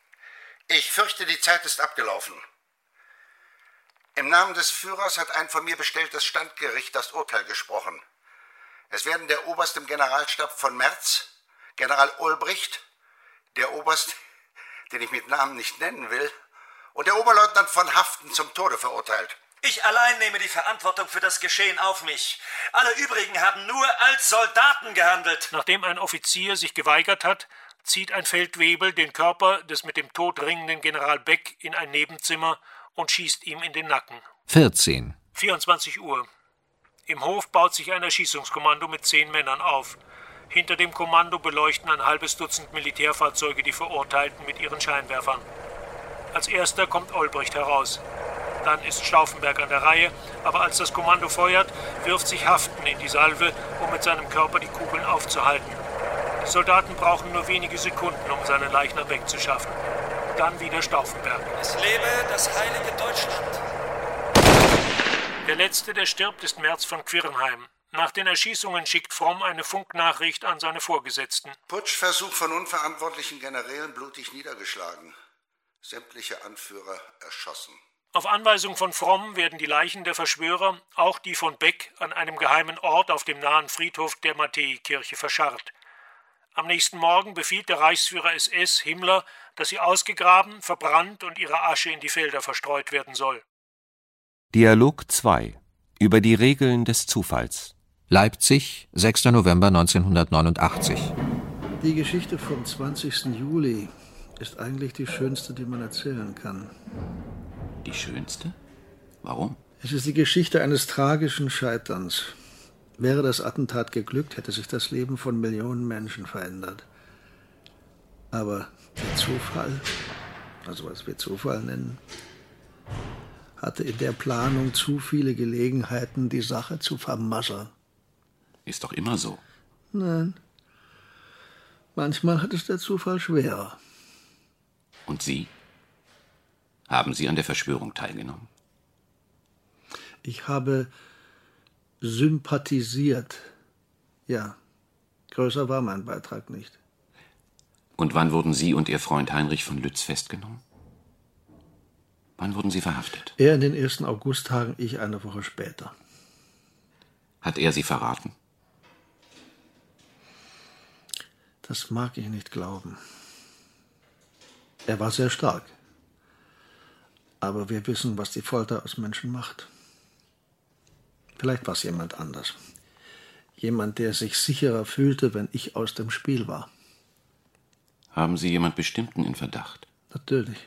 ich fürchte, die Zeit ist abgelaufen. Im Namen des Führers hat ein von mir bestelltes Standgericht das Urteil gesprochen. Es werden der Oberst im Generalstab von Merz, General Olbricht, der Oberst, den ich mit Namen nicht nennen will, und der Oberleutnant von Haften zum Tode verurteilt. Ich allein nehme die Verantwortung für das Geschehen auf mich. Alle übrigen haben nur als Soldaten gehandelt. Nachdem ein Offizier sich geweigert hat, zieht ein Feldwebel den Körper des mit dem Tod ringenden General Beck in ein Nebenzimmer und schießt ihm in den Nacken. vierzehn. vierundzwanzig Uhr. Im Hof baut sich ein Erschießungskommando mit zehn Männern auf. Hinter dem Kommando beleuchten ein halbes Dutzend Militärfahrzeuge die Verurteilten mit ihren Scheinwerfern. Als erster kommt Olbricht heraus. Dann ist Stauffenberg an der Reihe, aber als das Kommando feuert, wirft sich Haften in die Salve, um mit seinem Körper die Kugeln aufzuhalten. Die Soldaten brauchen nur wenige Sekunden, um seinen Leichnam wegzuschaffen. Dann wieder Stauffenberg. Es lebe das heilige Deutschland. Der Letzte, der stirbt, ist Merz von Quirnheim. Nach den Erschießungen schickt Fromm eine Funknachricht an seine Vorgesetzten. Putschversuch von unverantwortlichen Generälen blutig niedergeschlagen. Sämtliche Anführer erschossen. Auf Anweisung von Fromm werden die Leichen der Verschwörer, auch die von Beck, an einem geheimen Ort auf dem nahen Friedhof der Matthäikirche verscharrt. Am nächsten Morgen befiehlt der Reichsführer S S Himmler, dass sie ausgegraben, verbrannt und ihre Asche in die Felder verstreut werden soll. Dialog zwei. Über die Regeln des Zufalls. Leipzig, sechster November neunzehnhundertneunundachtzig. Die Geschichte vom zwanzigsten Juli ist eigentlich die schönste, die man erzählen kann. Die schönste? Warum? Es ist die Geschichte eines tragischen Scheiterns. Wäre das Attentat geglückt, hätte sich das Leben von Millionen Menschen verändert. Aber der Zufall, also was wir Zufall nennen, hatte in der Planung zu viele Gelegenheiten, die Sache zu vermassern. Ist doch immer so. Nein. Manchmal hat es der Zufall schwerer. Und Sie? Haben Sie an der Verschwörung teilgenommen? Ich habe sympathisiert. Ja, größer war mein Beitrag nicht. Und wann wurden Sie und Ihr Freund Heinrich von Lütz festgenommen? Wann wurden Sie verhaftet? Er in den ersten Augusttagen, ich eine Woche später. Hat er Sie verraten? Das mag ich nicht glauben. Er war sehr stark. Aber wir wissen, was die Folter aus Menschen macht. Vielleicht war es jemand anders. Jemand, der sich sicherer fühlte, wenn ich aus dem Spiel war. Haben Sie jemand Bestimmten in Verdacht? Natürlich.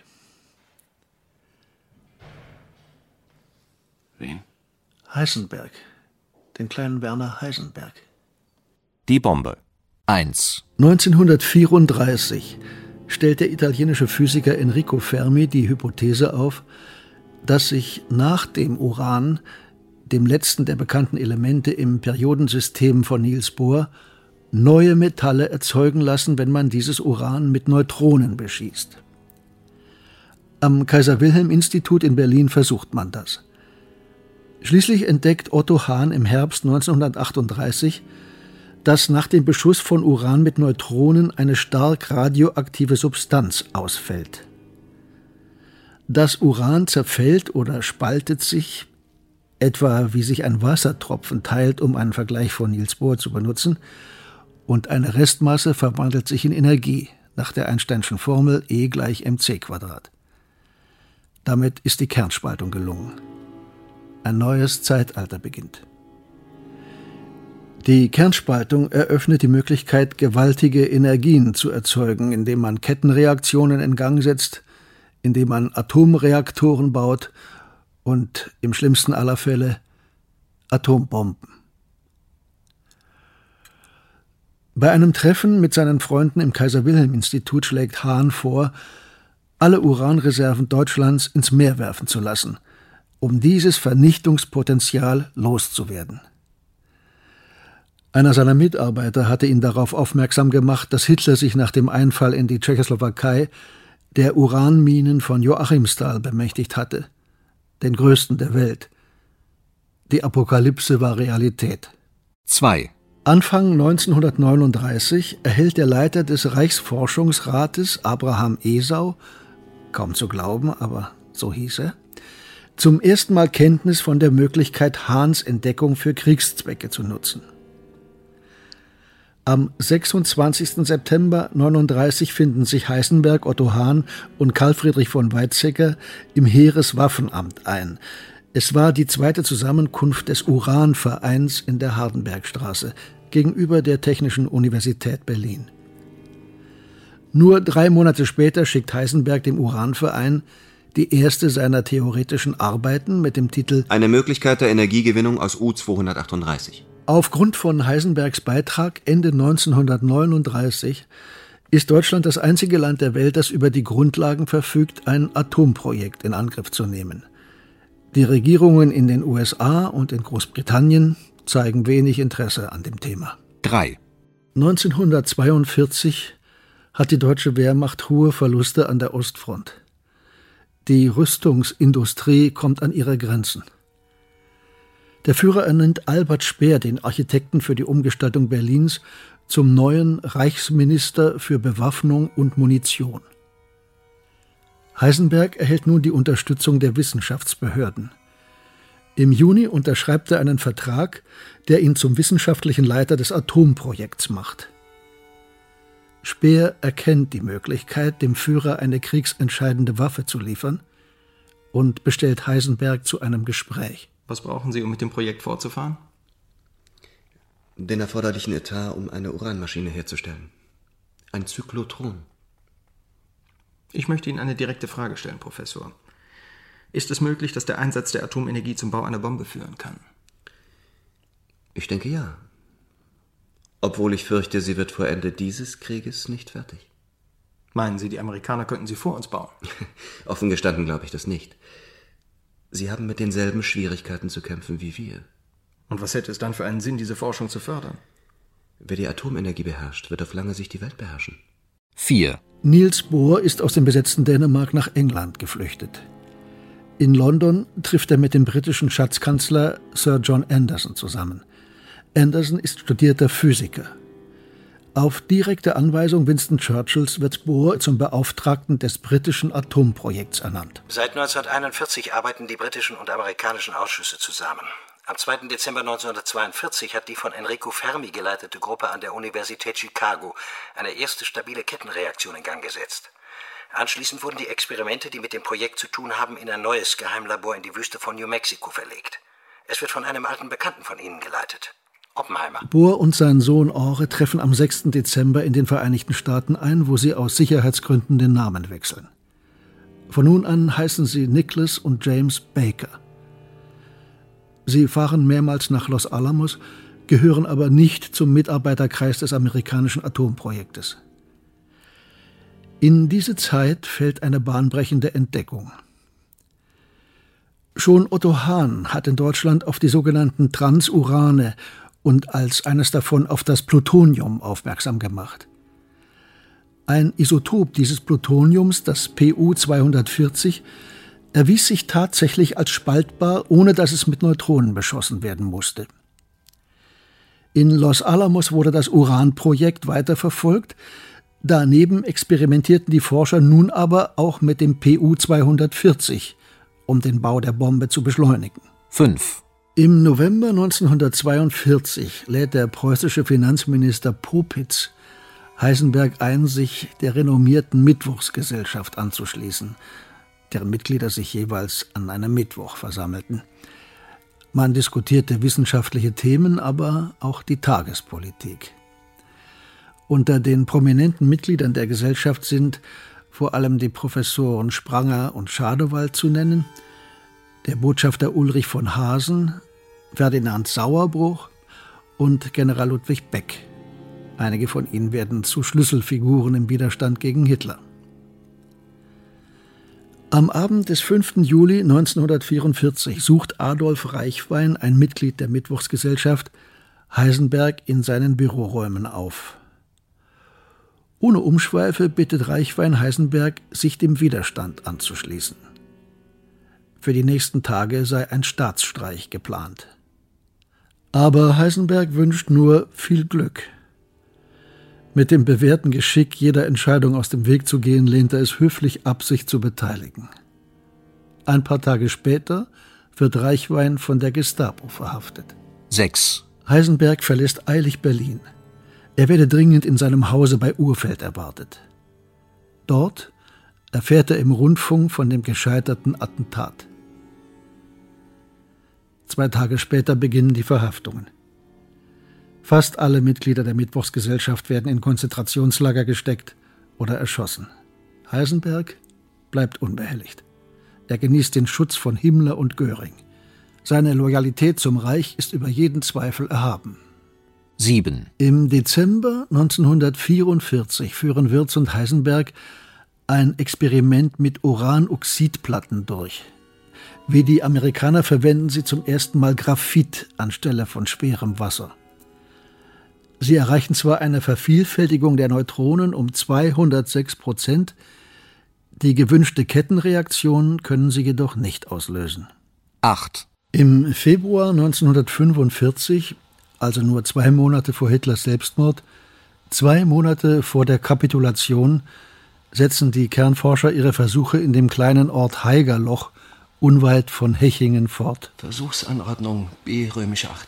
Wen? Heisenberg. Den kleinen Werner Heisenberg. Die Bombe. eins. neunzehnhundertvierunddreißig stellt der italienische Physiker Enrico Fermi die Hypothese auf, dass sich nach dem Uran, dem letzten der bekannten Elemente im Periodensystem von Niels Bohr, neue Metalle erzeugen lassen, wenn man dieses Uran mit Neutronen beschießt. Am Kaiser-Wilhelm-Institut in Berlin versucht man das. Schließlich entdeckt Otto Hahn im Herbst neunzehnhundertachtunddreißig, dass nach dem Beschuss von Uran mit Neutronen eine stark radioaktive Substanz ausfällt. Das Uran zerfällt oder spaltet sich, etwa wie sich ein Wassertropfen teilt, um einen Vergleich von Niels Bohr zu benutzen, und eine Restmasse verwandelt sich in Energie, nach der Einsteinschen Formel E gleich mc Quadrat. Damit ist die Kernspaltung gelungen. Ein neues Zeitalter beginnt. Die Kernspaltung eröffnet die Möglichkeit, gewaltige Energien zu erzeugen, indem man Kettenreaktionen in Gang setzt, indem man Atomreaktoren baut und im schlimmsten aller Fälle Atombomben. Bei einem Treffen mit seinen Freunden im Kaiser-Wilhelm-Institut schlägt Hahn vor, alle Uranreserven Deutschlands ins Meer werfen zu lassen, um dieses Vernichtungspotenzial loszuwerden. Einer seiner Mitarbeiter hatte ihn darauf aufmerksam gemacht, dass Hitler sich nach dem Einfall in die Tschechoslowakei der Uranminen von Joachimsthal bemächtigt hatte, den größten der Welt. Die Apokalypse war Realität. zwei. Anfang neunzehnhundertneununddreißig erhält der Leiter des Reichsforschungsrates, Abraham Esau, kaum zu glauben, aber so hieß er, zum ersten Mal Kenntnis von der Möglichkeit, Hahns Entdeckung für Kriegszwecke zu nutzen. Am sechsundzwanzigsten September neununddreißig finden sich Heisenberg, Otto Hahn und Carl Friedrich von Weizsäcker im Heereswaffenamt ein. Es war die zweite Zusammenkunft des Uranvereins in der Hardenbergstraße gegenüber der Technischen Universität Berlin. Nur drei Monate später schickt Heisenberg dem Uranverein die erste seiner theoretischen Arbeiten mit dem Titel Eine Möglichkeit der Energiegewinnung aus U zweihundertachtunddreißig. Aufgrund von Heisenbergs Beitrag Ende neunzehnhundertneununddreißig ist Deutschland das einzige Land der Welt, das über die Grundlagen verfügt, ein Atomprojekt in Angriff zu nehmen. Die Regierungen in den U S A und in Großbritannien zeigen wenig Interesse an dem Thema. drei. neunzehnhundertzweiundvierzig hat die deutsche Wehrmacht hohe Verluste an der Ostfront. Die Rüstungsindustrie kommt an ihre Grenzen. Der Führer ernennt Albert Speer, den Architekten für die Umgestaltung Berlins, zum neuen Reichsminister für Bewaffnung und Munition. Heisenberg erhält nun die Unterstützung der Wissenschaftsbehörden. Im Juni unterschreibt er einen Vertrag, der ihn zum wissenschaftlichen Leiter des Atomprojekts macht. Speer erkennt die Möglichkeit, dem Führer eine kriegsentscheidende Waffe zu liefern und bestellt Heisenberg zu einem Gespräch. Was brauchen Sie, um mit dem Projekt fortzufahren? Den erforderlichen Etat, um eine Uranmaschine herzustellen. Ein Zyklotron. Ich möchte Ihnen eine direkte Frage stellen, Professor. Ist es möglich, dass der Einsatz der Atomenergie zum Bau einer Bombe führen kann? Ich denke ja. Obwohl ich fürchte, sie wird vor Ende dieses Krieges nicht fertig. Meinen Sie, die Amerikaner könnten sie vor uns bauen? Offen gestanden glaube ich das nicht. Sie haben mit denselben Schwierigkeiten zu kämpfen wie wir. Und was hätte es dann für einen Sinn, diese Forschung zu fördern? Wer die Atomenergie beherrscht, wird auf lange Sicht die Welt beherrschen. vier. Niels Bohr ist aus dem besetzten Dänemark nach England geflüchtet. In London trifft er mit dem britischen Schatzkanzler Sir John Anderson zusammen. Anderson ist studierter Physiker. Auf direkte Anweisung Winston Churchills wird Bohr zum Beauftragten des britischen Atomprojekts ernannt. Seit neunzehnhunderteinundvierzig arbeiten die britischen und amerikanischen Ausschüsse zusammen. Am zweiten Dezember neunzehnhundertzweiundvierzig hat die von Enrico Fermi geleitete Gruppe an der Universität Chicago eine erste stabile Kettenreaktion in Gang gesetzt. Anschließend wurden die Experimente, die mit dem Projekt zu tun haben, in ein neues Geheimlabor in die Wüste von New Mexico verlegt. Es wird von einem alten Bekannten von Ihnen geleitet, Oppenheimer. Bohr und sein Sohn Ore treffen am sechsten Dezember in den Vereinigten Staaten ein, wo sie aus Sicherheitsgründen den Namen wechseln. Von nun an heißen sie Nicholas und James Baker. Sie fahren mehrmals nach Los Alamos, gehören aber nicht zum Mitarbeiterkreis des amerikanischen Atomprojektes. In diese Zeit fällt eine bahnbrechende Entdeckung. Schon Otto Hahn hat in Deutschland auf die sogenannten Transurane und als eines davon auf das Plutonium aufmerksam gemacht. Ein Isotop dieses Plutoniums, das P U zweihundertvierzig, erwies sich tatsächlich als spaltbar, ohne dass es mit Neutronen beschossen werden musste. In Los Alamos wurde das Uranprojekt weiterverfolgt. Daneben experimentierten die Forscher nun aber auch mit dem P U zweihundertvierzig, um den Bau der Bombe zu beschleunigen. fünf. Im November neunzehnhundertzweiundvierzig lädt der preußische Finanzminister Popitz Heisenberg ein, sich der renommierten Mittwochsgesellschaft anzuschließen, deren Mitglieder sich jeweils an einem Mittwoch versammelten. Man diskutierte wissenschaftliche Themen, aber auch die Tagespolitik. Unter den prominenten Mitgliedern der Gesellschaft sind vor allem die Professoren Spranger und Schadewald zu nennen, der Botschafter Ulrich von Hasen, Ferdinand Sauerbruch und General Ludwig Beck. Einige von ihnen werden zu Schlüsselfiguren im Widerstand gegen Hitler. Am Abend des fünften Juli neunzehnhundertvierundvierzig sucht Adolf Reichwein, ein Mitglied der Mittwochsgesellschaft, Heisenberg in seinen Büroräumen auf. Ohne Umschweife bittet Reichwein Heisenberg, sich dem Widerstand anzuschließen. Für die nächsten Tage sei ein Staatsstreich geplant. Aber Heisenberg wünscht nur viel Glück. Mit dem bewährten Geschick, jeder Entscheidung aus dem Weg zu gehen, lehnt er es höflich ab, sich zu beteiligen. Ein paar Tage später wird Reichwein von der Gestapo verhaftet. sechs. Heisenberg verlässt eilig Berlin. Er werde dringend in seinem Hause bei Urfeld erwartet. Dort erfährt er im Rundfunk von dem gescheiterten Attentat. Zwei Tage später beginnen die Verhaftungen. Fast alle Mitglieder der Mittwochsgesellschaft werden in Konzentrationslager gesteckt oder erschossen. Heisenberg bleibt unbehelligt. Er genießt den Schutz von Himmler und Göring. Seine Loyalität zum Reich ist über jeden Zweifel erhaben. sieben. Im Dezember neunzehnhundertvierundvierzig führen Wirtz und Heisenberg ein Experiment mit Uranoxidplatten durch. Wie die Amerikaner verwenden sie zum ersten Mal Graphit anstelle von schwerem Wasser. Sie erreichen zwar eine Vervielfältigung der Neutronen um zweihundertsechs Prozent, die gewünschte Kettenreaktion können sie jedoch nicht auslösen. acht. Im Februar neunzehnhundertfünfundvierzig, also nur zwei Monate vor Hitlers Selbstmord, zwei Monate vor der Kapitulation, setzen die Kernforscher ihre Versuche in dem kleinen Ort Haigerloch unweit von Hechingen fort. Versuchsanordnung B römisch acht.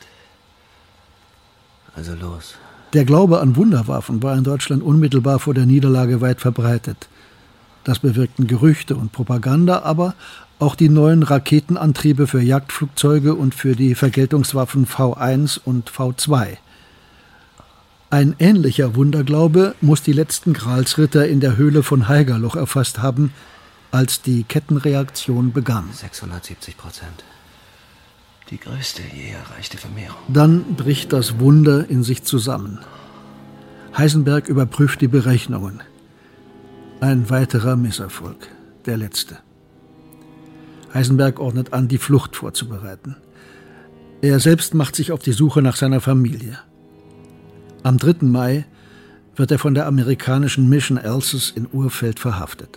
Also los. Der Glaube an Wunderwaffen war in Deutschland unmittelbar vor der Niederlage weit verbreitet. Das bewirkten Gerüchte und Propaganda, aber auch die neuen Raketenantriebe für Jagdflugzeuge und für die Vergeltungswaffen V eins und V zwei. Ein ähnlicher Wunderglaube muss die letzten Gralsritter in der Höhle von Haigerloch erfasst haben, als die Kettenreaktion begann. sechshundertsiebzig Prozent. Die größte je erreichte Vermehrung. Dann bricht das Wunder in sich zusammen. Heisenberg überprüft die Berechnungen. Ein weiterer Misserfolg, der letzte. Heisenberg ordnet an, die Flucht vorzubereiten. Er selbst macht sich auf die Suche nach seiner Familie. Am dritten Mai wird er von der amerikanischen Mission Alces in Urfeld verhaftet.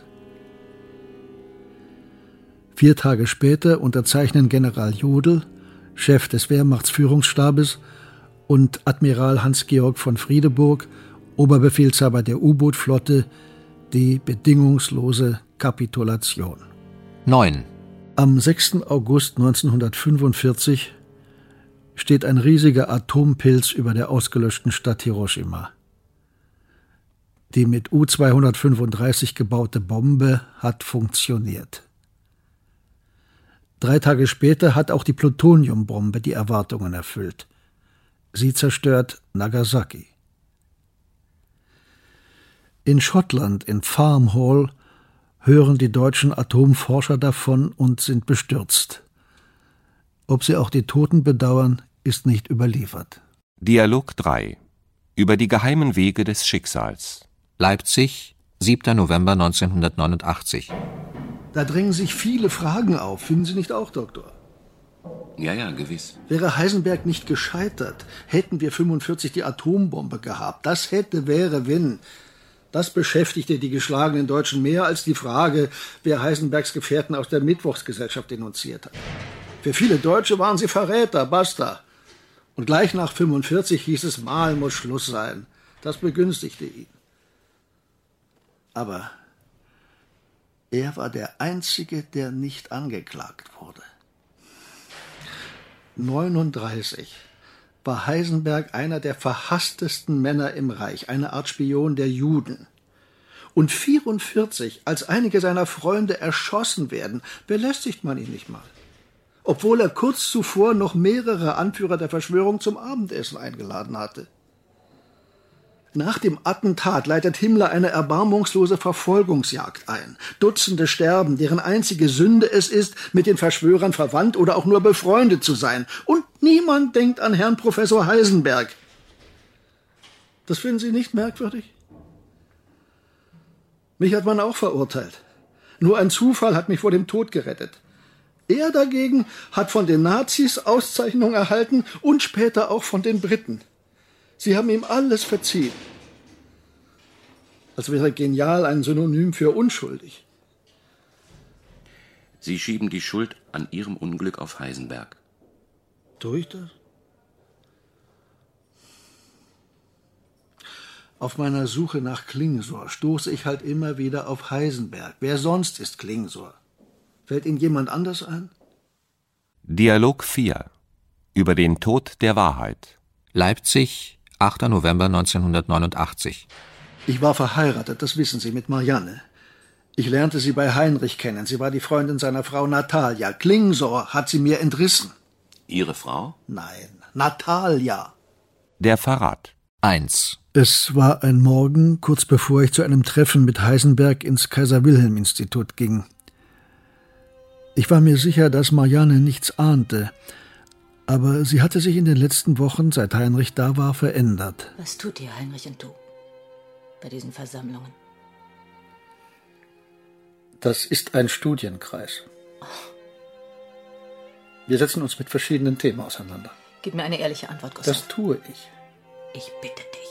Vier Tage später unterzeichnen General Jodl, Chef des Wehrmachtsführungsstabes, und Admiral Hans-Georg von Friedeburg, Oberbefehlshaber der U-Boot-Flotte, die bedingungslose Kapitulation. neun. Am sechsten August neunzehnhundertfünfundvierzig steht ein riesiger Atompilz über der ausgelöschten Stadt Hiroshima. Die mit U zweihundertfünfunddreißig gebaute Bombe hat funktioniert. Drei Tage später hat auch die Plutoniumbombe die Erwartungen erfüllt. Sie zerstört Nagasaki. In Schottland, in Farm Hall, hören die deutschen Atomforscher davon und sind bestürzt. Ob sie auch die Toten bedauern, ist nicht überliefert. Dialog drei. Über die geheimen Wege des Schicksals. Leipzig, siebter November neunzehnhundertneunundachtzig. Da drängen sich viele Fragen auf. Finden Sie nicht auch, Doktor? Ja, ja, gewiss. Wäre Heisenberg nicht gescheitert, hätten wir fünfundvierzig die Atombombe gehabt. Das hätte, wäre, wenn. Das beschäftigte die geschlagenen Deutschen mehr als die Frage, wer Heisenbergs Gefährten aus der Mittwochsgesellschaft denunziert hat. Für viele Deutsche waren sie Verräter, basta. Und gleich nach fünfundvierzig hieß es, mal muss Schluss sein. Das begünstigte ihn. Aber er war der Einzige, der nicht angeklagt wurde. neununddreißig war Heisenberg einer der verhasstesten Männer im Reich, eine Art Spion der Juden. Und vierundvierzig, als einige seiner Freunde erschossen werden, belästigt man ihn nicht mal. Obwohl er kurz zuvor noch mehrere Anführer der Verschwörung zum Abendessen eingeladen hatte. Nach dem Attentat leitet Himmler eine erbarmungslose Verfolgungsjagd ein. Dutzende sterben, deren einzige Sünde es ist, mit den Verschwörern verwandt oder auch nur befreundet zu sein. Und niemand denkt an Herrn Professor Heisenberg. Das finden Sie nicht merkwürdig? Mich hat man auch verurteilt. Nur ein Zufall hat mich vor dem Tod gerettet. Er dagegen hat von den Nazis Auszeichnung erhalten und später auch von den Briten. Sie haben ihm alles verziehen. Als wäre genial ein Synonym für unschuldig. Sie schieben die Schuld an Ihrem Unglück auf Heisenberg. Tue ich das? Auf meiner Suche nach Klingsor stoße ich halt immer wieder auf Heisenberg. Wer sonst ist Klingsor? Fällt Ihnen jemand anders ein? Dialog vier. Über den Tod der Wahrheit. Leipzig, achter November neunzehnhundertneunundachtzig. Ich war verheiratet, das wissen Sie, mit Marianne. Ich lernte sie bei Heinrich kennen. Sie war die Freundin seiner Frau Natalia. Klingsor hat sie mir entrissen. Ihre Frau? Nein, Natalia. Der Verrat. eins. Es war ein Morgen, kurz bevor ich zu einem Treffen mit Heisenberg ins Kaiser-Wilhelm-Institut ging. Ich war mir sicher, dass Marianne nichts ahnte, aber sie hatte sich in den letzten Wochen, seit Heinrich da war, verändert. Was tut ihr, Heinrich und du, bei diesen Versammlungen? Das ist ein Studienkreis. Wir setzen uns mit verschiedenen Themen auseinander. Gib mir eine ehrliche Antwort, Gustav. Das tue ich. Ich bitte dich.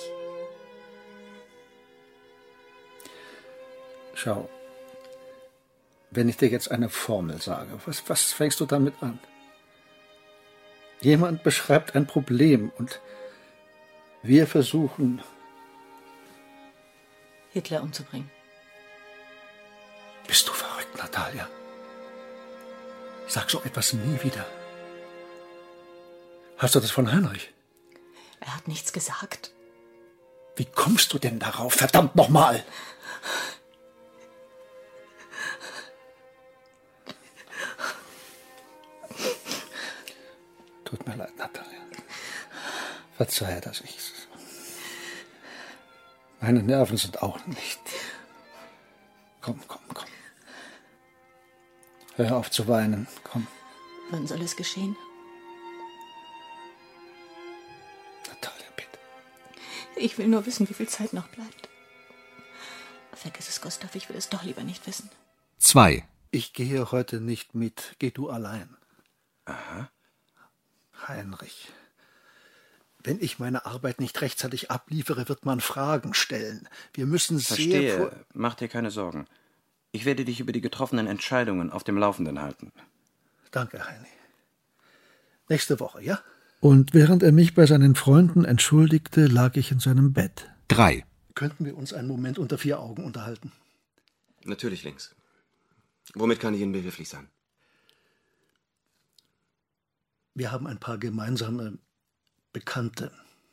Schau, wenn ich dir jetzt eine Formel sage, was, was fängst du damit an? Jemand beschreibt ein Problem und wir versuchen... Hitler umzubringen. Bist du verrückt, Natalia? Sag so etwas nie wieder. Hast du das von Heinrich? Er hat nichts gesagt. Wie kommst du denn darauf? Verdammt nochmal! Tut mir leid, Natalia. Verzeihe, dass ich... Meine Nerven sind auch nicht... Komm, komm, komm. Hör auf zu weinen, komm. Wann soll es geschehen? Natalia, bitte. Ich will nur wissen, wie viel Zeit noch bleibt. Vergiss es, Gustav, ich will es doch lieber nicht wissen. zwei. Ich gehe heute nicht mit. Geh du allein. Aha. Heinrich, wenn ich meine Arbeit nicht rechtzeitig abliefere, wird man Fragen stellen. Wir müssen sehr... Verstehe. Mach dir keine Sorgen. Ich werde dich über die getroffenen Entscheidungen auf dem Laufenden halten. Danke, Heini. Nächste Woche, ja? Und während er mich bei seinen Freunden entschuldigte, lag ich in seinem Bett. drei. Könnten wir uns einen Moment unter vier Augen unterhalten? Natürlich, Links. Womit kann ich Ihnen behilflich sein? Wir haben ein paar gemeinsame Bekannte.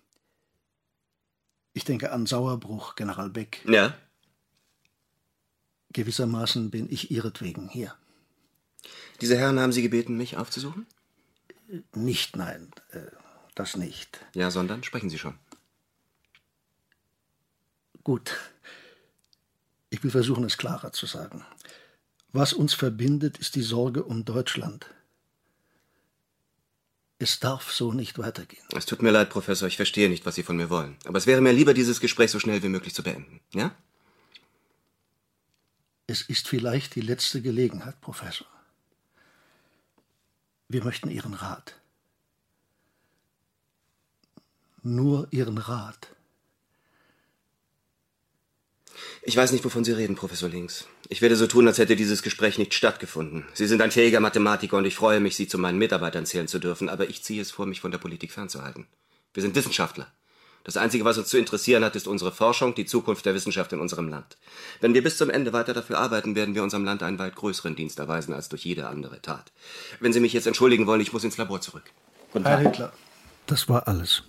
Ich denke an Sauerbruch, General Beck. Ja? Gewissermaßen bin ich ihretwegen hier. Diese Herren haben Sie gebeten, mich aufzusuchen? Nicht, nein, das nicht. Ja, sondern sprechen Sie schon. Gut. Ich will versuchen, es klarer zu sagen. Was uns verbindet, ist die Sorge um Deutschland. Es darf so nicht weitergehen. Es tut mir leid, Professor, ich verstehe nicht, was Sie von mir wollen. Aber es wäre mir lieber, dieses Gespräch so schnell wie möglich zu beenden. Ja? Es ist vielleicht die letzte Gelegenheit, Professor. Wir möchten Ihren Rat. Nur Ihren Rat. Ich weiß nicht, wovon Sie reden, Professor Links. Ich werde so tun, als hätte dieses Gespräch nicht stattgefunden. Sie sind ein fähiger Mathematiker und ich freue mich, Sie zu meinen Mitarbeitern zählen zu dürfen, aber ich ziehe es vor, mich von der Politik fernzuhalten. Wir sind Wissenschaftler. Das Einzige, was uns zu interessieren hat, ist unsere Forschung, die Zukunft der Wissenschaft in unserem Land. Wenn wir bis zum Ende weiter dafür arbeiten, werden wir unserem Land einen weit größeren Dienst erweisen als durch jede andere Tat. Wenn Sie mich jetzt entschuldigen wollen, ich muss ins Labor zurück. Guten Tag. Heil Hitler. Das war alles.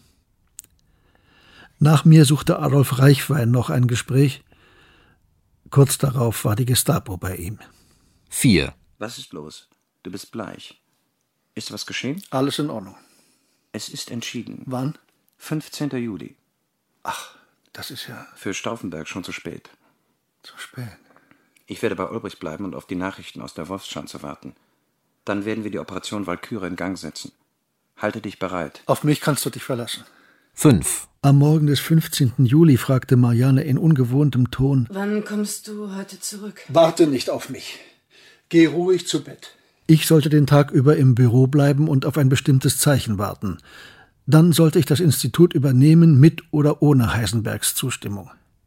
Nach mir suchte Adolf Reichwein noch ein Gespräch. Kurz darauf war die Gestapo bei ihm. vier. Was ist los? Du bist bleich. Ist was geschehen? Alles in Ordnung. Es ist entschieden. Wann? fünfzehnten Juli. Ach, das ist ja... Für Stauffenberg schon zu spät. Zu spät? Ich werde bei Ulbricht bleiben und auf die Nachrichten aus der Wolfschanze warten. Dann werden wir die Operation Walküre in Gang setzen. Halte dich bereit. Auf mich kannst du dich verlassen. fünf. Am Morgen des fünfzehnten Juli fragte Marianne in ungewohntem Ton: Wann kommst du heute zurück? Warte nicht auf mich. Geh ruhig zu Bett. Ich sollte den Tag über im Büro bleiben und auf ein bestimmtes Zeichen warten. Dann sollte ich das Institut übernehmen, mit oder ohne Heisenbergs Zustimmung.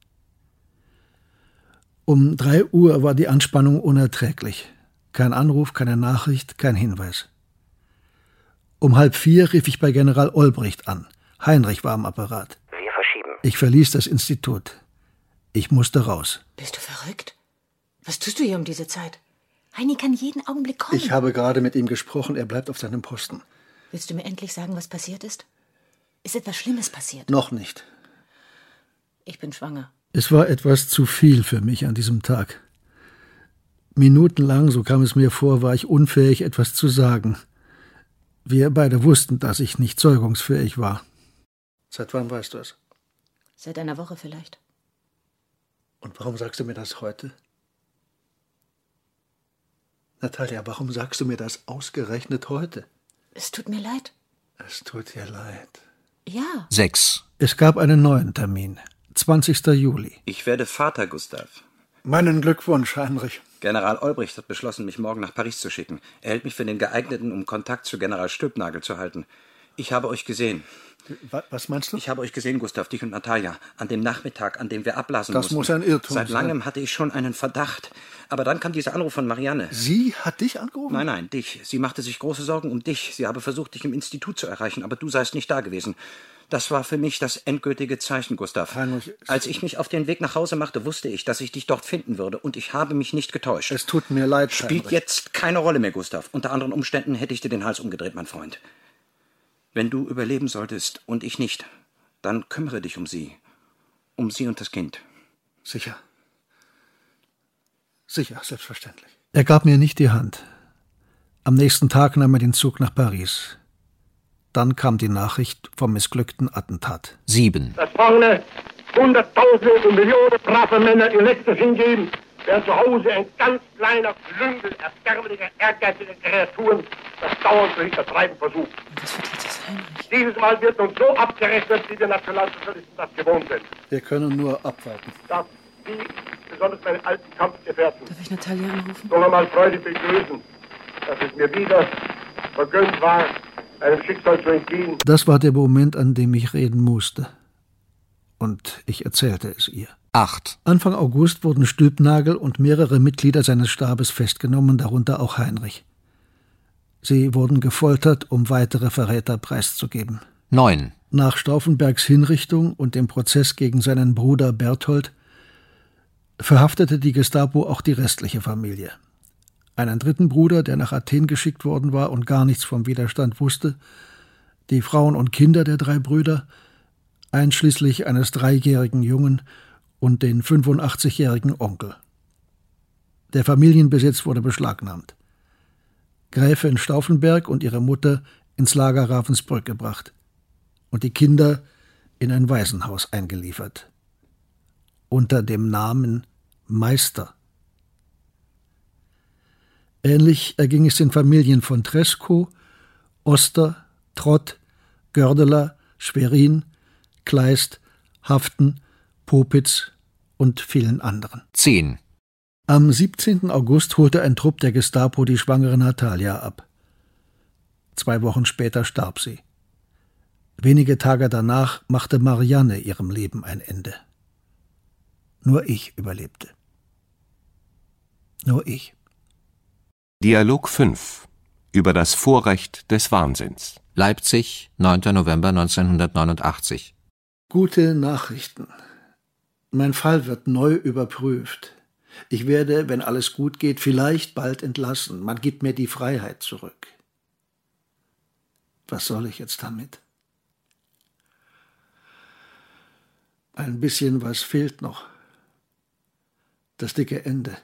Um drei Uhr war die Anspannung unerträglich. Kein Anruf, keine Nachricht, kein Hinweis. Um halb vier rief ich bei General Olbricht an. Heinrich war am Apparat. Wir verschieben. Ich verließ das Institut. Ich musste raus. Bist du verrückt? Was tust du hier um diese Zeit? Heini kann jeden Augenblick kommen. Ich habe gerade mit ihm gesprochen, er bleibt auf seinem Posten. Willst du mir endlich sagen, was passiert ist? Ist etwas Schlimmes passiert? Noch nicht. Ich bin schwanger. Es war etwas zu viel für mich an diesem Tag. Minutenlang, so kam es mir vor, war ich unfähig, etwas zu sagen. Wir beide wussten, dass ich nicht zeugungsfähig war. Seit wann weißt du es? Seit einer Woche vielleicht. Und warum sagst du mir das heute? Natalia, warum sagst du mir das ausgerechnet heute? Es tut mir leid. Es tut dir leid. Ja. sechs. Es gab einen neuen Termin. zwanzigster Juli. Ich werde Vater, Gustav. Meinen Glückwunsch, Heinrich. General Olbricht hat beschlossen, mich morgen nach Paris zu schicken. Er hält mich für den geeigneten, um Kontakt zu General Stülpnagel zu halten. Ich habe euch gesehen. Was meinst du? Ich habe euch gesehen, Gustav, dich und Natalia, an dem Nachmittag, an dem wir ablasen das mussten. Das muss ein Irrtum Seit sein. langem hatte ich schon einen Verdacht. Aber dann kam dieser Anruf von Marianne. Sie hat dich angerufen? Nein, nein, dich. Sie machte sich große Sorgen um dich. Sie habe versucht, dich im Institut zu erreichen, aber du seist nicht da gewesen. Das war für mich das endgültige Zeichen, Gustav. Heinrich, als ich mich auf den Weg nach Hause machte, wusste ich, dass ich dich dort finden würde. Und ich habe mich nicht getäuscht. Es tut mir leid, Spielt Heinrich. jetzt keine Rolle mehr, Gustav. Unter anderen Umständen hätte ich dir den Hals umgedreht, mein Freund. Wenn du überleben solltest und ich nicht, dann kümmere dich um sie. Um sie und das Kind. Sicher. Sicher, selbstverständlich. Er gab mir nicht die Hand. Am nächsten Tag nahm er den Zug nach Paris. Dann kam die Nachricht vom missglückten Attentat. sieben. Dass vorne Hunderttausende und Millionen brave Männer ihr Letztes hingeben, während zu Hause ein ganz kleiner Klüngel erbärmlicher, ehrgeiziger Kreaturen das dauernd zu hintertreiben versucht. Das wird jetzt Heinrich. Dieses Mal wird uns so abgerechnet, wie wir Nationalsozialisten das gewohnt sind. Wir können nur abwarten. Darf Sie, besonders meine alten Kampfgefährten, Darf ich Natalia anrufen? noch einmal freudig begrüßen, dass es mir wieder vergönnt war, einem Schicksal zu entgehen. Das war der Moment, an dem ich reden musste. Und ich erzählte es ihr. acht. Anfang August wurden Stülpnagel und mehrere Mitglieder seines Stabes festgenommen, darunter auch Heinrich. Sie wurden gefoltert, um weitere Verräter preiszugeben. neun. Nach Stauffenbergs Hinrichtung und dem Prozess gegen seinen Bruder Berthold verhaftete die Gestapo auch die restliche Familie. Einen dritten Bruder, der nach Athen geschickt worden war und gar nichts vom Widerstand wusste, die Frauen und Kinder der drei Brüder, einschließlich eines dreijährigen Jungen und den fünfundachtzigjährigen Onkel. Der Familienbesitz wurde beschlagnahmt. Gräfin Stauffenberg und ihre Mutter ins Lager Ravensbrück gebracht und die Kinder in ein Waisenhaus eingeliefert. Unter dem Namen Meister. Ähnlich erging es den Familien von Treschow, Oster, Trott, Gördeler, Schwerin, Kleist, Haften, Popitz und vielen anderen. zehn. Am siebzehnten August holte ein Trupp der Gestapo die schwangere Natalia ab. Zwei Wochen später starb sie. Wenige Tage danach machte Marianne ihrem Leben ein Ende. Nur ich überlebte. Nur ich. Dialog fünf. Über das Vorrecht des Wahnsinns. Leipzig, neunter November neunzehnhundertneunundachtzig. Gute Nachrichten. Mein Fall wird neu überprüft. Ich werde, wenn alles gut geht, vielleicht bald entlassen. Man gibt mir die Freiheit zurück. Was soll ich jetzt damit? Ein bisschen was fehlt noch. Das dicke Ende.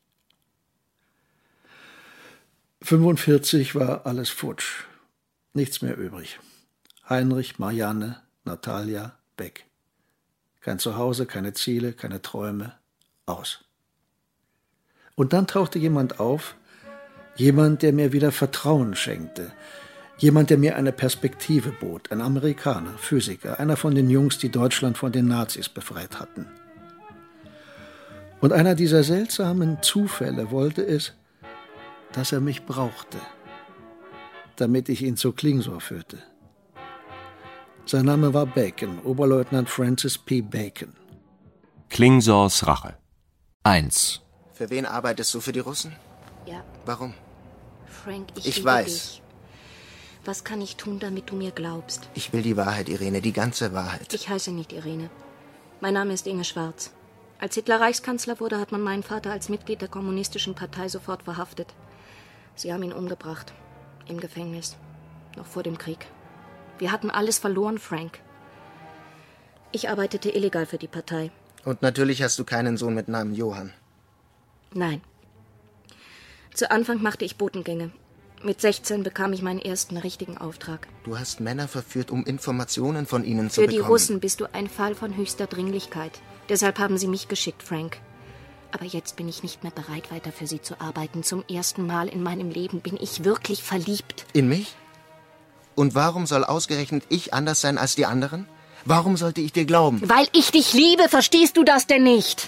fünfundvierzig war alles futsch. Nichts mehr übrig. Heinrich, Marianne, Natalia, weg. Kein Zuhause, keine Ziele, keine Träume. Aus. Und dann tauchte jemand auf, jemand, der mir wieder Vertrauen schenkte, jemand, der mir eine Perspektive bot, ein Amerikaner, Physiker, einer von den Jungs, die Deutschland von den Nazis befreit hatten. Und einer dieser seltsamen Zufälle wollte es, dass er mich brauchte, damit ich ihn zu Klingsor führte. Sein Name war Bacon, Oberleutnant Francis P. Bacon. Klingsors Rache. eins. Für wen arbeitest du? Für die Russen? Ja. Warum? Frank, ich, Ich liebe weiß. dich. Was kann ich tun, damit du mir glaubst? Ich will die Wahrheit, Irene, die ganze Wahrheit. Ich heiße nicht Irene. Mein Name ist Inge Schwarz. Als Hitler Reichskanzler wurde, hat man meinen Vater als Mitglied der Kommunistischen Partei sofort verhaftet. Sie haben ihn umgebracht. Im Gefängnis. Noch vor dem Krieg. Wir hatten alles verloren, Frank. Ich arbeitete illegal für die Partei. Und natürlich hast du keinen Sohn mit Namen Johann. Nein. Zu Anfang machte ich Botengänge. Mit sechzehn bekam ich meinen ersten richtigen Auftrag. Du hast Männer verführt, um Informationen von ihnen zu Für bekommen. die Russen bist du ein Fall von höchster Dringlichkeit. Deshalb haben sie mich geschickt, Frank. Aber jetzt bin ich nicht mehr bereit, weiter für Sie zu arbeiten. Zum ersten Mal in meinem Leben bin ich wirklich verliebt. In mich? Und warum soll ausgerechnet ich anders sein als die anderen? Warum sollte ich dir glauben? Weil ich dich liebe, verstehst du das denn nicht?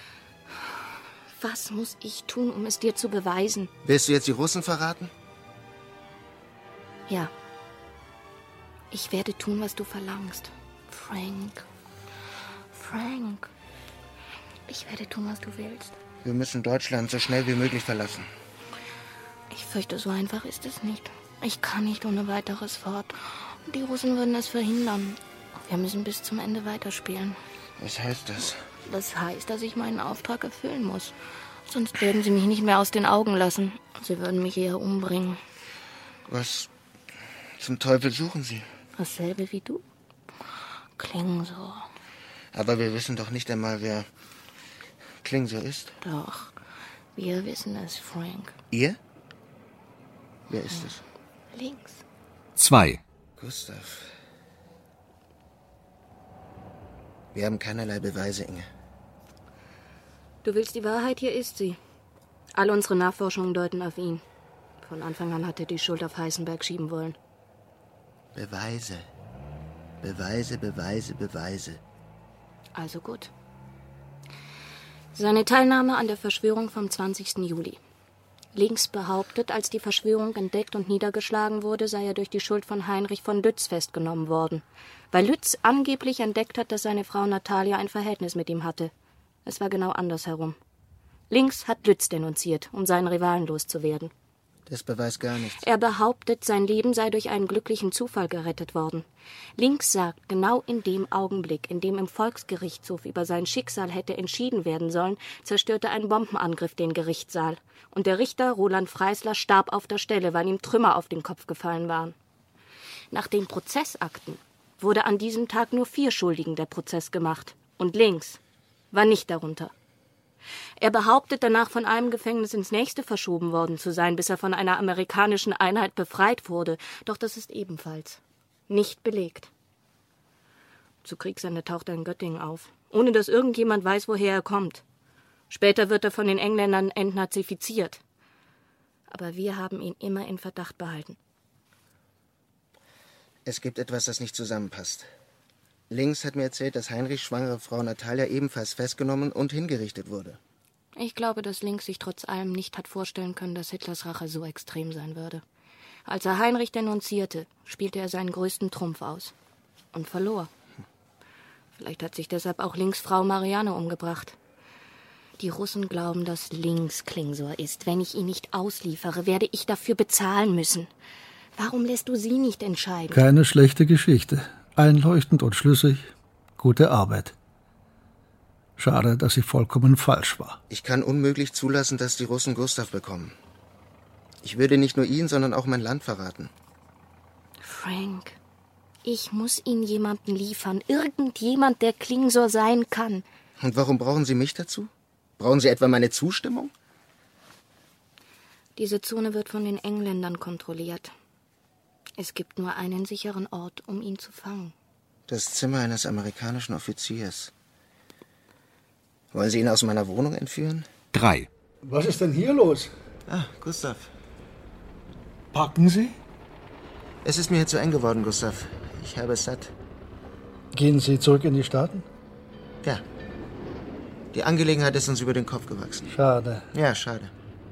Was muss ich tun, um es dir zu beweisen? Willst du jetzt die Russen verraten? Ja. Ich werde tun, was du verlangst. Frank. Frank. Ich werde tun, was du willst. Wir müssen Deutschland so schnell wie möglich verlassen. Ich fürchte, so einfach ist es nicht. Ich kann nicht ohne weiteres fort. Die Russen würden es verhindern. Wir müssen bis zum Ende weiterspielen. Was heißt das? Das heißt, dass ich meinen Auftrag erfüllen muss. Sonst werden sie mich nicht mehr aus den Augen lassen. Sie würden mich eher umbringen. Was zum Teufel suchen Sie? Dasselbe wie du. Klingsor. Aber wir wissen doch nicht einmal, wer Klingsor ist. Doch, wir wissen es, Frank. Ihr? Wer ist es? Links. zwei. Gustav. Wir haben keinerlei Beweise, Inge. Du willst die Wahrheit? Hier ist sie. All unsere Nachforschungen deuten auf ihn. Von Anfang an hat er die Schuld auf Heisenberg schieben wollen. Beweise. Beweise, Beweise, Beweise. Also gut. Seine Teilnahme an der Verschwörung vom zwanzigsten Juli. Links behauptet, als die Verschwörung entdeckt und niedergeschlagen wurde, sei er durch die Schuld von Heinrich von Lütz festgenommen worden. Weil Lütz angeblich entdeckt hat, dass seine Frau Natalia ein Verhältnis mit ihm hatte. Es war genau andersherum. Links hat Lütz denunziert, um seinen Rivalen loszuwerden. Das beweist gar nichts. Er behauptet, sein Leben sei durch einen glücklichen Zufall gerettet worden. Links sagt, genau in dem Augenblick, in dem im Volksgerichtshof über sein Schicksal hätte entschieden werden sollen, zerstörte ein Bombenangriff den Gerichtssaal. Und der Richter Roland Freisler starb auf der Stelle, weil ihm Trümmer auf den Kopf gefallen waren. Nach den Prozessakten wurde an diesem Tag nur vier Schuldigen der Prozess gemacht. Und Links war nicht darunter. Er behauptet, danach von einem Gefängnis ins nächste verschoben worden zu sein, bis er von einer amerikanischen Einheit befreit wurde. Doch das ist ebenfalls nicht belegt. Zu Kriegsende taucht er in Göttingen auf, ohne dass irgendjemand weiß, woher er kommt. Später wird er von den Engländern entnazifiziert. Aber wir haben ihn immer in Verdacht behalten. Es gibt etwas, das nicht zusammenpasst. Links hat mir erzählt, dass Heinrichs schwangere Frau Natalia ebenfalls festgenommen und hingerichtet wurde. Ich glaube, dass Links sich trotz allem nicht hat vorstellen können, dass Hitlers Rache so extrem sein würde. Als er Heinrich denunzierte, spielte er seinen größten Trumpf aus. Und verlor. Vielleicht hat sich deshalb auch Links Frau Marianne umgebracht. Die Russen glauben, dass Links Klingsor ist. Wenn ich ihn nicht ausliefere, werde ich dafür bezahlen müssen. Warum lässt du sie nicht entscheiden? Keine schlechte Geschichte. Einleuchtend und schlüssig. Gute Arbeit. Schade, dass sie vollkommen falsch war. Ich kann unmöglich zulassen, dass die Russen Gustav bekommen. Ich würde nicht nur ihn, sondern auch mein Land verraten. Frank, ich muss Ihnen jemanden liefern. Irgendjemand, der Klingsor sein kann. Und warum brauchen Sie mich dazu? Brauchen Sie etwa meine Zustimmung? Diese Zone wird von den Engländern kontrolliert. Es gibt nur einen sicheren Ort, um ihn zu fangen. Das Zimmer eines amerikanischen Offiziers. Wollen Sie ihn aus meiner Wohnung entführen? drei. Was ist denn hier los? Ah, Gustav. Packen Sie? Es ist mir hier zu eng geworden, Gustav. Ich habe es satt. Gehen Sie zurück in die Staaten? Ja. Die Angelegenheit ist uns über den Kopf gewachsen. Schade. Ja, schade.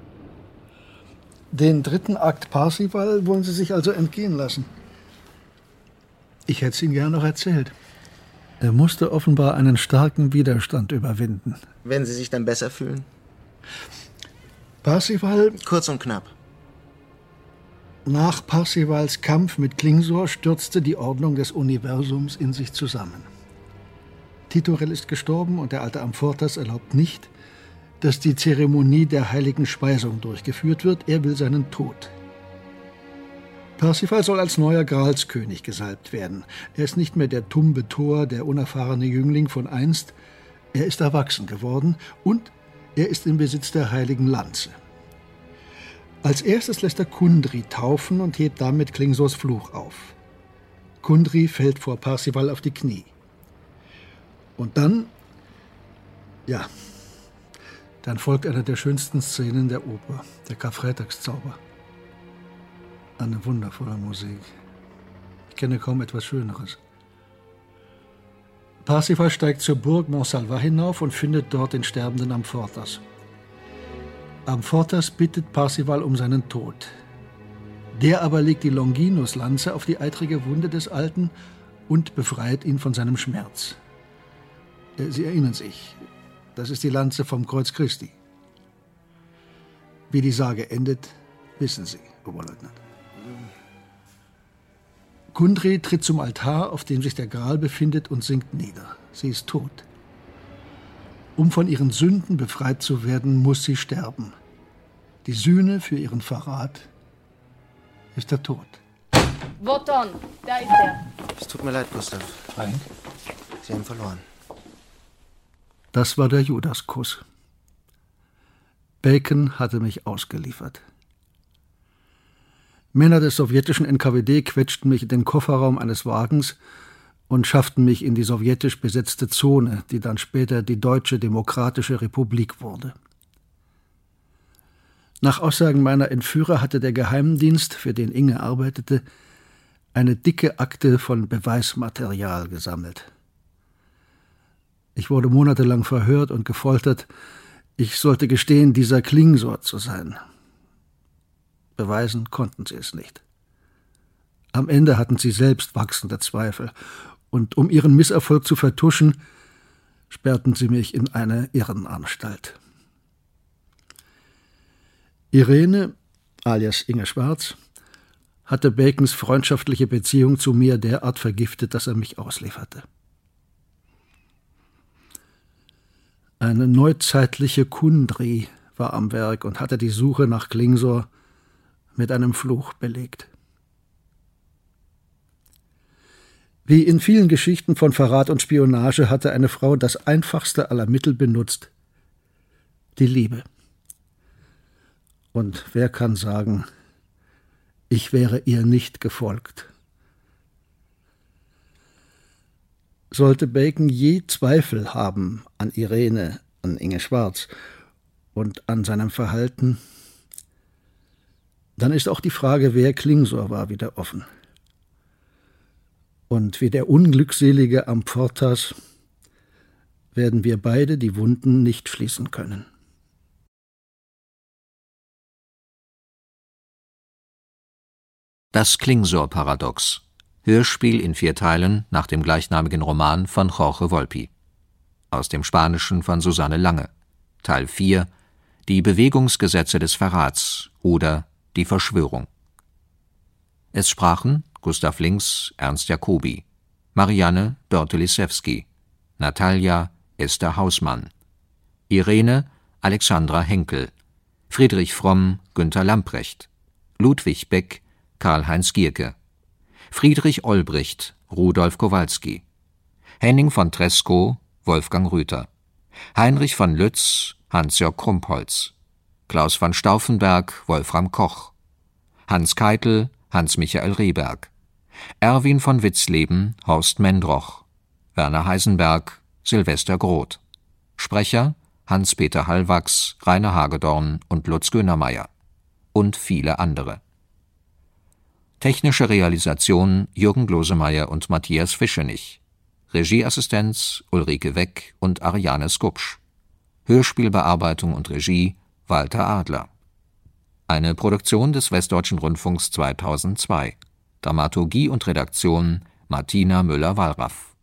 Den dritten Akt Parsival wollen Sie sich also entgehen lassen. Ich hätte es Ihnen gern noch erzählt. Er musste offenbar einen starken Widerstand überwinden. Wenn Sie sich dann besser fühlen? Parsival... Kurz und knapp. Nach Parsivals Kampf mit Klingsor stürzte die Ordnung des Universums in sich zusammen. Titorel ist gestorben und der alte Amfortas erlaubt nicht, dass die Zeremonie der heiligen Speisung durchgeführt wird. Er will seinen Tod. Parsival soll als neuer Gralskönig gesalbt werden. Er ist nicht mehr der tumbe Tor, der unerfahrene Jüngling von einst. Er ist erwachsen geworden und er ist im Besitz der heiligen Lanze. Als erstes lässt er Kundry taufen und hebt damit Klingsors Fluch auf. Kundry fällt vor Parsival auf die Knie. Und dann, ja, Dann folgt eine der schönsten Szenen der Oper, der Karfreitagszauber. Eine wundervolle Musik. Ich kenne kaum etwas Schöneres. Parsifal steigt zur Burg Montsalvat hinauf und findet dort den Sterbenden Amfortas. Amfortas bittet Parsifal um seinen Tod. Der aber legt die Longinus-Lanze auf die eitrige Wunde des Alten und befreit ihn von seinem Schmerz. Sie erinnern sich, das ist die Lanze vom Kreuz Christi. Wie die Sage endet, wissen Sie, Oberleutnant. Kundry tritt zum Altar, auf dem sich der Gral befindet, und sinkt nieder. Sie ist tot. Um von ihren Sünden befreit zu werden, muss sie sterben. Die Sühne für ihren Verrat ist der Tod. Wotan, da ist er. Es tut mir leid, Gustav. Frank? Sie haben verloren. Das war der Judaskuss. Bacon hatte mich ausgeliefert. Männer des sowjetischen N K W D quetschten mich in den Kofferraum eines Wagens und schafften mich in die sowjetisch besetzte Zone, die dann später die Deutsche Demokratische Republik wurde. Nach Aussagen meiner Entführer hatte der Geheimdienst, für den Inge arbeitete, eine dicke Akte von Beweismaterial gesammelt. Ich wurde monatelang verhört und gefoltert. Ich sollte gestehen, dieser Klingsor zu sein. Beweisen konnten sie es nicht. Am Ende hatten sie selbst wachsende Zweifel, und um ihren Misserfolg zu vertuschen, sperrten sie mich in eine Irrenanstalt. Irene, alias Inge Schwarz, hatte Bacons freundschaftliche Beziehung zu mir derart vergiftet, dass er mich auslieferte. Eine neuzeitliche Kundry war am Werk und hatte die Suche nach Klingsor mit einem Fluch belegt. Wie in vielen Geschichten von Verrat und Spionage hatte eine Frau das einfachste aller Mittel benutzt: die Liebe. Und wer kann sagen, ich wäre ihr nicht gefolgt? Sollte Bacon je Zweifel haben an Irene, an Inge Schwarz und an seinem Verhalten, dann ist auch die Frage, wer Klingsor war, wieder offen. Und wie der unglückselige Amfortas werden wir beide die Wunden nicht schließen können. Das Klingsor-Paradox. Hörspiel in vier Teilen nach dem gleichnamigen Roman von Jorge Volpi. Aus dem Spanischen von Susanne Lange. Teil vier. Die Bewegungsgesetze des Verrats oder die Verschwörung. Es sprachen Gustav Links, Ernst Jacobi, Marianne Dörte Lisewski, Natalia Esther Hausmann, Irene Alexandra Henkel, Friedrich Fromm Günter Lamprecht, Ludwig Beck Karl-Heinz Gierke, Friedrich Olbricht Rudolf Kowalski, Henning von Trescow Wolfgang Rüther, Heinrich von Lütz Hans-Jörg Krumpholz, Klaus von Stauffenberg Wolfram Koch, Hans Keitel Hans-Michael Rehberg, Erwin von Witzleben Horst Mendroch, Werner Heisenberg Silvester Groth, Sprecher Hans-Peter Hallwachs, Rainer Hagedorn und Lutz Gönermeier und viele andere. Technische Realisation Jürgen Glosemeyer und Matthias Fischenich. Regieassistenz Ulrike Weck und Ariane Skupsch. Hörspielbearbeitung und Regie Walter Adler. Eine Produktion des Westdeutschen Rundfunks zweitausendzwei. Dramaturgie und Redaktion Martina Müller-Wallraff.